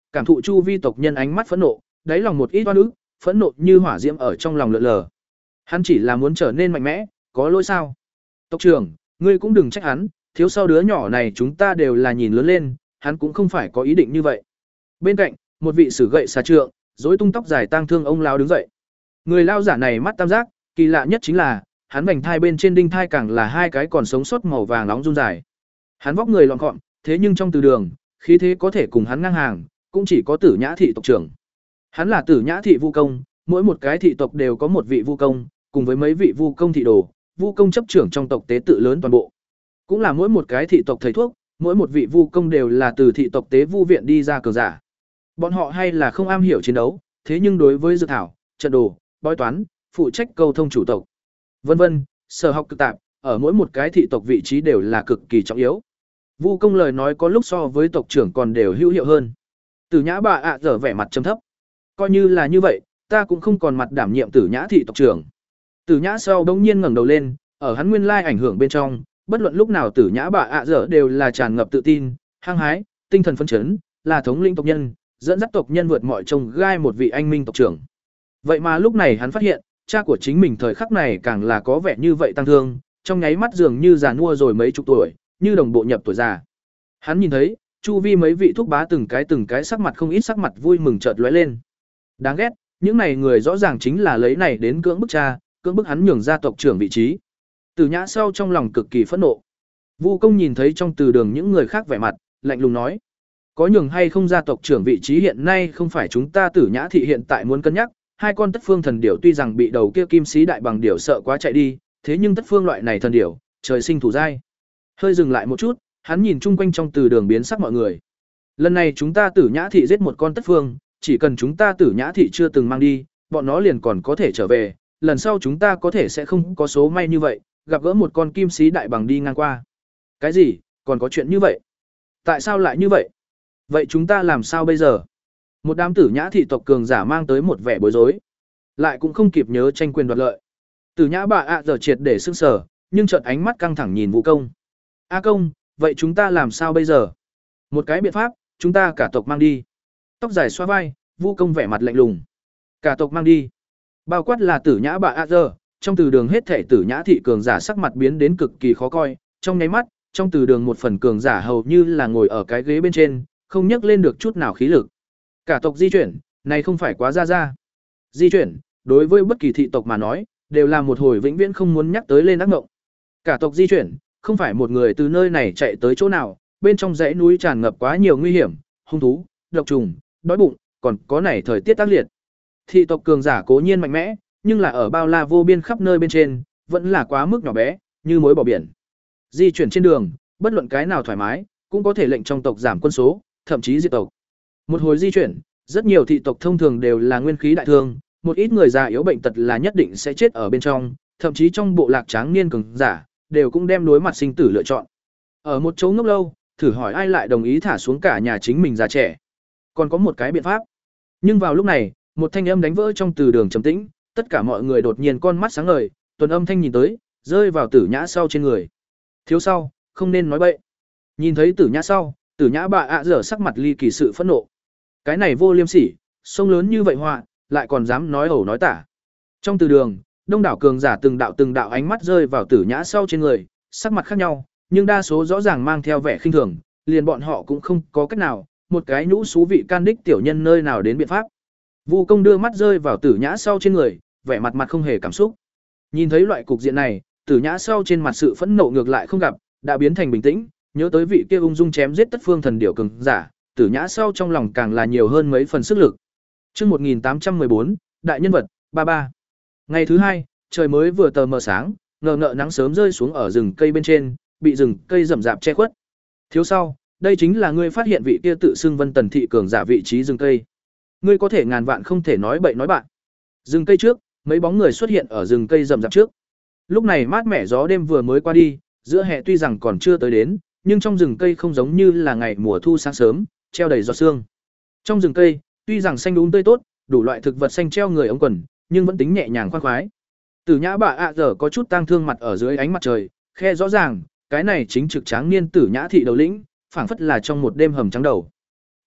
cảm thụ chu vi tộc nhân ánh mắt phẫn nộ, đáy lòng một ít oan ức, phẫn nộ như hỏa diễm ở trong lòng lượn lờ. Hắn chỉ là muốn trở nên mạnh mẽ, có lỗi sao? Tộc trưởng, ngươi cũng đừng trách hắn, thiếu sau đứa nhỏ này chúng ta đều là nhìn lớn lên, hắn cũng không phải có ý định như vậy. Bên cạnh, một vị sử gậy xà trượng, rối tung tóc dài tang thương ông lão đứng dậy. Người lao giả này mắt tam giác, kỳ lạ nhất chính là, hắn vành thai bên trên đinh thai càng là hai cái còn sống sót màu vàng nóng run dài. Hắn vóc người lọn gọn, thế nhưng trong từ đường, khí thế có thể cùng hắn ngang hàng, cũng chỉ có Tử Nhã thị tộc trưởng. Hắn là Tử Nhã thị vu công, mỗi một cái thị tộc đều có một vị vu công, cùng với mấy vị vu công thị đồ, vu công chấp trưởng trong tộc tế tự lớn toàn bộ. Cũng là mỗi một cái thị tộc thầy thuốc, mỗi một vị vu công đều là từ thị tộc tế vu viện đi ra cường giả. Bọn họ hay là không am hiểu chiến đấu, thế nhưng đối với dược thảo, trận đồ, bói toán, phụ trách câu thông chủ tộc, vân vân, sở học cực tạp, ở mỗi một cái thị tộc vị trí đều là cực kỳ trọng yếu. Vu công lời nói có lúc so với tộc trưởng còn đều hữu hiệu hơn. Tử Nhã bà ạ dở vẻ mặt trầm thấp. Coi như là như vậy, ta cũng không còn mặt đảm nhiệm Tử Nhã thị tộc trưởng. Tử Nhã sau đống nhiên ngẩng đầu lên, ở hắn nguyên lai ảnh hưởng bên trong, bất luận lúc nào Tử Nhã bà ạ dở đều là tràn ngập tự tin, hăng hái, tinh thần phấn chấn, là thống lĩnh tộc nhân, dẫn dắt tộc nhân vượt mọi trông gai một vị anh minh tộc trưởng. Vậy mà lúc này hắn phát hiện, cha của chính mình thời khắc này càng là có vẻ như vậy tăng thương, trong nháy mắt dường như già nua rồi mấy chục tuổi, như đồng bộ nhập tuổi già. Hắn nhìn thấy, chu vi mấy vị thúc bá từng cái từng cái sắc mặt không ít sắc mặt vui mừng chợt lóe lên. Đáng ghét, những này người rõ ràng chính là lấy này đến cưỡng bức cha, cưỡng bức hắn nhường ra tộc trưởng vị trí. Tử Nhã sau trong lòng cực kỳ phẫn nộ. Vu công nhìn thấy trong từ đường những người khác vẻ mặt, lạnh lùng nói: "Có nhường hay không ra tộc trưởng vị trí hiện nay không phải chúng ta Tử Nhã thị hiện tại muốn cân nhắc, hai con Tất Phương thần điểu tuy rằng bị đầu kia kim sĩ đại bằng điểu sợ quá chạy đi, thế nhưng Tất Phương loại này thần điểu, trời sinh thủ giai." Hơi dừng lại một chút, hắn nhìn chung quanh trong từ đường biến sắc mọi người. Lần này chúng ta Tử Nhã thị giết một con Tất Phương, chỉ cần chúng ta Tử Nhã thị chưa từng mang đi, bọn nó liền còn có thể trở về, lần sau chúng ta có thể sẽ không có số may như vậy, gặp gỡ một con kim sĩ đại bằng đi ngang qua. Cái gì? Còn có chuyện như vậy? Tại sao lại như vậy? Vậy chúng ta làm sao bây giờ? Một đám Tử Nhã thị tộc cường giả mang tới một vẻ bối rối, lại cũng không kịp nhớ tranh quyền đoạt lợi. Tử Nhã bà ạ giờ triệt để sững sờ, nhưng chợt ánh mắt căng thẳng nhìn Vũ Công. "A Công, vậy chúng ta làm sao bây giờ?" "Một cái biện pháp, chúng ta cả tộc mang đi." Tóc dài xoa vai, Vũ Công vẻ mặt lạnh lùng. "Cả tộc mang đi?" Bao quát là Tử Nhã bà ạ giờ, trong từ đường hết thể Tử Nhã thị cường giả sắc mặt biến đến cực kỳ khó coi, trong nháy mắt, trong từ đường một phần cường giả hầu như là ngồi ở cái ghế bên trên, không nhấc lên được chút nào khí lực. Cả tộc di chuyển, này không phải quá ra ra. Di chuyển, đối với bất kỳ thị tộc mà nói, đều là một hồi vĩnh viễn không muốn nhắc tới lên ác mộng. Cả tộc di chuyển, không phải một người từ nơi này chạy tới chỗ nào, bên trong dãy núi tràn ngập quá nhiều nguy hiểm, hung thú, độc trùng, đói bụng, còn có này thời tiết tác liệt. Thị tộc cường giả cố nhiên mạnh mẽ, nhưng là ở bao la vô biên khắp nơi bên trên, vẫn là quá mức nhỏ bé, như mối bỏ biển. Di chuyển trên đường, bất luận cái nào thoải mái, cũng có thể lệnh trong tộc giảm quân số, thậm chí diệt tộc. Một hồi di chuyển, rất nhiều thị tộc thông thường đều là nguyên khí đại thương, một ít người già yếu bệnh tật là nhất định sẽ chết ở bên trong, thậm chí trong bộ lạc tráng niên cường giả, đều cũng đem đối mặt sinh tử lựa chọn. Ở một chỗ ngốc lâu, thử hỏi ai lại đồng ý thả xuống cả nhà chính mình già trẻ. Còn có một cái biện pháp. Nhưng vào lúc này, một thanh âm đánh vỡ trong từ đường trầm tĩnh, tất cả mọi người đột nhiên con mắt sáng ngời, tuần âm thanh nhìn tới, rơi vào Tử Nhã sau trên người. "Thiếu sau, không nên nói bậy." Nhìn thấy Tử Nhã sau, Tử Nhã bà ạ dở sắc mặt ly kỳ sự phẫn nộ. Cái này vô liêm sỉ, sông lớn như vậy họa, lại còn dám nói ẩu nói tả. Trong từ đường, đông đảo cường giả từng đạo từng đạo ánh mắt rơi vào Tử Nhã sau trên người, sắc mặt khác nhau, nhưng đa số rõ ràng mang theo vẻ khinh thường, liền bọn họ cũng không có cách nào, một cái nhũ xú vị can đích tiểu nhân nơi nào đến biện pháp. Vu Công đưa mắt rơi vào Tử Nhã sau trên người, vẻ mặt mặt không hề cảm xúc. Nhìn thấy loại cục diện này, Tử Nhã sau trên mặt sự phẫn nộ ngược lại không gặp, đã biến thành bình tĩnh, nhớ tới vị kia ung dung chém giết Tất Phương thần điểu cường giả, Tử Nhã sau trong lòng càng là nhiều hơn mấy phần sức lực. Chương một nghìn tám trăm mười bốn, đại nhân vật, ba ba. Ngày thứ hai, trời mới vừa tờ mờ sáng, ngờ ngợ nắng sớm rơi xuống ở rừng cây bên trên, bị rừng cây rậm rạp che khuất. Thiếu sau, đây chính là ngươi phát hiện vị kia tự xưng Vân Tần thị cường giả vị trí rừng cây. Ngươi có thể ngàn vạn không thể nói bậy nói bạn. Rừng cây trước, mấy bóng người xuất hiện ở rừng cây rậm rạp trước. Lúc này mát mẻ gió đêm vừa mới qua đi, giữa hè tuy rằng còn chưa tới đến, nhưng trong rừng cây không giống như là ngày mùa thu sáng sớm, treo đầy giọt sương. Trong rừng cây, tuy rằng xanh đúng tươi tốt, đủ loại thực vật xanh treo người ống quần, nhưng vẫn tính nhẹ nhàng khoan khoái. Tử Nhã bà ạ giờ có chút tang thương mặt ở dưới ánh mặt trời, khe rõ ràng, cái này chính trực tráng niên Tử Nhã thị đầu lĩnh, phảng phất là trong một đêm hầm trắng đầu. Cha,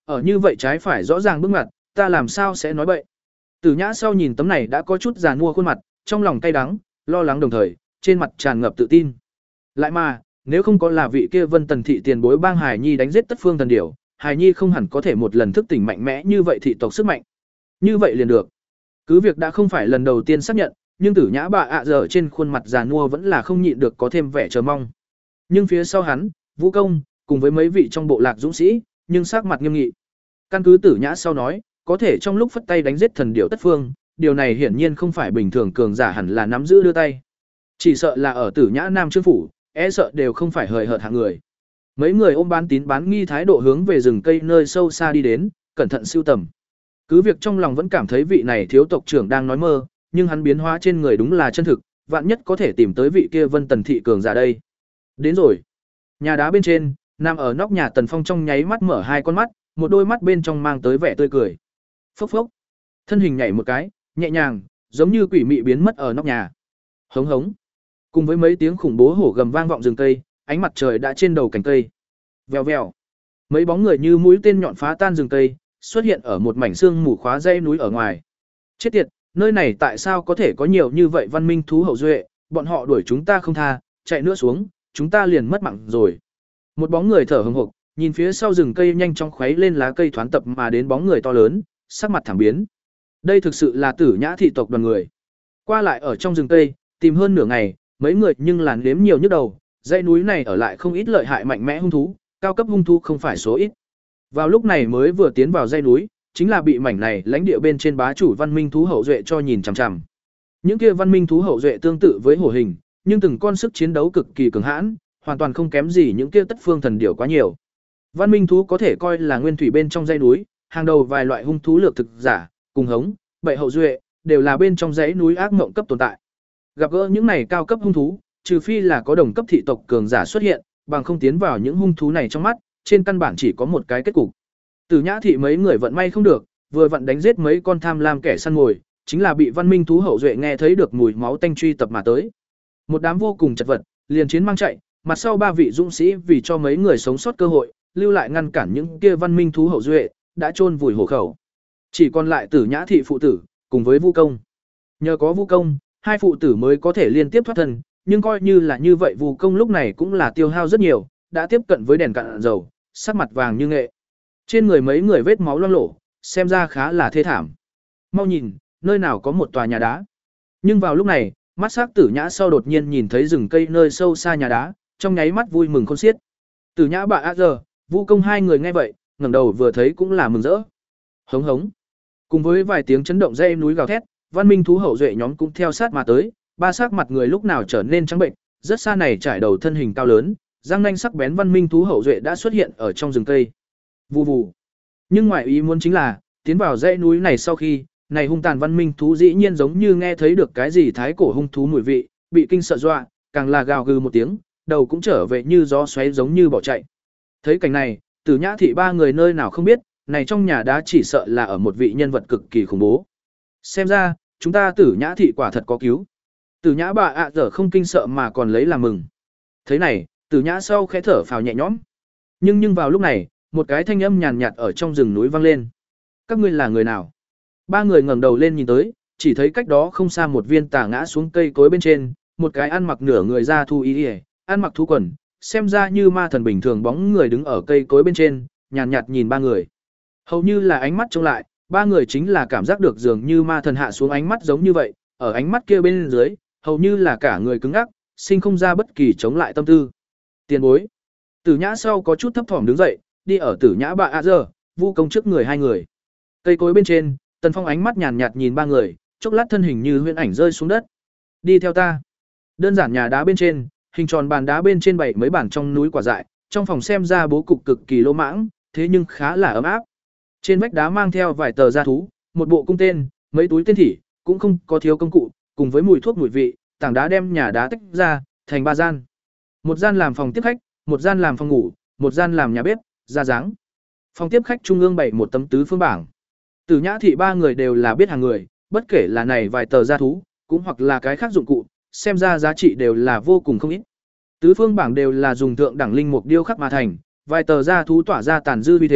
ở như vậy trái phải rõ ràng bước ngoặt, ta làm sao sẽ nói bậy. Tử Nhã sau nhìn tấm này đã có chút già nua khuôn mặt, trong lòng cay đắng, lo lắng đồng thời, trên mặt tràn ngập tự tin. Lại mà, nếu không có là vị kia Vân Tần thị tiền bối bang Hải Nhi đánh giết Tất Phương thần điểu, Hải Nhi không hẳn có thể một lần thức tỉnh mạnh mẽ như vậy thị tộc sức mạnh. Như vậy liền được. Cứ việc đã không phải lần đầu tiên xác nhận, nhưng Tử Nhã bà ạ giờ trên khuôn mặt già nua vẫn là không nhịn được có thêm vẻ chờ mong. Nhưng phía sau hắn, Vũ Công, cùng với mấy vị trong bộ lạc dũng sĩ, nhưng sắc mặt nghiêm nghị. Căn cứ Tử Nhã sau nói, có thể trong lúc phất tay đánh giết thần điểu Tất Phương, điều này hiển nhiên không phải bình thường cường giả hẳn là nắm giữ đưa tay. Chỉ sợ là ở Tử Nhã Nam Trương phủ, e sợ đều không phải hời hợt hạng người. Mấy người ôm bán tín bán nghi thái độ hướng về rừng cây nơi sâu xa đi đến, cẩn thận sưu tầm. Cứ việc trong lòng vẫn cảm thấy vị này thiếu tộc trưởng đang nói mơ, nhưng hắn biến hóa trên người đúng là chân thực, vạn nhất có thể tìm tới vị kia Vân Tần thị cường giả đây. Đến rồi. Nhà đá bên trên, nằm ở nóc nhà Tần Phong trong nháy mắt mở hai con mắt, một đôi mắt bên trong mang tới vẻ tươi cười. Phốc phốc. Thân hình nhảy một cái, nhẹ nhàng, giống như quỷ mị biến mất ở nóc nhà. Hống hống. Cùng với mấy tiếng khủng bố hổ gầm vang vọng rừng cây, ánh mặt trời đã trên đầu cành cây. Vèo vèo. Mấy bóng người như mũi tên nhọn phá tan rừng cây, xuất hiện ở một mảnh xương mù khóa dãy núi ở ngoài. Chết tiệt, nơi này tại sao có thể có nhiều như vậy văn minh thú hậu duệ, bọn họ đuổi chúng ta không tha, chạy nữa xuống, chúng ta liền mất mạng rồi. Một bóng người thở hổn hộc, nhìn phía sau rừng cây nhanh chóng khuấy lên lá cây thoán tập mà đến bóng người to lớn, sắc mặt thảm biến. Đây thực sự là Tử Nhã thị tộc đoàn người. Qua lại ở trong rừng cây, tìm hơn nửa ngày, mấy người nhưng làn đếm nhiều nhức đầu, dãy núi này ở lại không ít lợi hại mạnh mẽ hung thú, cao cấp hung thú không phải số ít. Vào lúc này mới vừa tiến vào dãy núi, chính là bị mảnh này lãnh địa bên trên bá chủ văn minh thú hậu duệ cho nhìn chằm chằm. Những kia văn minh thú hậu duệ tương tự với hổ hình, nhưng từng con sức chiến đấu cực kỳ cường hãn, hoàn toàn không kém gì những kia Tất Phương thần điểu quá nhiều. Văn minh thú có thể coi là nguyên thủy bên trong dãy núi, hàng đầu vài loại hung thú lược thực giả, cùng hống, bệ hậu duệ, đều là bên trong dãy núi ác mộng cấp tồn tại. Gặp gỡ những này cao cấp hung thú, trừ phi là có đồng cấp thị tộc cường giả xuất hiện, bằng không tiến vào những hung thú này trong mắt, trên căn bản chỉ có một cái kết cục. Tử Nhã thị mấy người vận may không được, vừa vặn đánh giết mấy con tham lam kẻ săn mồi, chính là bị văn minh thú hậu duệ nghe thấy được mùi máu tanh truy tập mà tới. Một đám vô cùng chật vật, liền chiến mang chạy, mặt sau ba vị dũng sĩ vì cho mấy người sống sót cơ hội, lưu lại ngăn cản những kia văn minh thú hậu duệ, đã chôn vùi hổ khẩu. Chỉ còn lại Tử Nhã thị phụ tử, cùng với Vu Công. Nhờ có Vu Công, hai phụ tử mới có thể liên tiếp thoát thân, nhưng coi như là như vậy Vu Công lúc này cũng là tiêu hao rất nhiều, đã tiếp cận với đèn cạn dầu, sắc mặt vàng như nghệ. Trên người mấy người vết máu loang lổ, xem ra khá là thê thảm. Mau nhìn, nơi nào có một tòa nhà đá. Nhưng vào lúc này, mắt sắc Tử Nhã sau đột nhiên nhìn thấy rừng cây nơi sâu xa nhà đá, trong nháy mắt vui mừng khôn xiết. Tử Nhã bà A giờ, Vu Công hai người nghe vậy, ngẩng đầu vừa thấy cũng là mừng rỡ. Hống hống. Cùng với vài tiếng chấn động dây núi gào thét, văn minh thú hậu duệ nhóm cũng theo sát mà tới, ba sắc mặt người lúc nào trở nên trắng bệnh, rất xa này trải đầu thân hình cao lớn, răng nanh sắc bén văn minh thú hậu duệ đã xuất hiện ở trong rừng cây. Vù vù. Nhưng ngoại ý muốn chính là, tiến vào dãy núi này sau khi, này hung tàn văn minh thú dĩ nhiên giống như nghe thấy được cái gì thái cổ hung thú mùi vị, bị kinh sợ dọa, càng là gào gừ một tiếng, đầu cũng trở về như gió xoáy giống như bỏ chạy. Thấy cảnh này, Tử Nhã thị ba người nơi nào không biết, này trong nhà đá chỉ sợ là ở một vị nhân vật cực kỳ khủng bố. Xem ra, chúng ta Tử Nhã thị quả thật có cứu. Tử Nhã bà ạ giờ không kinh sợ mà còn lấy làm mừng. Thế này, Tử Nhã sau khẽ thở phào nhẹ nhõm. Nhưng nhưng vào lúc này, một cái thanh âm nhàn nhạt ở trong rừng núi vang lên. Các ngươi là người nào? Ba người ngẩng đầu lên nhìn tới, chỉ thấy cách đó không xa một viên tà ngã xuống cây cối bên trên, một cái ăn mặc nửa người da thu y, ăn mặc thú quần, xem ra như ma thần bình thường bóng người đứng ở cây cối bên trên, nhàn nhạt nhìn ba người. Hầu như là ánh mắt trông lại, ba người chính là cảm giác được dường như ma thần hạ xuống ánh mắt giống như vậy, ở ánh mắt kia bên dưới, hầu như là cả người cứng ngắc, sinh không ra bất kỳ chống lại tâm tư. Tiền bối. Tử Nhã sau có chút thấp thỏm đứng dậy, đi ở Tử Nhã bà a giờ, Vu Công trước người hai người. Cây cối bên trên, Tần Phong ánh mắt nhàn nhạt nhìn ba người, chốc lát thân hình như huyễn ảnh rơi xuống đất. Đi theo ta. Đơn giản nhà đá bên trên, hình tròn bàn đá bên trên bảy mấy bản trong núi quả dại, trong phòng xem ra bố cục cực kỳ lỗ mãng, thế nhưng khá là ấm áp. Trên vách đá mang theo vài tờ gia thú, một bộ cung tên, mấy túi tên thỉ, cũng không có thiếu công cụ, cùng với mùi thuốc mùi vị, tảng đá đem nhà đá tách ra, thành ba gian. Một gian làm phòng tiếp khách, một gian làm phòng ngủ, một gian làm nhà bếp, ra dáng. Phòng tiếp khách trung ương bày một tấm tứ phương bảng. Tử Nhã thị ba người đều là biết hàng người, bất kể là này vài tờ gia thú, cũng hoặc là cái khác dụng cụ, xem ra giá trị đều là vô cùng không ít. Tứ phương bảng đều là dùng thượng đẳng linh mục điêu khắc mà thành, vài tờ gia thú tỏa ra tàn dư uy thế,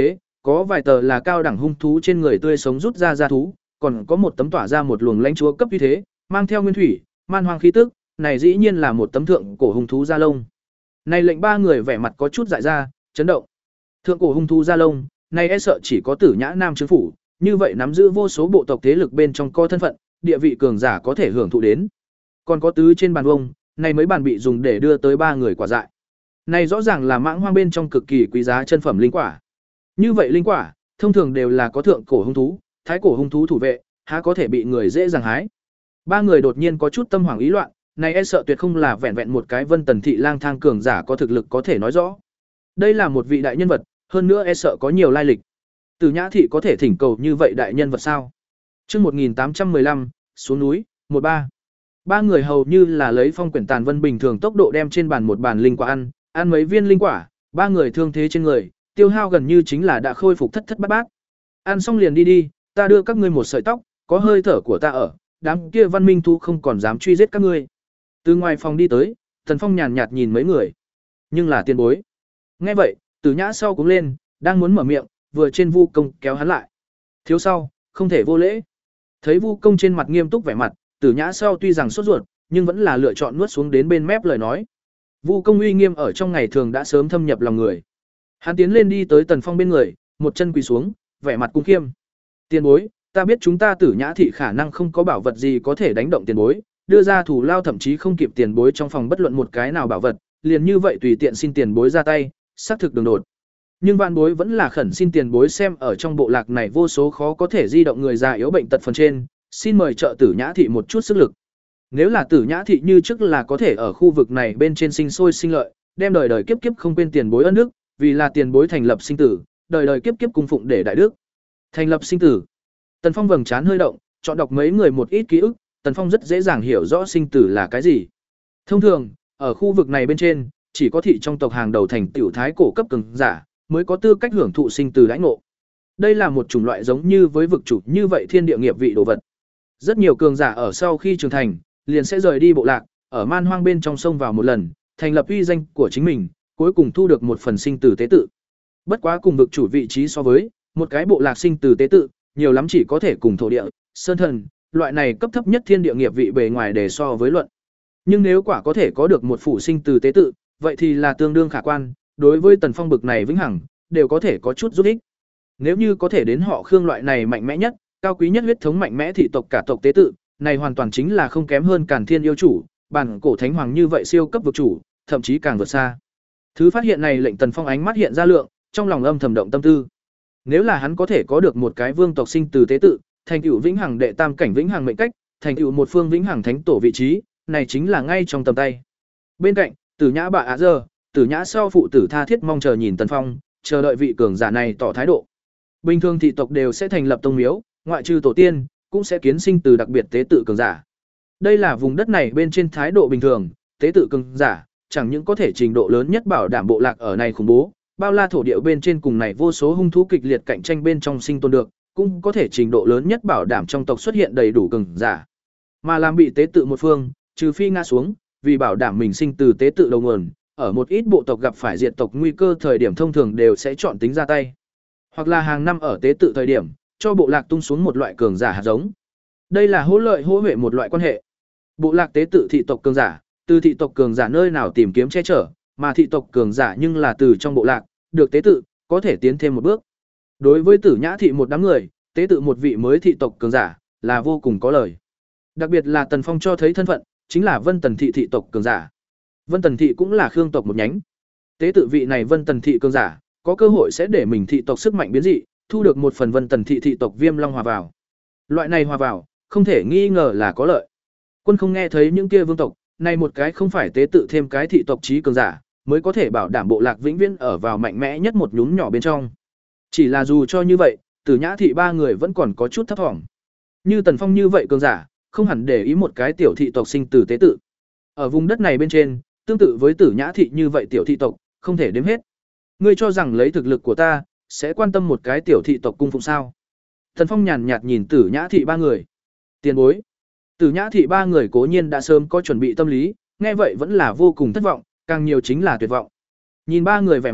có vài tờ là cao đẳng hung thú trên người tươi sống rút ra da thú, còn có một tấm tỏa ra một luồng lãnh chúa cấp uy thế, mang theo nguyên thủy, man hoang khí tức, này dĩ nhiên là một tấm thượng cổ hung thú da lông. Này lệnh ba người vẻ mặt có chút dại ra, chấn động. Thượng cổ hung thú da lông, này e sợ chỉ có Tử Nhã Nam Trương phủ, như vậy nắm giữ vô số bộ tộc thế lực bên trong co thân phận, địa vị cường giả có thể hưởng thụ đến. Còn có tứ trên bàn vông, này mấy bàn bị dùng để đưa tới ba người quả dại. Này rõ ràng là mãng hoang bên trong cực kỳ quý giá chân phẩm linh quả. Như vậy linh quả, thông thường đều là có thượng cổ hung thú, thái cổ hung thú thủ vệ, há có thể bị người dễ dàng hái. Ba người đột nhiên có chút tâm hoảng ý loạn, này e sợ tuyệt không là vẹn vẹn một cái Vân Tần thị lang thang cường giả có thực lực có thể nói rõ. Đây là một vị đại nhân vật, hơn nữa e sợ có nhiều lai lịch. Tử Nhã thị có thể thỉnh cầu như vậy đại nhân vật sao? Chương một nghìn tám trăm mười lăm, xuống núi, một ba. Ba người hầu như là lấy phong quyển tàn vân bình thường tốc độ đem trên bàn một bàn linh quả ăn, ăn mấy viên linh quả, ba người thương thế trên người, tiêu hao gần như chính là đã khôi phục thất thất bát bát. Ăn xong liền đi đi, ta đưa các ngươi một sợi tóc, có hơi thở của ta ở, đám kia văn minh thu không còn dám truy giết các ngươi. Từ ngoài phòng đi tới, Thần Phong nhàn nhạt nhìn mấy người, nhưng là tiền bối. Nghe vậy, Tử Nhã sau cũng lên, đang muốn mở miệng, vừa trên Vu Công kéo hắn lại. Thiếu sau, không thể vô lễ. Thấy Vu Công trên mặt nghiêm túc vẻ mặt, Tử Nhã sau tuy rằng sốt ruột, nhưng vẫn là lựa chọn nuốt xuống đến bên mép lời nói. Vu Công uy nghiêm ở trong ngày thường đã sớm thâm nhập lòng người. Hắn tiến lên đi tới Tần Phong bên người, một chân quỳ xuống, vẻ mặt cung khiêm. Tiền bối, ta biết chúng ta Tử Nhã thị khả năng không có bảo vật gì có thể đánh động tiền bối, đưa ra thủ lao thậm chí không kịp tiền bối trong phòng bất luận một cái nào bảo vật, liền như vậy tùy tiện xin tiền bối ra tay, xác thực đường đột. Nhưng vạn bối vẫn là khẩn xin tiền bối xem ở trong bộ lạc này vô số khó có thể di động người già yếu bệnh tật phần trên, xin mời trợ Tử Nhã thị một chút sức lực. Nếu là Tử Nhã thị như trước là có thể ở khu vực này bên trên sinh sôi sinh lợi, đem đời đời kiếp kiếp không quên tiền bối ân đức, vì là tiền bối thành lập sinh tử, đời đời kiếp kiếp cung phụng để đại đức. Thành lập sinh tử. Tần Phong vầng trán hơi động, chọn đọc mấy người một ít ký ức, Tần Phong rất dễ dàng hiểu rõ sinh tử là cái gì. Thông thường, ở khu vực này bên trên, chỉ có thị trong tộc hàng đầu thành tiểu thái cổ cấp cường giả mới có tư cách hưởng thụ sinh tử đãi ngộ. Đây là một chủng loại giống như với vực chủ như vậy thiên địa nghiệp vị đồ vật. Rất nhiều cường giả ở sau khi trưởng thành, liền sẽ rời đi bộ lạc, ở man hoang bên trong sông vào một lần, thành lập uy danh của chính mình, cuối cùng thu được một phần sinh tử tế tự. Bất quá cùng vực chủ vị trí so với, một cái bộ lạc sinh tử tế tự, nhiều lắm chỉ có thể cùng thổ địa, sơn thần, loại này cấp thấp nhất thiên địa nghiệp vị bề ngoài để so với luận. Nhưng nếu quả có thể có được một phủ sinh tử tế tự, vậy thì là tương đương khả quan, đối với Tần Phong bực này vĩnh hằng, đều có thể có chút giúp ích. Nếu như có thể đến họ Khương loại này mạnh mẽ nhất, cao quý nhất huyết thống mạnh mẽ thị tộc cả tộc tế tự, này hoàn toàn chính là không kém hơn Càn Thiên yêu chủ, bản cổ thánh hoàng như vậy siêu cấp vực chủ, thậm chí càng vượt xa. Thứ phát hiện này lệnh Tần Phong ánh mắt hiện ra lượng, trong lòng âm thầm động tâm tư. Nếu là hắn có thể có được một cái vương tộc sinh từ tế tự, thành tựu vĩnh hằng đệ tam cảnh vĩnh hằng mệnh cách, thành tựu một phương vĩnh hằng thánh tổ vị trí, này chính là ngay trong tầm tay. Bên cạnh, Tử Nhã bà Á giờ, Tử Nhã sau phụ tử tha thiết mong chờ nhìn Tần Phong, chờ đợi vị cường giả này tỏ thái độ. Bình thường thị tộc đều sẽ thành lập tông miếu, ngoại trừ tổ tiên, cũng sẽ kiến sinh từ đặc biệt tế tự cường giả. Đây là vùng đất này bên trên thái độ bình thường, tế tự cường giả, chẳng những có thể trình độ lớn nhất bảo đảm bộ lạc ở này khủng bố, bao la thổ địa bên trên cùng này vô số hung thú kịch liệt cạnh tranh bên trong sinh tồn được, cũng có thể trình độ lớn nhất bảo đảm trong tộc xuất hiện đầy đủ cường giả. Mà làm bị tế tự một phương, trừ phi ngã xuống, vì bảo đảm mình sinh từ tế tự đầu nguồn, ở một ít bộ tộc gặp phải diệt tộc nguy cơ thời điểm thông thường đều sẽ chọn tính ra tay. Hoặc là hàng năm ở tế tự thời điểm, cho bộ lạc tung xuống một loại cường giả hạt giống. Đây là hỗ lợi hỗ huệ một loại quan hệ. Bộ lạc tế tự thị tộc cường giả, từ thị tộc cường giả nơi nào tìm kiếm che chở, mà thị tộc cường giả nhưng là từ trong bộ lạc, được tế tự, có thể tiến thêm một bước. Đối với Tử Nhã thị một đám người, tế tự một vị mới thị tộc cường giả, là vô cùng có lời. Đặc biệt là Tần Phong cho thấy thân phận, chính là Vân Tần thị thị tộc cường giả. Vân Tần thị cũng là Khương tộc một nhánh. Tế tự vị này Vân Tần thị cường giả, có cơ hội sẽ để mình thị tộc sức mạnh biến dị, thu được một phần Vân Tần thị thị tộc Viêm Long hòa vào. Loại này hòa vào, không thể nghi ngờ là có lợi. Quân không nghe thấy những kia vương tộc, này một cái không phải tế tự thêm cái thị tộc trí cường giả, mới có thể bảo đảm bộ lạc vĩnh viễn ở vào mạnh mẽ nhất một nhúm nhỏ bên trong. Chỉ là dù cho như vậy, Tử Nhã thị ba người vẫn còn có chút thấp thỏm. Như Tần Phong như vậy cường giả, không hẳn để ý một cái tiểu thị tộc sinh từ tế tự. Ở vùng đất này bên trên, tương tự với Tử Nhã thị như vậy tiểu thị tộc, không thể đếm hết. Ngươi cho rằng lấy thực lực của ta, sẽ quan tâm một cái tiểu thị tộc cung phụng sao? Tần Phong nhàn nhạt nhìn Tử Nhã thị ba người. Tiền bối. Tử Nhã thị ba người cố nhiên đã sớm có chuẩn bị tâm lý, nghe vậy vẫn là vô cùng thất vọng, càng nhiều chính là tuyệt vọng. Nhìn ba người vẻ mặt,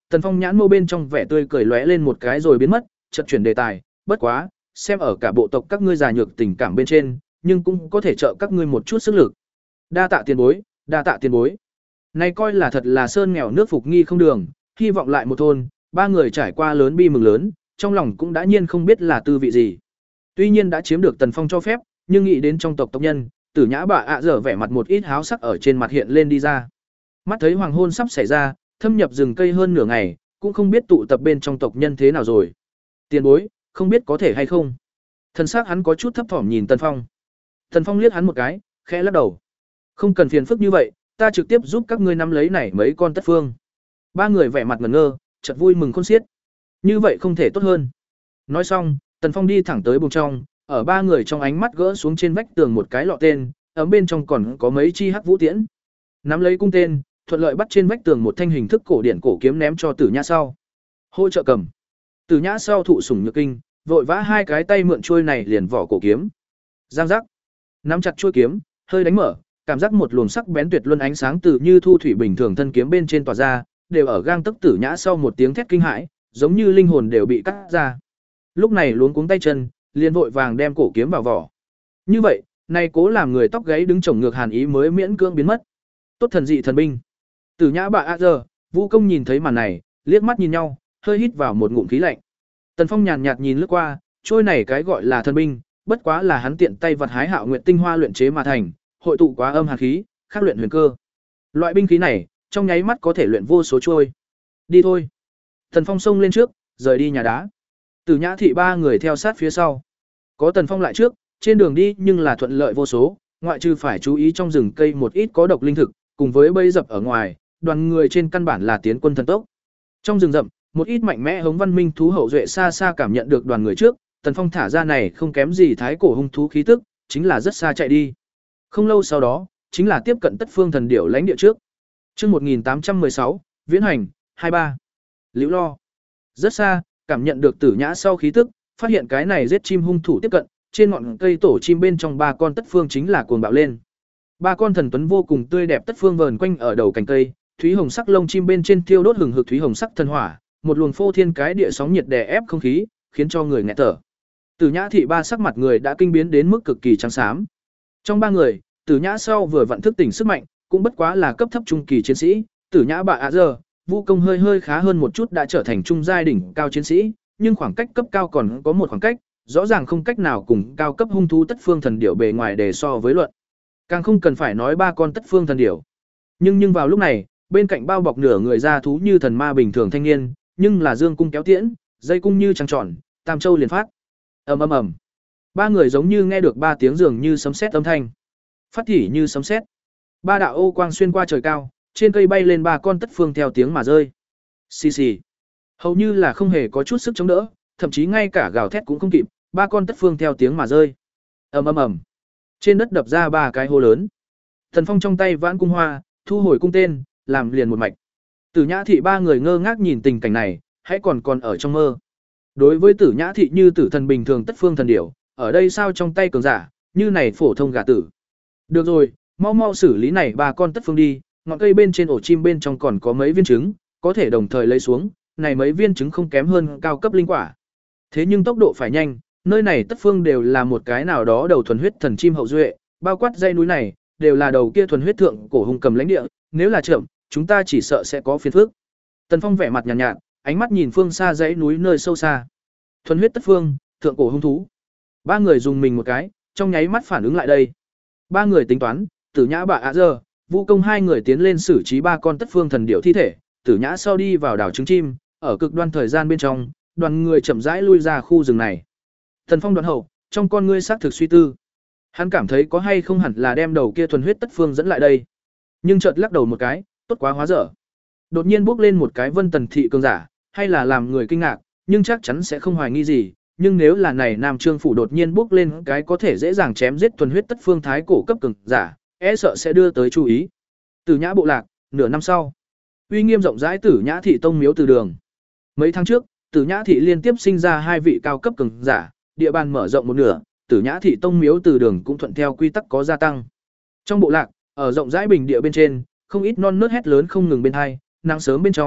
Tần Phong nhãn mâu bên trong vẻ tươi cười lóe lên một cái rồi biến mất, chợt chuyển đề tài, bất quá, xem ở cả bộ tộc các ngươi già nhược tình cảm bên trên, nhưng cũng có thể trợ các ngươi một chút sức lực. Đa tạ tiền bối, đa tạ tiền bối. Này coi là thật là sơn nghèo nước phục nghi không đường, hy vọng lại một thôn, ba người trải qua lớn bi mừng lớn, trong lòng cũng đã nhiên không biết là tư vị gì. Tuy nhiên đã chiếm được Tần Phong cho phép, nhưng nghĩ đến trong tộc tộc nhân, Tử Nhã bà ạ giờ vẻ mặt một ít háo sắc ở trên mặt hiện lên đi ra. Mắt thấy hoàng hôn sắp xảy ra, thâm nhập rừng cây hơn nửa ngày, cũng không biết tụ tập bên trong tộc nhân thế nào rồi. Tiền bối, không biết có thể hay không. Thần sắc hắn có chút thấp thỏm nhìn Tần Phong. Tần Phong liếc hắn một cái, khẽ lắc đầu. Không cần phiền phức như vậy, ta trực tiếp giúp các ngươi nắm lấy này mấy con tất phương. Ba người vẻ mặt ngẩn ngơ, chợt vui mừng khôn xiết. Như vậy không thể tốt hơn. Nói xong, Tần Phong đi thẳng tới buồng trong, ở ba người trong ánh mắt gỡ xuống trên vách tường một cái lọ tên, ấm bên trong còn có mấy chi hắc vũ tiễn. Nắm lấy cung tên, thuận lợi bắt trên vách tường một thanh hình thức cổ điển cổ kiếm ném cho Tử Nhã sau. Hỗ trợ cầm. Tử Nhã sau thụ sủng nhược kinh, vội vã hai cái tay mượn chuôi này liền vỏ cổ kiếm. Giang giác. Nắm chặt chuôi kiếm, hơi đánh mở, cảm giác một luồng sắc bén tuyệt luân ánh sáng từ như thu thủy bình thường thân kiếm bên trên tỏa ra, đều ở gang tấc Tử Nhã sau một tiếng thét kinh hãi, giống như linh hồn đều bị cắt ra. Lúc này luống cuống tay chân, liền vội vàng đem cổ kiếm vào vỏ. Như vậy, này cố làm người tóc gáy đứng chổng ngược hàn ý mới miễn cưỡng biến mất. Tốt thần dị thần binh. Tử Nhã bà a giờ, Vũ Công nhìn thấy màn này, liếc mắt nhìn nhau, hơi hít vào một ngụm khí lạnh. Tần Phong nhàn nhạt nhìn lướt qua, trôi này cái gọi là thần binh, bất quá là hắn tiện tay vật hái Hạo Nguyệt tinh hoa luyện chế mà thành, hội tụ quá âm hàn khí, khắc luyện huyền cơ. Loại binh khí này, trong nháy mắt có thể luyện vô số trôi. Đi thôi. Tần Phong xông lên trước, rời đi nhà đá. Tử Nhã thị ba người theo sát phía sau. Có Tần Phong lại trước, trên đường đi nhưng là thuận lợi vô số, ngoại trừ phải chú ý trong rừng cây một ít có độc linh thực, cùng với bẫy dập ở ngoài, đoàn người trên căn bản là tiến quân thần tốc. Trong rừng rậm, một ít mạnh mẽ hống văn minh thú hậu duệ xa xa cảm nhận được đoàn người trước, Tần Phong thả ra này không kém gì thái cổ hung thú khí tức, chính là rất xa chạy đi. Không lâu sau đó, chính là tiếp cận Tất Phương Thần Điểu lãnh địa trước. Chương một nghìn tám trăm mười sáu, Viễn hành, hai ba. Liễu Lo. Rất xa, cảm nhận được Tử Nhã sau khí tức, phát hiện cái này giết chim hung thủ tiếp cận, trên ngọn cây tổ chim bên trong ba con Tất Phương chính là cuồng bạo lên. Ba con thần tuấn vô cùng tươi đẹp Tất Phương vờn quanh ở đầu cành cây, thúy hồng sắc lông chim bên trên thiêu đốt hừng hực thúy hồng sắc thần hỏa, một luồng phô thiên cái địa sóng nhiệt đè ép không khí, khiến cho người nghẹt thở. Tử Nhã thị ba sắc mặt người đã kinh biến đến mức cực kỳ trắng xám. Trong ba người, Tử Nhã sau vừa vận thức tỉnh sức mạnh, cũng bất quá là cấp thấp trung kỳ chiến sĩ, Tử Nhã bà ạ giờ, Vũ Công hơi hơi khá hơn một chút đã trở thành trung giai đỉnh cao chiến sĩ, nhưng khoảng cách cấp cao còn có một khoảng cách, rõ ràng không cách nào cùng cao cấp hung thú Tất Phương Thần Điểu bề ngoài để so với luận. Càng không cần phải nói ba con Tất Phương Thần Điểu. Nhưng nhưng vào lúc này, bên cạnh bao bọc nửa người ra thú như thần ma bình thường thanh niên, nhưng là dương cung kéo tiễn, dây cung như trăng tròn, tam châu liền phát. Ầm ầm ầm. Ba người giống như nghe được ba tiếng dường như sấm sét âm thanh. Phát tỉ như sấm sét. Ba đạo ô quang xuyên qua trời cao, trên cây bay lên ba con Tất Phương theo tiếng mà rơi. Xì xì. Hầu như là không hề có chút sức chống đỡ, thậm chí ngay cả gào thét cũng không kịp, ba con Tất Phương theo tiếng mà rơi. Ầm ầm ầm. Trên đất đập ra ba cái hố lớn. Thần Phong trong tay vãn cung hoa, thu hồi cung tên, làm liền một mạch. Tử Nhã thị ba người ngơ ngác nhìn tình cảnh này, hãy còn còn ở trong mơ. Đối với Tử Nhã thị như tử thần bình thường Tất Phương Thần Điểu, ở đây sao trong tay cường giả, như này phổ thông gà tử. Được rồi, mau mau xử lý này ba con Tất Phương đi, ngọn cây bên trên ổ chim bên trong còn có mấy viên trứng, có thể đồng thời lấy xuống, này mấy viên trứng không kém hơn cao cấp linh quả. Thế nhưng tốc độ phải nhanh, nơi này Tất Phương đều là một cái nào đó đầu thuần huyết thần chim hậu duệ, bao quát dãy núi này đều là đầu kia thuần huyết thượng cổ hung cầm lãnh địa, nếu là chậm, chúng ta chỉ sợ sẽ có phiền phức. Tần Phong vẻ mặt nhàn nhạt, nhạt, ánh mắt nhìn phương xa dãy núi nơi sâu xa. Thuần huyết Tất Phương, thượng cổ hung thú. Ba người dùng mình một cái, trong nháy mắt phản ứng lại đây. Ba người tính toán, Tử Nhã bà ạ giờ, Vũ Công hai người tiến lên xử trí ba con Tất Phương Thần Điểu thi thể, Tử Nhã sau đi vào đảo trứng chim, ở cực đoan thời gian bên trong, đoàn người chậm rãi lui ra khu rừng này. Tần Phong đoạn hậu, trong con ngươi xác thực suy tư. Hắn cảm thấy có hay không hẳn là đem đầu kia thuần huyết Tất Phương dẫn lại đây. Nhưng chợt lắc đầu một cái, tốt quá hóa dở. Đột nhiên bước lên một cái Vân Tần thị cường giả, hay là làm người kinh ngạc, nhưng chắc chắn sẽ không hoài nghi gì, nhưng nếu là này Nam Trương phủ đột nhiên bước lên cái có thể dễ dàng chém giết thuần huyết Tất Phương thái cổ cấp cường giả, e sợ sẽ đưa tới chú ý. Tử Nhã bộ lạc, nửa năm sau, uy nghiêm rộng rãi Tử Nhã thị tông miếu từ đường. Mấy tháng trước, Tử Nhã thị liên tiếp sinh ra hai vị cao cấp cường giả, địa bàn mở rộng một nửa, Tử Nhã thị tông miếu từ đường cũng thuận theo quy tắc có gia tăng. Trong bộ lạc, ở rộng rãi bình địa bên trên, không ít non nớt hét lớn không ngừng bên hai, nắng sớm bên trong,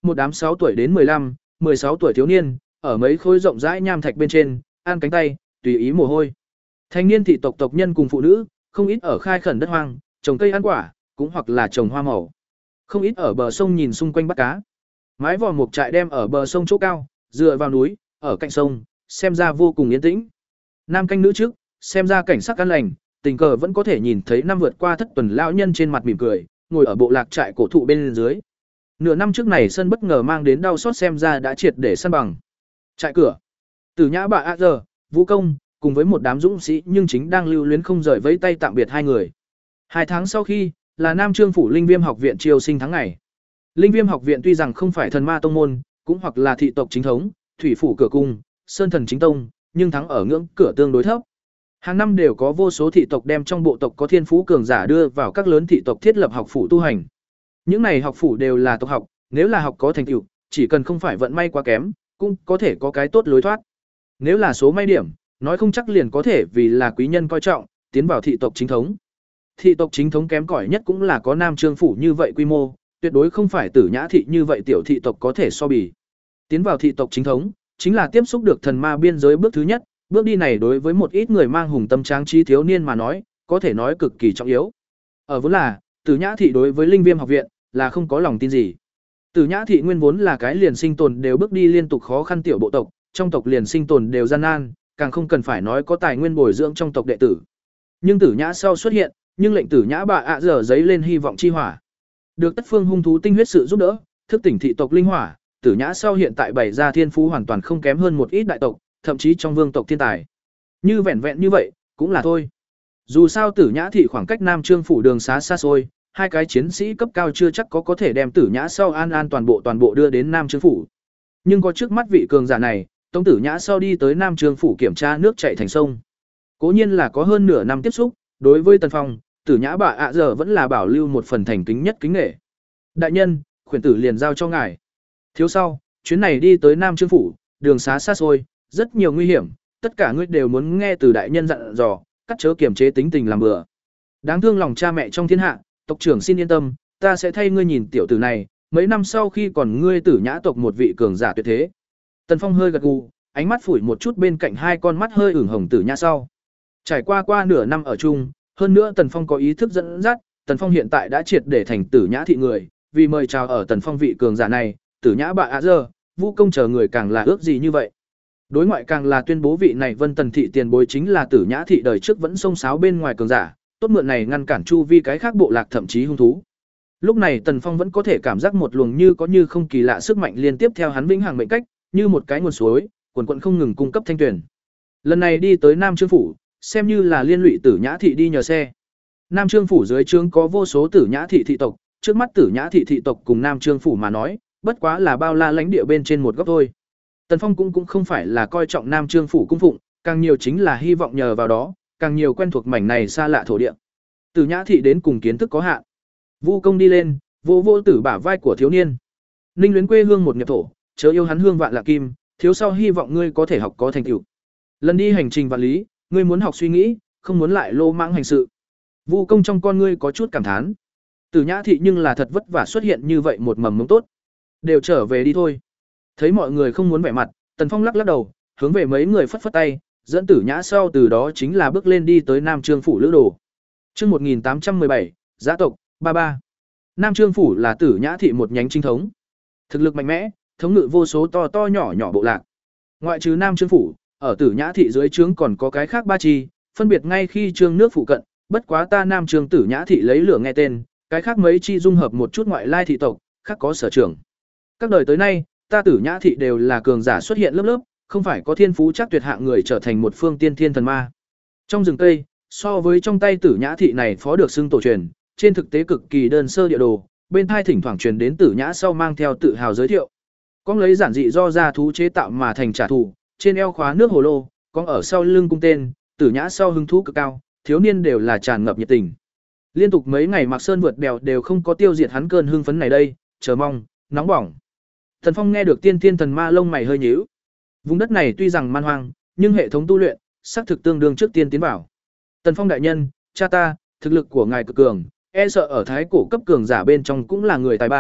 một đám sáu tuổi đến mười lăm, mười sáu tuổi thiếu niên, ở mấy khối rộng rãi nham thạch bên trên, ăn cánh tay, tùy ý mồ hôi. Thanh niên thị tộc tộc nhân cùng phụ nữ, không ít ở khai khẩn đất hoang, trồng cây ăn quả, cũng hoặc là trồng hoa màu. Không ít ở bờ sông nhìn xung quanh bắt cá. Mái vòm mục trại đem ở bờ sông chỗ cao, dựa vào núi, ở cạnh sông, xem ra vô cùng yên tĩnh. Nam canh nữ trước, xem ra cảnh sắc an lành, tình cờ vẫn có thể nhìn thấy năm vượt qua thất tuần lão nhân trên mặt mỉm cười, ngồi ở bộ lạc trại cổ thụ bên dưới. Nửa năm trước này sân bất ngờ mang đến đau xót xem ra đã triệt để săn bằng. Trại cửa, Tử Nhã bà A giờ, Vũ Công, cùng với một đám dũng sĩ nhưng chính đang lưu luyến không rời vẫy tay tạm biệt hai người. Hai tháng sau khi, là Nam Trương phủ Linh Viêm học viện chiêu sinh tháng ngày. Linh Viêm học viện tuy rằng không phải thần ma tông môn, cũng hoặc là thị tộc chính thống, thủy phủ cửa cung, sơn thần chính tông, nhưng thắng ở ngưỡng cửa tương đối thấp. Hàng năm đều có vô số thị tộc đem trong bộ tộc có thiên phú cường giả đưa vào các lớn thị tộc thiết lập học phủ tu hành. Những này học phủ đều là tộc học, nếu là học có thành tựu, chỉ cần không phải vận may quá kém, cũng có thể có cái tốt lối thoát. Nếu là số may điểm, nói không chắc liền có thể vì là quý nhân coi trọng, tiến vào thị tộc chính thống. Thị tộc chính thống kém cỏi nhất cũng là có Nam Trương phủ như vậy quy mô, tuyệt đối không phải Tử Nhã thị như vậy tiểu thị tộc có thể so bì. Tiến vào thị tộc chính thống, chính là tiếp xúc được thần ma biên giới bước thứ nhất, bước đi này đối với một ít người mang hùng tâm tráng trí thiếu niên mà nói, có thể nói cực kỳ trọng yếu. Ở vốn là, Tử Nhã thị đối với Linh Viêm học viện là không có lòng tin gì. Tử Nhã thị nguyên vốn là cái liền sinh tồn đều bước đi liên tục khó khăn tiểu bộ tộc, trong tộc liền sinh tồn đều gian nan, càng không cần phải nói có tài nguyên bồi dưỡng trong tộc đệ tử. Nhưng Tử Nhã sau xuất hiện, nhưng lệnh Tử Nhã bà ạ giờ giấy lên hy vọng chi hỏa. Được tất phương hung thú tinh huyết sự giúp đỡ, thức tỉnh thị tộc linh hỏa, Tử Nhã sau hiện tại bày ra thiên phú hoàn toàn không kém hơn một ít đại tộc, thậm chí trong vương tộc thiên tài. Như vẹn vẹn như vậy, cũng là thôi. Dù sao Tử Nhã thị khoảng cách Nam Trương phủ đường xá xa xôi, hai cái chiến sĩ cấp cao chưa chắc có có thể đem Tử Nhã sau an an toàn bộ toàn bộ đưa đến Nam Trương phủ. Nhưng có trước mắt vị cường giả này, Tống Tử Nhã sau đi tới Nam Trương phủ kiểm tra nước chảy thành sông. Cố nhiên là có hơn nửa năm tiếp xúc, đối với Tần Phong, Tử Nhã bà ạ giờ vẫn là bảo lưu một phần thành kính nhất kính nể. Đại nhân, khuyển tử liền giao cho ngài. Thiếu sau, chuyến này đi tới Nam Trương phủ, đường xá xa xôi, rất nhiều nguy hiểm, tất cả ngươi đều muốn nghe từ đại nhân dặn dò, cắt chớ kiềm chế tính tình làm bừa. Đáng thương lòng cha mẹ trong thiên hạ, tộc trưởng xin yên tâm, ta sẽ thay ngươi nhìn tiểu tử này, mấy năm sau khi còn ngươi Tử Nhã tộc một vị cường giả tuyệt thế. Tần Phong hơi gật gù, ánh mắt phủi một chút bên cạnh hai con mắt hơi ửng hồng Tử Nhã sau. Trải qua qua nửa năm ở chung, hơn nữa Tần Phong có ý thức dẫn dắt, Tần Phong hiện tại đã triệt để thành Tử Nhã thị người, vì mời chào ở Tần Phong vị cường giả này, Tử Nhã bà ạ giờ, Vũ Công chờ người càng là ước gì như vậy. Đối ngoại càng là tuyên bố vị này Vân Tần thị tiền bối chính là Tử Nhã thị đời trước vẫn xông xáo bên ngoài cường giả, tốt mượn này ngăn cản chu vi cái khác bộ lạc thậm chí hung thú. Lúc này Tần Phong vẫn có thể cảm giác một luồng như có như không kỳ lạ sức mạnh liên tiếp theo hắn vĩnh hằng mệnh cách, như một cái nguồn suối, quần quần không ngừng cung cấp thanh tuyển. Lần này đi tới Nam Trương phủ, xem như là liên lụy Tử Nhã thị đi nhờ xe. Nam Trương phủ dưới trướng có vô số Tử Nhã thị thị tộc, trước mắt Tử Nhã thị thị tộc cùng Nam Trương phủ mà nói, bất quá là bao la lãnh địa bên trên một góc thôi. Tần Phong cũng cũng không phải là coi trọng Nam Trương phủ cung phụng, càng nhiều chính là hy vọng nhờ vào đó, càng nhiều quen thuộc mảnh này xa lạ thổ địa. Tử Nhã thị đến cùng kiến thức có hạn. Vu Công đi lên, vô vô Tử bả vai của thiếu niên. Ninh luyến quê hương một nghiệp thổ, chớ yêu hắn hương vạn lạ kim, thiếu sau hy vọng ngươi có thể học có thành tựu. Lần đi hành trình vạn lý, ngươi muốn học suy nghĩ, không muốn lại lô mãng hành sự. Vu Công trong con ngươi có chút cảm thán. Tử Nhã thị nhưng là thật vất vả xuất hiện như vậy một mầm mống tốt. Đều trở về đi thôi. Thấy mọi người không muốn vẻ mặt, Tần Phong lắc lắc đầu, hướng về mấy người phất phất tay, dẫn Tử Nhã sau từ đó chính là bước lên đi tới Nam Trương phủ lữ đồ. Chương một nghìn tám trăm mười bảy, Giã tộc ba ba. Nam Trương phủ là Tử Nhã thị một nhánh chính thống. Thực lực mạnh mẽ, thống ngự vô số to to nhỏ nhỏ bộ lạc. Ngoại trừ Nam Trương phủ, ở Tử Nhã thị dưới trướng còn có cái khác ba chi, phân biệt ngay khi trương nước phụ cận, bất quá ta Nam Trương Tử Nhã thị lấy lửa nghe tên, cái khác mấy chi dung hợp một chút ngoại lai thị tộc, khác có sở trường. Các đời tới nay, ta Tử Nhã thị đều là cường giả xuất hiện lớp lớp, không phải có thiên phú chắc tuyệt hạng người trở thành một phương tiên thiên thần ma. Trong rừng cây, so với trong tay Tử Nhã thị này phó được xưng tổ truyền, trên thực tế cực kỳ đơn sơ địa đồ, bên thai thỉnh thoảng truyền đến Tử Nhã sau mang theo tự hào giới thiệu. Con lấy giản dị do gia thú chế tạo mà thành trả thù, trên eo khóa nước hồ lô, con ở sau lưng cung tên, Tử Nhã sau hứng thú cực cao, thiếu niên đều là tràn ngập nhiệt tình. Liên tục mấy ngày Mạc Sơn vượt bèo đều không có tiêu diệt hắn cơn hưng phấn này đây, chờ mong, nóng bỏng. Thần Phong nghe được tiên thiên thần ma lông mày hơi nhíu. Vùng đất này tuy rằng man hoang, nhưng hệ thống tu luyện xác thực tương đương trước tiên tiến vào. Tần Phong đại nhân, cha ta, thực lực của ngài cực cường, e sợ ở thái cổ cấp cường giả bên trong cũng là người tài ba,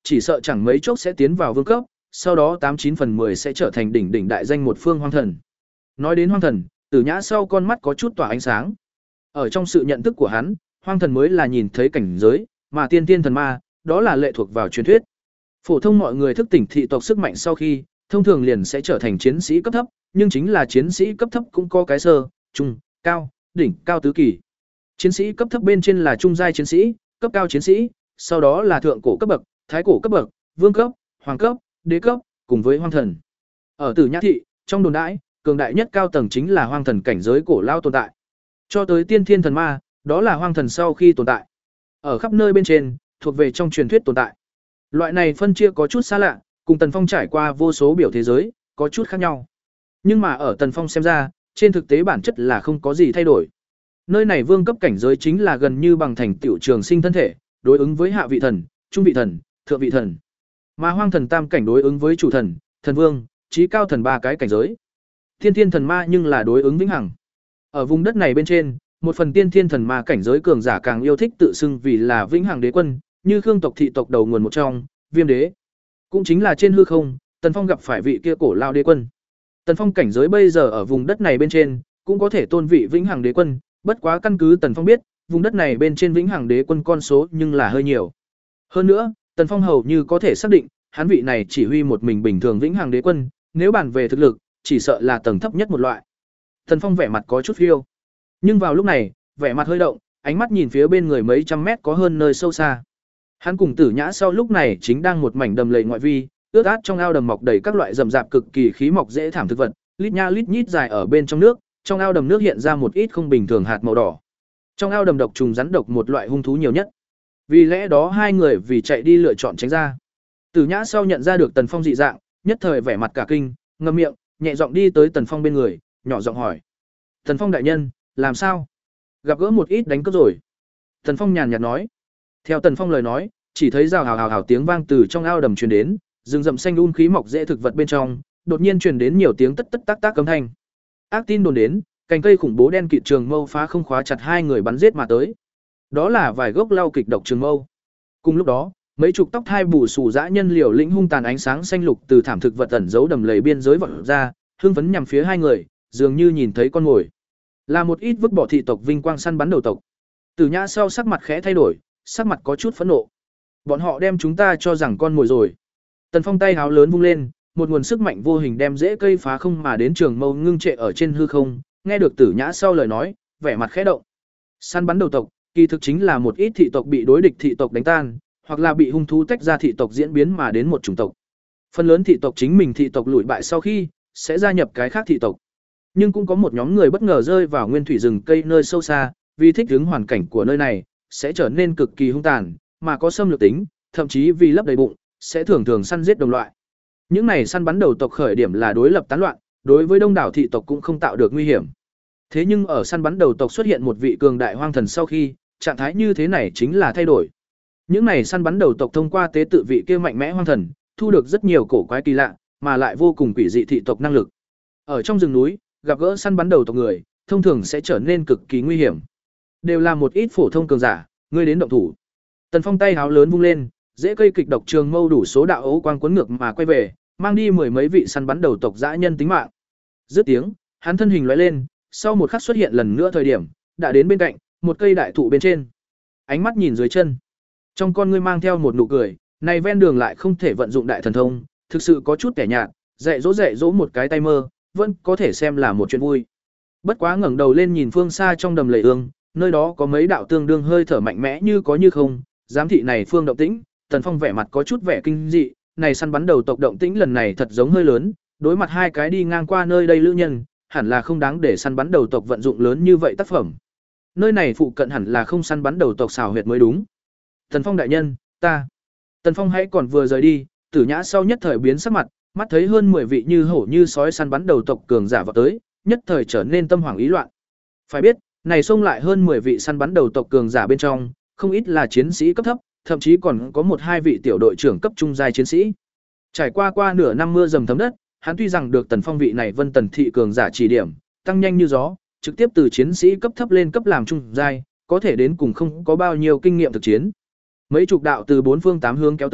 chỉ sợ chẳng mấy chốc sẽ tiến vào vương cấp, sau đó tám chín phần mười sẽ trở thành đỉnh đỉnh đại danh một phương hoang thần. Nói đến hoang thần, Tử Nhã sau con mắt có chút tỏa ánh sáng. Ở trong sự nhận thức của hắn, hoang thần mới là nhìn thấy cảnh giới, mà tiên tiên thần ma, đó là lệ thuộc vào truyền thuyết. Phổ thông mọi người thức tỉnh thị tộc sức mạnh sau khi, thông thường liền sẽ trở thành chiến sĩ cấp thấp, nhưng chính là chiến sĩ cấp thấp cũng có cái sơ, trung, cao, đỉnh, cao tứ kỳ. Chiến sĩ cấp thấp bên trên là trung giai chiến sĩ, cấp cao chiến sĩ, sau đó là thượng cổ cấp bậc, thái cổ cấp bậc, vương cấp, hoàng cấp, đế cấp, cùng với hoang thần. Ở Tử Nhã thị, trong đồn đãi, cường đại nhất cao tầng chính là hoang thần cảnh giới cổ lao tồn tại. Cho tới tiên thiên thần ma, đó là hoang thần sau khi tồn tại. Ở khắp nơi bên trên, thuộc về trong truyền thuyết tồn tại. Loại này phân chia có chút xa lạ, cùng Tần Phong trải qua vô số biểu thế giới, có chút khác nhau. Nhưng mà ở Tần Phong xem ra, trên thực tế bản chất là không có gì thay đổi. Nơi này vương cấp cảnh giới chính là gần như bằng thành tiểu trường sinh thân thể, đối ứng với hạ vị thần, trung vị thần, thượng vị thần. Mà hoang thần tam cảnh đối ứng với chủ thần, thần vương, chí cao thần ba cái cảnh giới. Tiên thiên thần ma nhưng là đối ứng vĩnh hằng. Ở vùng đất này bên trên, một phần tiên thiên thần ma cảnh giới cường giả càng yêu thích tự xưng vì là vĩnh hằng đế quân, như Khương tộc thị tộc đầu nguồn một trong, Viêm đế. Cũng chính là trên hư không, Tần Phong gặp phải vị kia cổ lao đế quân. Tần Phong cảnh giới bây giờ ở vùng đất này bên trên, cũng có thể tôn vị vĩnh hằng đế quân, bất quá căn cứ Tần Phong biết, vùng đất này bên trên vĩnh hằng đế quân con số nhưng là hơi nhiều. Hơn nữa, Tần Phong hầu như có thể xác định, hắn vị này chỉ huy một mình bình thường vĩnh hằng đế quân, nếu bàn về thực lực, chỉ sợ là tầng thấp nhất một loại. Tần Phong vẻ mặt có chút phiêu. Nhưng vào lúc này, vẻ mặt hơi động, ánh mắt nhìn phía bên người mấy trăm mét có hơn nơi sâu xa. Hắn cùng Tử Nhã sau lúc này chính đang một mảnh đầm lầy ngoại vi, ướt át trong ao đầm mọc đầy các loại rậm rạp cực kỳ khí mọc dễ thảm thực vật, lít nha lít nhít dài ở bên trong nước, trong ao đầm nước hiện ra một ít không bình thường hạt màu đỏ. Trong ao đầm độc trùng rắn độc một loại hung thú nhiều nhất. Vì lẽ đó hai người vì chạy đi lựa chọn tránh ra. Tử Nhã sau nhận ra được Tần Phong dị dạng, nhất thời vẻ mặt cả kinh, ngậm miệng, nhẹ giọng đi tới Tần Phong bên người, nhỏ giọng hỏi: "Tần Phong đại nhân, làm sao? Gặp gỡ một ít đánh cướp rồi?" Tần Phong nhàn nhạt nói. Theo Tần Phong lời nói, chỉ thấy rào hào hào hào tiếng vang từ trong ao đầm truyền đến, rừng rậm xanh um khí mọc dễ thực vật bên trong, đột nhiên truyền đến nhiều tiếng tất tất tác tác cấm thanh. Ác tin đồn đến, cành cây khủng bố đen kịt trường mâu phá không khóa chặt hai người bắn giết mà tới. Đó là vài gốc lau kịch độc trường mâu. Cùng lúc đó, mấy chục tóc thai bù xù dã nhân liều lĩnh hung tàn ánh sáng xanh lục từ thảm thực vật ẩn giấu đầm lầy biên giới vọt ra, hưng phấn nhằm phía hai người, dường như nhìn thấy con mồi. Là một ít vứt bỏ thị tộc vinh quang săn bắn đầu tộc. Tử Nhã sau sắc mặt khẽ thay đổi, sắc mặt có chút phẫn nộ. Bọn họ đem chúng ta cho rằng con mồi rồi. Tần Phong tay háo lớn vung lên, một nguồn sức mạnh vô hình đem rễ cây phá không mà đến trường mâu ngưng trệ ở trên hư không, nghe được Tử Nhã sau lời nói, vẻ mặt khẽ động. Săn bắn đầu tộc, kỳ thực chính là một ít thị tộc bị đối địch thị tộc đánh tan, hoặc là bị hung thú tách ra thị tộc diễn biến mà đến một chủng tộc. Phần lớn thị tộc chính mình thị tộc lùi bại sau khi sẽ gia nhập cái khác thị tộc. Nhưng cũng có một nhóm người bất ngờ rơi vào nguyên thủy rừng cây nơi sâu xa, vì thích ứng hoàn cảnh của nơi này, sẽ trở nên cực kỳ hung tàn, mà có xâm lược tính, thậm chí vì lấp đầy bụng, sẽ thường thường săn giết đồng loại. Những này săn bắn đầu tộc khởi điểm là đối lập tán loạn, đối với đông đảo thị tộc cũng không tạo được nguy hiểm. Thế nhưng ở săn bắn đầu tộc xuất hiện một vị cường đại hoang thần sau khi, trạng thái như thế này chính là thay đổi. Những này săn bắn đầu tộc thông qua tế tự vị kia mạnh mẽ hoang thần, thu được rất nhiều cổ quái kỳ lạ, mà lại vô cùng quỷ dị thị tộc năng lực. Ở trong rừng núi, gặp gỡ săn bắn đầu tộc người, thông thường sẽ trở nên cực kỳ nguy hiểm. Đều là một ít phổ thông cường giả, ngươi đến động thủ. Tần Phong tay háo lớn vung lên, rễ cây kịch độc trường mâu đủ số đạo ấu quang cuốn ngược mà quay về, mang đi mười mấy vị săn bắn đầu tộc dã nhân tính mạng. Dứt tiếng, hắn thân hình lóe lên, sau một khắc xuất hiện lần nữa thời điểm, đã đến bên cạnh một cây đại thụ bên trên. Ánh mắt nhìn dưới chân, trong con ngươi mang theo một nụ cười, này ven đường lại không thể vận dụng đại thần thông, thực sự có chút kẻ nhạt, dạy dỗ dạy dỗ một cái tay mơ, vẫn có thể xem là một chuyện vui. Bất quá ngẩng đầu lên nhìn phương xa trong đầm lầy ương, nơi đó có mấy đạo tương đương hơi thở mạnh mẽ như có như không, giám thị này phương động tĩnh, Tần Phong vẻ mặt có chút vẻ kinh dị, này săn bắn đầu tộc động tĩnh lần này thật giống hơi lớn, đối mặt hai cái đi ngang qua nơi đây lữ nhân, hẳn là không đáng để săn bắn đầu tộc vận dụng lớn như vậy tác phẩm. Nơi này phụ cận hẳn là không săn bắn đầu tộc xào huyệt mới đúng. Tần Phong đại nhân, ta. Tần Phong hãy còn vừa rời đi, Tử Nhã sau nhất thời biến sắc mặt, mắt thấy hơn mười vị như hổ như sói săn bắn đầu tộc cường giả vào tới, nhất thời trở nên tâm hoảng ý loạn. Phải biết, này xông lại hơn mười vị săn bắn đầu tộc cường giả bên trong, không ít là chiến sĩ cấp thấp, thậm chí còn có một hai vị tiểu đội trưởng cấp trung giai chiến sĩ. Trải qua qua nửa năm mưa dầm thấm đất, hắn tuy rằng được Tần Phong vị này Vân Tần thị cường giả chỉ điểm, tăng nhanh như gió, trực tiếp từ chiến sĩ cấp thấp lên cấp làm trung giai, có thể đến cùng không có bao nhiêu kinh nghiệm thực chiến. Mấy chục đạo từ bốn phương tám hướng kéo tới,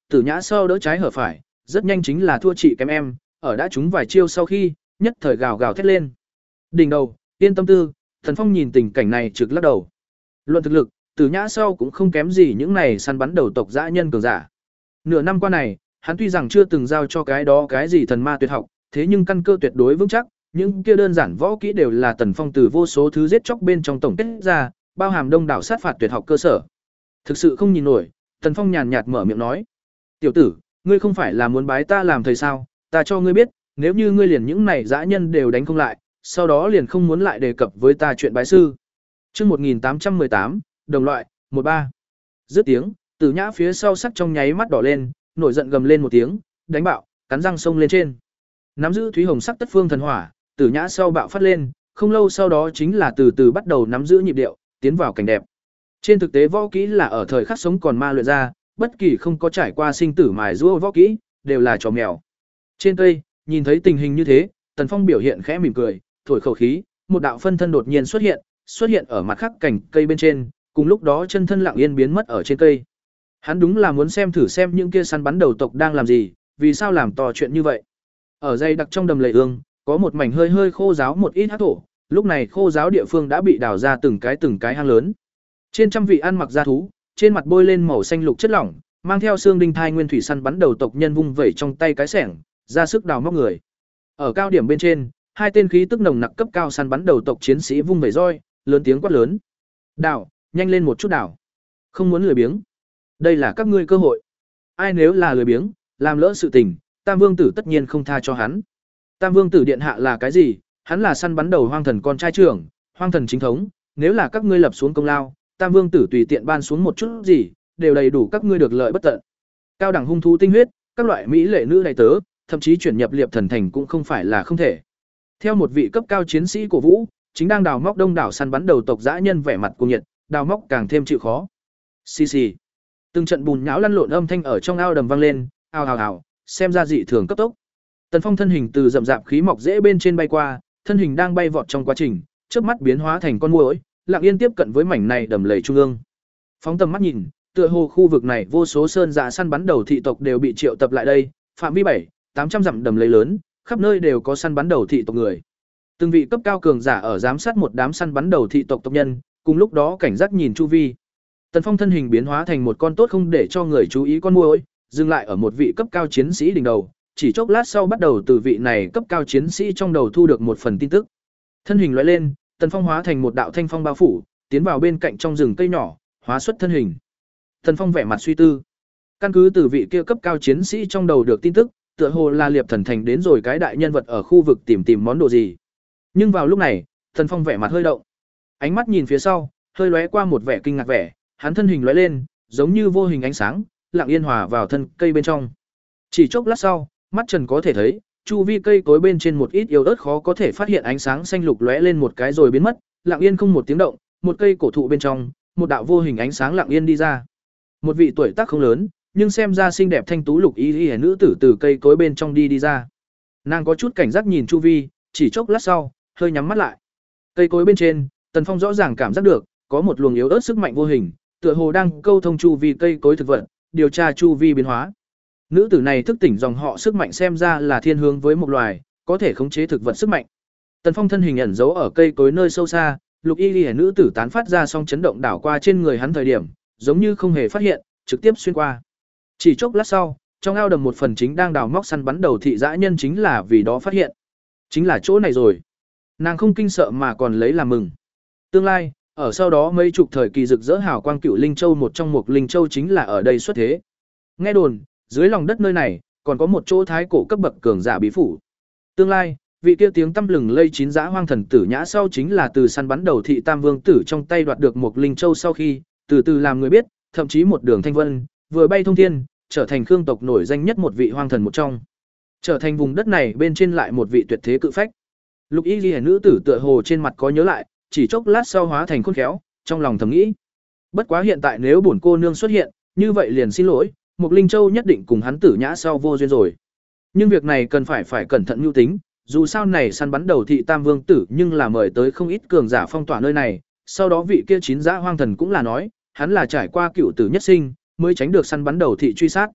Tử Nhã sau đỡ trái hở phải, rất nhanh chính là thua chị kém em, ở đã trúng vài chiêu sau khi, nhất thời gào gào thét lên. Đỉnh đầu, yên tâm tư, Thần Phong nhìn tình cảnh này trực lắc đầu. Luận thực lực, Tử Nhã sau cũng không kém gì những này săn bắn đầu tộc dã nhân cường giả. Nửa năm qua này, hắn tuy rằng chưa từng giao cho cái đó cái gì thần ma tuyệt học, thế nhưng căn cơ tuyệt đối vững chắc, những kia đơn giản võ kỹ đều là Tần Phong từ vô số thứ giết chóc bên trong tổng kết ra, bao hàm đông đảo sát phạt tuyệt học cơ sở. Thực sự không nhìn nổi, Tần Phong nhàn nhạt mở miệng nói: "Tiểu tử, ngươi không phải là muốn bái ta làm thầy sao? Ta cho ngươi biết, nếu như ngươi liền những này dã nhân đều đánh không lại, sau đó liền không muốn lại đề cập với ta chuyện bái sư." Chương một nghìn tám trăm mười tám, đồng loại, một ba. Dứt tiếng, Tử Nhã phía sau sắc trong nháy mắt đỏ lên, nổi giận gầm lên một tiếng, đánh bạo, cắn răng xông lên trên. Nắm giữ thúy hồng sắc tất phương thần hỏa, Tử Nhã sau bạo phát lên, không lâu sau đó chính là từ từ bắt đầu nắm giữ nhịp điệu, tiến vào cảnh đẹp. Trên thực tế võ kỹ là ở thời khắc sống còn ma luyện ra, bất kỳ không có trải qua sinh tử mài giũa võ kỹ, đều là trò mèo. Trên cây, nhìn thấy tình hình như thế, Tần Phong biểu hiện khẽ mỉm cười, thổi khẩu khí, một đạo phân thân đột nhiên xuất hiện, xuất hiện ở mặt khác cành cây bên trên, cùng lúc đó chân thân lặng yên biến mất ở trên cây. Hắn đúng là muốn xem thử xem những kia săn bắn đầu tộc đang làm gì, vì sao làm to chuyện như vậy. Ở dây đặc trong đầm lầy ương, có một mảnh hơi hơi khô ráo một ít hắc thổ, lúc này khô ráo địa phương đã bị đào ra từng cái từng cái hang lớn. Trên trăm vị ăn mặc da thú, trên mặt bôi lên màu xanh lục chất lỏng, mang theo xương đinh thai nguyên thủy săn bắn đầu tộc nhân vung vẩy trong tay cái xẻng, ra sức đào móc người. Ở cao điểm bên trên, hai tên khí tức nồng nặc cấp cao săn bắn đầu tộc chiến sĩ vung vẩy roi, lớn tiếng quát lớn: "Đào, nhanh lên một chút đào, không muốn lười biếng. Đây là các ngươi cơ hội. Ai nếu là lười biếng, làm lỡ sự tình, Tam Vương tử tất nhiên không tha cho hắn." Tam Vương tử điện hạ là cái gì? Hắn là săn bắn đầu hoang thần con trai trưởng, hoang thần chính thống, nếu là các ngươi lập xuống công lao, Tam Vương tử tùy tiện ban xuống một chút gì, đều đầy đủ các ngươi được lợi bất tận. Cao đẳng hung thú tinh huyết, các loại mỹ lệ nữ đầy tớ, thậm chí chuyển nhập liệp thần thành cũng không phải là không thể. Theo một vị cấp cao chiến sĩ cổ vũ, chính đang đào móc đông đảo săn bắn đầu tộc dã nhân vẻ mặt cuồng nhiệt, đào móc càng thêm chịu khó. Xì xì. Từng trận bùn nhão lăn lộn âm thanh ở trong ao đầm vang lên, ào ào ào, xem ra dị thường cấp tốc. Tần Phong thân hình từ rậm rạp khí mọc rễ bên trên bay qua, thân hình đang bay vọt trong quá trình, chớp mắt biến hóa thành con muỗi, lặng yên tiếp cận với mảnh này đầm lầy trung ương. Phóng tầm mắt nhìn, tựa hồ khu vực này vô số sơn dạ săn bắn đầu thị tộc đều bị triệu tập lại đây, phạm vi bảy, tám trăm dặm đầm lầy lớn, khắp nơi đều có săn bắn đầu thị tộc người. Từng vị cấp cao cường giả ở giám sát một đám săn bắn đầu thị tộc tộc nhân, cùng lúc đó cảnh giác nhìn chu vi. Tần Phong thân hình biến hóa thành một con tốt không để cho người chú ý con muỗi, dừng lại ở một vị cấp cao chiến sĩ đỉnh đầu, chỉ chốc lát sau bắt đầu từ vị này cấp cao chiến sĩ trong đầu thu được một phần tin tức. Thân hình lóe lên, Tần Phong hóa thành một đạo thanh phong bao phủ, tiến vào bên cạnh trong rừng cây nhỏ, hóa xuất thân hình. Tần Phong vẻ mặt suy tư. Căn cứ từ vị kia cấp cao chiến sĩ trong đầu được tin tức, tựa hồ là Liệp Thần Thành đến rồi cái đại nhân vật ở khu vực tìm tìm món đồ gì. Nhưng vào lúc này, Tần Phong vẻ mặt hơi động. Ánh mắt nhìn phía sau, hơi lóe qua một vẻ kinh ngạc vẻ, hắn thân hình lóe lên, giống như vô hình ánh sáng, lặng yên hòa vào thân cây bên trong. Chỉ chốc lát sau, mắt Trần có thể thấy, chu vi cây cối bên trên một ít yếu ớt khó có thể phát hiện ánh sáng xanh lục lóe lên một cái rồi biến mất, lặng yên không một tiếng động, một cây cổ thụ bên trong, một đạo vô hình ánh sáng lặng yên đi ra. Một vị tuổi tác không lớn, nhưng xem ra xinh đẹp thanh tú lục y y nữ tử từ cây cối bên trong đi đi ra. Nàng có chút cảnh giác nhìn chu vi, chỉ chốc lát sau, hơi nhắm mắt lại. Cây cối bên trên, Tần Phong rõ ràng cảm giác được, có một luồng yếu ớt sức mạnh vô hình, tựa hồ đang câu thông chu vi cây cối thực vật, điều tra chu vi biến hóa. Nữ tử này thức tỉnh dòng họ sức mạnh xem ra là thiên hướng với một loài, có thể khống chế thực vật sức mạnh. Tần Phong thân hình ẩn giấu ở cây cối nơi sâu xa, lục y y nữ tử tán phát ra song chấn động đảo qua trên người hắn thời điểm, giống như không hề phát hiện, trực tiếp xuyên qua. Chỉ chốc lát sau, trong ao đầm một phần chính đang đào móc săn bắn đầu thị dã nhân chính là vì đó phát hiện. Chính là chỗ này rồi. Nàng không kinh sợ mà còn lấy làm mừng. Tương lai, ở sau đó mấy chục thời kỳ rực rỡ hào quang cựu linh châu một trong một linh châu chính là ở đây xuất thế. Nghe đồn, dưới lòng đất nơi này còn có một chỗ thái cổ cấp bậc cường giả bí phủ. Tương lai, vị kia tiếng tăm lừng lây chín dã hoang thần tử nhã sau chính là từ săn bắn đầu thị tam vương tử trong tay đoạt được một linh châu sau khi, từ từ làm người biết, thậm chí một đường thanh vân, vừa bay thông thiên, trở thành khương tộc nổi danh nhất một vị hoang thần một trong. Trở thành vùng đất này bên trên lại một vị tuyệt thế cự phách. Lục y liễu nữ tử tựa hồ trên mặt có nhớ lại, chỉ chốc lát sau hóa thành khôn khéo, trong lòng thầm nghĩ. Bất quá hiện tại nếu bổn cô nương xuất hiện, như vậy liền xin lỗi, Mục Linh Châu nhất định cùng hắn tử nhã sau vô duyên rồi. Nhưng việc này cần phải phải cẩn thận mưu tính, dù sao này săn bắn đầu thị tam vương tử nhưng là mời tới không ít cường giả phong tỏa nơi này, sau đó vị kia chín dã hoang thần cũng là nói, hắn là trải qua cựu tử nhất sinh, mới tránh được săn bắn đầu thị truy sát.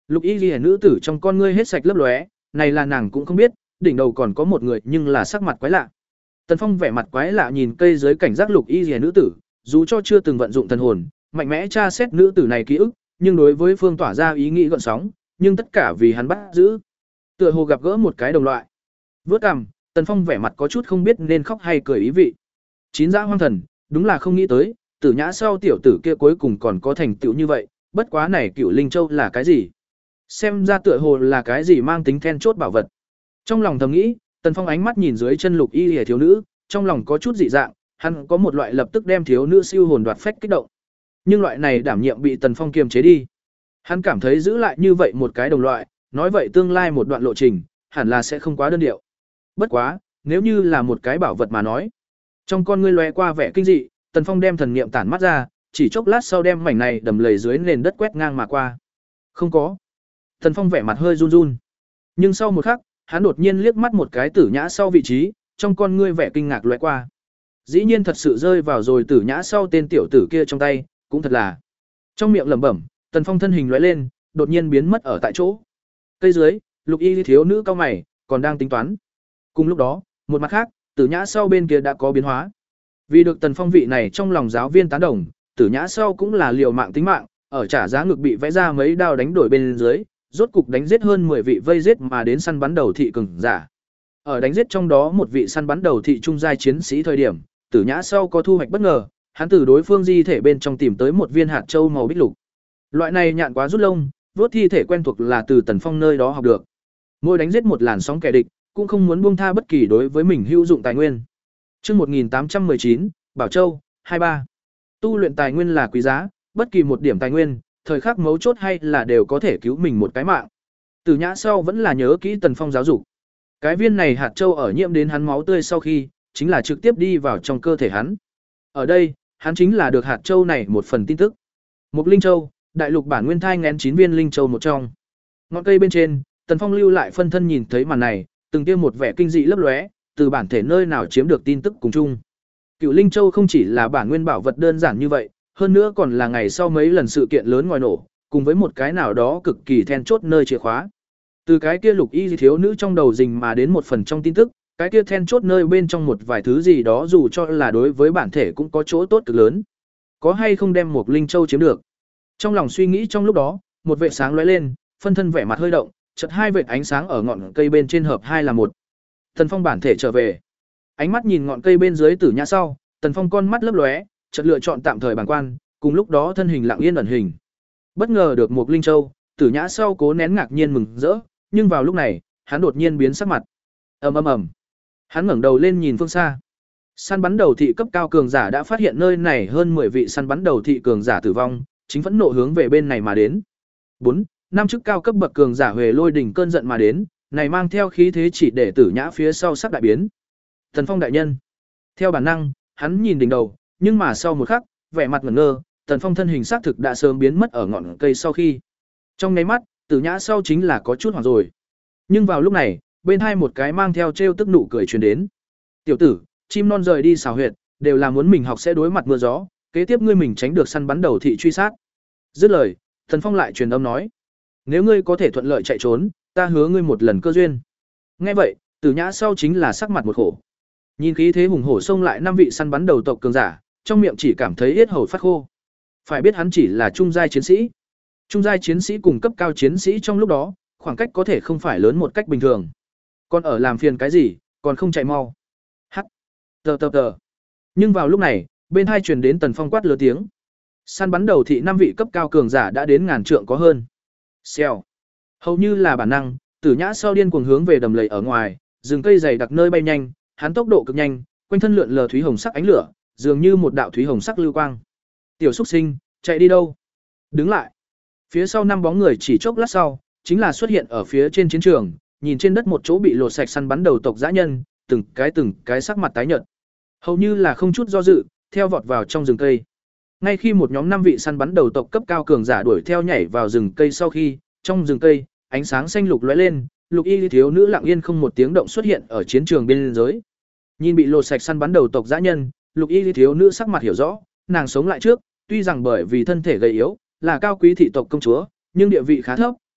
Lục y liễu nữ tử trong con ngươi hết sạch lấp lóe, này là nàng cũng không biết, đỉnh đầu còn có một người nhưng là sắc mặt quái lạ. Tần Phong vẻ mặt quái lạ nhìn cây dưới cảnh giác lục y liễu nữ tử, dù cho chưa từng vận dụng thần hồn, mạnh mẽ tra xét nữ tử này ký ức, nhưng đối với phương tỏa ra ý nghĩ gợn sóng, nhưng tất cả vì hắn bắt giữ. Tựa hồ gặp gỡ một cái đồng loại. Vớt cằm, Tần Phong vẻ mặt có chút không biết nên khóc hay cười ý vị. Chín dã hoang thần, đúng là không nghĩ tới, Tử Nhã sau tiểu tử kia cuối cùng còn có thành tựu như vậy, bất quá này Cửu Linh Châu là cái gì? Xem ra tựa hồ là cái gì mang tính then chốt bảo vật. Trong lòng thầm nghĩ, Tần Phong ánh mắt nhìn dưới chân Lục Y Liễu thiếu nữ, trong lòng có chút dị dạng, hắn có một loại lập tức đem thiếu nữ siêu hồn đoạt phách kích động. Nhưng loại này đảm nhiệm bị Tần Phong kiềm chế đi. Hắn cảm thấy giữ lại như vậy một cái đồng loại, nói vậy tương lai một đoạn lộ trình, hẳn là sẽ không quá đơn điệu. Bất quá, nếu như là một cái bảo vật mà nói. Trong con ngươi lóe qua vẻ kinh dị, Tần Phong đem thần niệm tản mắt ra, chỉ chốc lát sau đem mảnh này đầm lầy dưới nền đất quét ngang mà qua. Không có. Tần Phong vẻ mặt hơi run run. Nhưng sau một khắc, hắn đột nhiên liếc mắt một cái Tử Nhã sau vị trí, trong con ngươi vẻ kinh ngạc lóe qua. Dĩ nhiên thật sự rơi vào rồi Tử Nhã sau tên tiểu tử kia trong tay, cũng thật là. Trong miệng lẩm bẩm, Tần Phong thân hình lóe lên, đột nhiên biến mất ở tại chỗ. Cây dưới, Lục Y thiếu nữ cao mày, còn đang tính toán. Cùng lúc đó, một mặt khác, Tử Nhã sau bên kia đã có biến hóa. Vì được Tần Phong vị này trong lòng giáo viên tán đồng, Tử Nhã sau cũng là liều mạng tính mạng, ở trả giá ngực bị vẽ ra mấy đao đánh đổi bên dưới, rốt cục đánh giết hơn mười vị vây giết mà đến săn bắn đầu thị cường giả. Ở đánh giết trong đó một vị săn bắn đầu thị trung giai chiến sĩ thời điểm, Tử Nhã sau có thu hoạch bất ngờ, hắn từ đối phương di thể bên trong tìm tới một viên hạt châu màu bích lục. Loại này nhạn quá rút lông, vuốt thi thể quen thuộc là từ Tần Phong nơi đó học được. Mỗi đánh giết một làn sóng kẻ địch, cũng không muốn buông tha bất kỳ đối với mình hữu dụng tài nguyên. Chương một nghìn tám trăm mười chín, Bảo Châu, hai ba. Tu luyện tài nguyên là quý giá, bất kỳ một điểm tài nguyên, thời khắc mấu chốt hay là đều có thể cứu mình một cái mạng. Tử Nhã sau vẫn là nhớ kỹ Tần Phong giáo dục. Cái viên này hạt châu ở nhiễm đến hắn máu tươi sau khi, chính là trực tiếp đi vào trong cơ thể hắn. Ở đây, hắn chính là được hạt châu này một phần tin tức. Một linh châu, đại lục bản nguyên thai ngén chín viên linh châu một trong. Ngọn cây bên trên, Tần Phong lưu lại phân thân nhìn thấy màn này, từng tiêm một vẻ kinh dị lấp lóe, từ bản thể nơi nào chiếm được tin tức cùng chung. Cựu Linh Châu không chỉ là bản nguyên bảo vật đơn giản như vậy, hơn nữa còn là ngày sau mấy lần sự kiện lớn ngoài nổ, cùng với một cái nào đó cực kỳ then chốt nơi chìa khóa. Từ cái kia Lục Y thiếu nữ trong đầu rình mà đến một phần trong tin tức, cái kia then chốt nơi bên trong một vài thứ gì đó dù cho là đối với bản thể cũng có chỗ tốt cực lớn. Có hay không đem một Linh Châu chiếm được? Trong lòng suy nghĩ trong lúc đó, một vệt sáng lóe lên, phân thân vẻ mặt hơi động, chợt hai vệt ánh sáng ở ngọn cây bên trên hợp hai là một. Tần Phong bản thể trở về. Ánh mắt nhìn ngọn cây bên dưới Tử Nhã sau, Tần Phong con mắt lấp lóe, chợt lựa chọn tạm thời bàng quan, cùng lúc đó thân hình lặng yên ẩn hình. Bất ngờ được một Linh Châu, Tử Nhã sau cố nén ngạc nhiên mừng rỡ, nhưng vào lúc này, hắn đột nhiên biến sắc mặt. Ầm ầm ầm. Hắn ngẩng đầu lên nhìn phương xa. Săn bắn đầu thị cấp cao cường giả đã phát hiện nơi này hơn mười vị săn bắn đầu thị cường giả tử vong, chính phẫn nộ hướng về bên này mà đến. Bốn, năm chức cao cấp bậc cường giả huề lôi đỉnh cơn giận mà đến, này mang theo khí thế chỉ để Tử Nhã phía sau sắc đại biến. Thần Phong đại nhân. Theo bản năng, hắn nhìn đỉnh đầu, nhưng mà sau một khắc, vẻ mặt ngẩn ngơ, Tần Phong thân hình xác thực đã sớm biến mất ở ngọn cây sau khi. Trong nháy mắt, Tử Nhã sau chính là có chút hoảng rồi. Nhưng vào lúc này, bên hai một cái mang theo trêu tức nụ cười truyền đến. "Tiểu tử, chim non rời đi xào huyệt, đều là muốn mình học sẽ đối mặt mưa gió, kế tiếp ngươi mình tránh được săn bắn đầu thị truy sát." Dứt lời, Tần Phong lại truyền âm nói: "Nếu ngươi có thể thuận lợi chạy trốn, ta hứa ngươi một lần cơ duyên." Nghe vậy, Tử Nhã sau chính là sắc mặt một khổ. Nhìn khí thế hùng hổ xông lại năm vị săn bắn đầu tộc cường giả, trong miệng chỉ cảm thấy yết hầu phát khô. Phải biết hắn chỉ là trung giai chiến sĩ. Trung giai chiến sĩ cùng cấp cao chiến sĩ trong lúc đó, khoảng cách có thể không phải lớn một cách bình thường. Còn ở làm phiền cái gì, còn không chạy mau. Hắc. Tờ tờ tờ. Nhưng vào lúc này, bên hai truyền đến Tần Phong quát lớn tiếng. Săn bắn đầu thị năm vị cấp cao cường giả đã đến ngàn trượng có hơn. Xèo. Hầu như là bản năng, Tử Nhã sau điên cuồng hướng về đầm lầy ở ngoài, rừng cây dày đặc nơi bay nhanh, hắn tốc độ cực nhanh, quanh thân lượn lờ thúy hồng sắc ánh lửa, dường như một đạo thúy hồng sắc lưu quang. Tiểu Súc Sinh, chạy đi đâu? Đứng lại. Phía sau năm bóng người chỉ chốc lát sau, chính là xuất hiện ở phía trên chiến trường, nhìn trên đất một chỗ bị lột sạch săn bắn đầu tộc dã nhân, từng cái từng cái sắc mặt tái nhợt. Hầu như là không chút do dự, theo vọt vào trong rừng cây. Ngay khi một nhóm năm vị săn bắn đầu tộc cấp cao cường giả đuổi theo nhảy vào rừng cây sau khi, trong rừng cây, ánh sáng xanh lục lóe lên, Lục Y thiếu nữ lặng yên không một tiếng động xuất hiện ở chiến trường bên dưới. Nhìn bị lột sạch săn bắn đầu tộc dã nhân, Lục Y thiếu nữ sắc mặt hiểu rõ, nàng sống lại trước, tuy rằng bởi vì thân thể gầy yếu, là cao quý thị tộc công chúa, nhưng địa vị khá thấp,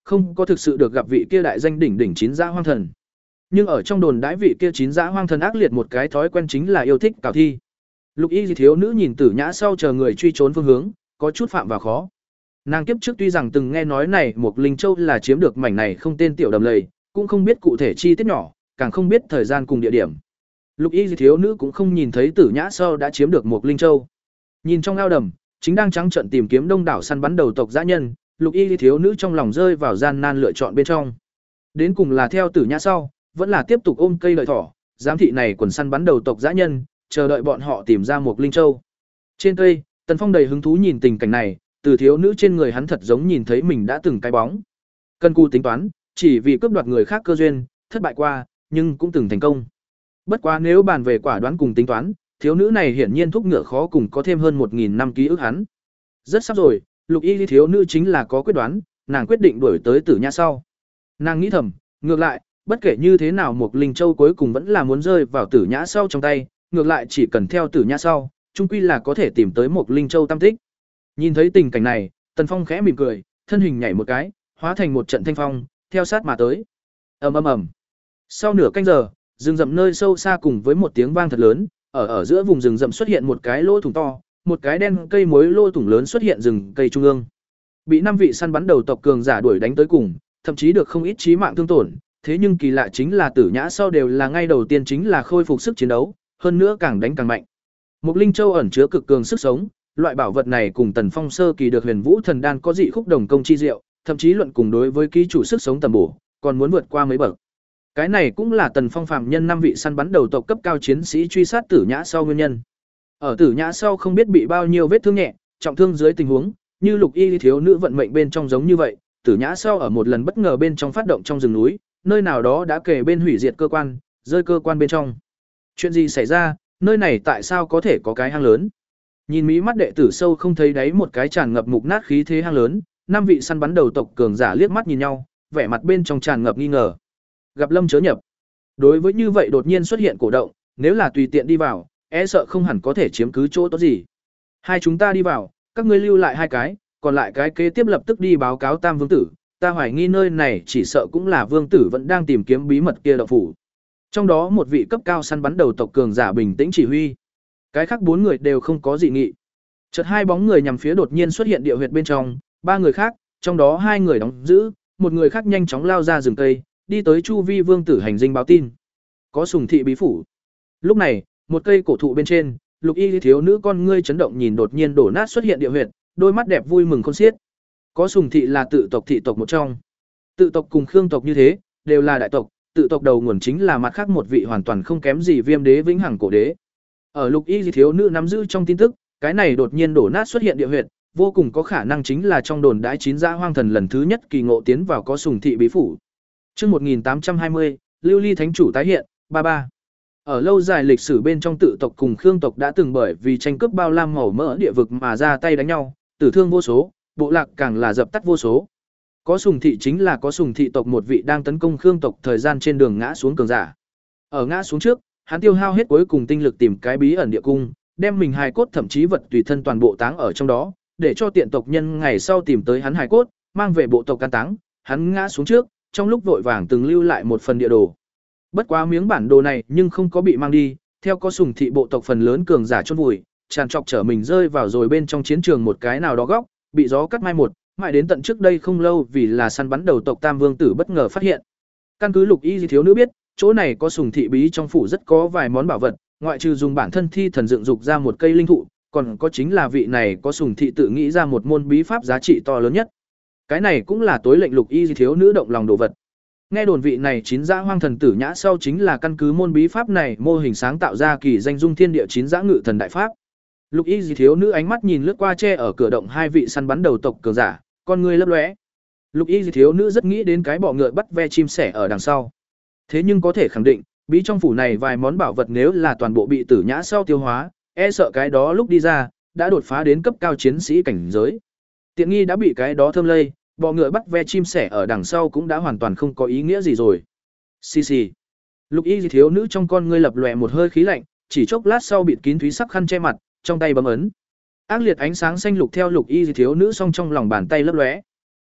không có thực sự được gặp vị kia đại danh đỉnh đỉnh chín dã hoang thần. Nhưng ở trong đồn đãi vị kia chín dã hoang thần ác liệt một cái thói quen chính là yêu thích cào thi. Lục Y thiếu nữ nhìn Tử Nhã sau chờ người truy trốn phương hướng, có chút phạm vào khó. Nàng kiếp trước tuy rằng từng nghe nói này một Linh Châu là chiếm được mảnh này không tên tiểu đầm lầy, cũng không biết cụ thể chi tiết nhỏ, càng không biết thời gian cùng địa điểm. Lục Y thiếu nữ cũng không nhìn thấy Tử Nhã sau đã chiếm được một Linh Châu. Nhìn trong ao đầm, chính đang trắng trợn tìm kiếm đông đảo săn bắn đầu tộc dã nhân, Lục Y thiếu nữ trong lòng rơi vào gian nan lựa chọn bên trong. Đến cùng là theo Tử Nhã sau, vẫn là tiếp tục ôm cây lợi thỏ, giám thị này quần săn bắn đầu tộc dã nhân, chờ đợi bọn họ tìm ra một Linh Châu. Trên cây, Tần Phong đầy hứng thú nhìn tình cảnh này, từ thiếu nữ trên người hắn thật giống nhìn thấy mình đã từng cái bóng. Cân cù tính toán, chỉ vì cướp đoạt người khác cơ duyên, thất bại qua, nhưng cũng từng thành công. Bất quá nếu bàn về quả đoán cùng tính toán, thiếu nữ này hiển nhiên thúc ngựa khó cùng có thêm hơn một nghìn năm ký ức hắn. Rất sắp rồi, Lục Y thiếu nữ chính là có quyết đoán, nàng quyết định đuổi tới Tử Nhã sau. Nàng nghĩ thầm, ngược lại, bất kể như thế nào một Linh Châu cuối cùng vẫn là muốn rơi vào Tử Nhã sau trong tay, ngược lại chỉ cần theo Tử Nhã sau, chung quy là có thể tìm tới một Linh Châu tam tích. Nhìn thấy tình cảnh này, Tần Phong khẽ mỉm cười, thân hình nhảy một cái, hóa thành một trận thanh phong, theo sát mà tới. Ầm ầm ầm. Sau nửa canh giờ, rừng rậm nơi sâu xa cùng với một tiếng vang thật lớn, ở ở giữa vùng rừng rậm xuất hiện một cái lỗ thủng to, một cái đen cây muối lỗ thủng lớn xuất hiện rừng cây trung ương. Bị năm vị săn bắn đầu tộc cường giả đuổi đánh tới cùng, thậm chí được không ít chí mạng thương tổn, thế nhưng kỳ lạ chính là Tử Nhã sau đều là ngay đầu tiên chính là khôi phục sức chiến đấu, hơn nữa càng đánh càng mạnh. Một Linh Châu ẩn chứa cực cường sức sống, loại bảo vật này cùng Tần Phong sơ kỳ được Huyền Vũ Thần Đan có dị khúc đồng công chi diệu, thậm chí luận cùng đối với ký chủ sức sống tầm bổ, còn muốn vượt qua mấy bậc. Cái này cũng là Tần Phong phàm nhân năm vị săn bắn đầu tộc cấp cao chiến sĩ truy sát Tử Nhã sau nguyên nhân. Ở Tử Nhã sau không biết bị bao nhiêu vết thương nhẹ, trọng thương dưới tình huống, như Lục Y thiếu nữ vận mệnh bên trong giống như vậy, Tử Nhã sau ở một lần bất ngờ bên trong phát động trong rừng núi, nơi nào đó đã kề bên hủy diệt cơ quan, rơi cơ quan bên trong. Chuyện gì xảy ra, nơi này tại sao có thể có cái hang lớn? Nhìn mí mắt đệ tử sâu không thấy đáy một cái tràn ngập mục nát khí thế hang lớn, năm vị săn bắn đầu tộc cường giả liếc mắt nhìn nhau, vẻ mặt bên trong tràn ngập nghi ngờ. Gặp lâm chớ nhập. Đối với như vậy đột nhiên xuất hiện cổ động, nếu là tùy tiện đi vào, e sợ không hẳn có thể chiếm cứ chỗ tốt gì. Hai chúng ta đi vào, các ngươi lưu lại hai cái, còn lại cái kế tiếp lập tức đi báo cáo Tam Vương tử, ta hoài nghi nơi này chỉ sợ cũng là Vương tử vẫn đang tìm kiếm bí mật kia động phủ. Trong đó một vị cấp cao săn bắn đầu tộc cường giả bình tĩnh chỉ huy. Cái khác bốn người đều không có dị nghị. Chợt hai bóng người nhằm phía đột nhiên xuất hiện địa huyệt bên trong, ba người khác, trong đó hai người đóng giữ, một người khác nhanh chóng lao ra rừng cây, đi tới chu vi Vương tử hành dinh báo tin. Có Sùng thị bí phủ. Lúc này, một cây cổ thụ bên trên, Lục Y thiếu nữ con ngươi chấn động nhìn đột nhiên đổ nát xuất hiện địa huyệt, đôi mắt đẹp vui mừng khôn xiết. Có Sùng thị là tự tộc thị tộc một trong. Tự tộc cùng Khương tộc như thế, đều là đại tộc, tự tộc đầu nguồn chính là mặt khác một vị hoàn toàn không kém gì Viêm đế vĩnh hằng cổ đế. Ở Lục Y thiếu nữ nắm giữ trong tin tức, cái này đột nhiên đổ nát xuất hiện địa huyệt, vô cùng có khả năng chính là trong đồn đãi chín dã hoang thần lần thứ nhất kỳ ngộ tiến vào có Sùng thị bí phủ. Chương một nghìn tám trăm hai mươi, Lưu Ly thánh chủ tái hiện, ba ba. Ở lâu dài lịch sử bên trong tự tộc cùng Khương tộc đã từng bởi vì tranh cướp bao lam màu mỡ địa vực mà ra tay đánh nhau, tử thương vô số, bộ lạc càng là dập tắt vô số. Có Sùng thị chính là có Sùng thị tộc một vị đang tấn công Khương tộc thời gian trên đường ngã xuống cường giả. Ở ngã xuống trước, hắn tiêu hao hết cuối cùng tinh lực tìm cái bí ẩn địa cung, đem mình hài cốt thậm chí vật tùy thân toàn bộ táng ở trong đó, để cho tiện tộc nhân ngày sau tìm tới hắn hài cốt, mang về bộ tộc can táng. Hắn ngã xuống trước, trong lúc vội vàng từng lưu lại một phần địa đồ. Bất quá miếng bản đồ này nhưng không có bị mang đi, theo có Sùng thị bộ tộc phần lớn cường giả chôn vùi, tràn trọc trở mình rơi vào rồi bên trong chiến trường một cái nào đó góc, bị gió cắt mai một, mãi đến tận trước đây không lâu vì là săn bắn đầu tộc Tam Vương tử bất ngờ phát hiện. Căn cứ Lục Y thiếu nữ biết, chỗ này có Sùng thị bí trong phủ rất có vài món bảo vật, ngoại trừ dùng bản thân thi thần dựng dục ra một cây linh thụ, còn có chính là vị này có Sùng thị tự nghĩ ra một môn bí pháp giá trị to lớn nhất. Cái này cũng là tối lệnh Lục Y thiếu nữ động lòng đồ vật. Nghe đồn vị này chín dã hoang thần Tử Nhã sau chính là căn cứ môn bí pháp này mô hình sáng tạo ra kỳ danh dung thiên địa chín dã ngự thần đại pháp. Lục Y thiếu nữ ánh mắt nhìn lướt qua che ở cửa động hai vị săn bắn đầu tộc cường giả, con người lấp lóe. Lục Y thiếu nữ rất nghĩ đến cái bọ ngựa bắt ve chim sẻ ở đằng sau. Thế nhưng có thể khẳng định, bí trong phủ này vài món bảo vật nếu là toàn bộ bị Tử Nhã sau tiêu hóa, e sợ cái đó lúc đi ra đã đột phá đến cấp cao chiến sĩ cảnh giới. Tiện nghi đã bị cái đó thơm lây, bọ ngựa bắt ve chim sẻ ở đằng sau cũng đã hoàn toàn không có ý nghĩa gì rồi. Xì xì. Lục Y thiếu nữ trong con ngươi lập lòe một hơi khí lạnh, chỉ chốc lát sau bịt kín thúy sắc khăn che mặt, trong tay bấm ấn. Ác liệt ánh sáng xanh lục theo Lục Y thiếu nữ song trong lòng bàn tay lấp lóe.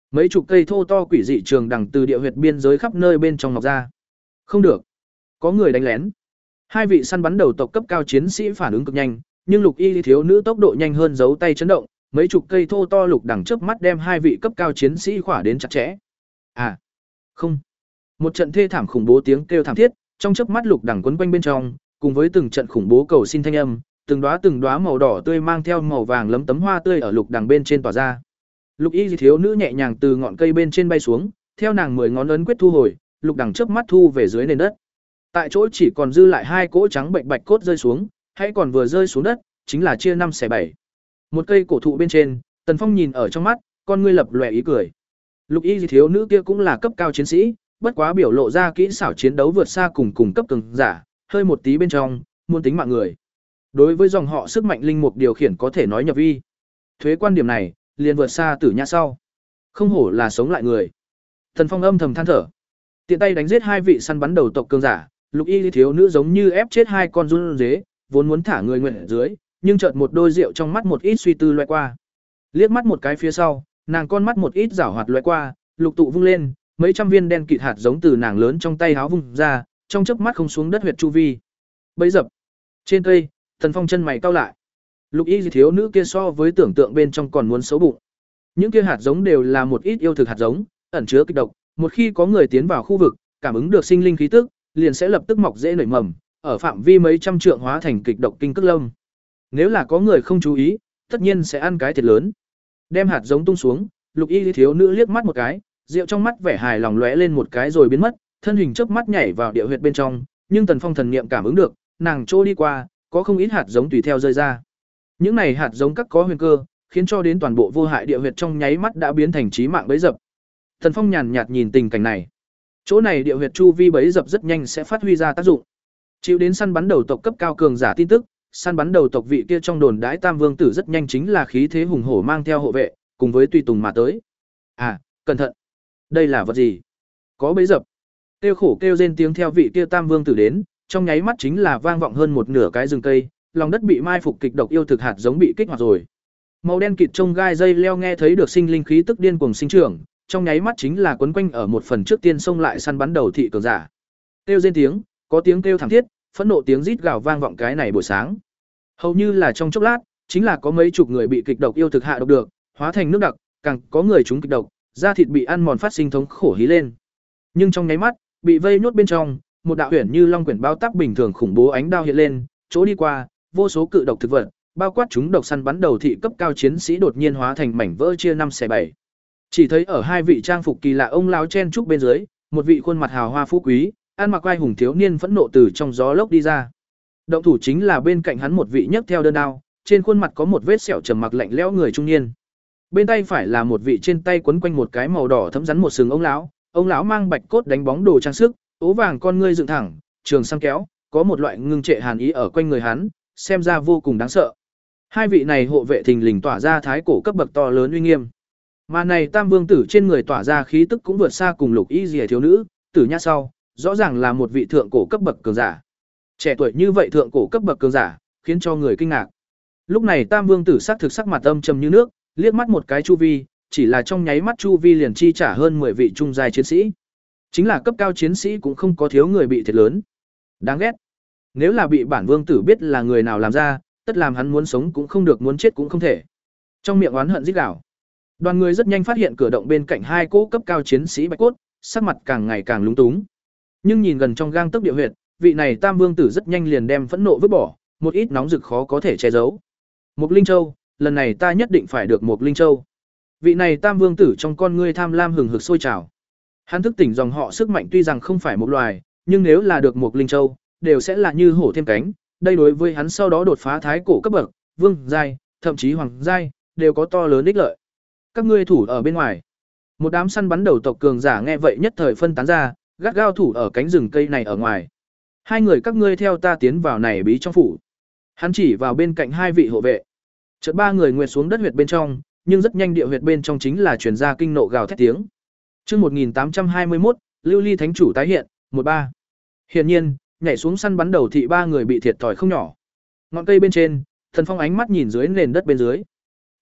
Mấy chục cây thô to quỷ dị trường đằng từ địa huyệt biên giới khắp nơi bên trong mọc ra. Không được, có người đánh lén. Hai vị săn bắn đầu tộc cấp cao chiến sĩ phản ứng cực nhanh, nhưng Lục Y thiếu nữ tốc độ nhanh hơn giấu tay chấn động, mấy chục cây thô to lục đằng chớp mắt đem hai vị cấp cao chiến sĩ khỏa đến chặt chẽ. À, không. Một trận thê thảm khủng bố tiếng kêu thảm thiết, trong chớp mắt lục đằng quấn quanh bên trong, cùng với từng trận khủng bố cầu xin thanh âm, từng đóa từng đóa màu đỏ tươi mang theo màu vàng lấm tấm hoa tươi ở lục đằng bên trên tỏa ra. Lục Y thiếu nữ nhẹ nhàng từ ngọn cây bên trên bay xuống, theo nàng mười ngón ấn quyết thu hồi, lục đằng chớp mắt thu về dưới nền đất. Tại chỗ chỉ còn dư lại hai cỗ trắng bệnh bạch cốt rơi xuống, hay còn vừa rơi xuống đất, chính là chia năm xẻ bảy. Một cây cổ thụ bên trên, Tần Phong nhìn ở trong mắt, con ngươi lập lòe ý cười. Lục Y thiếu nữ kia cũng là cấp cao chiến sĩ, bất quá biểu lộ ra kỹ xảo chiến đấu vượt xa cùng cùng cấp cường giả, hơi một tí bên trong, muốn tính mạng người. Đối với dòng họ sức mạnh linh mục điều khiển có thể nói nhập vi. Thuế quan điểm này, liền vượt xa Tử Nhã sau. Không hổ là sống lại người. Tần Phong âm thầm than thở. Tiện tay đánh giết hai vị săn bắn đầu tộc cường giả, Lục Y thiếu nữ giống như ép chết hai con run dế, vốn muốn thả người nguyện ở dưới, nhưng chợt một đôi rượu trong mắt một ít suy tư lóe qua. Liếc mắt một cái phía sau, nàng con mắt một ít giảo hoạt lóe qua, lục tụ vung lên, mấy trăm viên đen kịt hạt giống từ nàng lớn trong tay háo vung ra, trong chớp mắt không xuống đất huyệt chu vi. Bấy dập. Trên cây, Tần Phong chân mày cau lại. Lục Y thiếu nữ kia so với tưởng tượng bên trong còn muốn xấu bụng. Những kia hạt giống đều là một ít yêu thực hạt giống, ẩn chứa kịch độc, một khi có người tiến vào khu vực, cảm ứng được sinh linh khí tức, liền sẽ lập tức mọc rễ nảy mầm, ở phạm vi mấy trăm trượng hóa thành kịch độc kinh cức lâm. Nếu là có người không chú ý, tất nhiên sẽ ăn cái thiệt lớn. Đem hạt giống tung xuống, Lục Y thiếu nữ liếc mắt một cái, rượu trong mắt vẻ hài lòng lóe lên một cái rồi biến mất, thân hình chớp mắt nhảy vào địa huyệt bên trong, nhưng Tần Phong thần niệm cảm ứng được, nàng trôi đi qua, có không ít hạt giống tùy theo rơi ra. Những này hạt giống các có huyền cơ, khiến cho đến toàn bộ vô hại địa huyệt trong nháy mắt đã biến thành chí mạng bẫy dập. Tần Phong nhàn nhạt nhìn tình cảnh này. Chỗ này địa huyệt chu vi bẫy dập rất nhanh sẽ phát huy ra tác dụng. Chịu đến săn bắn đầu tộc cấp cao cường giả tin tức, săn bắn đầu tộc vị kia trong đồn đãi Tam Vương tử rất nhanh chính là khí thế hùng hổ mang theo hộ vệ, cùng với tùy tùng mà tới. À, cẩn thận. Đây là vật gì? Có bẫy dập. Kêu khổ kêu rên tiếng theo vị kia Tam Vương tử đến, trong nháy mắt chính là vang vọng hơn một nửa cái rừng cây, lòng đất bị mai phục kịch độc yêu thực hạt giống bị kích hoạt rồi. Màu đen kịt trông gai dây leo nghe thấy được sinh linh khí tức điên cuồng sinh trưởng, trong nháy mắt chính là quấn quanh ở một phần trước tiên xông lại săn bắn đầu thị cường giả. Kêu rên tiếng, có tiếng kêu thảm thiết, phẫn nộ tiếng rít gào vang vọng cái này buổi sáng. Hầu như là trong chốc lát, chính là có mấy chục người bị kịch độc yêu thực hạ độc được, hóa thành nước đặc, càng có người trúng kịch độc, da thịt bị ăn mòn phát sinh thống khổ hí lên. Nhưng trong nháy mắt, bị vây nhốt bên trong, một đạo huyền như long quyển bao táp bình thường khủng bố ánh đao hiện lên, chỗ đi qua, vô số cự độc thực vật, bao quát chúng độc săn bắn đầu thị cấp cao chiến sĩ đột nhiên hóa thành mảnh vỡ chia năm xẻ bảy. Chỉ thấy ở hai vị trang phục kỳ lạ ông lão chen trúc bên dưới, một vị khuôn mặt hào hoa phú quý, ăn mặc vai hùng thiếu niên phẫn nộ từ trong gió lốc đi ra. Động thủ chính là bên cạnh hắn một vị nhấc theo đơn đao, trên khuôn mặt có một vết sẹo trầm mặc lạnh lẽo người trung niên. Bên tay phải là một vị trên tay quấn quanh một cái màu đỏ thấm rắn một sừng ông lão, ông lão mang bạch cốt đánh bóng đồ trang sức, ố vàng con ngươi dựng thẳng, trường sang kéo, có một loại ngưng trệ hàn ý ở quanh người hắn, xem ra vô cùng đáng sợ. Hai vị này hộ vệ thình lình tỏa ra thái cổ cấp bậc to lớn uy nghiêm. Mà này Tam Vương tử trên người tỏa ra khí tức cũng vượt xa cùng Lục Y Liễu thiếu nữ, Tử Nhã sau, rõ ràng là một vị thượng cổ cấp bậc cường giả. Trẻ tuổi như vậy thượng cổ cấp bậc cường giả, khiến cho người kinh ngạc. Lúc này Tam Vương tử sắc thực sắc mặt âm trầm như nước, liếc mắt một cái chu vi, chỉ là trong nháy mắt chu vi liền chi trả hơn mười vị trung giai chiến sĩ. Chính là cấp cao chiến sĩ cũng không có thiếu người bị thiệt lớn. Đáng ghét. Nếu là bị bản vương tử biết là người nào làm ra, tất làm hắn muốn sống cũng không được, muốn chết cũng không thể. Trong miệng oán hận rít gào. Đoàn người rất nhanh phát hiện cửa động bên cạnh hai cỗ cấp cao chiến sĩ bạch cốt, sắc mặt càng ngày càng lúng túng. Nhưng nhìn gần trong gang tấc địa huyệt, vị này Tam Vương tử rất nhanh liền đem phẫn nộ vứt bỏ, một ít nóng rực khó có thể che giấu. Mục Linh Châu, lần này ta nhất định phải được Mục Linh Châu. Vị này Tam Vương tử trong con ngươi tham lam hừng hực sôi trào. Hắn thức tỉnh dòng họ sức mạnh tuy rằng không phải một loài, nhưng nếu là được Mục Linh Châu, đều sẽ là như hổ thêm cánh, đây đối với hắn sau đó đột phá thái cổ cấp bậc, vương giai, thậm chí hoàng giai, đều có to lớn ích lợi. Các ngươi thủ ở bên ngoài. Một đám săn bắn đầu tộc cường giả nghe vậy nhất thời phân tán ra, gắt gao thủ ở cánh rừng cây này ở ngoài. Hai người các ngươi theo ta tiến vào này bí trong phủ. Hắn chỉ vào bên cạnh hai vị hộ vệ. Chợt ba người nguyệt xuống đất huyệt bên trong, nhưng rất nhanh địa huyệt bên trong chính là truyền ra kinh nộ gào thét tiếng. Chương một nghìn tám trăm hai mươi mốt, Lưu Ly Thánh chủ tái hiện, một ba. Hiển nhiên, nhảy xuống săn bắn đầu thị ba người bị thiệt thòi không nhỏ. Ngọn cây bên trên, Thần Phong ánh mắt nhìn dưới nền đất bên dưới.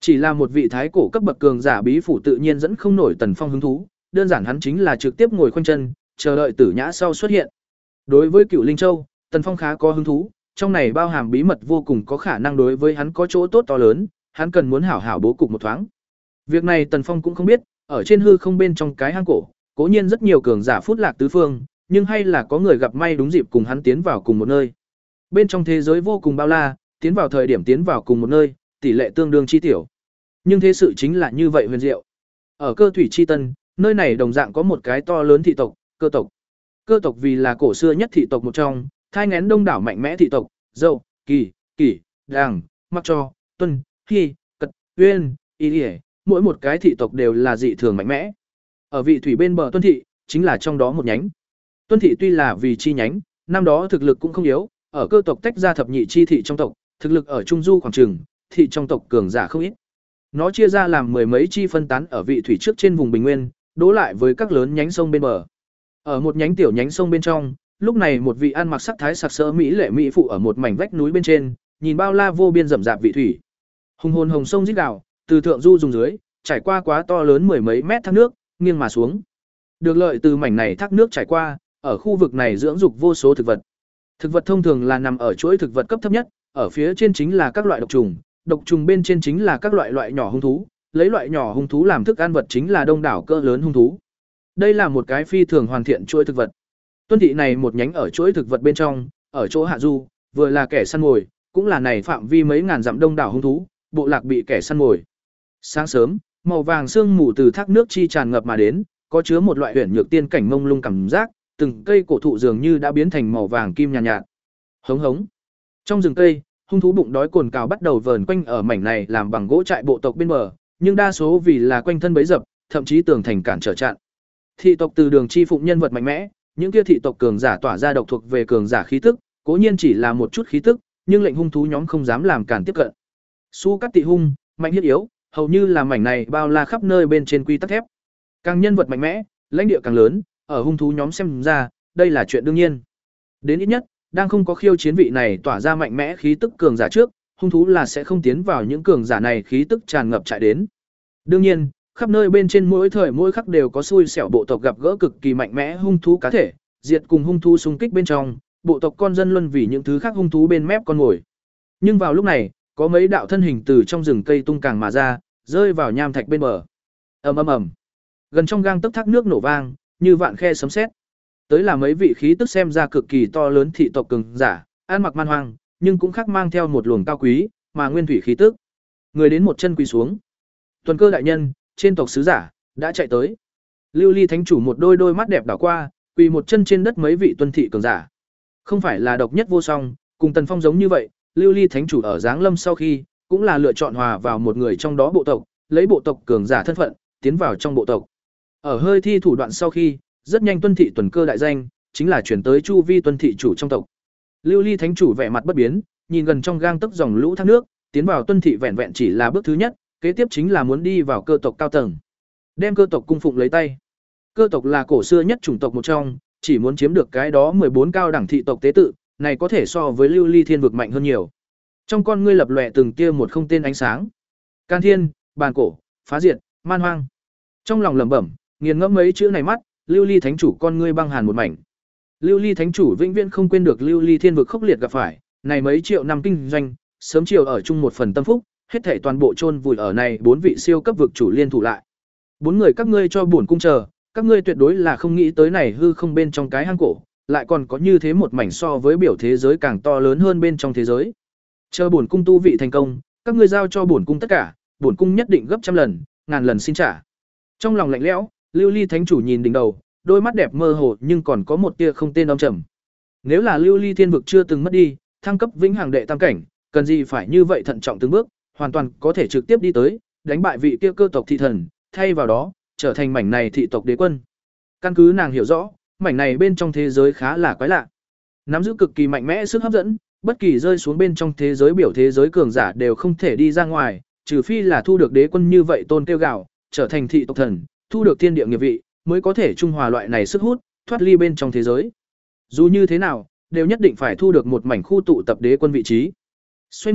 Chỉ là một vị thái cổ cấp bậc cường giả bí phủ tự nhiên dẫn không nổi Tần Phong hứng thú, đơn giản hắn chính là trực tiếp ngồi khoanh chân, chờ đợi Tử Nhã sau xuất hiện. Đối với Cửu Linh Châu, Tần Phong khá có hứng thú, trong này bao hàm bí mật vô cùng có khả năng đối với hắn có chỗ tốt to lớn, hắn cần muốn hảo hảo bố cục một thoáng. Việc này Tần Phong cũng không biết, ở trên hư không bên trong cái hang cổ, cố nhiên rất nhiều cường giả phút lạc tứ phương, nhưng hay là có người gặp may đúng dịp cùng hắn tiến vào cùng một nơi. Bên trong thế giới vô cùng bao la, tiến vào thời điểm tiến vào cùng một nơi, tỷ lệ tương đương chi tiểu. Nhưng thế sự chính là như vậy huyền diệu. Ở Cơ Thủy Chi Tân, nơi này đồng dạng có một cái to lớn thị tộc, Cơ tộc. Cơ tộc vì là cổ xưa nhất thị tộc một trong, thai nghén đông đảo mạnh mẽ thị tộc, Dậu, Kỳ, Kỷ, Đàng, Mặc Cho, Tuân, Hy, Cật, Uyên, Y Điề, mỗi một cái thị tộc đều là dị thường mạnh mẽ. Ở vị thủy bên bờ Tuân thị, chính là trong đó một nhánh. Tuân thị tuy là vì chi nhánh, năm đó thực lực cũng không yếu, ở Cơ tộc tách ra thập nhị chi thị trong tộc, thực lực ở trung du khoảng chừng, thị trong tộc cường giả không ít. Nó chia ra làm mười mấy chi phân tán ở vị thủy trước trên vùng bình nguyên, đối lại với các lớn nhánh sông bên bờ. Ở một nhánh tiểu nhánh sông bên trong, lúc này một vị ăn mặc sắc thái sặc sỡ mỹ lệ mỹ phụ ở một mảnh vách núi bên trên, nhìn bao la vô biên rậm rạp vị thủy. Hùng hồn hồng sông rít gào, từ thượng du dùng dưới, trải qua quá to lớn mười mấy mét thác nước, nghiêng mà xuống. Được lợi từ mảnh này thác nước trải qua, ở khu vực này dưỡng dục vô số thực vật. Thực vật thông thường là nằm ở chuỗi thực vật cấp thấp nhất, ở phía trên chính là các loại độc trùng, độc trùng bên trên chính là các loại loại nhỏ hung thú, lấy loại nhỏ hung thú làm thức ăn vật chính là đông đảo cỡ lớn hung thú. Đây là một cái phi thường hoàn thiện chuỗi thực vật. Tuân thị này một nhánh ở chuỗi thực vật bên trong, ở chỗ hạ du, vừa là kẻ săn mồi, cũng là này phạm vi mấy ngàn dặm đông đảo hung thú, bộ lạc bị kẻ săn mồi. Sáng sớm, màu vàng sương mù từ thác nước chi tràn ngập mà đến, có chứa một loại huyền nhược tiên cảnh mông lung cảm giác, từng cây cổ thụ dường như đã biến thành màu vàng kim nhàn nhạt, nhạt. Hống hống. Trong rừng cây, hung thú bụng đói cồn cào bắt đầu vờn quanh ở mảnh này làm bằng gỗ trại bộ tộc bên bờ, nhưng đa số vì là quanh thân bấy dập, thậm chí tường thành cản trở chặn. Thị tộc từ đường chi phụng nhân vật mạnh mẽ, những kia thị tộc cường giả tỏa ra độc thuộc về cường giả khí tức, cố nhiên chỉ là một chút khí tức, nhưng lệnh hung thú nhóm không dám làm cản tiếp cận. Su cắt tị hung, mạnh thiết yếu, hầu như là mảnh này bao la khắp nơi bên trên quy tắc thép. Càng nhân vật mạnh mẽ, lãnh địa càng lớn, ở hung thú nhóm xem ra, đây là chuyện đương nhiên. Đến ít nhất, đang không có khiêu chiến vị này tỏa ra mạnh mẽ khí tức cường giả trước, hung thú là sẽ không tiến vào những cường giả này khí tức tràn ngập chạy đến. Đương nhiên, khắp nơi bên trên mỗi thời mỗi khắc đều có xui xẻo bộ tộc gặp gỡ cực kỳ mạnh mẽ hung thú cá thể, diệt cùng hung thú xung kích bên trong, bộ tộc con dân luân vì những thứ khác hung thú bên mép con ngồi. Nhưng vào lúc này, có mấy đạo thân hình từ trong rừng cây tung càng mà ra, rơi vào nham thạch bên bờ. Ầm ầm ầm. Gần trong gang tấc thác nước nổ vang, như vạn khe sấm sét. Tới là mấy vị khí tức xem ra cực kỳ to lớn thị tộc cường giả, ăn mặc man hoang, nhưng cũng khác mang theo một luồng cao quý, mà nguyên thủy khí tức. Người đến một chân quỳ xuống. Tuần Cơ đại nhân, trên tộc sứ giả đã chạy tới. Lưu Ly thánh chủ một đôi đôi mắt đẹp đảo qua, quỳ một chân trên đất mấy vị tuân thị cường giả. Không phải là độc nhất vô song, cùng Tần Phong giống như vậy, Lưu Ly thánh chủ ở Giáng Lâm sau khi, cũng là lựa chọn hòa vào một người trong đó bộ tộc, lấy bộ tộc cường giả thân phận, tiến vào trong bộ tộc. Ở hơi thi thủ đoạn sau khi, rất nhanh tuân thị Tuần Cơ đại danh, chính là chuyển tới chu vi tuân thị chủ trong tộc. Lưu Ly thánh chủ vẻ mặt bất biến, nhìn gần trong gang tấc dòng lũ thác nước, tiến vào tuân thị vẹn vẹn chỉ là bước thứ nhất, kế tiếp chính là muốn đi vào cơ tộc cao tầng. Đem cơ tộc cung phụng lấy tay. Cơ tộc là cổ xưa nhất chủng tộc một trong, chỉ muốn chiếm được cái đó mười bốn cao đẳng thị tộc tế tự, này có thể so với Lưu Ly thiên vực mạnh hơn nhiều. Trong con ngươi lập lòe từng tia một không tên ánh sáng. Can thiên, bàn cổ, phá diệt, man hoang. Trong lòng lẩm bẩm, nghiền ngẫm mấy chữ này mắt, Lưu Ly thánh chủ con ngươi băng hàn một mảnh. Lưu Ly thánh chủ vĩnh viễn không quên được Lưu Ly thiên vực khốc liệt gặp phải, này mấy triệu năm kinh doanh, sớm chiều ở chung một phần tâm phúc, hết thảy toàn bộ chôn vùi ở này bốn vị siêu cấp vực chủ liên thủ lại. Bốn người các ngươi cho bổn cung chờ, các ngươi tuyệt đối là không nghĩ tới này hư không bên trong cái hang cổ, lại còn có như thế một mảnh so với biểu thế giới càng to lớn hơn bên trong thế giới. Chờ bổn cung tu vị thành công, các ngươi giao cho bổn cung tất cả, bổn cung nhất định gấp trăm lần, ngàn lần xin trả. Trong lòng lạnh lẽo, Lưu Ly thánh chủ nhìn đỉnh đầu, đôi mắt đẹp mơ hồ nhưng còn có một tia không tên âm trầm. Nếu là Lưu Ly thiên vực chưa từng mất đi, thăng cấp vĩnh hằng đệ tam cảnh, cần gì phải như vậy thận trọng từng bước, hoàn toàn có thể trực tiếp đi tới, đánh bại vị kia cơ tộc thị thần, thay vào đó, trở thành mảnh này thị tộc đế quân. Căn cứ nàng hiểu rõ, mảnh này bên trong thế giới khá là quái lạ. Nắm giữ cực kỳ mạnh mẽ sức hấp dẫn, bất kỳ rơi xuống bên trong thế giới biểu thế giới cường giả đều không thể đi ra ngoài, trừ phi là thu được đế quân như vậy tôn kêu gạo, trở thành thị tộc thần, thu được thiên địa nghiệp vị, mới có thể trung hòa loại này sức hút, thoát ly bên trong thế giới. Dù như thế nào, đều nhất định phải thu được một mảnh khu tụ tập đế quân vị trí. Xoay người,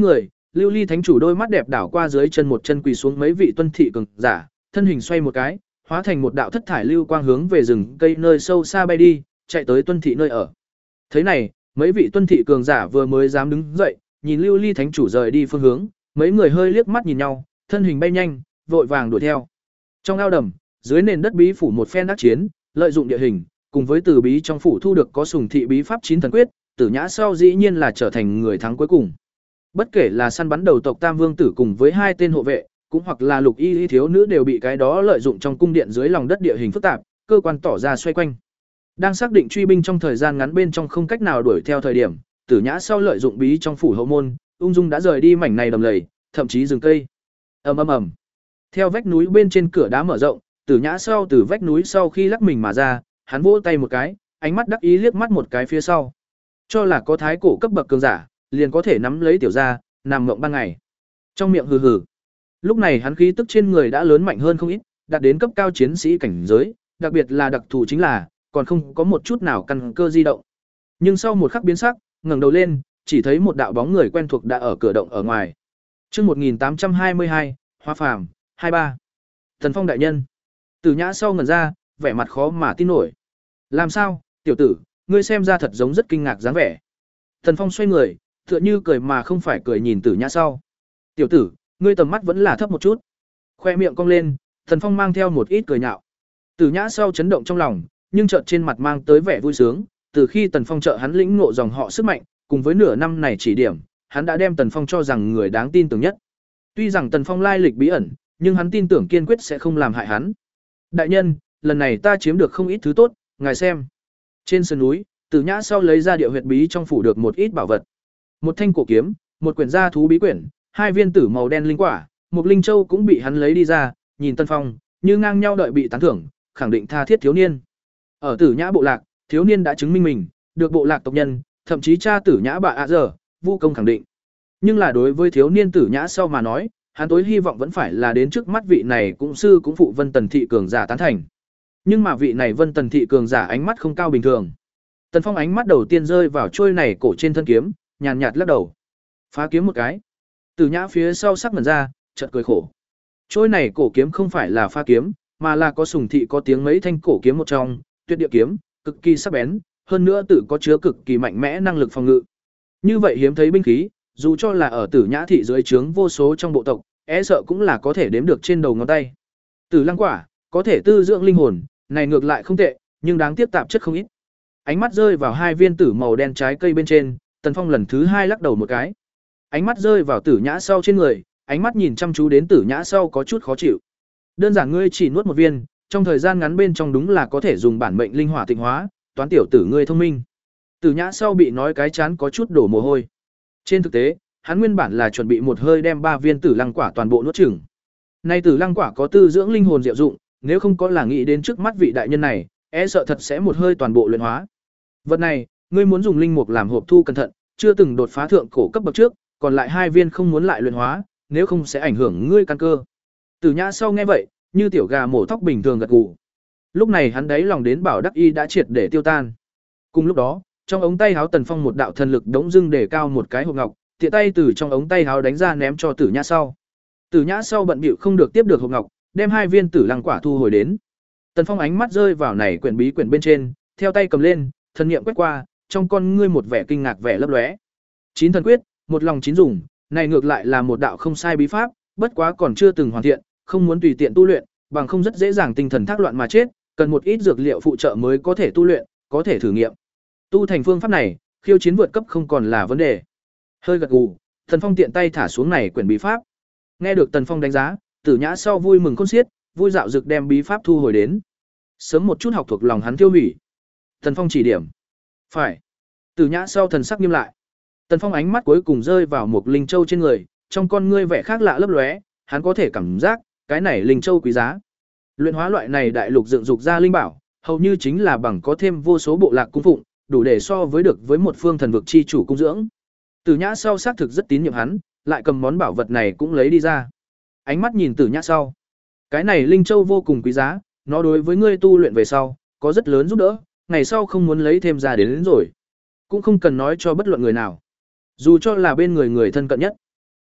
Lưu Ly Thánh chủ đôi mắt đẹp đảo qua dưới chân một chân quỳ xuống mấy vị tuân thị cường giả, thân hình xoay một cái, hóa thành một đạo thất thải lưu quang hướng về rừng cây nơi sâu xa bay đi, chạy tới tuân thị nơi ở. Thế này, mấy vị tuân thị cường giả vừa mới dám đứng dậy, nhìn Lưu Ly Thánh chủ rời đi phương hướng, mấy người hơi liếc mắt nhìn nhau, thân hình bay nhanh, vội vàng đuổi theo. Trong ao đầm, dưới nền đất bí phủ một phen đắc chiến, lợi dụng địa hình, cùng với từ bí trong phủ thu được có sùng thị bí pháp chín thần quyết, Tử Nhã sau dĩ nhiên là trở thành người thắng cuối cùng. Bất kể là săn bắn đầu tộc Tam Vương tử cùng với hai tên hộ vệ, cũng hoặc là Lục Y Y thiếu nữ đều bị cái đó lợi dụng trong cung điện dưới lòng đất địa hình phức tạp, cơ quan tỏ ra xoay quanh. Đang xác định truy binh trong thời gian ngắn bên trong không cách nào đuổi theo thời điểm, Tử Nhã sau lợi dụng bí trong phủ hậu môn, ung dung đã rời đi mảnh này đầm lầy, thậm chí rừng cây. Ầm ầm ầm. Theo vách núi bên trên cửa đá mở rộng, Tử Nhã sau từ vách núi sau khi lắc mình mà ra, hắn vỗ tay một cái, ánh mắt đắc ý liếc mắt một cái phía sau. Cho là có thái cổ cấp bậc cường giả, liền có thể nắm lấy tiểu gia, nằm mộng ban ngày. Trong miệng hừ hừ. Lúc này hắn khí tức trên người đã lớn mạnh hơn không ít, đạt đến cấp cao chiến sĩ cảnh giới, đặc biệt là đặc thù chính là còn không có một chút nào căn cơ di động. Nhưng sau một khắc biến sắc, ngẩng đầu lên, chỉ thấy một đạo bóng người quen thuộc đã ở cửa động ở ngoài. Chương một nghìn tám trăm hai mươi hai, Hoa Phàm, hai ba. Thần Phong đại nhân. Tử Nhã sau ngẩn ra, vẻ mặt khó mà tin nổi. Làm sao, tiểu tử, ngươi xem ra thật giống rất kinh ngạc dáng vẻ. Thần Phong xoay người, tựa như cười mà không phải cười nhìn Tử Nhã sau. Tiểu tử, ngươi tầm mắt vẫn là thấp một chút. Khoe miệng cong lên, Thần Phong mang theo một ít cười nhạo. Tử Nhã sau chấn động trong lòng, nhưng chợt trên mặt mang tới vẻ vui sướng, từ khi Tần Phong trợ hắn lĩnh ngộ dòng họ sức mạnh, cùng với nửa năm này chỉ điểm, hắn đã đem Tần Phong cho rằng người đáng tin tưởng nhất. Tuy rằng Tần Phong lai lịch bí ẩn, nhưng hắn tin tưởng kiên quyết sẽ không làm hại hắn. Đại nhân, lần này ta chiếm được không ít thứ tốt, ngài xem. Trên sườn núi, Tử Nhã sau lấy ra địa huyệt bí trong phủ được một ít bảo vật. Một thanh cổ kiếm, một quyển gia thú bí quyển, hai viên tử màu đen linh quả, một linh châu cũng bị hắn lấy đi ra, nhìn Tần Phong, như ngang nhau đợi bị tán thưởng, khẳng định tha thiết thiếu niên. Ở Tử Nhã bộ lạc, thiếu niên đã chứng minh mình, được bộ lạc tộc nhân, thậm chí cha Tử Nhã bà ạ giờ, vu công khẳng định. Nhưng là đối với thiếu niên Tử Nhã sau mà nói, hắn tối hy vọng vẫn phải là đến trước mắt vị này cũng sư cũng phụ Vân Tần thị cường giả tán thành. Nhưng mà vị này Vân Tần thị cường giả ánh mắt không cao bình thường. Tần Phong ánh mắt đầu tiên rơi vào trôi này cổ trên thân kiếm, nhàn nhạt lắc đầu. Phá kiếm một cái. Tử Nhã phía sau sắc mẩn ra, chợt cười khổ. Trôi này cổ kiếm không phải là pha kiếm, mà là có sùng thị có tiếng mấy thanh cổ kiếm một trong, tuyệt địa kiếm, cực kỳ sắc bén, hơn nữa tự có chứa cực kỳ mạnh mẽ năng lực phòng ngự. Như vậy hiếm thấy binh khí, dù cho là ở Tử Nhã thị dưới trướng vô số trong bộ tộc, e sợ cũng là có thể đếm được trên đầu ngón tay. Tử Lăng quả, có thể tư dưỡng linh hồn, này ngược lại không tệ, nhưng đáng tiếc tạp chất không ít. Ánh mắt rơi vào hai viên tử màu đen trái cây bên trên, Tần Phong lần thứ hai lắc đầu một cái. Ánh mắt rơi vào Tử Nhã sau trên người, ánh mắt nhìn chăm chú đến Tử Nhã sau có chút khó chịu. Đơn giản ngươi chỉ nuốt một viên, trong thời gian ngắn bên trong đúng là có thể dùng bản mệnh linh hỏa tịnh hóa, toán tiểu tử ngươi thông minh. Tử Nhã sau bị nói cái chán có chút đổ mồ hôi. Trên thực tế, hắn nguyên bản là chuẩn bị một hơi đem ba viên tử lăng quả toàn bộ nuốt chửng. Nay tử lăng quả có tư dưỡng linh hồn diệu dụng, nếu không có là nghĩ đến trước mắt vị đại nhân này, e sợ thật sẽ một hơi toàn bộ luyện hóa. Vật này, ngươi muốn dùng linh mục làm hộp thu cẩn thận, chưa từng đột phá thượng cổ cấp bậc trước, còn lại hai viên không muốn lại luyện hóa, nếu không sẽ ảnh hưởng ngươi căn cơ. Tử Nhã sau nghe vậy, như tiểu gà mổ thóc bình thường gật gù. Lúc này hắn đáy lòng đến bảo đắc y đã triệt để tiêu tan. Cùng lúc đó, trong ống tay háo Tần Phong một đạo thần lực đống dưng để cao một cái hộp ngọc, tiện tay từ trong ống tay háo đánh ra ném cho Tử Nhã sau. Tử Nhã sau bận bịu không được tiếp được hộp ngọc, đem hai viên tử lăng quả thu hồi đến. Tần Phong ánh mắt rơi vào này quyển bí quyển bên trên, theo tay cầm lên, thần niệm quét qua, trong con ngươi một vẻ kinh ngạc vẻ lấp lóe. Chín thần quyết, một lòng chín dùng, này ngược lại là một đạo không sai bí pháp, bất quá còn chưa từng hoàn thiện, không muốn tùy tiện tu luyện, bằng không rất dễ dàng tinh thần thác loạn mà chết, cần một ít dược liệu phụ trợ mới có thể tu luyện, có thể thử nghiệm. Tu thành phương pháp này, khiêu chiến vượt cấp không còn là vấn đề. Hơi gật gù, Tần Phong tiện tay thả xuống này quyển bí pháp. Nghe được Tần Phong đánh giá, Tử Nhã sau vui mừng khôn xiết, vui dạo dực đem bí pháp thu hồi đến. Sớm một chút học thuộc lòng hắn tiêu hủy. Tần Phong chỉ điểm. Phải. Tử Nhã sau thần sắc nghiêm lại. Tần Phong ánh mắt cuối cùng rơi vào một linh châu trên người, trong con ngươi vẻ khác lạ lấp lóe, hắn có thể cảm giác, cái này linh châu quý giá. Luyện hóa loại này đại lục dựng dục ra linh bảo, hầu như chính là bằng có thêm vô số bộ lạc cung phụng, đủ để so với được với một phương thần vực chi chủ cung dưỡng. Tử Nhã sau xác thực rất tín nhiệm hắn, lại cầm món bảo vật này cũng lấy đi ra. Ánh mắt nhìn Tử Nhã sau. Cái này linh châu vô cùng quý giá, nó đối với ngươi tu luyện về sau, có rất lớn giúp đỡ, ngày sau không muốn lấy thêm ra đến, đến rồi. Cũng không cần nói cho bất luận người nào. Dù cho là bên người người thân cận nhất.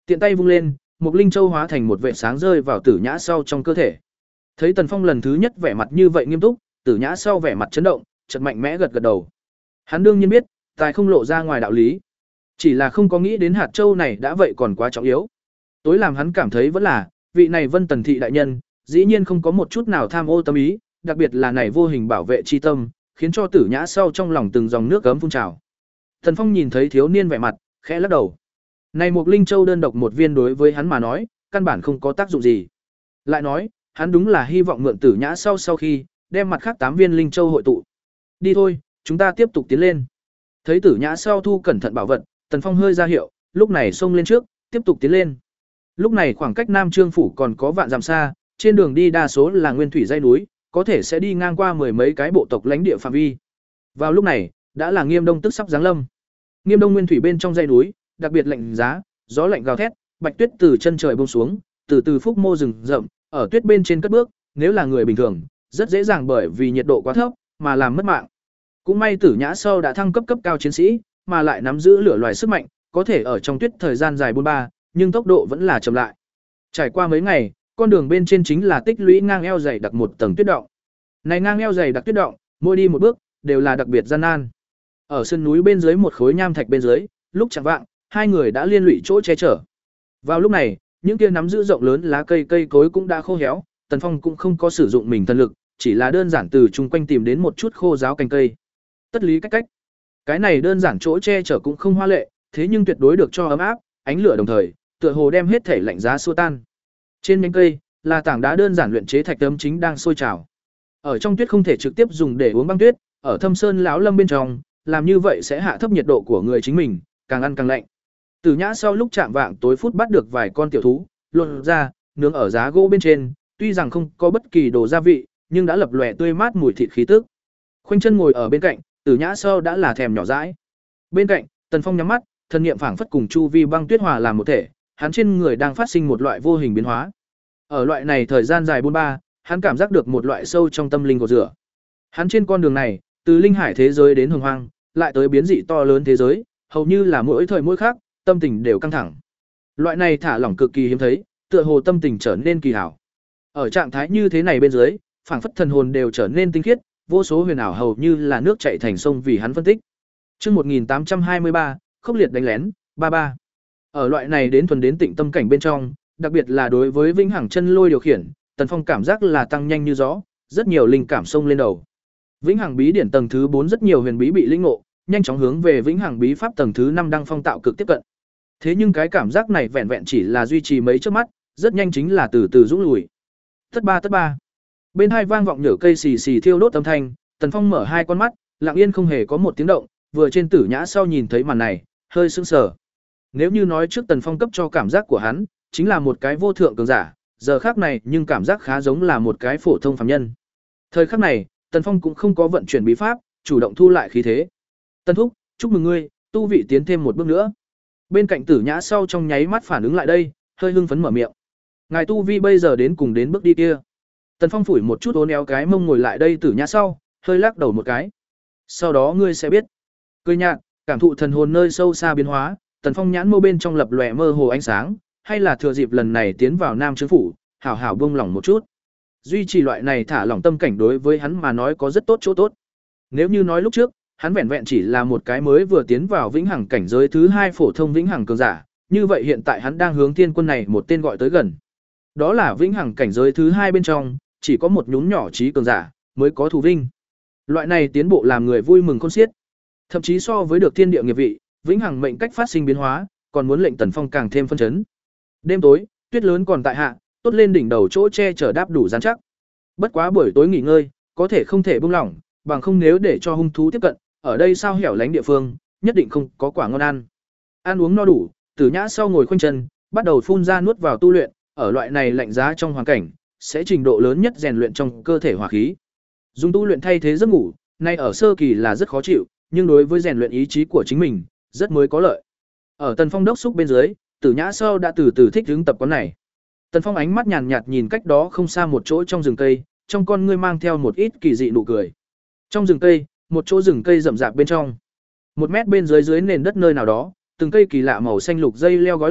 Tiện tay vung lên, một linh châu hóa thành một vệt sáng rơi vào Tử Nhã sau trong cơ thể. Thấy Tần Phong lần thứ nhất vẻ mặt như vậy nghiêm túc, Tử Nhã sau vẻ mặt chấn động, chợt mạnh mẽ gật gật đầu. Hắn đương nhiên biết, tài không lộ ra ngoài đạo lý. Chỉ là không có nghĩ đến hạt châu này đã vậy còn quá trọng yếu. Tối làm hắn cảm thấy vẫn là, vị này Vân Tần thị đại nhân, dĩ nhiên không có một chút nào tham ô tâm ý, đặc biệt là này vô hình bảo vệ chi tâm, khiến cho Tử Nhã sau trong lòng từng dòng nước gấm phun trào. Tần Phong nhìn thấy thiếu niên vẻ mặt, khẽ lắc đầu. Này một linh châu đơn độc một viên đối với hắn mà nói, căn bản không có tác dụng gì. Lại nói, hắn đúng là hy vọng mượn Tử Nhã sau sau khi đem mặt khác tám viên linh châu hội tụ. Đi thôi, chúng ta tiếp tục tiến lên. Thấy Tử Nhã sau thu cẩn thận bảo vật, Tần Phong hơi ra hiệu, lúc này xông lên trước, tiếp tục tiến lên. Lúc này khoảng cách Nam Trương phủ còn có vạn dặm xa, trên đường đi đa số là nguyên thủy dãy núi, có thể sẽ đi ngang qua mười mấy cái bộ tộc lãnh địa phạm vi. Vào lúc này, đã là Nghiêm Đông tức sắp giáng lâm. Nghiêm Đông nguyên thủy bên trong dãy núi, đặc biệt lạnh giá, gió lạnh gào thét, bạch tuyết từ chân trời buông xuống, từ từ phúc mô rừng rậm, ở tuyết bên trên cất bước, nếu là người bình thường, rất dễ dàng bởi vì nhiệt độ quá thấp mà làm mất mạng. Cũng may Tử Nhã Sâu đã thăng cấp cấp cao chiến sĩ, mà lại nắm giữ lửa loài sức mạnh, có thể ở trong tuyết thời gian dài buôn ba, nhưng tốc độ vẫn là chậm lại. Trải qua mấy ngày, con đường bên trên chính là tích lũy ngang eo dày đặc một tầng tuyết động. Này ngang eo dày đặc tuyết động, mỗi đi một bước đều là đặc biệt gian nan. Ở sườn núi bên dưới một khối nham thạch bên dưới, lúc chẳng vạng, hai người đã liên lụy chỗ che chở. Vào lúc này, những kia nắm giữ rộng lớn lá cây cây cối cũng đã khô héo, Tần Phong cũng không có sử dụng mình thân lực, chỉ là đơn giản từ chung quanh tìm đến một chút khô ráo cành cây. Tất lý cách cách. Cái này đơn giản chỗ che chở cũng không hoa lệ, thế nhưng tuyệt đối được cho ấm áp, ánh lửa đồng thời, tựa hồ đem hết thể lạnh giá xua tan. Trên nhánh cây là tảng đá đơn giản luyện chế thạch tấm chính đang sôi trào. Ở trong tuyết không thể trực tiếp dùng để uống băng tuyết, ở Thâm Sơn lão lâm bên trong, làm như vậy sẽ hạ thấp nhiệt độ của người chính mình, càng ăn càng lạnh. Tử Nhã sau lúc chạm vạng tối phút bắt được vài con tiểu thú, lột ra, nướng ở giá gỗ bên trên, tuy rằng không có bất kỳ đồ gia vị, nhưng đã lập lòe tươi mát mùi thịt khí tức. Khoanh chân ngồi ở bên cạnh, Tử Nhã sau đã là thèm nhỏ dãi. Bên cạnh, Tần Phong nhắm mắt, thân niệm phảng phất cùng chu vi băng tuyết hòa làm một thể, hắn trên người đang phát sinh một loại vô hình biến hóa. Ở loại này thời gian dài buôn ba, hắn cảm giác được một loại sâu trong tâm linh của rửa. Hắn trên con đường này, từ linh hải thế giới đến hồng hoang, lại tới biến dị to lớn thế giới, hầu như là mỗi thời mỗi khác, tâm tình đều căng thẳng. Loại này thả lỏng cực kỳ hiếm thấy, tựa hồ tâm tình trở nên kỳ hảo. Ở trạng thái như thế này bên dưới, phảng phất thần hồn đều trở nên tinh khiết, vô số huyền ảo hầu như là nước chảy thành sông vì hắn phân tích. Chương một nghìn tám trăm hai mươi ba, khốc liệt đánh lén, ba ba. Ở loại này đến thuần đến tịnh tâm cảnh bên trong, đặc biệt là đối với vĩnh hằng chân lôi điều khiển, Tần Phong cảm giác là tăng nhanh như gió, rất nhiều linh cảm xông lên đầu. Vĩnh hằng bí điển tầng thứ bốn rất nhiều huyền bí bị linh ngộ, nhanh chóng hướng về vĩnh hằng bí pháp tầng thứ năm đăng phong tạo cực tiếp cận. Thế nhưng cái cảm giác này vẹn vẹn chỉ là duy trì mấy chớp mắt, rất nhanh chính là từ từ rũ lùi. Tất ba tất ba. Bên hai vang vọng nhở cây xì xì thiêu đốt âm thanh, Tần Phong mở hai con mắt, lặng yên không hề có một tiếng động, vừa trên Tử Nhã sau nhìn thấy màn này, hơi sững sờ. Nếu như nói trước Tần Phong cấp cho cảm giác của hắn, chính là một cái vô thượng cường giả, giờ khắc này nhưng cảm giác khá giống là một cái phổ thông phàm nhân. Thời khắc này, Tần Phong cũng không có vận chuyển bí pháp, chủ động thu lại khí thế. Tân thúc, chúc mừng ngươi, tu vị tiến thêm một bước nữa. Bên cạnh Tử Nhã sau trong nháy mắt phản ứng lại đây, hơi hưng phấn mở miệng. Ngài tu vi bây giờ đến cùng đến bước đi kia. Tần Phong phủi một chút ốn éo cái mông ngồi lại đây Tử Nhã sau, hơi lắc đầu một cái. Sau đó ngươi sẽ biết. Cười nhạt, cảm thụ thần hồn nơi sâu xa biến hóa, Tần Phong nhãn mâu bên trong lập lòe mơ hồ ánh sáng, hay là thừa dịp lần này tiến vào Nam Trương phủ, hảo hảo buông lỏng một chút. Duy trì loại này thả lỏng tâm cảnh đối với hắn mà nói có rất tốt chỗ tốt. Nếu như nói lúc trước, hắn vẹn vẹn chỉ là một cái mới vừa tiến vào vĩnh hằng cảnh giới thứ hai phổ thông vĩnh hằng cường giả, như vậy hiện tại hắn đang hướng Thiên Quân này một tên gọi tới gần. Đó là vĩnh hằng cảnh giới thứ hai bên trong, chỉ có một nhún nhỏ trí cường giả mới có thù vinh. Loại này tiến bộ làm người vui mừng khôn xiết. Thậm chí so với được thiên địa nghiệp vị, vĩnh hằng mệnh cách phát sinh biến hóa, còn muốn lệnh Tần Phong càng thêm phân chấn. Đêm tối, tuyết lớn còn tại hạ, tốt lên đỉnh đầu chỗ che chở đáp đủ rắn chắc. Bất quá buổi tối nghỉ ngơi, có thể không thể buông lỏng, bằng không nếu để cho hung thú tiếp cận, ở đây sao hẻo lánh địa phương, nhất định không có quả ngon ăn. Ăn uống no đủ, Tử Nhã sau ngồi khoanh chân, bắt đầu phun ra nuốt vào tu luyện, ở loại này lạnh giá trong hoàn cảnh, sẽ trình độ lớn nhất rèn luyện trong cơ thể hỏa khí. Dùng tu luyện thay thế giấc ngủ, nay ở sơ kỳ là rất khó chịu, nhưng đối với rèn luyện ý chí của chính mình, rất mới có lợi. Ở Tần Phong đốc xúc bên dưới, Tử Nhã sau đã từ từ thích ứng tập quán này. Tần Phong ánh mắt nhàn nhạt nhìn cách đó không xa một chỗ trong rừng cây, trong con ngươi mang theo một ít kỳ dị nụ cười. Trong rừng cây, một chỗ rừng cây rậm rạp bên trong. Một mét bên dưới dưới nền đất nơi nào đó, từng cây kỳ lạ màu xanh lục dây leo gói lại,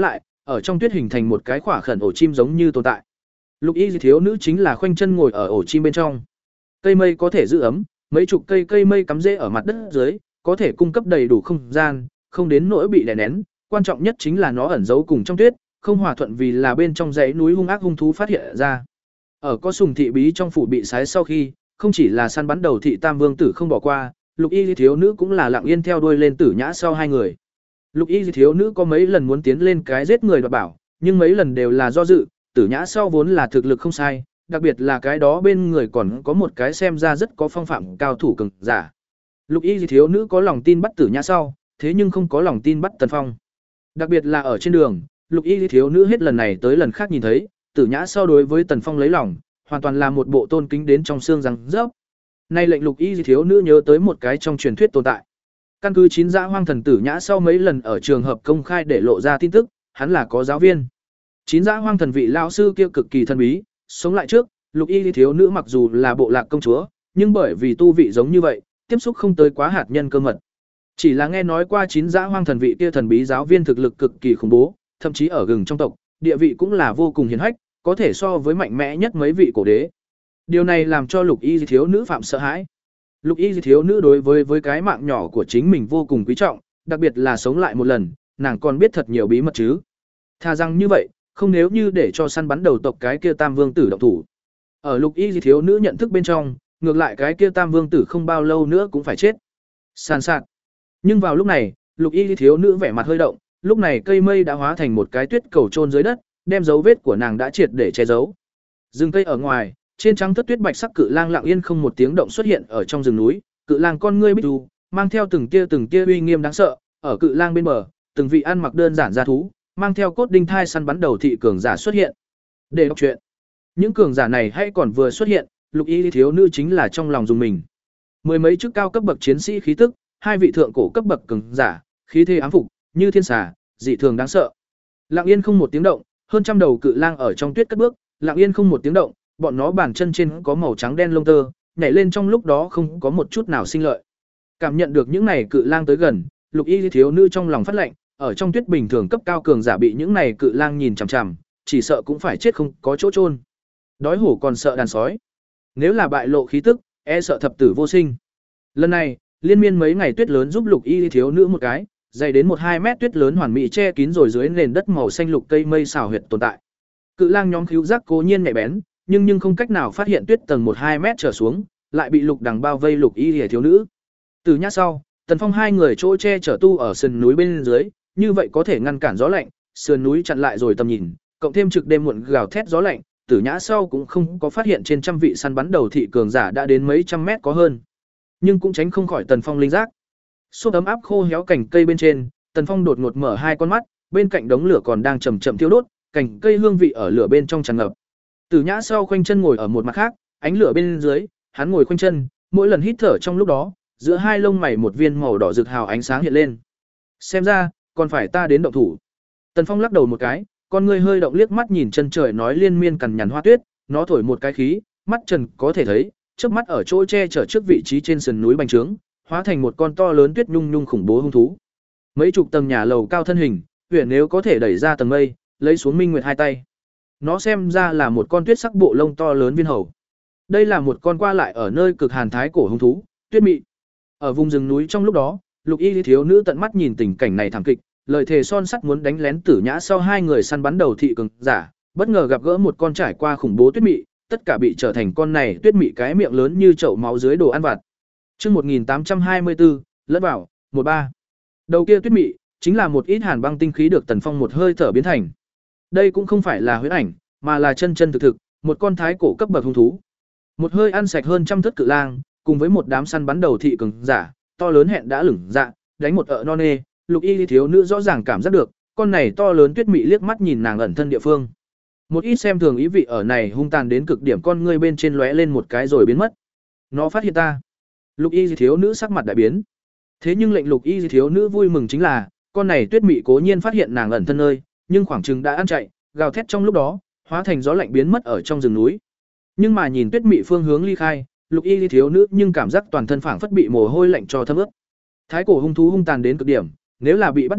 ở trong tuyết hình thành một cái khỏa khẩn ổ chim giống như tồn tại. Lục y thiếu nữ chính là khoanh chân ngồi ở ổ chim bên trong. Cây mây có thể giữ ấm, mấy chục cây cây mây cắm rễ ở mặt đất dưới, có thể cung cấp đầy đủ không gian, không đến nỗi bị đè nén, quan trọng nhất chính là nó ẩn giấu cùng trong tuyết, không hòa thuận vì là bên trong dãy núi hung ác hung thú phát hiện ra. Ở có sùng thị bí trong phủ bị sái sau khi, không chỉ là săn bắn đầu thị tam vương tử không bỏ qua, Lục y thiếu nữ cũng là lặng yên theo đuôi lên Tử Nhã sau hai người. Lục y thiếu nữ có mấy lần muốn tiến lên cái giết người đoạt bảo, nhưng mấy lần đều là do dự, Tử Nhã sau vốn là thực lực không sai, đặc biệt là cái đó bên người còn có một cái xem ra rất có phong phạm cao thủ cường giả. Lục y thiếu nữ có lòng tin bắt Tử Nhã sau, thế nhưng không có lòng tin bắt Tần Phong. Đặc biệt là ở trên đường, Lục y thiếu nữ hết lần này tới lần khác nhìn thấy, Tử Nhã sau đối với Tần Phong lấy lòng, hoàn toàn là một bộ tôn kính đến trong xương răng rớp. Nay lệnh Lục y thiếu nữ nhớ tới một cái trong truyền thuyết tồn tại. Căn cứ chín dã hoang thần Tử Nhã sau mấy lần ở trường hợp công khai để lộ ra tin tức, hắn là có giáo viên. Chín dã hoang thần vị lão sư kia cực kỳ thần bí, sống lại trước, Lục y thiếu nữ mặc dù là bộ lạc công chúa, nhưng bởi vì tu vị giống như vậy, tiếp xúc không tới quá hạt nhân cơ mật. Chỉ là nghe nói qua chín dã hoang thần vị kia thần bí giáo viên thực lực cực kỳ khủng bố, thậm chí ở gừng trong tộc, địa vị cũng là vô cùng hiển hách, có thể so với mạnh mẽ nhất mấy vị cổ đế. Điều này làm cho Lục y thiếu nữ phạm sợ hãi. Lục y thiếu nữ đối với với cái mạng nhỏ của chính mình vô cùng quý trọng, đặc biệt là sống lại một lần, nàng còn biết thật nhiều bí mật chứ. Tha rằng như vậy, không nếu như để cho săn bắn đầu tộc cái kia Tam Vương tử động thủ. Ở Lục y thiếu nữ nhận thức bên trong, ngược lại cái kia Tam Vương tử không bao lâu nữa cũng phải chết. Sàn sạt. Nhưng vào lúc này, Lục y thiếu nữ vẻ mặt hơi động, lúc này cây mây đã hóa thành một cái tuyết cầu chôn dưới đất, đem dấu vết của nàng đã triệt để che giấu. Rừng cây ở ngoài, trên trắng thất tuyết bạch sắc cự lang lặng yên không một tiếng động xuất hiện ở trong rừng núi, cự lang con ngươi bích du, mang theo từng tia từng tia uy nghiêm đáng sợ, ở cự lang bên bờ, từng vị ăn mặc đơn giản gia thú, mang theo cốt đinh thai săn bắn đầu thị cường giả xuất hiện. Để đọc truyện. Những cường giả này hay còn vừa xuất hiện, Lục y thiếu nữ chính là trong lòng dùng mình. Mười mấy chức cao cấp bậc chiến sĩ khí tức, hai vị thượng cổ cấp bậc cường giả, khí thế ám phục, như thiên xà, dị thường đáng sợ. Lặng yên không một tiếng động, hơn trăm đầu cự lang ở trong tuyết cất bước, lặng yên không một tiếng động, bọn nó bàn chân trên có màu trắng đen lông tơ, nhảy lên trong lúc đó không có một chút nào sinh lợi. Cảm nhận được những này cự lang tới gần, Lục y thiếu nữ trong lòng phát lạnh, ở trong tuyết bình thường cấp cao cường giả bị những này cự lang nhìn chằm chằm, chỉ sợ cũng phải chết không có chỗ chôn. Đói hổ còn sợ đàn sói. Nếu là bại lộ khí tức, e sợ thập tử vô sinh. Lần này, liên miên mấy ngày tuyết lớn giúp Lục y thiếu nữ một cái, dày đến một hai mét tuyết lớn hoàn mỹ che kín rồi dưới nền đất màu xanh lục cây mây xào huyệt tồn tại. Cự lang nhóm khíu giác cố nhiên nhạy bén, nhưng nhưng không cách nào phát hiện tuyết tầng một hai mét trở xuống, lại bị lục đằng bao vây Lục y thiếu nữ. Từ nhát sau, Tần Phong hai người chỗ che chở tu ở sườn núi bên dưới, như vậy có thể ngăn cản gió lạnh, sườn núi chặn lại rồi tầm nhìn, cộng thêm trực đêm muộn gào thét gió lạnh, Tử Nhã sau cũng không có phát hiện trên trăm vị săn bắn đầu thị cường giả đã đến mấy trăm mét có hơn, nhưng cũng tránh không khỏi Tần Phong linh giác. Xốp ấm áp khô héo cành cây bên trên, Tần Phong đột ngột mở hai con mắt, bên cạnh đống lửa còn đang chậm chậm thiêu đốt, cành cây hương vị ở lửa bên trong tràn ngập. Tử Nhã sau khoanh chân ngồi ở một mặt khác, ánh lửa bên dưới, hắn ngồi khoanh chân, mỗi lần hít thở trong lúc đó, giữa hai lông mày một viên màu đỏ rực hào ánh sáng hiện lên. Xem ra, còn phải ta đến động thủ. Tần Phong lắc đầu một cái, con ngươi hơi động liếc mắt nhìn chân trời nói liên miên cằn nhằn hoa tuyết, nó thổi một cái khí, mắt trần có thể thấy, chớp mắt ở chỗ che chở trước vị trí trên sườn núi bành trướng, hóa thành một con to lớn tuyết nhung nhung khủng bố hung thú. Mấy chục tầng nhà lầu cao thân hình, huyền nếu có thể đẩy ra tầng mây, lấy xuống Minh Nguyệt hai tay. Nó xem ra là một con tuyết sắc bộ lông to lớn viên hầu. Đây là một con qua lại ở nơi cực hàn thái cổ hung thú, tuyết mị. Ở vùng rừng núi trong lúc đó, Lục y thiếu nữ tận mắt nhìn tình cảnh này thảm kịch, lời thề son sắt muốn đánh lén Tử Nhã sau hai người săn bắn đầu thị cường giả, bất ngờ gặp gỡ một con trải qua khủng bố tuyết mị, tất cả bị trở thành con này tuyết mị cái miệng lớn như chậu máu dưới đồ ăn vặt. Chương một nghìn tám trăm hai mươi tư, lẫn vào, một ba. Đầu kia tuyết mị chính là một ít hàn băng tinh khí được Tần Phong một hơi thở biến thành. Đây cũng không phải là huyễn ảnh, mà là chân chân thực thực, một con thái cổ cấp bậc hung thú. Một hơi ăn sạch hơn trăm thất cự lang, cùng với một đám săn bắn đầu thị cường giả, to lớn hẹn đã lửng dạ, đánh một ợ non nê, Lục y thiếu nữ rõ ràng cảm giác được, con này to lớn tuyết mị liếc mắt nhìn nàng ẩn thân địa phương. Một ít xem thường ý vị ở này hung tàn đến cực điểm con ngươi bên trên lóe lên một cái rồi biến mất. Nó phát hiện ta. Lục y thiếu nữ sắc mặt đại biến. Thế nhưng lệnh Lục y thiếu nữ vui mừng chính là, con này tuyết mị cố nhiên phát hiện nàng ẩn thân nơi, nhưng khoảng chừng đã ăn chạy, gào thét trong lúc đó, hóa thành gió lạnh biến mất ở trong rừng núi. Nhưng mà nhìn tuyết mị phương hướng ly khai, Lục y thiếu nữ nhưng cảm giác toàn thân phảng phất bị mồ hôi lạnh cho thấm ướt. Thái cổ hung thú hung tàn đến cực điểm, nếu là bị bắt được,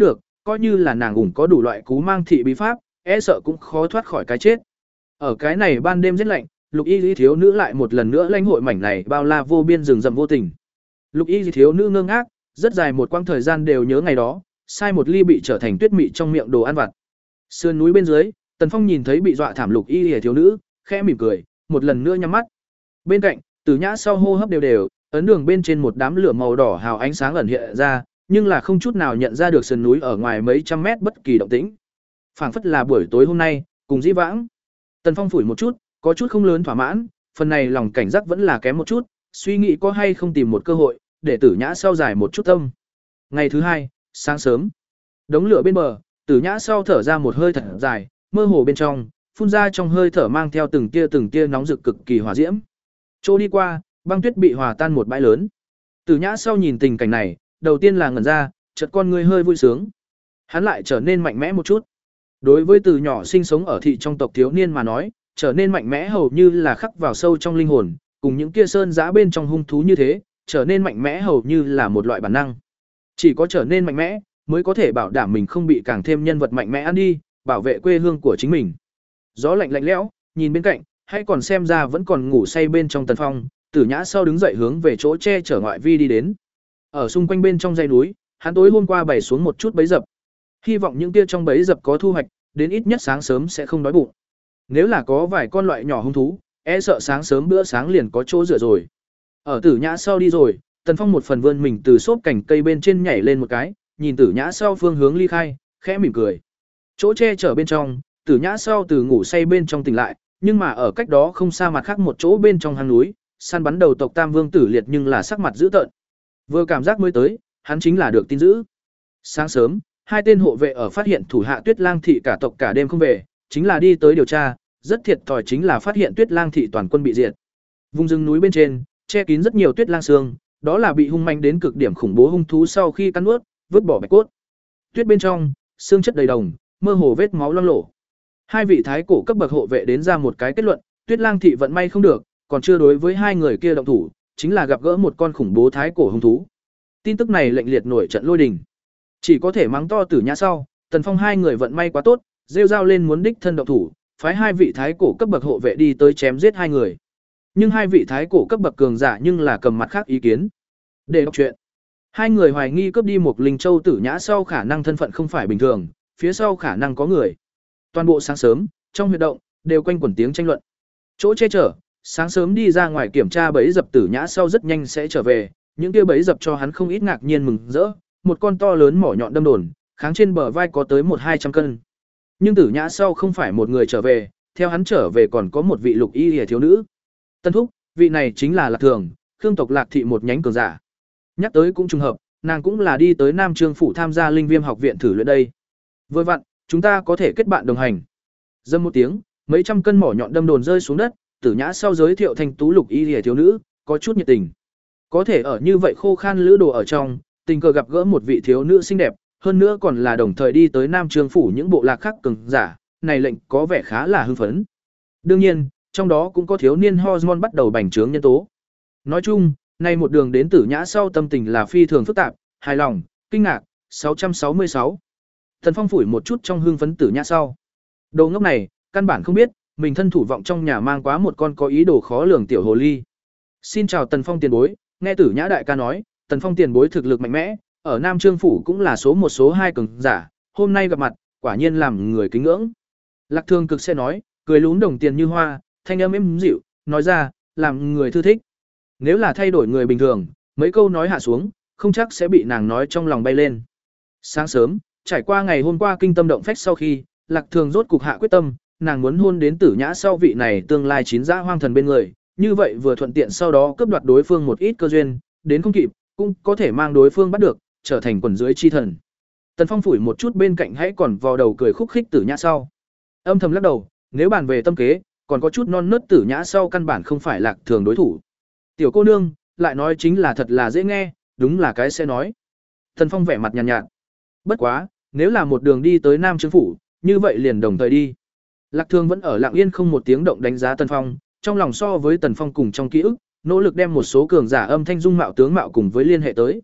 coi như là nàng ủng có đủ loại cú mang thị bí pháp, e sợ cũng khó thoát khỏi cái chết. Ở cái này ban đêm rất lạnh, Lục Y Lý thiếu nữ lại một lần nữa lãnh hội mảnh này bao la vô biên rừng rậm vô tình. Lục Y Lý thiếu nữ ngơ ngác, rất dài một quãng thời gian đều nhớ ngày đó, sai một ly bị trở thành tuyết mị trong miệng đồ ăn vặt. Sườn núi bên dưới, Tần Phong nhìn thấy bị dọa thảm Lục Y Lý thiếu nữ, khẽ mỉm cười, một lần nữa nhắm mắt. Bên cạnh, Tử Nhã sau hô hấp đều đều, ấn đường bên trên một đám lửa màu đỏ hào ánh sáng ẩn hiện ra, nhưng là không chút nào nhận ra được sườn núi ở ngoài mấy trăm mét bất kỳ động tĩnh. Phảng phất là buổi tối hôm nay, cùng dĩ vãng. Tần Phong phủi một chút, có chút không lớn thỏa mãn, phần này lòng cảnh giác vẫn là kém một chút, suy nghĩ có hay không tìm một cơ hội để Tử Nhã sau dài một chút tâm. Ngày thứ hai, sáng sớm, đống lửa bên bờ, Tử Nhã sau thở ra một hơi thật dài, mơ hồ bên trong, phun ra trong hơi thở mang theo từng tia từng tia nóng rực cực kỳ hỏa diễm. Chỗ đi qua, băng tuyết bị hòa tan một bãi lớn. Tử Nhã sau nhìn tình cảnh này, đầu tiên là ngẩn ra, chợt con người hơi vui sướng. Hắn lại trở nên mạnh mẽ một chút. Đối với từ nhỏ sinh sống ở thị trong tộc thiếu niên mà nói, trở nên mạnh mẽ hầu như là khắc vào sâu trong linh hồn, cùng những kia sơn giã bên trong hung thú như thế, trở nên mạnh mẽ hầu như là một loại bản năng. Chỉ có trở nên mạnh mẽ, mới có thể bảo đảm mình không bị càng thêm nhân vật mạnh mẽ ăn đi, bảo vệ quê hương của chính mình. Gió lạnh lạnh lẽo, nhìn bên cạnh, hay còn xem ra vẫn còn ngủ say bên trong Tần Phong, Tử Nhã sau đứng dậy hướng về chỗ che chở ngoại vi đi đến. Ở xung quanh bên trong dãy núi, hắn tối hôm qua bày xuống một chút bẫy dập. Hy vọng những kia trong bẫy dập có thu hoạch, đến ít nhất sáng sớm sẽ không đói bụng. Nếu là có vài con loại nhỏ hung thú, e sợ sáng sớm bữa sáng liền có chỗ rửa rồi. Ở Tử Nhã sau đi rồi, Tần Phong một phần vươn mình từ xốp cành cây bên trên nhảy lên một cái, nhìn Tử Nhã sau phương hướng ly khai, khẽ mỉm cười. Chỗ che chở bên trong, Tử Nhã sau từ ngủ say bên trong tỉnh lại, nhưng mà ở cách đó không xa mặt khác một chỗ bên trong hang núi, săn bắn đầu tộc Tam Vương Tử Liệt nhưng là sắc mặt dữ tợn. Vừa cảm giác mới tới, hắn chính là được tin dữ. Sáng sớm, hai tên hộ vệ ở phát hiện thủ hạ Tuyết Lang thị cả tộc cả đêm không về, chính là đi tới điều tra, rất thiệt thòi chính là phát hiện Tuyết Lang thị toàn quân bị diệt. Vùng rừng núi bên trên, che kín rất nhiều tuyết lang xương, đó là bị hung manh đến cực điểm khủng bố hung thú sau khi cắn nuốt, vứt bỏ bạch cốt. Tuyết bên trong, xương chất đầy đồng, mơ hồ vết máu loang lổ. Hai vị thái cổ cấp bậc hộ vệ đến ra một cái kết luận, Tuyết Lang thị vận may không được, còn chưa đối với hai người kia động thủ, chính là gặp gỡ một con khủng bố thái cổ hung thú. Tin tức này lệnh liệt nổi trận lôi đình. Chỉ có thể mắng to Tử Nhã sau, Tần Phong hai người vận may quá tốt, rêu rao lên muốn đích thân động thủ, phái hai vị thái cổ cấp bậc hộ vệ đi tới chém giết hai người. Nhưng hai vị thái cổ cấp bậc cường giả nhưng là cầm mặt khác ý kiến. Để đọc chuyện. Hai người hoài nghi cướp đi một Linh Châu Tử Nhã sau khả năng thân phận không phải bình thường, phía sau khả năng có người. Toàn bộ sáng sớm, trong huyệt động đều quanh quẩn tiếng tranh luận. Chỗ che chở, sáng sớm đi ra ngoài kiểm tra bẫy dập Tử Nhã sau rất nhanh sẽ trở về, những kia bẫy dập cho hắn không ít ngạc nhiên mừng rỡ, một con to lớn mỏ nhọn đâm đồn, kháng trên bờ vai có tới một hai trăm cân. Nhưng Tử Nhã sau không phải một người trở về, theo hắn trở về còn có một vị lục y liễu thiếu nữ. Tân thúc, vị này chính là Lạc Thường, Khương tộc Lạc thị một nhánh cường giả. Nhắc tới cũng trùng hợp, nàng cũng là đi tới Nam Trương phủ tham gia Linh Viêm học viện thử luyện đây. Vừa vặn, chúng ta có thể kết bạn đồng hành. Dâm một tiếng, mấy trăm cân mỏ nhọn đâm đồn rơi xuống đất, Tử Nhã sau giới thiệu thành tú lục y liễu thiếu nữ, có chút nhiệt tình. Có thể ở như vậy khô khan lữ đồ ở trong, tình cờ gặp gỡ một vị thiếu nữ xinh đẹp, hơn nữa còn là đồng thời đi tới Nam Trương phủ những bộ lạc khác cường giả, này lệnh có vẻ khá là hưng phấn. Đương nhiên, trong đó cũng có thiếu niên hormone bắt đầu bành trướng nhân tố. Nói chung, nay một đường đến Tử Nhã sau tâm tình là phi thường phức tạp, hài lòng, kinh ngạc, sáu trăm sáu mươi sáu. Thần Phong phủi một chút trong hưng phấn Tử Nhã sau. Đồ ngốc này, căn bản không biết, mình thân thủ vọng trong nhà mang quá một con có ý đồ khó lường tiểu hồ ly. Xin chào Tần Phong tiền bối, nghe Tử Nhã đại ca nói, Tần Phong tiền bối thực lực mạnh mẽ, ở Nam Trương phủ cũng là số một số hai cường giả, hôm nay gặp mặt, quả nhiên làm người kính ngưỡng. Lạc Thương cực sẽ nói, cười lún đồng tiền như hoa, thanh âm êm dịu, nói ra, làm người thư thích. Nếu là thay đổi người bình thường, mấy câu nói hạ xuống, không chắc sẽ bị nàng nói trong lòng bay lên. Sáng sớm, trải qua ngày hôm qua kinh tâm động phách sau khi, Lạc Thường rốt cục hạ quyết tâm, nàng muốn hôn đến Tử Nhã sau vị này tương lai chín dã hoang thần bên người, như vậy vừa thuận tiện sau đó cướp đoạt đối phương một ít cơ duyên, đến không kịp, cũng có thể mang đối phương bắt được, trở thành quần dưới chi thần. Tần Phong phủi một chút bên cạnh hãy còn vò đầu cười khúc khích Tử Nhã sau. Âm thầm lắc đầu, nếu bàn về tâm kế, còn có chút non nớt Tử Nhã sau căn bản không phải Lạc Thường đối thủ. Tiểu cô nương, lại nói chính là thật là dễ nghe, đúng là cái sẽ nói. Tần Phong vẻ mặt nhàn nhạt, nhạt. Bất quá, nếu là một đường đi tới Nam Trương phủ, như vậy liền đồng thời đi. Lạc Thường vẫn ở lặng yên không một tiếng động đánh giá Tần Phong, trong lòng so với Tần Phong cùng trong ký ức, nỗ lực đem một số cường giả âm thanh dung mạo tướng mạo cùng với liên hệ tới.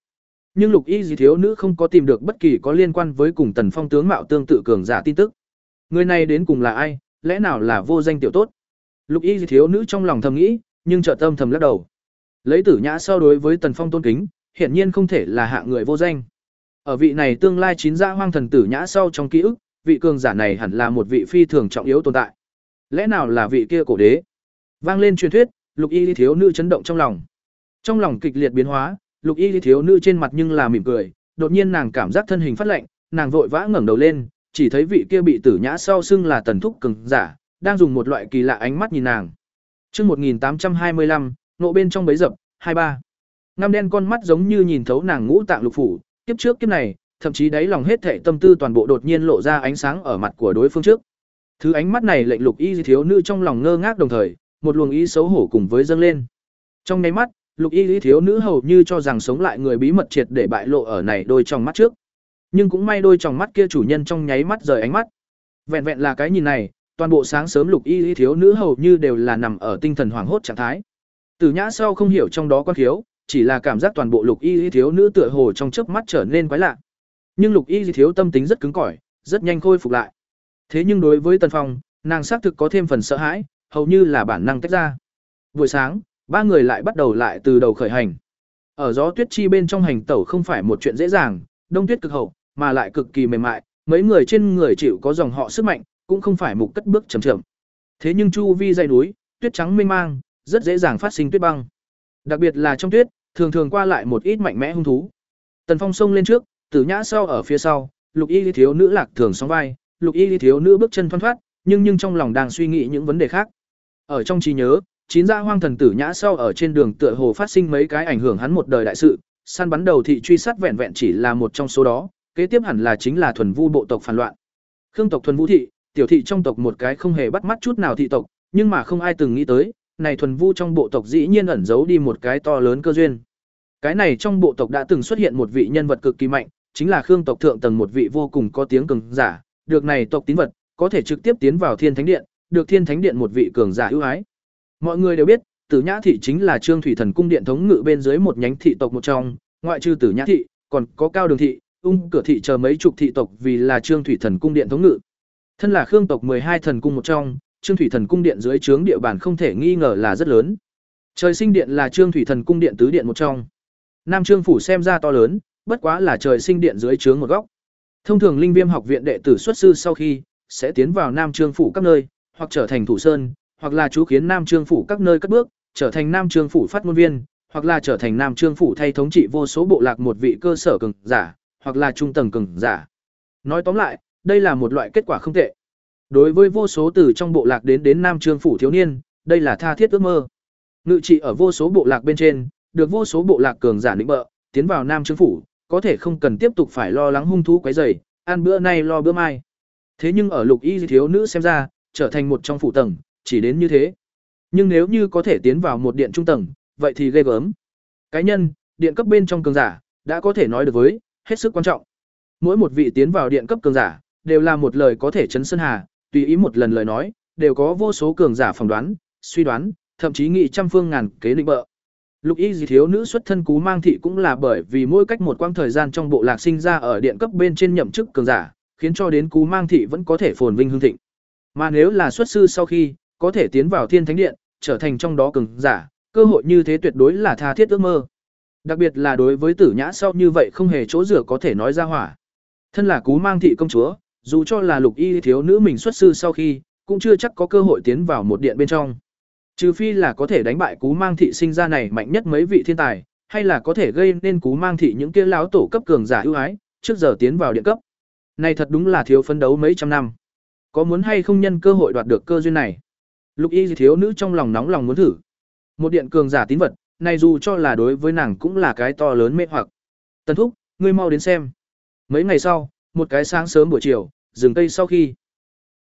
nhưng Lục Y thiếu nữ không có tìm được bất kỳ có liên quan với cùng Tần Phong tướng mạo tương tự cường giả tin tức. Người này đến cùng là ai, lẽ nào là vô danh tiểu tốt? Lục Y thiếu nữ trong lòng thầm nghĩ, nhưng chợt tâm thầm lắc đầu. Lấy Tử Nhã so đối với Tần Phong tôn kính, hiển nhiên không thể là hạng người vô danh. Ở vị này tương lai chín gia hoang thần Tử Nhã sau trong ký ức, vị cường giả này hẳn là một vị phi thường trọng yếu tồn tại. Lẽ nào là vị kia cổ đế? Vang lên truyền thuyết, Lục Y thiếu nữ chấn động trong lòng. Trong lòng kịch liệt biến hóa, Lục Y thiếu nữ trên mặt nhưng là mỉm cười, đột nhiên nàng cảm giác thân hình phát lạnh, nàng vội vã ngẩng đầu lên, chỉ thấy vị kia bị Tử Nhã sau xưng là Tần Thúc cường giả, đang dùng một loại kỳ lạ ánh mắt nhìn nàng. Chương một nghìn tám trăm hai mươi lăm, nộ bên trong bấy dập, hai ba. Ngăm đen con mắt giống như nhìn thấu nàng ngũ tạng lục phủ, kiếp trước kiếp này, thậm chí đáy lòng hết thảy tâm tư toàn bộ đột nhiên lộ ra ánh sáng ở mặt của đối phương trước. Thứ ánh mắt này lệnh Lục Y thiếu nữ trong lòng ngơ ngác đồng thời, một luồng ý xấu hổ cùng với dâng lên. Trong nháy mắt, Lục Y thiếu nữ hầu như cho rằng sống lại người bí mật triệt để bại lộ ở này đôi trong mắt trước. Nhưng cũng may đôi trong mắt kia chủ nhân trong nháy mắt rời ánh mắt. Vẹn vẹn là cái nhìn này, toàn bộ sáng sớm Lục Y thiếu nữ hầu như đều là nằm ở tinh thần hoảng hốt trạng thái. Tử Nhã sau không hiểu trong đó quan khiếu, chỉ là cảm giác toàn bộ Lục Y thiếu nữ tựa hồ trong chớp mắt trở nên quái lạ. Nhưng Lục Y thiếu tâm tính rất cứng cỏi, rất nhanh khôi phục lại. Thế nhưng đối với Tần Phong, nàng xác thực có thêm phần sợ hãi, hầu như là bản năng tách ra. Buổi sáng, ba người lại bắt đầu lại từ đầu khởi hành. Ở gió tuyết chi bên trong hành tẩu không phải một chuyện dễ dàng, đông tuyết cực hậu, mà lại cực kỳ mềm mại, mấy người trên người chịu có dòng họ sức mạnh, cũng không phải mục cất bước chậm chậm. Thế nhưng chu vi dãy núi, tuyết trắng mênh mang, rất dễ dàng phát sinh tuyết băng. Đặc biệt là trong tuyết, thường thường qua lại một ít mạnh mẽ hung thú. Tần Phong xông lên trước, Tử Nhã sau ở phía sau, Lục Y thiếu nữ lạc thường sóng vai, Lục Y thiếu nữ bước chân thoăn thoắt, nhưng nhưng trong lòng đang suy nghĩ những vấn đề khác. Ở trong trí nhớ, chín gia hoang thần Tử Nhã sau ở trên đường tựa hồ phát sinh mấy cái ảnh hưởng hắn một đời đại sự, săn bắn đầu thị truy sát vẹn vẹn chỉ là một trong số đó, kế tiếp hẳn là chính là thuần vu bộ tộc phản loạn. Khương tộc thuần vu thị, tiểu thị trong tộc một cái không hề bắt mắt chút nào thị tộc, nhưng mà không ai từng nghĩ tới, này thuần vu trong bộ tộc dĩ nhiên ẩn giấu đi một cái to lớn cơ duyên. Cái này trong bộ tộc đã từng xuất hiện một vị nhân vật cực kỳ mạnh, chính là Khương tộc thượng tầng một vị vô cùng có tiếng cường giả, được này tộc tín vật, có thể trực tiếp tiến vào Thiên Thánh Điện, được Thiên Thánh Điện một vị cường giả ưu ái. Mọi người đều biết, Tử Nhã thị chính là Trương Thủy Thần cung điện thống ngự bên dưới một nhánh thị tộc một trong, ngoại trừ Tử Nhã thị, còn có Cao Đường thị, Ung Cửa thị chờ mấy chục thị tộc vì là Trương Thủy Thần cung điện thống ngự. Thân là Khương tộc mười hai thần cung một trong, Trương Thủy Thần cung điện dưới trướng địa bàn không thể nghi ngờ là rất lớn. Trời Sinh điện là Trương Thủy Thần cung điện tứ điện một trong. Nam Trương phủ xem ra to lớn, bất quá là Trời Sinh điện dưới trướng một góc. Thông thường Linh Viêm học viện đệ tử xuất sư sau khi sẽ tiến vào Nam Trương phủ các nơi, hoặc trở thành thủ sơn, hoặc là chú kiến Nam Trương phủ các nơi cất bước, trở thành Nam Trương phủ phát ngôn viên, hoặc là trở thành Nam Trương phủ thay thống trị vô số bộ lạc một vị cơ sở cường giả, hoặc là trung tầng cường giả. Nói tóm lại, đây là một loại kết quả không tệ. Đối với vô số từ trong bộ lạc đến đến Nam Trương phủ thiếu niên, đây là tha thiết ước mơ. Ngự trị ở vô số bộ lạc bên trên, được vô số bộ lạc cường giả định bợ, tiến vào Nam Trương phủ, có thể không cần tiếp tục phải lo lắng hung thú quấy rầy, ăn bữa nay lo bữa mai. Thế nhưng ở Lục Y thiếu nữ xem ra, trở thành một trong phủ tầng, chỉ đến như thế. Nhưng nếu như có thể tiến vào một điện trung tầng, vậy thì ghê gớm. Cá nhân, điện cấp bên trong cường giả, đã có thể nói được với, hết sức quan trọng. Mỗi một vị tiến vào điện cấp cường giả, đều là một lời có thể chấn sơn hà, tùy ý một lần lời nói, đều có vô số cường giả phỏng đoán, suy đoán, thậm chí nghị trăm phương ngàn kế định bợ. Lục Y dị thiếu nữ xuất thân Cú Mang thị cũng là bởi vì mỗi cách một quãng thời gian trong bộ lạc sinh ra ở điện cấp bên trên nhậm chức cường giả, khiến cho đến Cú Mang thị vẫn có thể phồn vinh hưng thịnh. Mà nếu là xuất sư sau khi có thể tiến vào Thiên Thánh Điện, trở thành trong đó cường giả, cơ hội như thế tuyệt đối là tha thiết ước mơ. Đặc biệt là đối với Tử Nhã sau như vậy không hề chỗ rửa có thể nói ra hỏa. Thân là Cú Mang thị công chúa, dù cho là Lục Y thiếu nữ mình xuất sư sau khi, cũng chưa chắc có cơ hội tiến vào một điện bên trong. Trừ phi là có thể đánh bại Cú Mang thị sinh ra này mạnh nhất mấy vị thiên tài, hay là có thể gây nên Cú Mang thị những kia láo tổ cấp cường giả ưu ái, trước giờ tiến vào điện cấp. Này thật đúng là thiếu phấn đấu mấy trăm năm. Có muốn hay không nhân cơ hội đoạt được cơ duyên này? Lục Y thiếu nữ trong lòng nóng lòng muốn thử. Một điện cường giả tín vật, này dù cho là đối với nàng cũng là cái to lớn mê hoặc. Tần thúc, ngươi mau đến xem. Mấy ngày sau, một cái sáng sớm buổi chiều, rừng cây sau khi